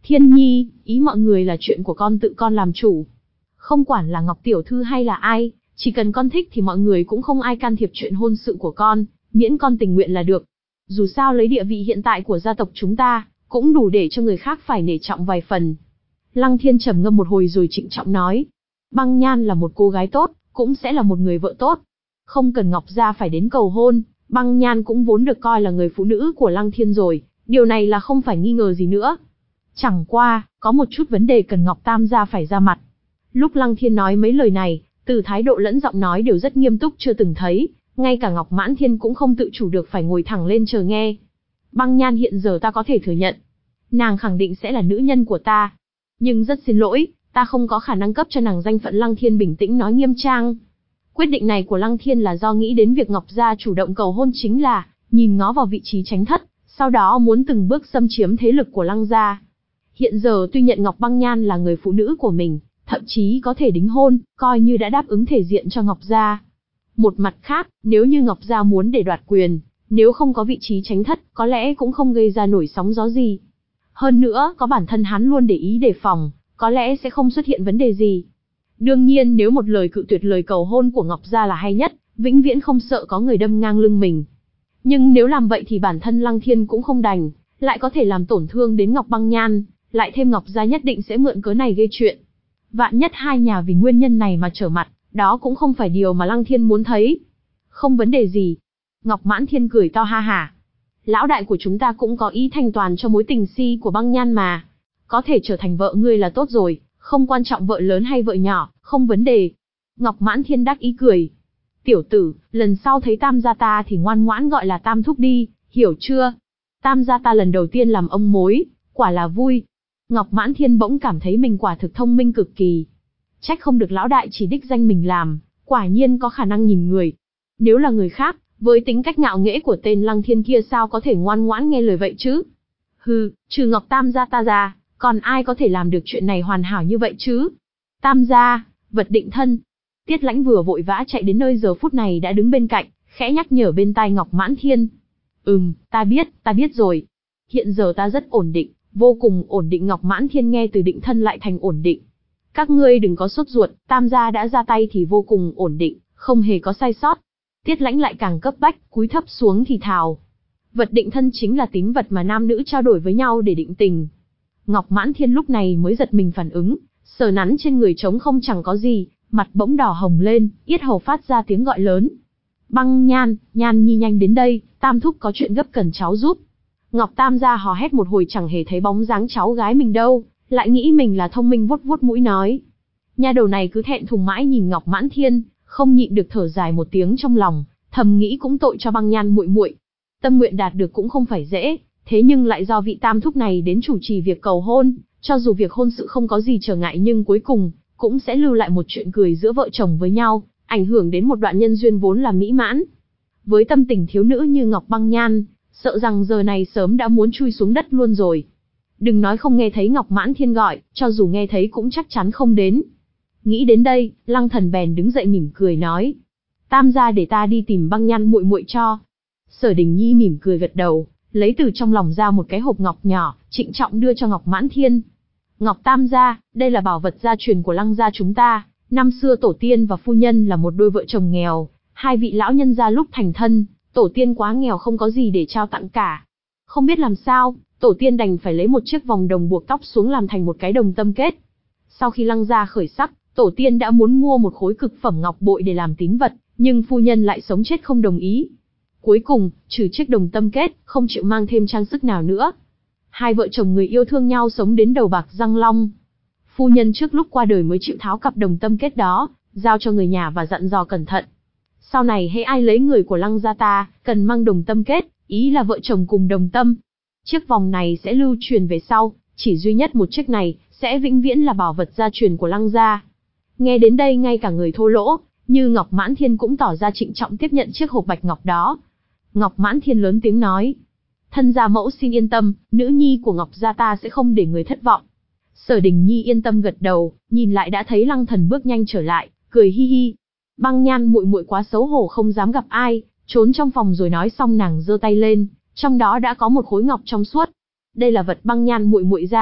Speaker 1: Thiên Nhi, ý mọi người là chuyện của con tự con làm chủ. Không quản là Ngọc tiểu thư hay là ai, chỉ cần con thích thì mọi người cũng không ai can thiệp chuyện hôn sự của con, miễn con tình nguyện là được. Dù sao lấy địa vị hiện tại của gia tộc chúng ta, cũng đủ để cho người khác phải nể trọng vài phần. Lăng Thiên trầm ngâm một hồi rồi trịnh trọng nói. Băng Nhan là một cô gái tốt, cũng sẽ là một người vợ tốt. Không cần Ngọc gia phải đến cầu hôn, Băng Nhan cũng vốn được coi là người phụ nữ của Lăng Thiên rồi, điều này là không phải nghi ngờ gì nữa. Chẳng qua, có một chút vấn đề cần Ngọc Tam gia phải ra mặt. Lúc Lăng Thiên nói mấy lời này, từ thái độ lẫn giọng nói đều rất nghiêm túc chưa từng thấy, ngay cả Ngọc Mãn Thiên cũng không tự chủ được phải ngồi thẳng lên chờ nghe. Băng Nhan hiện giờ ta có thể thừa nhận, nàng khẳng định sẽ là nữ nhân của ta. Nhưng rất xin lỗi, ta không có khả năng cấp cho nàng danh phận. Lăng Thiên bình tĩnh nói nghiêm trang. Quyết định này của Lăng Thiên là do nghĩ đến việc Ngọc gia chủ động cầu hôn chính là nhìn ngó vào vị trí chánh thất, sau đó muốn từng bước xâm chiếm thế lực của Lăng gia. Hiện giờ tuy nhận Ngọc Băng Nhan là người phụ nữ của mình, thậm chí có thể đính hôn, coi như đã đáp ứng thể diện cho Ngọc gia. Một mặt khác, nếu như Ngọc gia muốn để đoạt quyền, nếu không có vị trí chánh thất, có lẽ cũng không gây ra nổi sóng gió gì. Hơn nữa, có bản thân hắn luôn để ý đề phòng, có lẽ sẽ không xuất hiện vấn đề gì. Đương nhiên nếu một lời cự tuyệt lời cầu hôn của Ngọc gia là hay nhất, vĩnh viễn không sợ có người đâm ngang lưng mình. Nhưng nếu làm vậy thì bản thân Lăng Thiên cũng không đành, lại có thể làm tổn thương đến Ngọc Băng Nhan, lại thêm Ngọc gia nhất định sẽ mượn cớ này gây chuyện. Vạn nhất hai nhà vì nguyên nhân này mà trở mặt, đó cũng không phải điều mà Lăng Thiên muốn thấy. Không vấn đề gì. Ngọc Mãn Thiên cười to ha hả. Lão đại của chúng ta cũng có ý thành toàn cho mối tình si của Băng Nhan mà. Có thể trở thành vợ ngươi là tốt rồi, không quan trọng vợ lớn hay vợ nhỏ, không vấn đề. Ngọc Mãn Thiên đắc ý cười. Tiểu tử, lần sau thấy Tam gia ta thì ngoan ngoãn gọi là Tam thúc đi, hiểu chưa? Tam gia ta lần đầu tiên làm ông mối, quả là vui. Ngọc Mãn Thiên bỗng cảm thấy mình quả thực thông minh cực kỳ. Trách không được lão đại chỉ đích danh mình làm, quả nhiên có khả năng nhìn người. Nếu là người khác, với tính cách ngạo nghễ của tên Lăng Thiên kia sao có thể ngoan ngoãn nghe lời vậy chứ? Hừ, trừ Ngọc Tam gia ta ra, còn ai có thể làm được chuyện này hoàn hảo như vậy chứ? Tam gia, vật định thân. Tiết Lãnh vừa vội vã chạy đến nơi giờ phút này đã đứng bên cạnh, khẽ nhắc nhở bên tai Ngọc Mãn Thiên. Ừm, ta biết, ta biết rồi. Hiện giờ ta rất ổn định, vô cùng ổn định. Ngọc Mãn Thiên nghe từ định thân lại thành ổn định. Các ngươi đừng có sốt ruột, Tam gia đã ra tay thì vô cùng ổn định, không hề có sai sót. Tiết Lãnh lại càng cấp bách, cúi thấp xuống thì thào. Vật định thân chính là tín vật mà nam nữ trao đổi với nhau để định tình. Ngọc Mãn Thiên lúc này mới giật mình phản ứng, sờ nắn trên người trống không chẳng có gì, mặt bỗng đỏ hồng lên, yết hầu phát ra tiếng gọi lớn. Băng Nhan, Nhan Nhi nhanh đến đây, Tam thúc có chuyện gấp cần cháu giúp. Ngọc Tam gia hò hét một hồi chẳng hề thấy bóng dáng cháu gái mình đâu, lại nghĩ mình là thông minh vuốt vuốt mũi nói. Nha đầu này cứ thẹn thùng mãi nhìn Ngọc Mãn Thiên, không nhịn được thở dài một tiếng trong lòng, thầm nghĩ cũng tội cho Băng Nhan muội muội. Tâm nguyện đạt được cũng không phải dễ, thế nhưng lại do vị Tam thúc này đến chủ trì việc cầu hôn, cho dù việc hôn sự không có gì trở ngại nhưng cuối cùng cũng sẽ lưu lại một chuyện cười giữa vợ chồng với nhau, ảnh hưởng đến một đoạn nhân duyên vốn là mỹ mãn. Với tâm tình thiếu nữ như Ngọc Băng Nhan, sợ rằng giờ này sớm đã muốn chui xuống đất luôn rồi. Đừng nói không nghe thấy Ngọc Mãn Thiên gọi, cho dù nghe thấy cũng chắc chắn không đến. Nghĩ đến đây, Lăng Thần bèn đứng dậy mỉm cười nói: Tam gia để ta đi tìm Băng Nhan muội muội cho. Sở Đình Nhi mỉm cười gật đầu, lấy từ trong lòng ra một cái hộp ngọc nhỏ, trịnh trọng đưa cho Ngọc Mãn Thiên. Ngọc Tam gia, đây là bảo vật gia truyền của Lăng gia chúng ta. Năm xưa tổ tiên và phu nhân là một đôi vợ chồng nghèo, hai vị lão nhân gia lúc thành thân, tổ tiên quá nghèo không có gì để trao tặng cả. Không biết làm sao, tổ tiên đành phải lấy một chiếc vòng đồng buộc tóc xuống làm thành một cái đồng tâm kết. Sau khi Lăng gia khởi sắc, tổ tiên đã muốn mua một khối cực phẩm ngọc bội để làm tín vật, nhưng phu nhân lại sống chết không đồng ý. Cuối cùng, trừ chiếc đồng tâm kết, không chịu mang thêm trang sức nào nữa. Hai vợ chồng người yêu thương nhau sống đến đầu bạc răng long. Phu nhân trước lúc qua đời mới chịu tháo cặp đồng tâm kết đó, giao cho người nhà và dặn dò cẩn thận. Sau này hễ ai lấy người của Lăng gia ta, cần mang đồng tâm kết, ý là vợ chồng cùng đồng tâm. Chiếc vòng này sẽ lưu truyền về sau, chỉ duy nhất một chiếc này, sẽ vĩnh viễn là bảo vật gia truyền của Lăng gia. Nghe đến đây ngay cả người thô lỗ, như Ngọc Mãn Thiên cũng tỏ ra trịnh trọng tiếp nhận chiếc hộp bạch ngọc đó. Ngọc Mãn Thiên lớn tiếng nói: Thân gia mẫu xin yên tâm, nữ nhi của Ngọc gia ta sẽ không để người thất vọng. Sở Đình Nhi yên tâm gật đầu, nhìn lại đã thấy Lăng Thần bước nhanh trở lại, cười hi hi. Băng Nhan muội muội quá xấu hổ không dám gặp ai, trốn trong phòng rồi nói xong nàng giơ tay lên, trong đó đã có một khối ngọc trong suốt. Đây là vật Băng Nhan muội muội ra,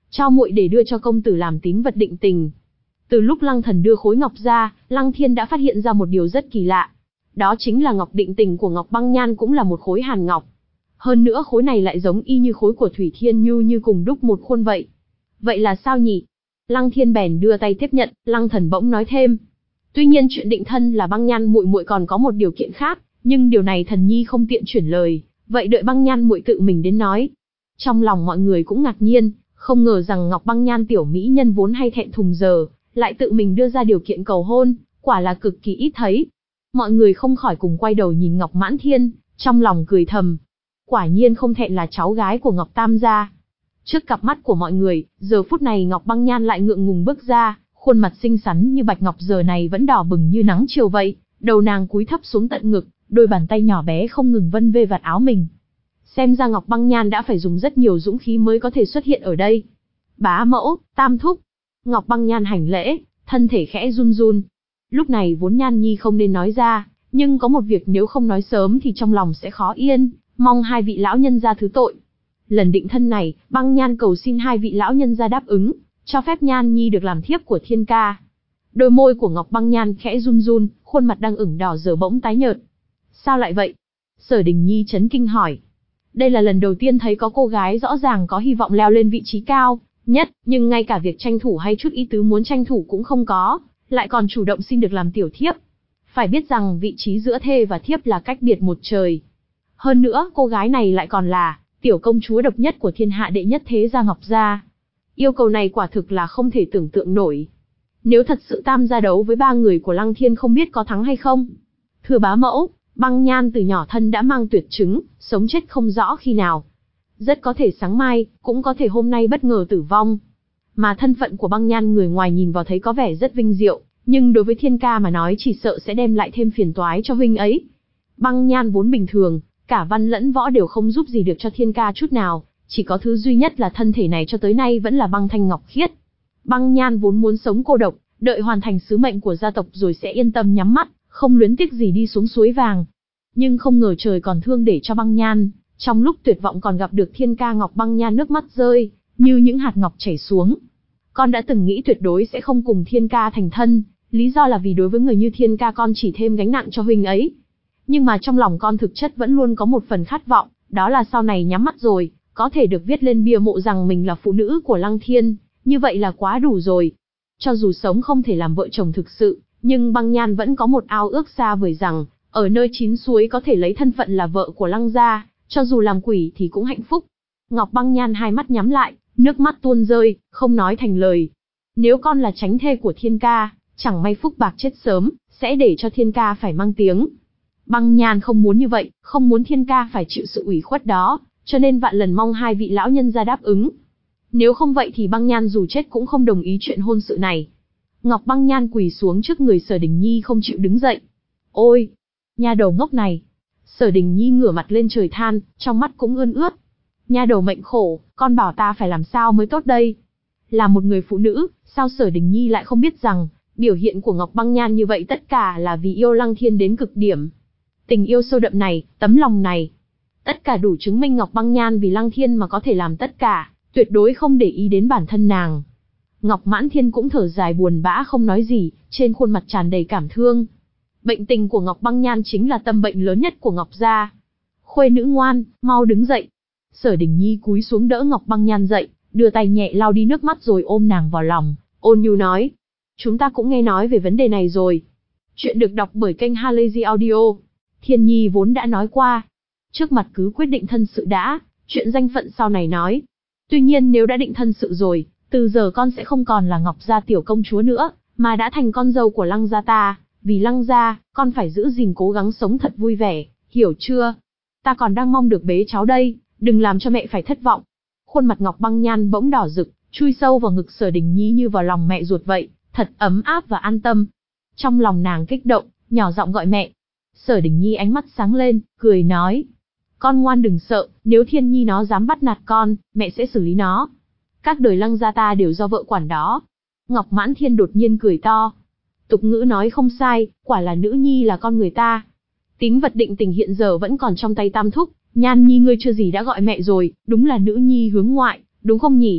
Speaker 1: Cho muội để đưa cho công tử làm tín vật định tình. Từ lúc Lăng Thần đưa khối ngọc ra, Lăng Thiên đã phát hiện ra một điều rất kỳ lạ. Đó chính là ngọc định tình của Ngọc Băng Nhan cũng là một khối hàn ngọc. Hơn nữa khối này lại giống y như khối của Thủy Thiên Nhu như cùng đúc một khuôn vậy. Vậy là sao nhỉ? Lăng Thiên bèn đưa tay tiếp nhận, Lăng Thần bỗng nói thêm. Tuy nhiên chuyện định thân là Băng Nhan muội muội còn có một điều kiện khác, nhưng điều này thần nhi không tiện chuyển lời, vậy đợi Băng Nhan muội tự mình đến nói. Trong lòng mọi người cũng ngạc nhiên, không ngờ rằng Ngọc Băng Nhan tiểu mỹ nhân vốn hay thẹn thùng giờ, lại tự mình đưa ra điều kiện cầu hôn, quả là cực kỳ ít thấy. Mọi người không khỏi cùng quay đầu nhìn Ngọc Mãn Thiên, trong lòng cười thầm. Quả nhiên không thẹn là cháu gái của Ngọc Tam gia. Trước cặp mắt của mọi người, giờ phút này Ngọc Băng Nhan lại ngượng ngùng bước ra, khuôn mặt xinh xắn như bạch ngọc giờ này vẫn đỏ bừng như nắng chiều vậy, đầu nàng cúi thấp xuống tận ngực, đôi bàn tay nhỏ bé không ngừng vân vê vạt áo mình. Xem ra Ngọc Băng Nhan đã phải dùng rất nhiều dũng khí mới có thể xuất hiện ở đây. Bá mẫu, Tam thúc. Ngọc Băng Nhan hành lễ, thân thể khẽ run run. Lúc này vốn Nhan Nhi không nên nói ra, nhưng có một việc nếu không nói sớm thì trong lòng sẽ khó yên, mong hai vị lão nhân gia thứ tội. Lần định thân này, Băng Nhan cầu xin hai vị lão nhân gia đáp ứng, cho phép Nhan Nhi được làm thiếp của Thiên ca. Đôi môi của Ngọc Băng Nhan khẽ run run, khuôn mặt đang ửng đỏ giờ bỗng tái nhợt. Sao lại vậy? Sở Đình Nhi chấn kinh hỏi. Đây là lần đầu tiên thấy có cô gái rõ ràng có hy vọng leo lên vị trí cao nhất, nhưng ngay cả việc tranh thủ hay chút ý tứ muốn tranh thủ cũng không có, lại còn chủ động xin được làm tiểu thiếp. Phải biết rằng vị trí giữa thê và thiếp là cách biệt một trời. Hơn nữa, cô gái này lại còn là tiểu công chúa độc nhất của thiên hạ đệ nhất thế gia Ngọc gia. Yêu cầu này quả thực là không thể tưởng tượng nổi. Nếu thật sự tam gia đấu với ba người của Lăng Thiên không biết có thắng hay không. Thưa bá mẫu, Băng Nhan từ nhỏ thân đã mang tuyệt chứng, sống chết không rõ khi nào. Rất có thể sáng mai, cũng có thể hôm nay bất ngờ tử vong. Mà thân phận của Băng Nhan người ngoài nhìn vào thấy có vẻ rất vinh diệu, nhưng đối với Thiên ca mà nói chỉ sợ sẽ đem lại thêm phiền toái cho huynh ấy. Băng Nhan vốn bình thường, cả văn lẫn võ đều không giúp gì được cho Thiên ca chút nào, chỉ có thứ duy nhất là thân thể này cho tới nay vẫn là băng thanh ngọc khiết. Băng Nhan vốn muốn sống cô độc, đợi hoàn thành sứ mệnh của gia tộc rồi sẽ yên tâm nhắm mắt, không luyến tiếc gì đi xuống suối vàng. Nhưng không ngờ trời còn thương để cho Băng Nhan, trong lúc tuyệt vọng còn gặp được Thiên ca. Ngọc Băng Nhan nước mắt rơi, như những hạt ngọc chảy xuống. Con đã từng nghĩ tuyệt đối sẽ không cùng Thiên ca thành thân, lý do là vì đối với người như Thiên ca con chỉ thêm gánh nặng cho huynh ấy. Nhưng mà trong lòng con thực chất vẫn luôn có một phần khát vọng, đó là sau này nhắm mắt rồi, có thể được viết lên bia mộ rằng mình là phụ nữ của Lăng Thiên, như vậy là quá đủ rồi. Cho dù sống không thể làm vợ chồng thực sự, nhưng Băng Nhan vẫn có một ao ước xa vời rằng, ở nơi chín suối có thể lấy thân phận là vợ của Lăng gia, cho dù làm quỷ thì cũng hạnh phúc. Ngọc Băng Nhan hai mắt nhắm lại, nước mắt tuôn rơi, không nói thành lời. Nếu con là chánh thê của Thiên ca, chẳng may phúc bạc chết sớm, sẽ để cho Thiên ca phải mang tiếng. Băng Nhan không muốn như vậy, không muốn Thiên ca phải chịu sự ủy khuất đó, cho nên vạn lần mong hai vị lão nhân gia đáp ứng. Nếu không vậy thì Băng Nhan dù chết cũng không đồng ý chuyện hôn sự này. Ngọc Băng Nhan quỳ xuống trước người Sở Đình Nhi không chịu đứng dậy. Ôi, nha đầu ngốc này. Sở Đình Nhi ngửa mặt lên trời than, trong mắt cũng ươn ướt. Nha đầu mệnh khổ, con bảo ta phải làm sao mới tốt đây. Là một người phụ nữ, sao Sở Đình Nhi lại không biết rằng, biểu hiện của Ngọc Băng Nhan như vậy tất cả là vì yêu Lăng Thiên đến cực điểm. Tình yêu sâu đậm này, tấm lòng này, tất cả đủ chứng minh Ngọc Băng Nhan vì Lăng Thiên mà có thể làm tất cả, tuyệt đối không để ý đến bản thân nàng. Ngọc Mãn Thiên cũng thở dài buồn bã không nói gì, trên khuôn mặt tràn đầy cảm thương. Bệnh tình của Ngọc Băng Nhan chính là tâm bệnh lớn nhất của Ngọc gia. Khuê nữ ngoan, mau đứng dậy. Sở Đình Nhi cúi xuống đỡ Ngọc Băng Nhan dậy, đưa tay nhẹ lau đi nước mắt rồi ôm nàng vào lòng, ôn nhu nói. Chúng ta cũng nghe nói về vấn đề này rồi. Chuyện được đọc bởi kênh Halazy Audio. Thiên Nhi vốn đã nói qua. Trước mặt cứ quyết định thân sự đã, chuyện danh phận sau này nói. Tuy nhiên nếu đã định thân sự rồi, từ giờ con sẽ không còn là Ngọc gia tiểu công chúa nữa, mà đã thành con dâu của Lăng gia ta. Vì Lăng gia, con phải giữ gìn cố gắng sống thật vui vẻ, hiểu chưa? Ta còn đang mong được bế cháu đây, đừng làm cho mẹ phải thất vọng. Khuôn mặt Ngọc Băng Nhan bỗng đỏ rực, chui sâu vào ngực Sở Đình Nhi như vào lòng mẹ ruột vậy, thật ấm áp và an tâm. Trong lòng nàng kích động, nhỏ giọng gọi mẹ. Sở Đình Nhi ánh mắt sáng lên, cười nói. Con ngoan đừng sợ, nếu Thiên Nhi nó dám bắt nạt con, mẹ sẽ xử lý nó. Các đời Lăng gia ta đều do vợ quản đó. Ngọc Mãn Thiên đột nhiên cười to. Tục ngữ nói không sai, quả là nữ nhi là con người ta. Tín vật định tình hiện giờ vẫn còn trong tay Tam thúc, Nhan Nhi ngươi chưa gì đã gọi mẹ rồi, đúng là nữ nhi hướng ngoại, đúng không nhỉ?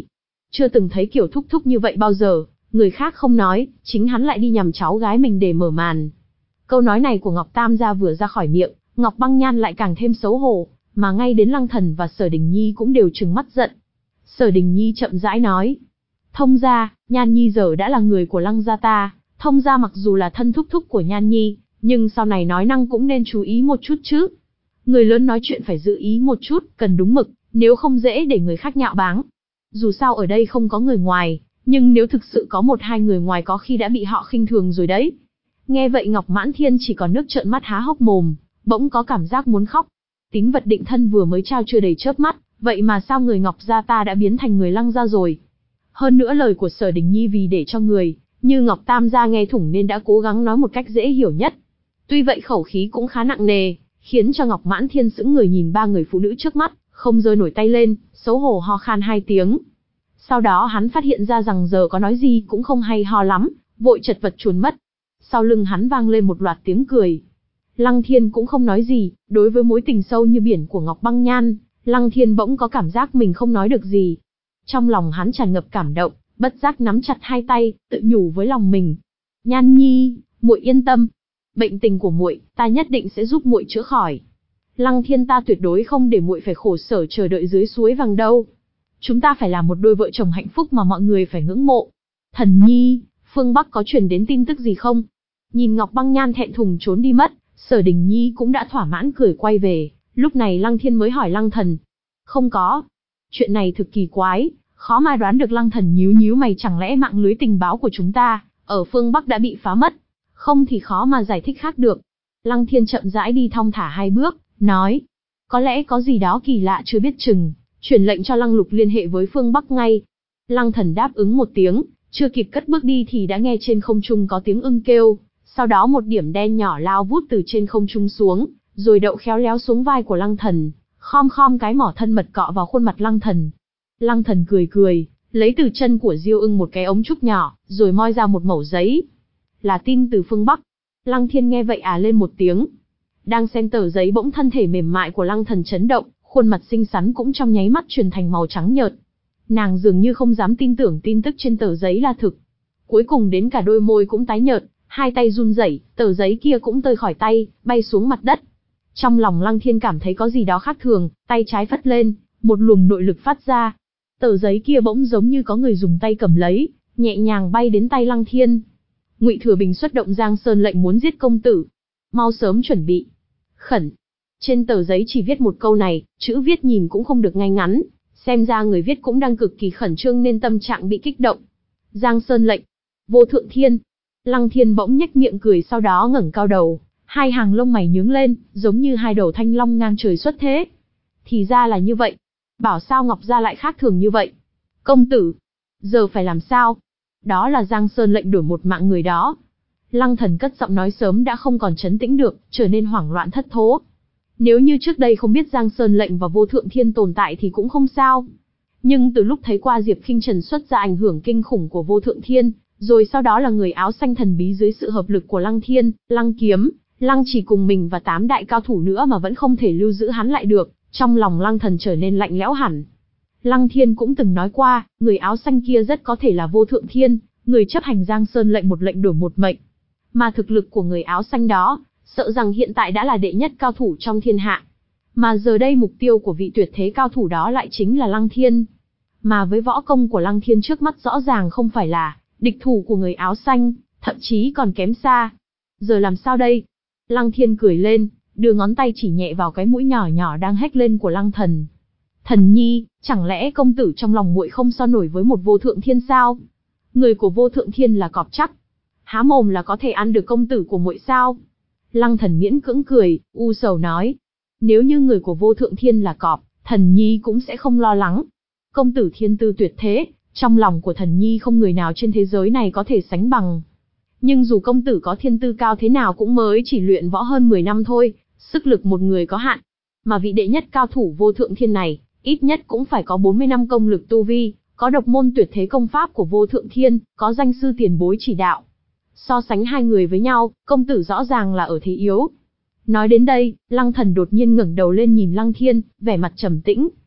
Speaker 1: Chưa từng thấy kiểu thúc thúc như vậy bao giờ, người khác không nói, chính hắn lại đi nhằm cháu gái mình để mở màn. Câu nói này của Ngọc Tam gia vừa ra khỏi miệng, Ngọc Băng Nhan lại càng thêm xấu hổ, mà ngay đến Lăng Thần và Sở Đình Nhi cũng đều trừng mắt giận. Sở Đình Nhi chậm rãi nói, Thông gia, Nhan Nhi giờ đã là người của Lăng gia ta, Thông gia mặc dù là thân thúc thúc của Nhan Nhi, nhưng sau này nói năng cũng nên chú ý một chút chứ. Người lớn nói chuyện phải giữ ý một chút, cần đúng mực, nếu không dễ để người khác nhạo báng. Dù sao ở đây không có người ngoài, nhưng nếu thực sự có một hai người ngoài có khi đã bị họ khinh thường rồi đấy. Nghe vậy Ngọc Mãn Thiên chỉ còn nước trợn mắt há hốc mồm, bỗng có cảm giác muốn khóc. Tín vật định thân vừa mới trao chưa đầy chớp mắt, vậy mà sao người Ngọc gia ta đã biến thành người Lăng gia rồi. Hơn nữa lời của Sở Đình Nhi vì để cho người như Ngọc Tam gia nghe thủng nên đã cố gắng nói một cách dễ hiểu nhất. Tuy vậy khẩu khí cũng khá nặng nề, khiến cho Ngọc Mãn Thiên sững người nhìn ba người phụ nữ trước mắt, không giơ nổi tay lên, xấu hổ ho khan hai tiếng. Sau đó hắn phát hiện ra rằng giờ có nói gì cũng không hay ho lắm, vội chật vật chuồn mất. Sau lưng hắn vang lên một loạt tiếng cười. Lăng Thiên cũng không nói gì, đối với mối tình sâu như biển của Ngọc Băng Nhan, Lăng Thiên bỗng có cảm giác mình không nói được gì. Trong lòng hắn tràn ngập cảm động, bất giác nắm chặt hai tay, tự nhủ với lòng mình. Nhan Nhi, muội yên tâm. Bệnh tình của muội, ta nhất định sẽ giúp muội chữa khỏi. Lăng Thiên ta tuyệt đối không để muội phải khổ sở chờ đợi dưới suối vàng đâu. Chúng ta phải là một đôi vợ chồng hạnh phúc mà mọi người phải ngưỡng mộ. Thần Nhi, phương Bắc có truyền đến tin tức gì không? Nhìn Ngọc Băng Nhan thẹn thùng trốn đi mất, Sở Đình Nhi cũng đã thỏa mãn cười quay về, lúc này Lăng Thiên mới hỏi Lăng Thần. Không có. Chuyện này thực kỳ quái, khó mà đoán được. Lăng Thần nhíu nhíu mày, chẳng lẽ mạng lưới tình báo của chúng ta, ở phương Bắc đã bị phá mất? Không thì khó mà giải thích khác được. Lăng Thiên chậm rãi đi thong thả hai bước, nói. Có lẽ có gì đó kỳ lạ chưa biết chừng, truyền lệnh cho Lăng Lục liên hệ với phương Bắc ngay. Lăng Thần đáp ứng một tiếng, chưa kịp cất bước đi thì đã nghe trên không trung có tiếng ưng kêu. Sau đó một điểm đen nhỏ lao vút từ trên không trung xuống, rồi đậu khéo léo xuống vai của Lăng Thần, khom khom cái mỏ thân mật cọ vào khuôn mặt Lăng Thần. Lăng Thần cười cười, lấy từ chân của Diêu Ưng một cái ống trúc nhỏ, rồi moi ra một mẩu giấy. Là tin từ phương Bắc. Lăng Thiên nghe vậy à lên một tiếng. Đang xem tờ giấy bỗng thân thể mềm mại của Lăng Thần chấn động, khuôn mặt xinh xắn cũng trong nháy mắt chuyển thành màu trắng nhợt. Nàng dường như không dám tin tưởng tin tức trên tờ giấy là thực. Cuối cùng đến cả đôi môi cũng tái nhợt, hai tay run rẩy, tờ giấy kia cũng tơi khỏi tay, bay xuống mặt đất. Trong lòng Lăng Thiên cảm thấy có gì đó khác thường, tay trái phất lên, một luồng nội lực phát ra. Tờ giấy kia bỗng giống như có người dùng tay cầm lấy, nhẹ nhàng bay đến tay Lăng Thiên. Ngụy Thừa Bình xuất động Giang Sơn lệnh muốn giết công tử. Mau sớm chuẩn bị. Khẩn. Trên tờ giấy chỉ viết một câu này, chữ viết nhìn cũng không được ngay ngắn. Xem ra người viết cũng đang cực kỳ khẩn trương nên tâm trạng bị kích động. Giang Sơn lệnh. Vô Thượng Thiên. Lăng Thiên bỗng nhếch miệng cười, sau đó ngẩng cao đầu. Hai hàng lông mày nhướng lên, giống như hai đầu thanh long ngang trời xuất thế. Thì ra là như vậy. Bảo sao Ngọc Gia lại khác thường như vậy. Công tử. Giờ phải làm sao? Đó là Giang Sơn lệnh đổi một mạng người đó. Lăng Thần cất giọng nói sớm đã không còn trấn tĩnh được, trở nên hoảng loạn thất thố. Nếu như trước đây không biết Giang Sơn lệnh và Vô Thượng Thiên tồn tại thì cũng không sao. Nhưng từ lúc thấy qua Diệp Khinh Trần xuất ra ảnh hưởng kinh khủng của Vô Thượng Thiên, rồi sau đó là người áo xanh thần bí dưới sự hợp lực của Lăng Thiên, Lăng Kiếm, Lăng Chỉ cùng mình và tám đại cao thủ nữa mà vẫn không thể lưu giữ hắn lại được, trong lòng Lăng Thần trở nên lạnh lẽo hẳn. Lăng Thiên cũng từng nói qua, người áo xanh kia rất có thể là Vô Thượng Thiên, người chấp hành Giang Sơn lệnh một lệnh đổi một mệnh. Mà thực lực của người áo xanh đó, sợ rằng hiện tại đã là đệ nhất cao thủ trong thiên hạ. Mà giờ đây mục tiêu của vị tuyệt thế cao thủ đó lại chính là Lăng Thiên. Mà với võ công của Lăng Thiên trước mắt rõ ràng không phải là địch thủ của người áo xanh, thậm chí còn kém xa. Giờ làm sao đây? Lăng Thiên cười lên, đưa ngón tay chỉ nhẹ vào cái mũi nhỏ nhỏ đang hét lên của Lăng Thần. Thần Nhi, chẳng lẽ công tử trong lòng muội không so nổi với một Vô Thượng Thiên sao? Người của Vô Thượng Thiên là cọp chắc. Há mồm là có thể ăn được công tử của muội sao? Lăng Thần miễn cưỡng cười, u sầu nói. Nếu như người của Vô Thượng Thiên là cọp, Thần Nhi cũng sẽ không lo lắng. Công tử thiên tư tuyệt thế, trong lòng của Thần Nhi không người nào trên thế giới này có thể sánh bằng. Nhưng dù công tử có thiên tư cao thế nào cũng mới chỉ luyện võ hơn mười năm thôi, sức lực một người có hạn. Mà vị đệ nhất cao thủ Vô Thượng Thiên này, ít nhất cũng phải có bốn mươi năm công lực tu vi, có độc môn tuyệt thế công pháp của Vô Thượng Thiên, có danh sư tiền bối chỉ đạo. So sánh hai người với nhau, công tử rõ ràng là ở thế yếu. Nói đến đây, Lăng Thần đột nhiên ngẩng đầu lên nhìn Lăng Thiên, vẻ mặt trầm tĩnh.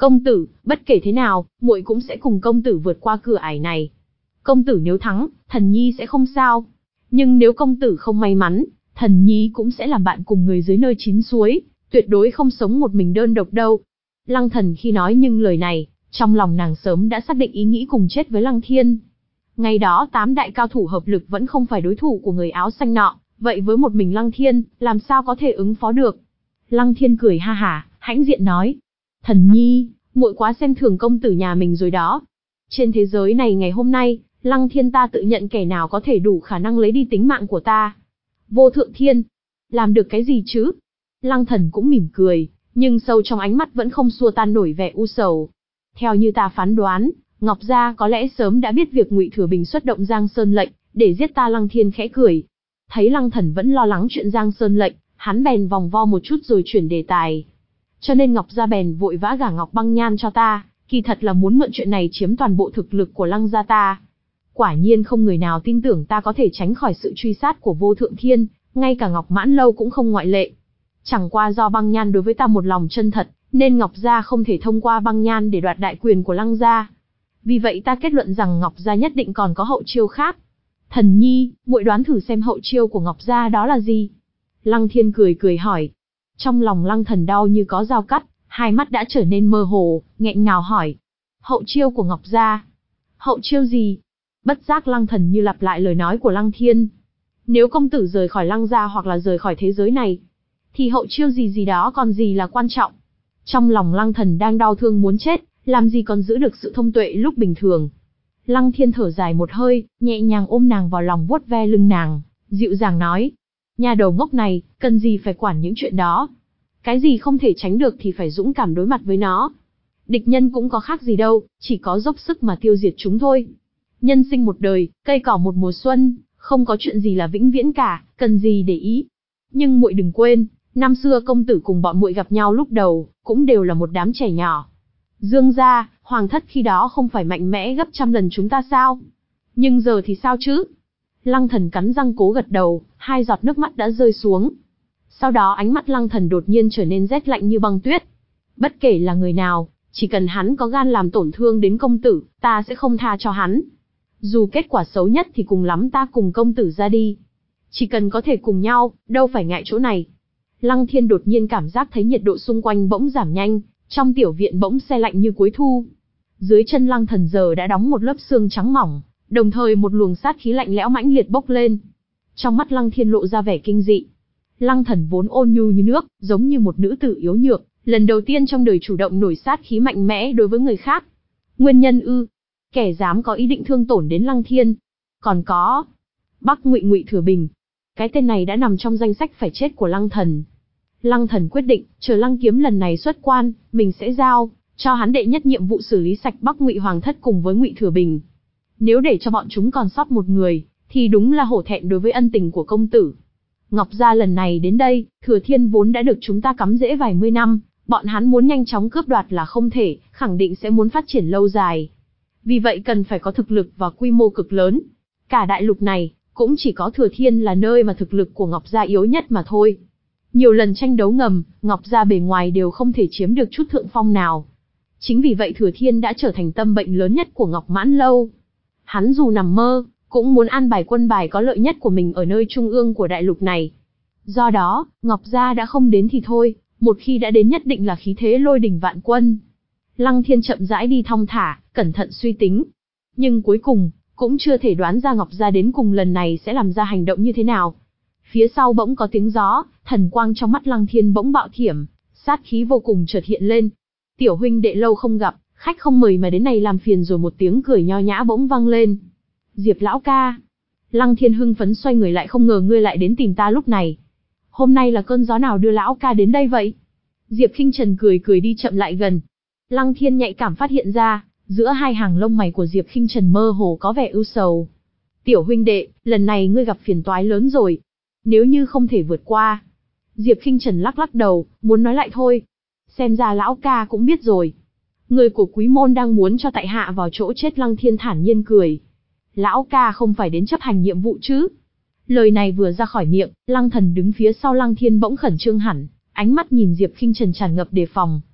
Speaker 1: Công tử, bất kể thế nào, muội cũng sẽ cùng công tử vượt qua cửa ải này. Công tử nếu thắng, thần nhi sẽ không sao. Nhưng nếu công tử không may mắn, thần nhi cũng sẽ làm bạn cùng người dưới nơi chín suối, tuyệt đối không sống một mình đơn độc đâu. Lăng Thần khi nói nhưng lời này, trong lòng nàng sớm đã xác định ý nghĩ cùng chết với Lăng Thiên. Ngày đó tám đại cao thủ hợp lực vẫn không phải đối thủ của người áo xanh nọ, vậy với một mình Lăng Thiên, làm sao có thể ứng phó được? Lăng Thiên cười ha hả, hãnh diện nói: "Thần nhi, muội quá xem thường công tử nhà mình rồi đó. Trên thế giới này ngày hôm nay, Lăng Thiên ta tự nhận kẻ nào có thể đủ khả năng lấy đi tính mạng của ta. Vô Thượng Thiên, làm được cái gì chứ?" Lăng Thần cũng mỉm cười, nhưng sâu trong ánh mắt vẫn không xua tan nổi vẻ u sầu. Theo như ta phán đoán, Ngọc Gia có lẽ sớm đã biết việc Ngụy Thừa Bình xuất động Giang Sơn lệnh, để giết ta. Lăng Thiên khẽ cười. Thấy Lăng Thần vẫn lo lắng chuyện Giang Sơn lệnh, hắn bèn vòng vo một chút rồi chuyển đề tài. Cho nên Ngọc Gia bèn vội vã gả Ngọc Băng Nhan cho ta, kỳ thật là muốn mượn chuyện này chiếm toàn bộ thực lực của Lăng Gia ta. Quả nhiên không người nào tin tưởng ta có thể tránh khỏi sự truy sát của Vô Thượng Thiên, ngay cả Ngọc Mãn Lâu cũng không ngoại lệ. Chẳng qua do Băng Nhan đối với ta một lòng chân thật, nên Ngọc Gia không thể thông qua Băng Nhan để đoạt đại quyền của Lăng Gia. Vì vậy ta kết luận rằng Ngọc Gia nhất định còn có hậu chiêu khác. Thần nhi, muội đoán thử xem hậu chiêu của Ngọc Gia đó là gì? Lăng Thiên cười cười hỏi. Trong lòng Lăng Thần đau như có dao cắt, hai mắt đã trở nên mơ hồ, nghẹn ngào hỏi. Hậu chiêu của Ngọc Gia? Hậu chiêu gì? Bất giác Lăng Thần như lặp lại lời nói của Lăng Thiên. Nếu công tử rời khỏi Lăng Gia hoặc là rời khỏi thế giới này, thì hậu chiêu gì gì đó còn gì là quan trọng. Trong lòng Lăng Thần đang đau thương muốn chết, làm gì còn giữ được sự thông tuệ lúc bình thường. Lăng Thiên thở dài một hơi, nhẹ nhàng ôm nàng vào lòng vuốt ve lưng nàng, dịu dàng nói. Nhà đầu ngốc này, cần gì phải quản những chuyện đó. Cái gì không thể tránh được thì phải dũng cảm đối mặt với nó. Địch nhân cũng có khác gì đâu, chỉ có dốc sức mà tiêu diệt chúng thôi. Nhân sinh một đời, cây cỏ một mùa xuân, không có chuyện gì là vĩnh viễn cả, cần gì để ý. Nhưng muội đừng quên, năm xưa công tử cùng bọn muội gặp nhau lúc đầu, cũng đều là một đám trẻ nhỏ. Dương gia, hoàng thất khi đó không phải mạnh mẽ gấp trăm lần chúng ta sao? Nhưng giờ thì sao chứ? Lăng Thần cắn răng cố gật đầu, hai giọt nước mắt đã rơi xuống. Sau đó ánh mắt Lăng Thần đột nhiên trở nên rét lạnh như băng tuyết. Bất kể là người nào, chỉ cần hắn có gan làm tổn thương đến công tử, ta sẽ không tha cho hắn. Dù kết quả xấu nhất thì cùng lắm ta cùng công tử ra đi. Chỉ cần có thể cùng nhau, đâu phải ngại chỗ này. Lăng Thiên đột nhiên cảm giác thấy nhiệt độ xung quanh bỗng giảm nhanh, trong tiểu viện bỗng se lạnh như cuối thu. Dưới chân Lăng Thần giờ đã đóng một lớp xương trắng mỏng, đồng thời một luồng sát khí lạnh lẽo mãnh liệt bốc lên. Trong mắt Lăng Thiên lộ ra vẻ kinh dị. Lăng Thần vốn ôn nhu như nước, giống như một nữ tử yếu nhược, lần đầu tiên trong đời chủ động nổi sát khí mạnh mẽ đối với người khác. Nguyên nhân ư? Kẻ dám có ý định thương tổn đến Lăng Thiên. Còn có Bắc Ngụy Ngụy Thừa Bình. Cái tên này đã nằm trong danh sách phải chết của Lăng Thần. Lăng Thần quyết định, chờ Lăng Kiếm lần này xuất quan, mình sẽ giao cho hắn đệ nhất nhiệm vụ xử lý sạch Bắc Ngụy Hoàng thất cùng với Ngụy Thừa Bình. Nếu để cho bọn chúng còn sót một người, thì đúng là hổ thẹn đối với ân tình của công tử. Ngọc Gia lần này đến đây, Thừa Thiên vốn đã được chúng ta cắm rễ vài mươi năm, bọn hắn muốn nhanh chóng cướp đoạt là không thể, khẳng định sẽ muốn phát triển lâu dài. Vì vậy cần phải có thực lực và quy mô cực lớn. Cả đại lục này, cũng chỉ có Thừa Thiên là nơi mà thực lực của Ngọc Gia yếu nhất mà thôi. Nhiều lần tranh đấu ngầm, Ngọc Gia bề ngoài đều không thể chiếm được chút thượng phong nào. Chính vì vậy Thừa Thiên đã trở thành tâm bệnh lớn nhất của Ngọc Mãn Lâu. Hắn dù nằm mơ, cũng muốn an bài quân bài có lợi nhất của mình ở nơi trung ương của đại lục này. Do đó, Ngọc Gia đã không đến thì thôi, một khi đã đến nhất định là khí thế lôi đình vạn quân. Lăng Thiên chậm rãi đi thong thả, cẩn thận suy tính. Nhưng cuối cùng, cũng chưa thể đoán ra Ngọc Gia đến cùng lần này sẽ làm ra hành động như thế nào. Phía sau bỗng có tiếng gió, thần quang trong mắt Lăng Thiên bỗng bạo thiểm, sát khí vô cùng chợt hiện lên. Tiểu huynh đệ lâu không gặp, khách không mời mà đến này làm phiền rồi. Một tiếng cười nho nhã bỗng vang lên. Diệp lão ca. Lăng Thiên hưng phấn xoay người lại, không ngờ ngươi lại đến tìm ta lúc này. Hôm nay là cơn gió nào đưa lão ca đến đây vậy? Diệp Khinh Trần cười cười đi chậm lại gần. Lăng Thiên nhạy cảm phát hiện ra, giữa hai hàng lông mày của Diệp Khinh Trần mơ hồ có vẻ ưu sầu. Tiểu huynh đệ, lần này ngươi gặp phiền toái lớn rồi. Nếu như không thể vượt qua. Diệp Khinh Trần lắc lắc đầu, muốn nói lại thôi. Xem ra lão ca cũng biết rồi. Người của Quý môn đang muốn cho tại hạ vào chỗ chết. Lăng Thiên thản nhiên cười. Lão ca không phải đến chấp hành nhiệm vụ chứ? Lời này vừa ra khỏi miệng, Lăng Thần đứng phía sau Lăng Thiên bỗng khẩn trương hẳn, ánh mắt nhìn Diệp Khinh Trần tràn ngập đề phòng.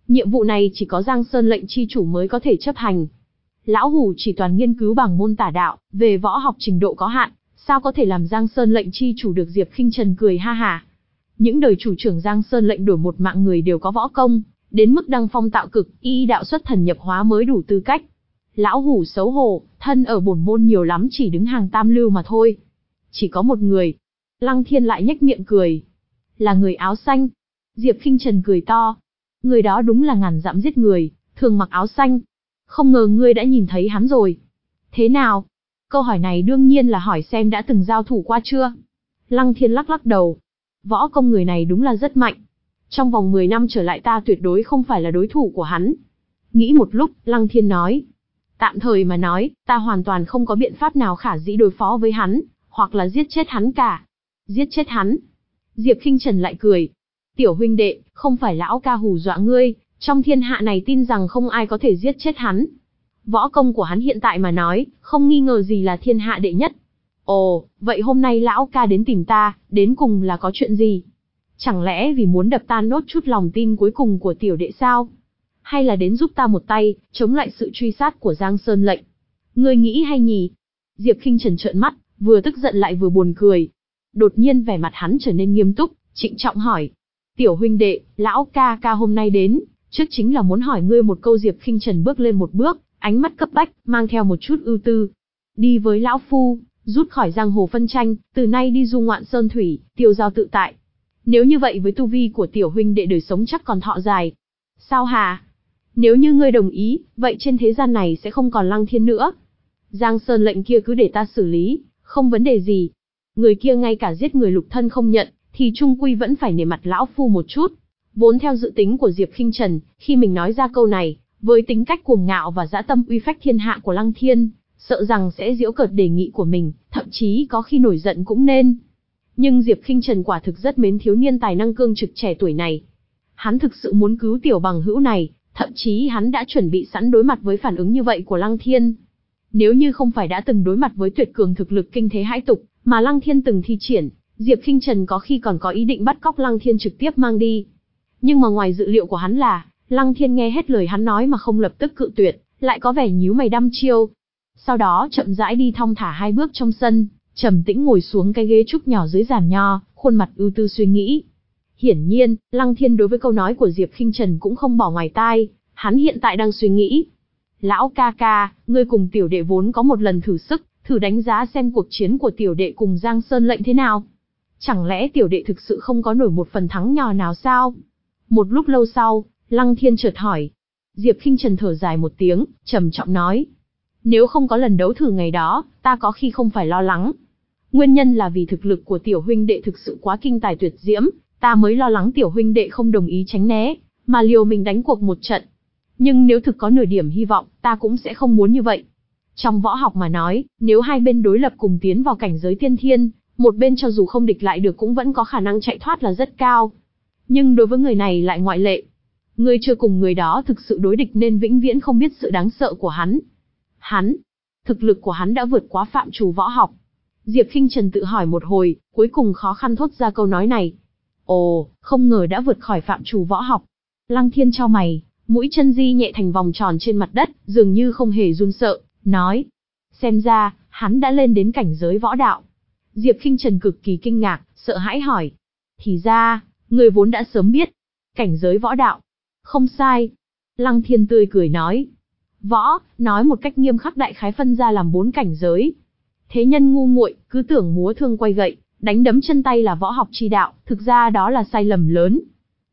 Speaker 1: Nhiệm vụ này chỉ có Giang Sơn lệnh chi chủ mới có thể chấp hành. Lão Hủ chỉ toàn nghiên cứu bảng môn tả đạo, về võ học trình độ có hạn, sao có thể làm Giang Sơn lệnh chi chủ được. Diệp Khinh Trần cười ha hả. Những đời chủ trưởng Giang Sơn lệnh đổi một mạng người đều có võ công, đến mức đăng phong tạo cực, y đạo xuất thần nhập hóa mới đủ tư cách. Lão Hủ xấu hổ, thân ở bổn môn nhiều lắm chỉ đứng hàng tam lưu mà thôi. Chỉ có một người. Lăng Thiên lại nhếch miệng cười. Là người áo xanh. Diệp Khinh Trần cười to. Người đó đúng là ngàn dặm giết người, thường mặc áo xanh. Không ngờ ngươi đã nhìn thấy hắn rồi. Thế nào? Câu hỏi này đương nhiên là hỏi xem đã từng giao thủ qua chưa. Lăng Thiên lắc lắc đầu. Võ công người này đúng là rất mạnh. Trong vòng mười năm trở lại ta tuyệt đối không phải là đối thủ của hắn. Nghĩ một lúc, Lăng Thiên nói. Tạm thời mà nói, ta hoàn toàn không có biện pháp nào khả dĩ đối phó với hắn, hoặc là giết chết hắn cả. Giết chết hắn? Diệp Khinh Trần lại cười. Tiểu huynh đệ, không phải lão ca hù dọa ngươi, trong thiên hạ này tin rằng không ai có thể giết chết hắn. Võ công của hắn hiện tại mà nói, không nghi ngờ gì là thiên hạ đệ nhất. Ồ, vậy hôm nay lão ca đến tìm ta, đến cùng là có chuyện gì? Chẳng lẽ vì muốn đập tan nốt chút lòng tin cuối cùng của tiểu đệ sao? Hay là đến giúp ta một tay, chống lại sự truy sát của Giang Sơn lệnh? Ngươi nghĩ hay nhỉ? Diệp Khinh Trần trợn mắt, vừa tức giận lại vừa buồn cười. Đột nhiên vẻ mặt hắn trở nên nghiêm túc, trịnh trọng hỏi. Tiểu huynh đệ, lão ca ca hôm nay đến, trước chính là muốn hỏi ngươi một câu. Diệp Khinh Trần bước lên một bước, ánh mắt cấp bách, mang theo một chút ưu tư. Đi với lão phu, rút khỏi giang hồ phân tranh, từ nay đi du ngoạn sơn thủy, tiêu dao tự tại. Nếu như vậy với tu vi của tiểu huynh đệ đời sống chắc còn thọ dài. Sao hả? Nếu như ngươi đồng ý, vậy trên thế gian này sẽ không còn Lăng Thiên nữa. Giang Sơn lệnh kia cứ để ta xử lý, không vấn đề gì. Người kia ngay cả giết người lục thân không nhận, thì chung quy vẫn phải nể mặt lão phu một chút. Vốn theo dự tính của Diệp Khinh Trần, khi mình nói ra câu này, với tính cách cuồng ngạo và dã tâm uy phách thiên hạ của Lăng Thiên, sợ rằng sẽ giễu cợt đề nghị của mình, thậm chí có khi nổi giận cũng nên. Nhưng Diệp Khinh Trần quả thực rất mến thiếu niên tài năng cương trực trẻ tuổi này. Hắn thực sự muốn cứu tiểu bằng hữu này, thậm chí hắn đã chuẩn bị sẵn đối mặt với phản ứng như vậy của Lăng Thiên. Nếu như không phải đã từng đối mặt với tuyệt cường thực lực kinh thế hãi tục, mà Lăng Thiên từng thi triển, Diệp Khinh Trần có khi còn có ý định bắt cóc Lăng Thiên trực tiếp mang đi. Nhưng mà ngoài dự liệu của hắn là, Lăng Thiên nghe hết lời hắn nói mà không lập tức cự tuyệt, lại có vẻ nhíu mày đăm chiêu. Sau đó chậm rãi đi thong thả hai bước trong sân, trầm tĩnh ngồi xuống cái ghế trúc nhỏ dưới giàn nho, khuôn mặt ưu tư suy nghĩ. Hiển nhiên, Lăng Thiên đối với câu nói của Diệp Khinh Trần cũng không bỏ ngoài tai, hắn hiện tại đang suy nghĩ. Lão ca ca, ngươi cùng tiểu đệ vốn có một lần thử sức, thử đánh giá xem cuộc chiến của tiểu đệ cùng Giang Sơn lệnh thế nào. Chẳng lẽ tiểu đệ thực sự không có nổi một phần thắng nhỏ nào sao? Một lúc lâu sau, Lăng Thiên chợt hỏi. Diệp Khinh Trần thở dài một tiếng, trầm trọng nói. Nếu không có lần đấu thử ngày đó, ta có khi không phải lo lắng. Nguyên nhân là vì thực lực của tiểu huynh đệ thực sự quá kinh tài tuyệt diễm, ta mới lo lắng tiểu huynh đệ không đồng ý tránh né, mà liều mình đánh cuộc một trận. Nhưng nếu thực có nửa điểm hy vọng, ta cũng sẽ không muốn như vậy. Trong võ học mà nói, nếu hai bên đối lập cùng tiến vào cảnh giới tiên thiên, một bên cho dù không địch lại được cũng vẫn có khả năng chạy thoát là rất cao. Nhưng đối với người này lại ngoại lệ. Ngươi chưa cùng người đó thực sự đối địch nên vĩnh viễn không biết sự đáng sợ của hắn. Hắn, thực lực của hắn đã vượt quá phạm trù võ học. Diệp Khinh Trần tự hỏi một hồi, cuối cùng khó khăn thốt ra câu nói này. Ồ, không ngờ đã vượt khỏi phạm trù võ học. Lăng Thiên chau mày, mũi chân di nhẹ thành vòng tròn trên mặt đất, dường như không hề run sợ, nói. Xem ra, hắn đã lên đến cảnh giới võ đạo. Diệp Khinh Trần cực kỳ kinh ngạc, sợ hãi hỏi. Thì ra, người vốn đã sớm biết. Cảnh giới võ đạo. Không sai. Lăng Thiên tươi cười nói. Võ, nói một cách nghiêm khắc đại khái phân ra làm bốn cảnh giới. Thế nhân ngu muội cứ tưởng múa thương quay gậy, đánh đấm chân tay là võ học chi đạo, thực ra đó là sai lầm lớn.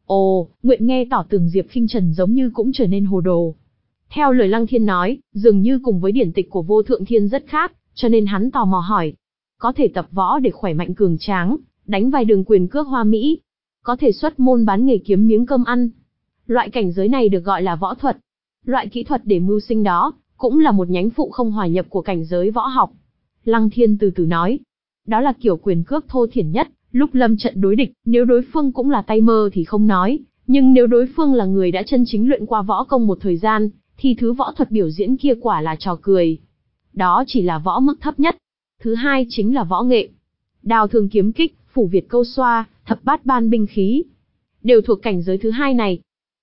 Speaker 1: Ồ, Nguyện nghe tỏ tường Diệp Khinh Trần giống như cũng trở nên hồ đồ. Theo lời Lăng Thiên nói, dường như cùng với điển tịch của Vô Thượng Thiên rất khác, cho nên hắn tò mò hỏi. Có thể tập võ để khỏe mạnh cường tráng, đánh vài đường quyền cước hoa mỹ. Có thể xuất môn bán nghề kiếm miếng cơm ăn. Loại cảnh giới này được gọi là võ thuật. Loại kỹ thuật để mưu sinh đó, cũng là một nhánh phụ không hòa nhập của cảnh giới võ học. Lăng Thiên từ từ nói. Đó là kiểu quyền cước thô thiển nhất, lúc lâm trận đối địch, nếu đối phương cũng là tay mơ thì không nói, nhưng nếu đối phương là người đã chân chính luyện qua võ công một thời gian, thì thứ võ thuật biểu diễn kia quả là trò cười. Đó chỉ là võ mức thấp nhất. Thứ hai chính là võ nghệ. Đao thương kiếm kích, phủ Việt câu xoa, thập bát ban binh khí, đều thuộc cảnh giới thứ hai này.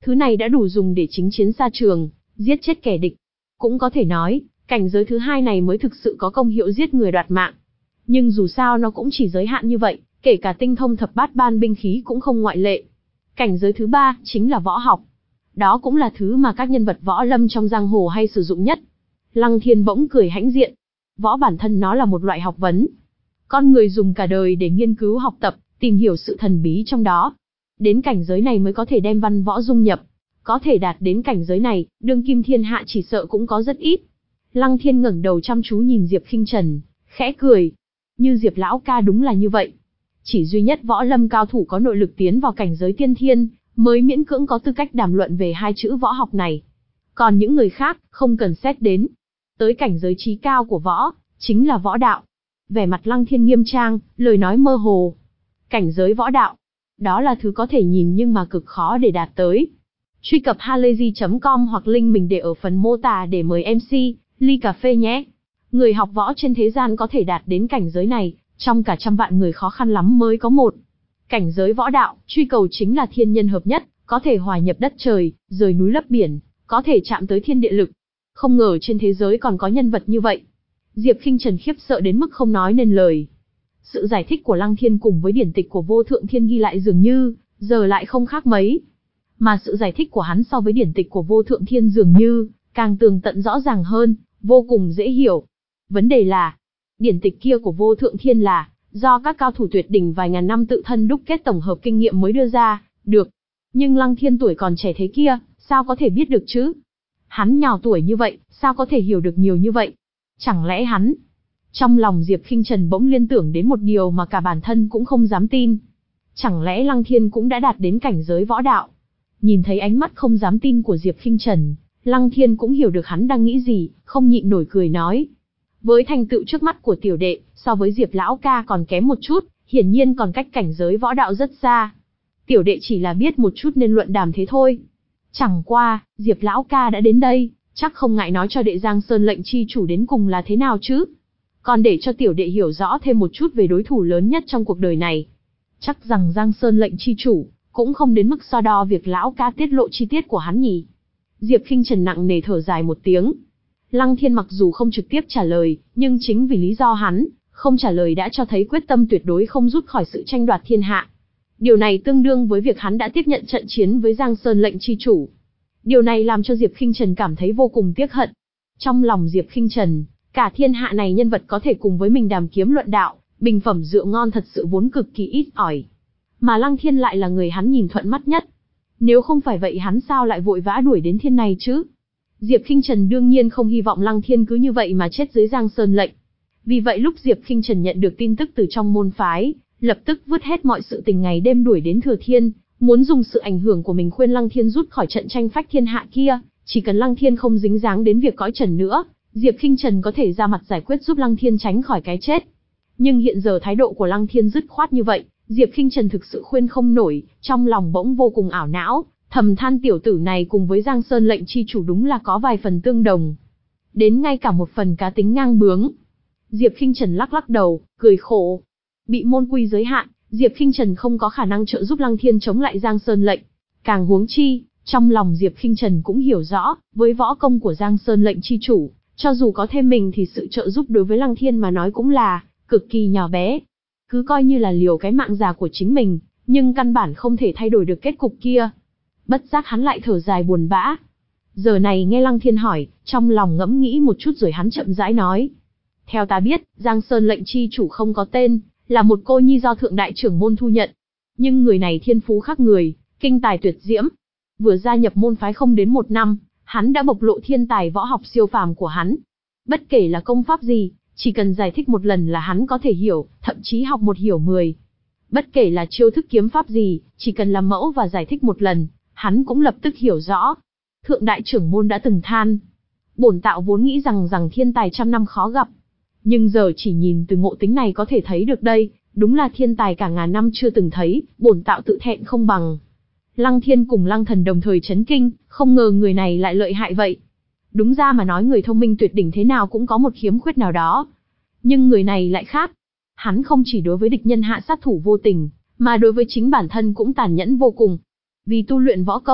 Speaker 1: Thứ này đã đủ dùng để chính chiến xa trường, giết chết kẻ địch. Cũng có thể nói, cảnh giới thứ hai này mới thực sự có công hiệu giết người đoạt mạng. Nhưng dù sao nó cũng chỉ giới hạn như vậy, kể cả tinh thông thập bát ban binh khí cũng không ngoại lệ. Cảnh giới thứ ba chính là võ học. Đó cũng là thứ mà các nhân vật võ lâm trong giang hồ hay sử dụng nhất. Lăng Thiên bỗng cười hãnh diện. Võ bản thân nó là một loại học vấn. Con người dùng cả đời để nghiên cứu học tập, tìm hiểu sự thần bí trong đó. Đến cảnh giới này mới có thể đem văn võ dung nhập. Có thể đạt đến cảnh giới này, đương kim thiên hạ chỉ sợ cũng có rất ít. Lăng Thiên ngẩng đầu chăm chú nhìn Diệp Khinh Trần, khẽ cười. Như Diệp lão ca đúng là như vậy. Chỉ duy nhất võ lâm cao thủ có nội lực tiến vào cảnh giới tiên thiên, mới miễn cưỡng có tư cách đàm luận về hai chữ võ học này. Còn những người khác, không cần xét đến. Tới cảnh giới trí cao của võ, chính là võ đạo. Vẻ mặt Lăng Thiên nghiêm trang, lời nói mơ hồ. Cảnh giới võ đạo, đó là thứ có thể nhìn nhưng mà cực khó để đạt tới. Truy cập halayzi chấm com hoặc link mình để ở phần mô tả để mời em xê, ly cà phê nhé. Người học võ trên thế gian có thể đạt đến cảnh giới này, trong cả trăm vạn người khó khăn lắm mới có một. Cảnh giới võ đạo, truy cầu chính là thiên nhân hợp nhất, có thể hòa nhập đất trời, rời núi lấp biển, có thể chạm tới thiên địa lực. Không ngờ trên thế giới còn có nhân vật như vậy. Diệp Khinh Trần khiếp sợ đến mức không nói nên lời. Sự giải thích của Lăng Thiên cùng với điển tịch của Vô Thượng Thiên ghi lại dường như, giờ lại không khác mấy. Mà sự giải thích của hắn so với điển tịch của Vô Thượng Thiên dường như, càng tường tận rõ ràng hơn, vô cùng dễ hiểu. Vấn đề là, điển tịch kia của Vô Thượng Thiên là, do các cao thủ tuyệt đỉnh vài ngàn năm tự thân đúc kết tổng hợp kinh nghiệm mới đưa ra, được. Nhưng Lăng Thiên tuổi còn trẻ thế kia, sao có thể biết được chứ? Hắn nhỏ tuổi như vậy, sao có thể hiểu được nhiều như vậy? Chẳng lẽ hắn... Trong lòng Diệp Khinh Trần bỗng liên tưởng đến một điều mà cả bản thân cũng không dám tin. Chẳng lẽ Lăng Thiên cũng đã đạt đến cảnh giới võ đạo? Nhìn thấy ánh mắt không dám tin của Diệp Khinh Trần, Lăng Thiên cũng hiểu được hắn đang nghĩ gì, không nhịn nổi cười nói. Với thành tựu trước mắt của tiểu đệ, so với Diệp lão ca còn kém một chút, hiển nhiên còn cách cảnh giới võ đạo rất xa. Tiểu đệ chỉ là biết một chút nên luận đàm thế thôi. Chẳng qua, Diệp lão ca đã đến đây, chắc không ngại nói cho đệ Giang Sơn lệnh chi chủ đến cùng là thế nào chứ. Còn để cho tiểu đệ hiểu rõ thêm một chút về đối thủ lớn nhất trong cuộc đời này. Chắc rằng Giang Sơn lệnh chi chủ, cũng không đến mức so đo việc lão ca tiết lộ chi tiết của hắn nhỉ. Diệp Khinh Trần nặng nề thở dài một tiếng. Lăng Thiên mặc dù không trực tiếp trả lời, nhưng chính vì lý do hắn không trả lời đã cho thấy quyết tâm tuyệt đối không rút khỏi sự tranh đoạt thiên hạ. Điều này tương đương với việc hắn đã tiếp nhận trận chiến với Giang Sơn lệnh chi chủ. Điều này làm cho Diệp Khinh Trần cảm thấy vô cùng tiếc hận. Trong lòng Diệp Khinh Trần, cả thiên hạ này nhân vật có thể cùng với mình đàm kiếm luận đạo, bình phẩm rượu ngon thật sự vốn cực kỳ ít ỏi. Mà Lăng Thiên lại là người hắn nhìn thuận mắt nhất. Nếu không phải vậy hắn sao lại vội vã đuổi đến thiên này chứ? Diệp Khinh Trần đương nhiên không hy vọng Lăng Thiên cứ như vậy mà chết dưới Giang Sơn lệnh. Vì vậy lúc Diệp Khinh Trần nhận được tin tức từ trong môn phái, lập tức vứt hết mọi sự tình ngày đêm đuổi đến Thừa Thiên, muốn dùng sự ảnh hưởng của mình khuyên Lăng Thiên rút khỏi trận tranh phách thiên hạ kia, chỉ cần Lăng Thiên không dính dáng đến việc cõi trần nữa, Diệp Khinh Trần có thể ra mặt giải quyết giúp Lăng Thiên tránh khỏi cái chết. Nhưng hiện giờ thái độ của Lăng Thiên dứt khoát như vậy, Diệp Khinh Trần thực sự khuyên không nổi, trong lòng bỗng vô cùng ảo não, thầm than tiểu tử này cùng với Giang Sơn lệnh chi chủ đúng là có vài phần tương đồng. Đến ngay cả một phần cá tính ngang bướng. Diệp Khinh Trần lắc lắc đầu, cười khổ. Bị môn quy giới hạn, Diệp Khinh Trần không có khả năng trợ giúp Lăng Thiên chống lại Giang Sơn lệnh. Càng huống chi, trong lòng Diệp Khinh Trần cũng hiểu rõ, với võ công của Giang Sơn lệnh chi chủ, cho dù có thêm mình thì sự trợ giúp đối với Lăng Thiên mà nói cũng là cực kỳ nhỏ bé. Cứ coi như là liều cái mạng già của chính mình, nhưng căn bản không thể thay đổi được kết cục kia. Bất giác hắn lại thở dài buồn bã. Giờ này nghe Lăng Thiên hỏi, trong lòng ngẫm nghĩ một chút rồi hắn chậm rãi nói. Theo ta biết, Giang Sơn lệnh chi chủ không có tên, là một cô nhi do thượng đại trưởng môn thu nhận. Nhưng người này thiên phú khác người, kinh tài tuyệt diễm. Vừa gia nhập môn phái không đến một năm, hắn đã bộc lộ thiên tài võ học siêu phàm của hắn. Bất kể là công pháp gì, chỉ cần giải thích một lần là hắn có thể hiểu, thậm chí học một hiểu mười. Bất kể là chiêu thức kiếm pháp gì, chỉ cần làm mẫu và giải thích một lần, hắn cũng lập tức hiểu rõ. Thượng đại trưởng môn đã từng than, bổn tạo vốn nghĩ rằng rằng thiên tài trăm năm khó gặp. Nhưng giờ chỉ nhìn từ ngộ tính này có thể thấy được đây, đúng là thiên tài cả ngàn năm chưa từng thấy, bổn tạo tự thẹn không bằng. Lăng Thiên cùng Lăng Thần đồng thời chấn kinh, không ngờ người này lại lợi hại vậy. Đúng ra mà nói người thông minh tuyệt đỉnh thế nào cũng có một khiếm khuyết nào đó. Nhưng người này lại khác. Hắn không chỉ đối với địch nhân hạ sát thủ vô tình, mà đối với chính bản thân cũng tàn nhẫn vô cùng. Vì tu luyện võ công,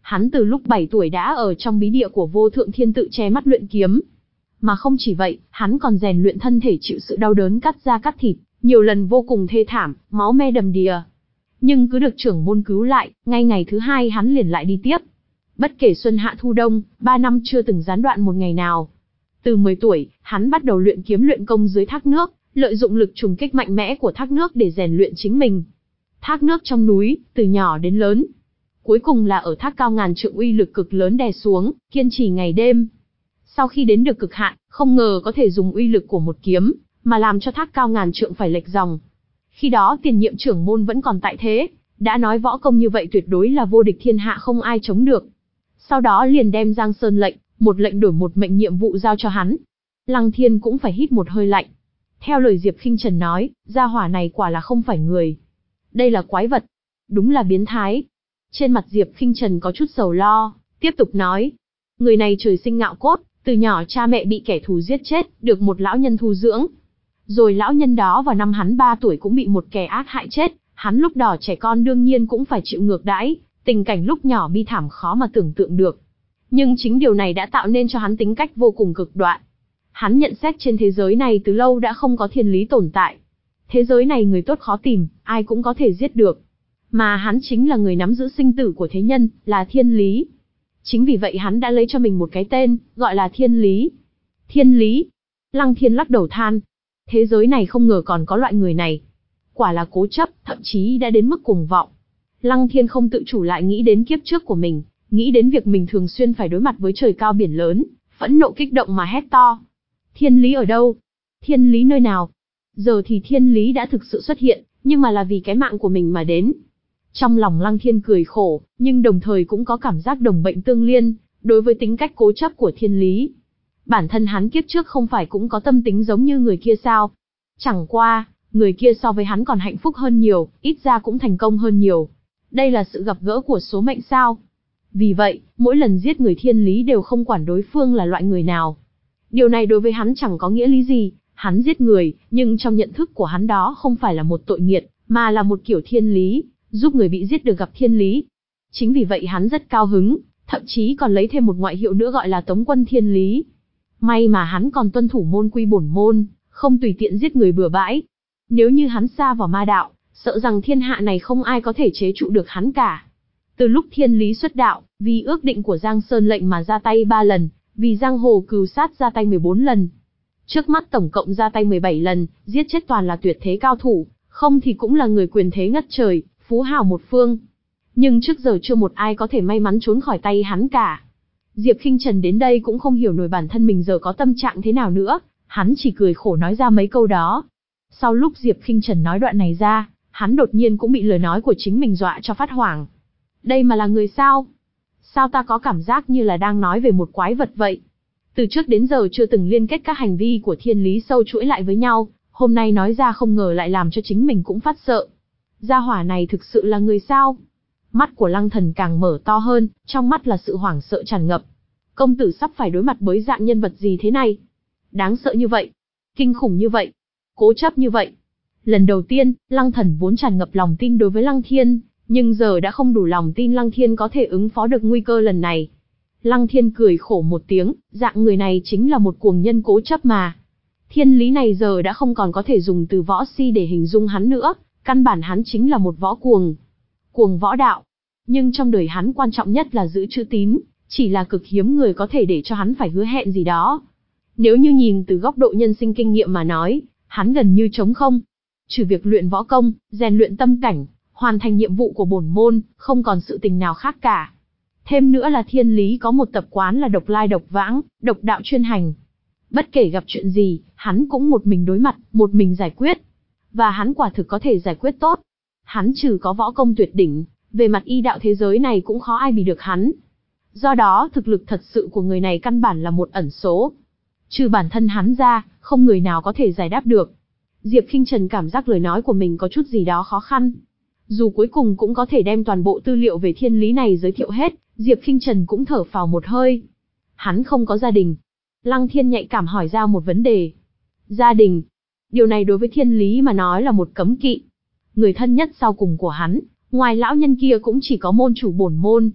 Speaker 1: Hắn từ lúc bảy tuổi đã ở trong bí địa của Vô Thượng Thiên Tự che mắt luyện kiếm. Mà không chỉ vậy, hắn còn rèn luyện thân thể chịu sự đau đớn cắt da cắt thịt, nhiều lần vô cùng thê thảm, máu me đầm đìa. Nhưng cứ được trưởng môn cứu lại, ngay ngày thứ hai hắn liền lại đi tiếp. Bất kể xuân hạ thu đông, ba năm chưa từng gián đoạn một ngày nào. Từ mười tuổi, hắn bắt đầu luyện kiếm luyện công dưới thác nước, lợi dụng lực trùng kích mạnh mẽ của thác nước để rèn luyện chính mình. Thác nước trong núi, từ nhỏ đến lớn. Cuối cùng là ở thác cao ngàn trượng uy lực cực lớn đè xuống, kiên trì ngày đêm. Sau khi đến được cực hạn, không ngờ có thể dùng uy lực của một kiếm, mà làm cho thác cao ngàn trượng phải lệch dòng. Khi đó tiền nhiệm trưởng môn vẫn còn tại thế, đã nói võ công như vậy tuyệt đối là vô địch thiên hạ không ai chống được. Sau đó liền đem Giang Sơn lệnh, một lệnh đổi một mệnh nhiệm vụ giao cho hắn. Lăng Thiên cũng phải hít một hơi lạnh. Theo lời Diệp Khinh Trần nói, gia hỏa này quả là không phải người. Đây là quái vật. Đúng là biến thái. Trên mặt Diệp Khinh Trần có chút sầu lo, tiếp tục nói. Người này trời sinh ngạo cốt, từ nhỏ cha mẹ bị kẻ thù giết chết, được một lão nhân thu dưỡng. Rồi lão nhân đó vào năm hắn ba tuổi cũng bị một kẻ ác hại chết, hắn lúc đỏ trẻ con đương nhiên cũng phải chịu ngược đãi, tình cảnh lúc nhỏ bi thảm khó mà tưởng tượng được. Nhưng chính điều này đã tạo nên cho hắn tính cách vô cùng cực đoan. Hắn nhận xét trên thế giới này từ lâu đã không có thiên lý tồn tại. Thế giới này người tốt khó tìm, ai cũng có thể giết được. Mà hắn chính là người nắm giữ sinh tử của thế nhân, là thiên lý. Chính vì vậy hắn đã lấy cho mình một cái tên, gọi là thiên lý. Thiên lý. Lăng Thiên lắc đầu than. Thế giới này không ngờ còn có loại người này. Quả là cố chấp, thậm chí đã đến mức cuồng vọng. Lăng Thiên không tự chủ lại nghĩ đến kiếp trước của mình, nghĩ đến việc mình thường xuyên phải đối mặt với trời cao biển lớn, phẫn nộ kích động mà hét to. Thiên lý ở đâu? Thiên lý nơi nào? Giờ thì thiên lý đã thực sự xuất hiện, nhưng mà là vì cái mạng của mình mà đến. Trong lòng Lăng Thiên cười khổ, nhưng đồng thời cũng có cảm giác đồng bệnh tương liên, đối với tính cách cố chấp của thiên lý. Bản thân hắn kiếp trước không phải cũng có tâm tính giống như người kia sao? Chẳng qua, người kia so với hắn còn hạnh phúc hơn nhiều, ít ra cũng thành công hơn nhiều. Đây là sự gặp gỡ của số mệnh sao? Vì vậy, mỗi lần giết người thiên lý đều không quản đối phương là loại người nào. Điều này đối với hắn chẳng có nghĩa lý gì, hắn giết người, nhưng trong nhận thức của hắn đó không phải là một tội nghiệt, mà là một kiểu thiên lý, giúp người bị giết được gặp thiên lý. Chính vì vậy hắn rất cao hứng, thậm chí còn lấy thêm một ngoại hiệu nữa gọi là Tống Quân Thiên Lý. May mà hắn còn tuân thủ môn quy bổn môn, không tùy tiện giết người bừa bãi. Nếu như hắn sa vào ma đạo, sợ rằng thiên hạ này không ai có thể chế trụ được hắn cả. Từ lúc thiên lý xuất đạo, vì ước định của Giang Sơn lệnh mà ra tay ba lần, vì giang hồ cừu sát ra tay mười bốn lần. Trước mắt tổng cộng ra tay mười bảy lần, giết chết toàn là tuyệt thế cao thủ, không thì cũng là người quyền thế ngất trời, phú hào một phương. Nhưng trước giờ chưa một ai có thể may mắn trốn khỏi tay hắn cả. Diệp Khinh Trần đến đây cũng không hiểu nổi bản thân mình giờ có tâm trạng thế nào nữa, hắn chỉ cười khổ nói ra mấy câu đó. Sau lúc Diệp Khinh Trần nói đoạn này ra, hắn đột nhiên cũng bị lời nói của chính mình dọa cho phát hoảng. Đây mà là người sao? Sao ta có cảm giác như là đang nói về một quái vật vậy? Từ trước đến giờ chưa từng liên kết các hành vi của thiên lý sâu chuỗi lại với nhau, hôm nay nói ra không ngờ lại làm cho chính mình cũng phát sợ. Gia hỏa này thực sự là người sao? Mắt của Lăng Thần càng mở to hơn, trong mắt là sự hoảng sợ tràn ngập. Công tử sắp phải đối mặt với dạng nhân vật gì thế này? Đáng sợ như vậy, kinh khủng như vậy, cố chấp như vậy. Lần đầu tiên, Lăng Thần vốn tràn ngập lòng tin đối với Lăng Thiên, nhưng giờ đã không đủ lòng tin Lăng Thiên có thể ứng phó được nguy cơ lần này. Lăng Thiên cười khổ một tiếng, dạng người này chính là một cuồng nhân cố chấp mà. Thiên lý này giờ đã không còn có thể dùng từ võ si để hình dung hắn nữa, căn bản hắn chính là một võ cuồng. Cuồng võ đạo. Nhưng trong đời hắn quan trọng nhất là giữ chữ tín, chỉ là cực hiếm người có thể để cho hắn phải hứa hẹn gì đó. Nếu như nhìn từ góc độ nhân sinh kinh nghiệm mà nói, hắn gần như trống không. Trừ việc luyện võ công, rèn luyện tâm cảnh, hoàn thành nhiệm vụ của bổn môn, không còn sự tình nào khác cả. Thêm nữa là thiên lý có một tập quán là độc lai độc vãng, độc đạo chuyên hành. Bất kể gặp chuyện gì, hắn cũng một mình đối mặt, một mình giải quyết. Và hắn quả thực có thể giải quyết tốt. Hắn trừ có võ công tuyệt đỉnh, về mặt y đạo thế giới này cũng khó ai bị được hắn. Do đó thực lực thật sự của người này căn bản là một ẩn số. Trừ bản thân hắn ra, không người nào có thể giải đáp được. Diệp Khinh Trần cảm giác lời nói của mình có chút gì đó khó khăn. Dù cuối cùng cũng có thể đem toàn bộ tư liệu về thiên lý này giới thiệu hết, Diệp Khinh Trần cũng thở phào một hơi. Hắn không có gia đình. Lăng Thiên nhạy cảm hỏi ra một vấn đề. Gia đình. Điều này đối với thiên lý mà nói là một cấm kỵ. Người thân nhất sau cùng của hắn, ngoài lão nhân kia cũng chỉ có môn chủ bổn môn.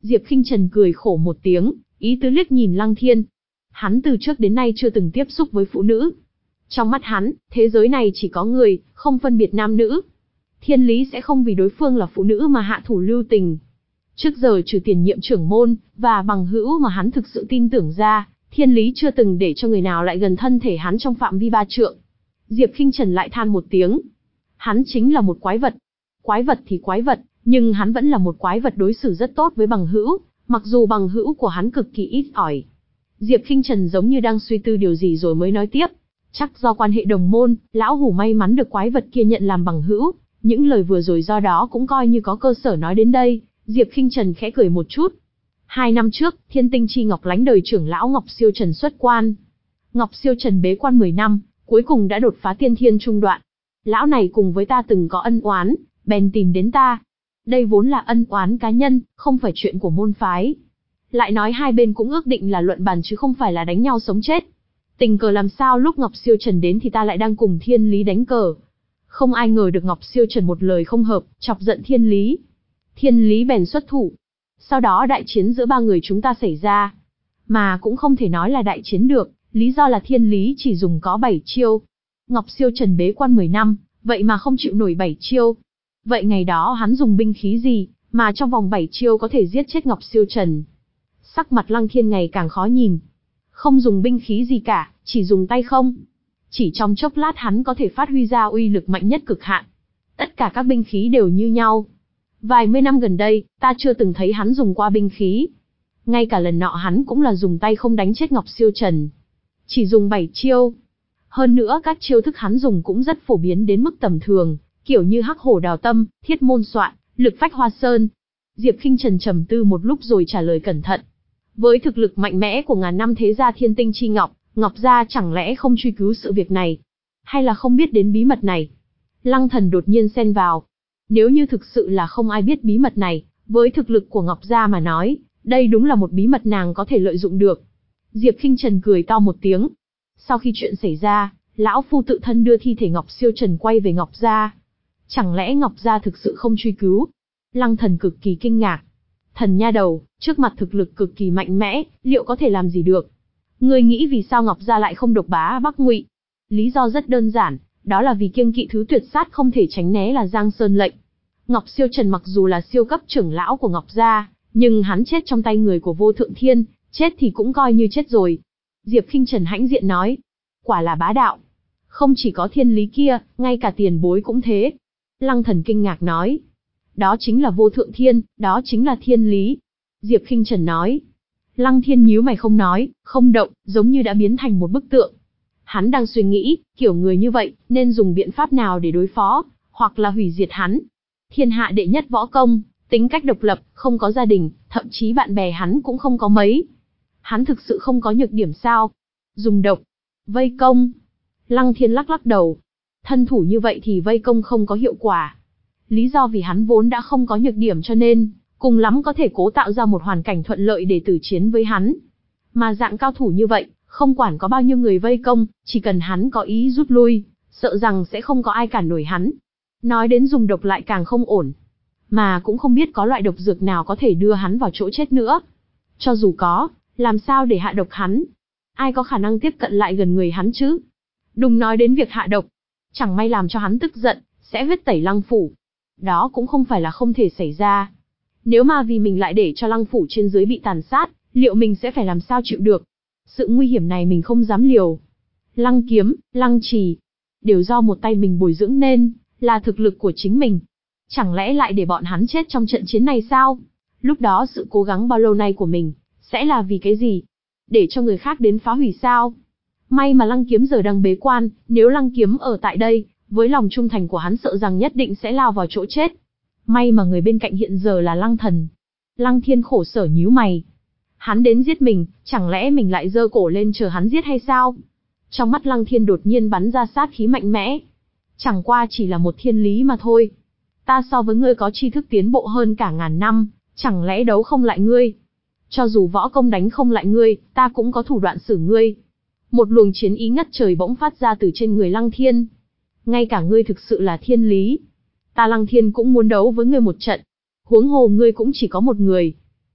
Speaker 1: Diệp Khinh Trần cười khổ một tiếng, ý tứ liếc nhìn Lăng Thiên. Hắn từ trước đến nay chưa từng tiếp xúc với phụ nữ. Trong mắt hắn, thế giới này chỉ có người, không phân biệt nam nữ. Thiên lý sẽ không vì đối phương là phụ nữ mà hạ thủ lưu tình. Trước giờ trừ tiền nhiệm trưởng môn, và bằng hữu mà hắn thực sự tin tưởng ra, thiên lý chưa từng để cho người nào lại gần thân thể hắn trong phạm vi ba trượng. Diệp Khinh Trần lại than một tiếng. Hắn chính là một quái vật. Quái vật thì quái vật, nhưng hắn vẫn là một quái vật đối xử rất tốt với bằng hữu, mặc dù bằng hữu của hắn cực kỳ ít ỏi. Diệp Khinh Trần giống như đang suy tư điều gì rồi mới nói tiếp. Chắc do quan hệ đồng môn, lão hủ may mắn được quái vật kia nhận làm bằng hữu. Những lời vừa rồi do đó cũng coi như có cơ sở nói đến đây. Diệp Khinh Trần khẽ cười một chút. Hai năm trước, Thiên Tinh Chi Ngọc lánh đời trưởng lão Ngọc Siêu Trần xuất quan. Ngọc Siêu Trần bế quan mười năm, cuối cùng đã đột phá tiên thiên trung đoạn. Lão này cùng với ta từng có ân oán, bèn tìm đến ta. Đây vốn là ân oán cá nhân, không phải chuyện của môn phái. Lại nói hai bên cũng ước định là luận bàn chứ không phải là đánh nhau sống chết. Tình cờ làm sao lúc Ngọc Siêu Trần đến thì ta lại đang cùng Thiên Lý đánh cờ. Không ai ngờ được Ngọc Siêu Trần một lời không hợp, chọc giận Thiên Lý. Thiên Lý bèn xuất thủ. Sau đó đại chiến giữa ba người chúng ta xảy ra. Mà cũng không thể nói là đại chiến được, lý do là Thiên Lý chỉ dùng có bảy chiêu. Ngọc Siêu Trần bế quan mười năm, vậy mà không chịu nổi bảy chiêu. Vậy ngày đó hắn dùng binh khí gì, mà trong vòng bảy chiêu có thể giết chết Ngọc Siêu Trần? Sắc mặt Lăng Thiên ngày càng khó nhìn. Không dùng binh khí gì cả, chỉ dùng tay không. Chỉ trong chốc lát hắn có thể phát huy ra uy lực mạnh nhất cực hạn. Tất cả các binh khí đều như nhau. Vài mươi năm gần đây, ta chưa từng thấy hắn dùng qua binh khí. Ngay cả lần nọ hắn cũng là dùng tay không đánh chết Ngọc Siêu Trần. Chỉ dùng bảy chiêu. Hơn nữa các chiêu thức hắn dùng cũng rất phổ biến đến mức tầm thường, kiểu như hắc hổ đào tâm, thiết môn soạn, lực phách hoa sơn. Diệp Khinh Trần trầm tư một lúc rồi trả lời cẩn thận. Với thực lực mạnh mẽ của ngàn năm thế gia Thiên Tinh Chi Ngọc, Ngọc gia chẳng lẽ không truy cứu sự việc này? Hay là không biết đến bí mật này? Lăng Thần đột nhiên xen vào. Nếu như thực sự là không ai biết bí mật này, với thực lực của Ngọc gia mà nói, đây đúng là một bí mật nàng có thể lợi dụng được. Diệp Khinh Trần cười to một tiếng. Sau khi chuyện xảy ra, lão phu tự thân đưa thi thể Ngọc Siêu Trần quay về Ngọc gia. Chẳng lẽ Ngọc gia thực sự không truy cứu? Lăng Thần cực kỳ kinh ngạc. Thần nha đầu, trước mặt thực lực cực kỳ mạnh mẽ, liệu có thể làm gì được? Ngươi nghĩ vì sao Ngọc gia lại không độc bá Bắc Ngụy? Lý do rất đơn giản, đó là vì kiêng kỵ thứ tuyệt sát không thể tránh né là Giang Sơn lệnh. Ngọc Siêu Trần mặc dù là siêu cấp trưởng lão của Ngọc gia, nhưng hắn chết trong tay người của Vô Thượng Thiên, chết thì cũng coi như chết rồi. Diệp Khinh Trần hãnh diện nói, quả là bá đạo. Không chỉ có Thiên Lý kia, ngay cả tiền bối cũng thế. Lăng Thần kinh ngạc nói, đó chính là Vô Thượng Thiên, đó chính là Thiên Lý. Diệp Khinh Trần nói. Lăng Thiên nhíu mày không nói, không động, giống như đã biến thành một bức tượng. Hắn đang suy nghĩ, kiểu người như vậy, nên dùng biện pháp nào để đối phó, hoặc là hủy diệt hắn. Thiên hạ đệ nhất võ công, tính cách độc lập, không có gia đình, thậm chí bạn bè hắn cũng không có mấy. Hắn thực sự không có nhược điểm sao? Dùng độc, vây công. Lăng Thiên lắc lắc đầu. Thân thủ như vậy thì vây công không có hiệu quả. Lý do vì hắn vốn đã không có nhược điểm cho nên, cùng lắm có thể cố tạo ra một hoàn cảnh thuận lợi để tử chiến với hắn. Mà dạng cao thủ như vậy, không quản có bao nhiêu người vây công, chỉ cần hắn có ý rút lui, sợ rằng sẽ không có ai cản nổi hắn. Nói đến dùng độc lại càng không ổn. Mà cũng không biết có loại độc dược nào có thể đưa hắn vào chỗ chết nữa. Cho dù có, làm sao để hạ độc hắn? Ai có khả năng tiếp cận lại gần người hắn chứ? Đừng nói đến việc hạ độc. Chẳng may làm cho hắn tức giận, sẽ huyết tẩy Lăng phủ. Đó cũng không phải là không thể xảy ra. Nếu mà vì mình lại để cho Lăng phủ trên dưới bị tàn sát, liệu mình sẽ phải làm sao chịu được? Sự nguy hiểm này mình không dám liều. Lăng kiếm, Lăng trì, đều do một tay mình bồi dưỡng nên, là thực lực của chính mình. Chẳng lẽ lại để bọn hắn chết trong trận chiến này sao? Lúc đó sự cố gắng bao lâu nay của mình, sẽ là vì cái gì? Để cho người khác đến phá hủy sao? May mà Lăng kiếm giờ đang bế quan, nếu Lăng kiếm ở tại đây, với lòng trung thành của hắn sợ rằng nhất định sẽ lao vào chỗ chết. May mà người bên cạnh hiện giờ là Lăng Thần. Lăng Thiên khổ sở nhíu mày. Hắn đến giết mình, chẳng lẽ mình lại giơ cổ lên chờ hắn giết hay sao? Trong mắt Lăng Thiên đột nhiên bắn ra sát khí mạnh mẽ. Chẳng qua chỉ là một thiên lý mà thôi. Ta so với ngươi có tri thức tiến bộ hơn cả ngàn năm, chẳng lẽ đấu không lại ngươi? Cho dù võ công đánh không lại ngươi, ta cũng có thủ đoạn xử ngươi. Một luồng chiến ý ngất trời bỗng phát ra từ trên người Lăng Thiên. Ngay cả ngươi thực sự là thiên lý. Ta Lăng Thiên cũng muốn đấu với ngươi một trận. Huống hồ ngươi cũng chỉ có một người.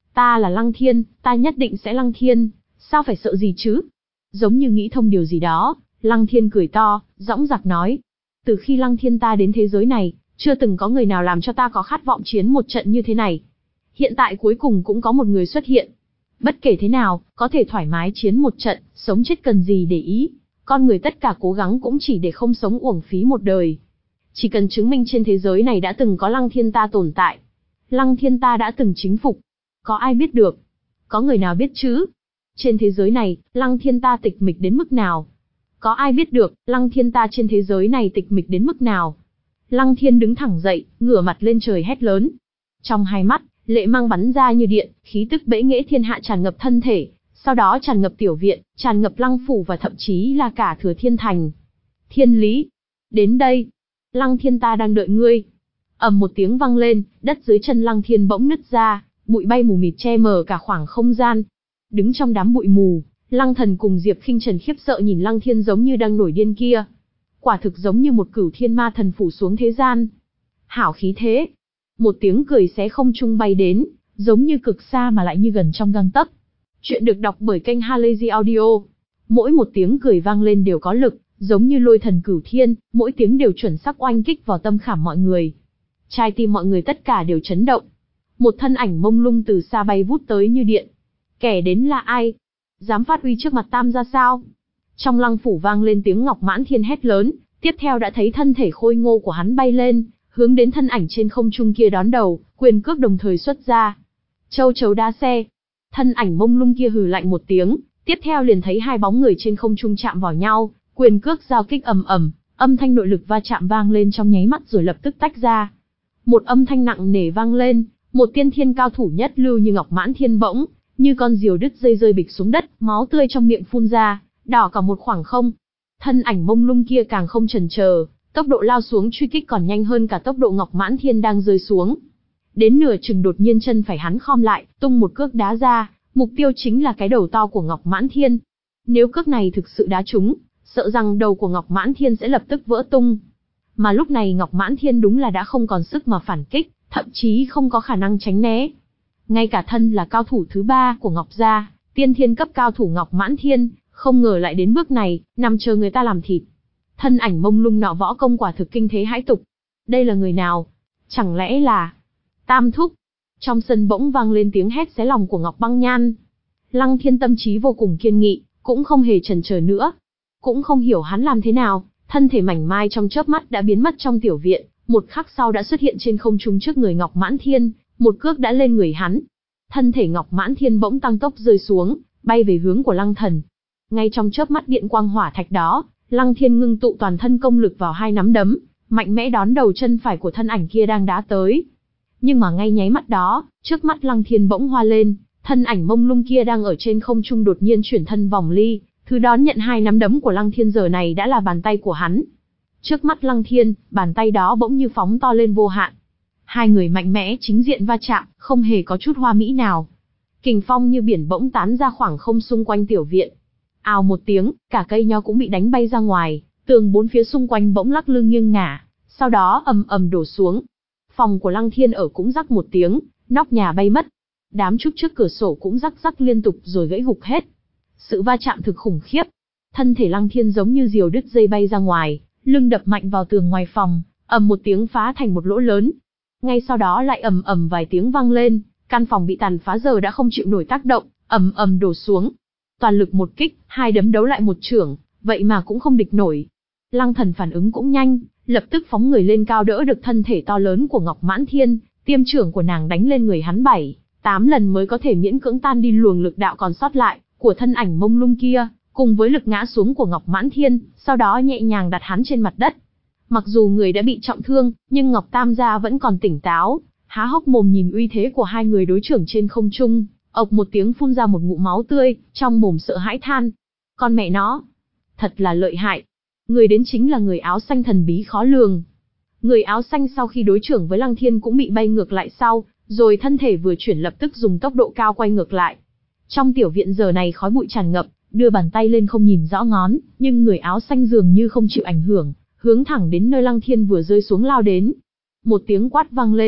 Speaker 1: Ta là Lăng Thiên, ta nhất định sẽ Lăng Thiên, sao phải sợ gì chứ? Giống như nghĩ thông điều gì đó, Lăng Thiên cười to, dõng dạc nói. Từ khi Lăng Thiên ta đến thế giới này, chưa từng có người nào làm cho ta có khát vọng chiến một trận như thế này. Hiện tại cuối cùng cũng có một người xuất hiện. Bất kể thế nào, có thể thoải mái chiến một trận, sống chết cần gì để ý. Con người tất cả cố gắng cũng chỉ để không sống uổng phí một đời. Chỉ cần chứng minh trên thế giới này đã từng có Lăng Thiên ta tồn tại. Lăng Thiên ta đã từng chính phục. Có ai biết được? Có người nào biết chứ? Trên thế giới này, Lăng Thiên ta tịch mịch đến mức nào? Có ai biết được, Lăng Thiên ta trên thế giới này tịch mịch đến mức nào? Lăng Thiên đứng thẳng dậy, ngửa mặt lên trời hét lớn. Trong hai mắt, lệ mang bắn ra như điện, khí tức bẽ nghễ thiên hạ tràn ngập thân thể, sau đó tràn ngập tiểu viện, tràn ngập Lăng phủ và thậm chí là cả Thừa Thiên thành. Thiên Lý, đến đây. Lăng Thiên ta đang đợi ngươi. Ầm một tiếng vang lên, đất dưới chân Lăng Thiên bỗng nứt ra, bụi bay mù mịt che mờ cả khoảng không gian. Đứng trong đám bụi mù, Lăng Thần cùng Diệp Khinh Trần khiếp sợ nhìn Lăng Thiên giống như đang nổi điên kia. Quả thực giống như một cửu thiên ma thần phủ xuống thế gian. Hảo khí thế. Một tiếng cười xé không trung bay đến, giống như cực xa mà lại như gần trong gang tấc. Chuyện được đọc bởi kênh Halazy Audio. Mỗi một tiếng cười vang lên đều có lực, giống như lôi thần cửu thiên, mỗi tiếng đều chuẩn xác oanh kích vào tâm khảm mọi người. Trái tim mọi người tất cả đều chấn động. Một thân ảnh mông lung từ xa bay vút tới như điện. Kẻ đến là ai? Dám phát uy trước mặt Tam gia sao? Trong Lăng phủ vang lên tiếng Ngọc Mãn Thiên hét lớn, tiếp theo đã thấy thân thể khôi ngô của hắn bay lên, hướng đến thân ảnh trên không trung kia đón đầu, quyền cước đồng thời xuất ra. Châu chấu đá xe. Thân ảnh mông lung kia hừ lạnh một tiếng, tiếp theo liền thấy hai bóng người trên không trung chạm vào nhau, quyền cước giao kích ầm ầm, âm thanh nội lực va chạm vang lên trong nháy mắt rồi lập tức tách ra. Một âm thanh nặng nề vang lên, một tiên thiên cao thủ nhất lưu như Ngọc Mãn Thiên bỗng như con diều đứt dây rơi bịch xuống đất, máu tươi trong miệng phun ra, đỏ cả một khoảng không. Thân ảnh mông lung kia càng không chần chờ, tốc độ lao xuống truy kích còn nhanh hơn cả tốc độ Ngọc Mãn Thiên đang rơi xuống. Đến nửa chừng đột nhiên chân phải hắn khom lại, tung một cước đá ra, mục tiêu chính là cái đầu to của Ngọc Mãn Thiên. Nếu cước này thực sự đá trúng, sợ rằng đầu của Ngọc Mãn Thiên sẽ lập tức vỡ tung. Mà lúc này Ngọc Mãn Thiên đúng là đã không còn sức mà phản kích, thậm chí không có khả năng tránh né. Ngay cả thân là cao thủ thứ ba của Ngọc gia, tiên thiên cấp cao thủ Ngọc Mãn Thiên, không ngờ lại đến bước này, nằm chờ người ta làm thịt. Thân ảnh mông lung nọ võ công quả thực kinh thế hãi tục. Đây là người nào? Chẳng lẽ là Tam Thúc? Trong sân bỗng vang lên tiếng hét xé lòng của Ngọc Băng Nhan. Lăng Thiên tâm trí vô cùng kiên nghị, cũng không hề chần chờ nữa. Cũng không hiểu hắn làm thế nào, thân thể mảnh mai trong chớp mắt đã biến mất trong tiểu viện, một khắc sau đã xuất hiện trên không trung trước người Ngọc Mãn Thiên, một cước đã lên người hắn. Thân thể Ngọc Mãn Thiên bỗng tăng tốc rơi xuống, bay về hướng của Lăng Thần. Ngay trong chớp mắt điện quang hỏa thạch đó, Lăng Thiên ngưng tụ toàn thân công lực vào hai nắm đấm, mạnh mẽ đón đầu chân phải của thân ảnh kia đang đá tới. Nhưng mà ngay nháy mắt đó, trước mắt Lăng Thiên bỗng hoa lên, thân ảnh mông lung kia đang ở trên không trung đột nhiên chuyển thân vòng ly, thứ đón nhận hai nắm đấm của Lăng Thiên giờ này đã là bàn tay của hắn. Trước mắt Lăng Thiên, bàn tay đó bỗng như phóng to lên vô hạn. Hai người mạnh mẽ chính diện va chạm, không hề có chút hoa mỹ nào. Kình phong như biển bỗng tán ra khoảng không xung quanh tiểu viện. Ào một tiếng, cả cây nho cũng bị đánh bay ra ngoài, tường bốn phía xung quanh bỗng lắc lư nghiêng ngả, sau đó ầm ầm đổ xuống. Phòng của Lăng Thiên ở cũng rắc một tiếng, nóc nhà bay mất. Đám trúc trước cửa sổ cũng rắc rắc liên tục rồi gãy gục hết. Sự va chạm thực khủng khiếp. Thân thể Lăng Thiên giống như diều đứt dây bay ra ngoài, lưng đập mạnh vào tường ngoài phòng, ầm một tiếng phá thành một lỗ lớn. Ngay sau đó lại ầm ầm vài tiếng vang lên, căn phòng bị tàn phá giờ đã không chịu nổi tác động, ầm ầm đổ xuống. Toàn lực một kích, hai đấm đấu lại một chưởng, vậy mà cũng không địch nổi. Lăng Thần phản ứng cũng nhanh, lập tức phóng người lên cao đỡ được thân thể to lớn của Ngọc Mãn Thiên, tiêm chưởng của nàng đánh lên người hắn bảy, tám lần mới có thể miễn cưỡng tan đi luồng lực đạo còn sót lại của thân ảnh mông lung kia, cùng với lực ngã xuống của Ngọc Mãn Thiên, sau đó nhẹ nhàng đặt hắn trên mặt đất. Mặc dù người đã bị trọng thương, nhưng Ngọc Tam gia vẫn còn tỉnh táo, há hốc mồm nhìn uy thế của hai người đối trưởng trên không trung, ộc một tiếng phun ra một ngụm máu tươi, trong mồm sợ hãi than. Con mẹ nó, thật là lợi hại. Người đến chính là người áo xanh thần bí khó lường. Người áo xanh sau khi đối trưởng với Lăng Thiên cũng bị bay ngược lại sau, rồi thân thể vừa chuyển lập tức dùng tốc độ cao quay ngược lại. Trong tiểu viện giờ này khói bụi tràn ngập, đưa bàn tay lên không nhìn rõ ngón, nhưng người áo xanh dường như không chịu ảnh hưởng, hướng thẳng đến nơi Lăng Thiên vừa rơi xuống lao đến. Một tiếng quát vang lên,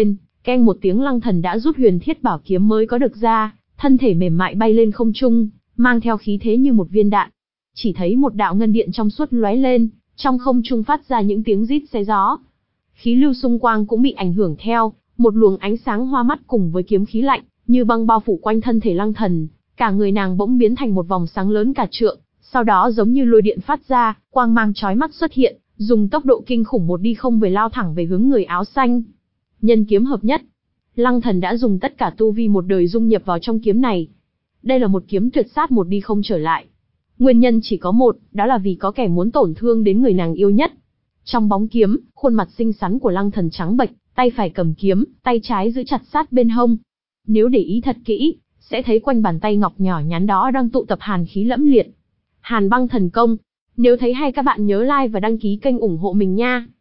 Speaker 1: Keng một tiếng, Lăng Thần đã rút huyền thiết bảo kiếm mới có được ra, thân thể mềm mại bay lên không trung, mang theo khí thế như một viên đạn. Chỉ thấy một đạo ngân điện trong suốt lóe lên, trong không trung phát ra những tiếng rít xé gió. Khí lưu xung quanh cũng bị ảnh hưởng theo, một luồng ánh sáng hoa mắt cùng với kiếm khí lạnh, như băng bao phủ quanh thân thể Lăng Thần, cả người nàng bỗng biến thành một vòng sáng lớn cả trượng, sau đó giống như lôi điện phát ra, quang mang chói mắt xuất hiện, dùng tốc độ kinh khủng một đi không về lao thẳng về hướng người áo xanh. Nhân kiếm hợp nhất, Lăng Thần đã dùng tất cả tu vi một đời dung nhập vào trong kiếm này. Đây là một kiếm tuyệt sát một đi không trở lại. Nguyên nhân chỉ có một, đó là vì có kẻ muốn tổn thương đến người nàng yêu nhất. Trong bóng kiếm, khuôn mặt xinh xắn của Lăng Thần trắng bệch, tay phải cầm kiếm, tay trái giữ chặt sát bên hông. Nếu để ý thật kỹ, sẽ thấy quanh bàn tay ngọc nhỏ nhắn đó đang tụ tập hàn khí lẫm liệt. Hàn băng thần công. Nếu thấy hay các bạn nhớ like và đăng ký kênh ủng hộ mình nha.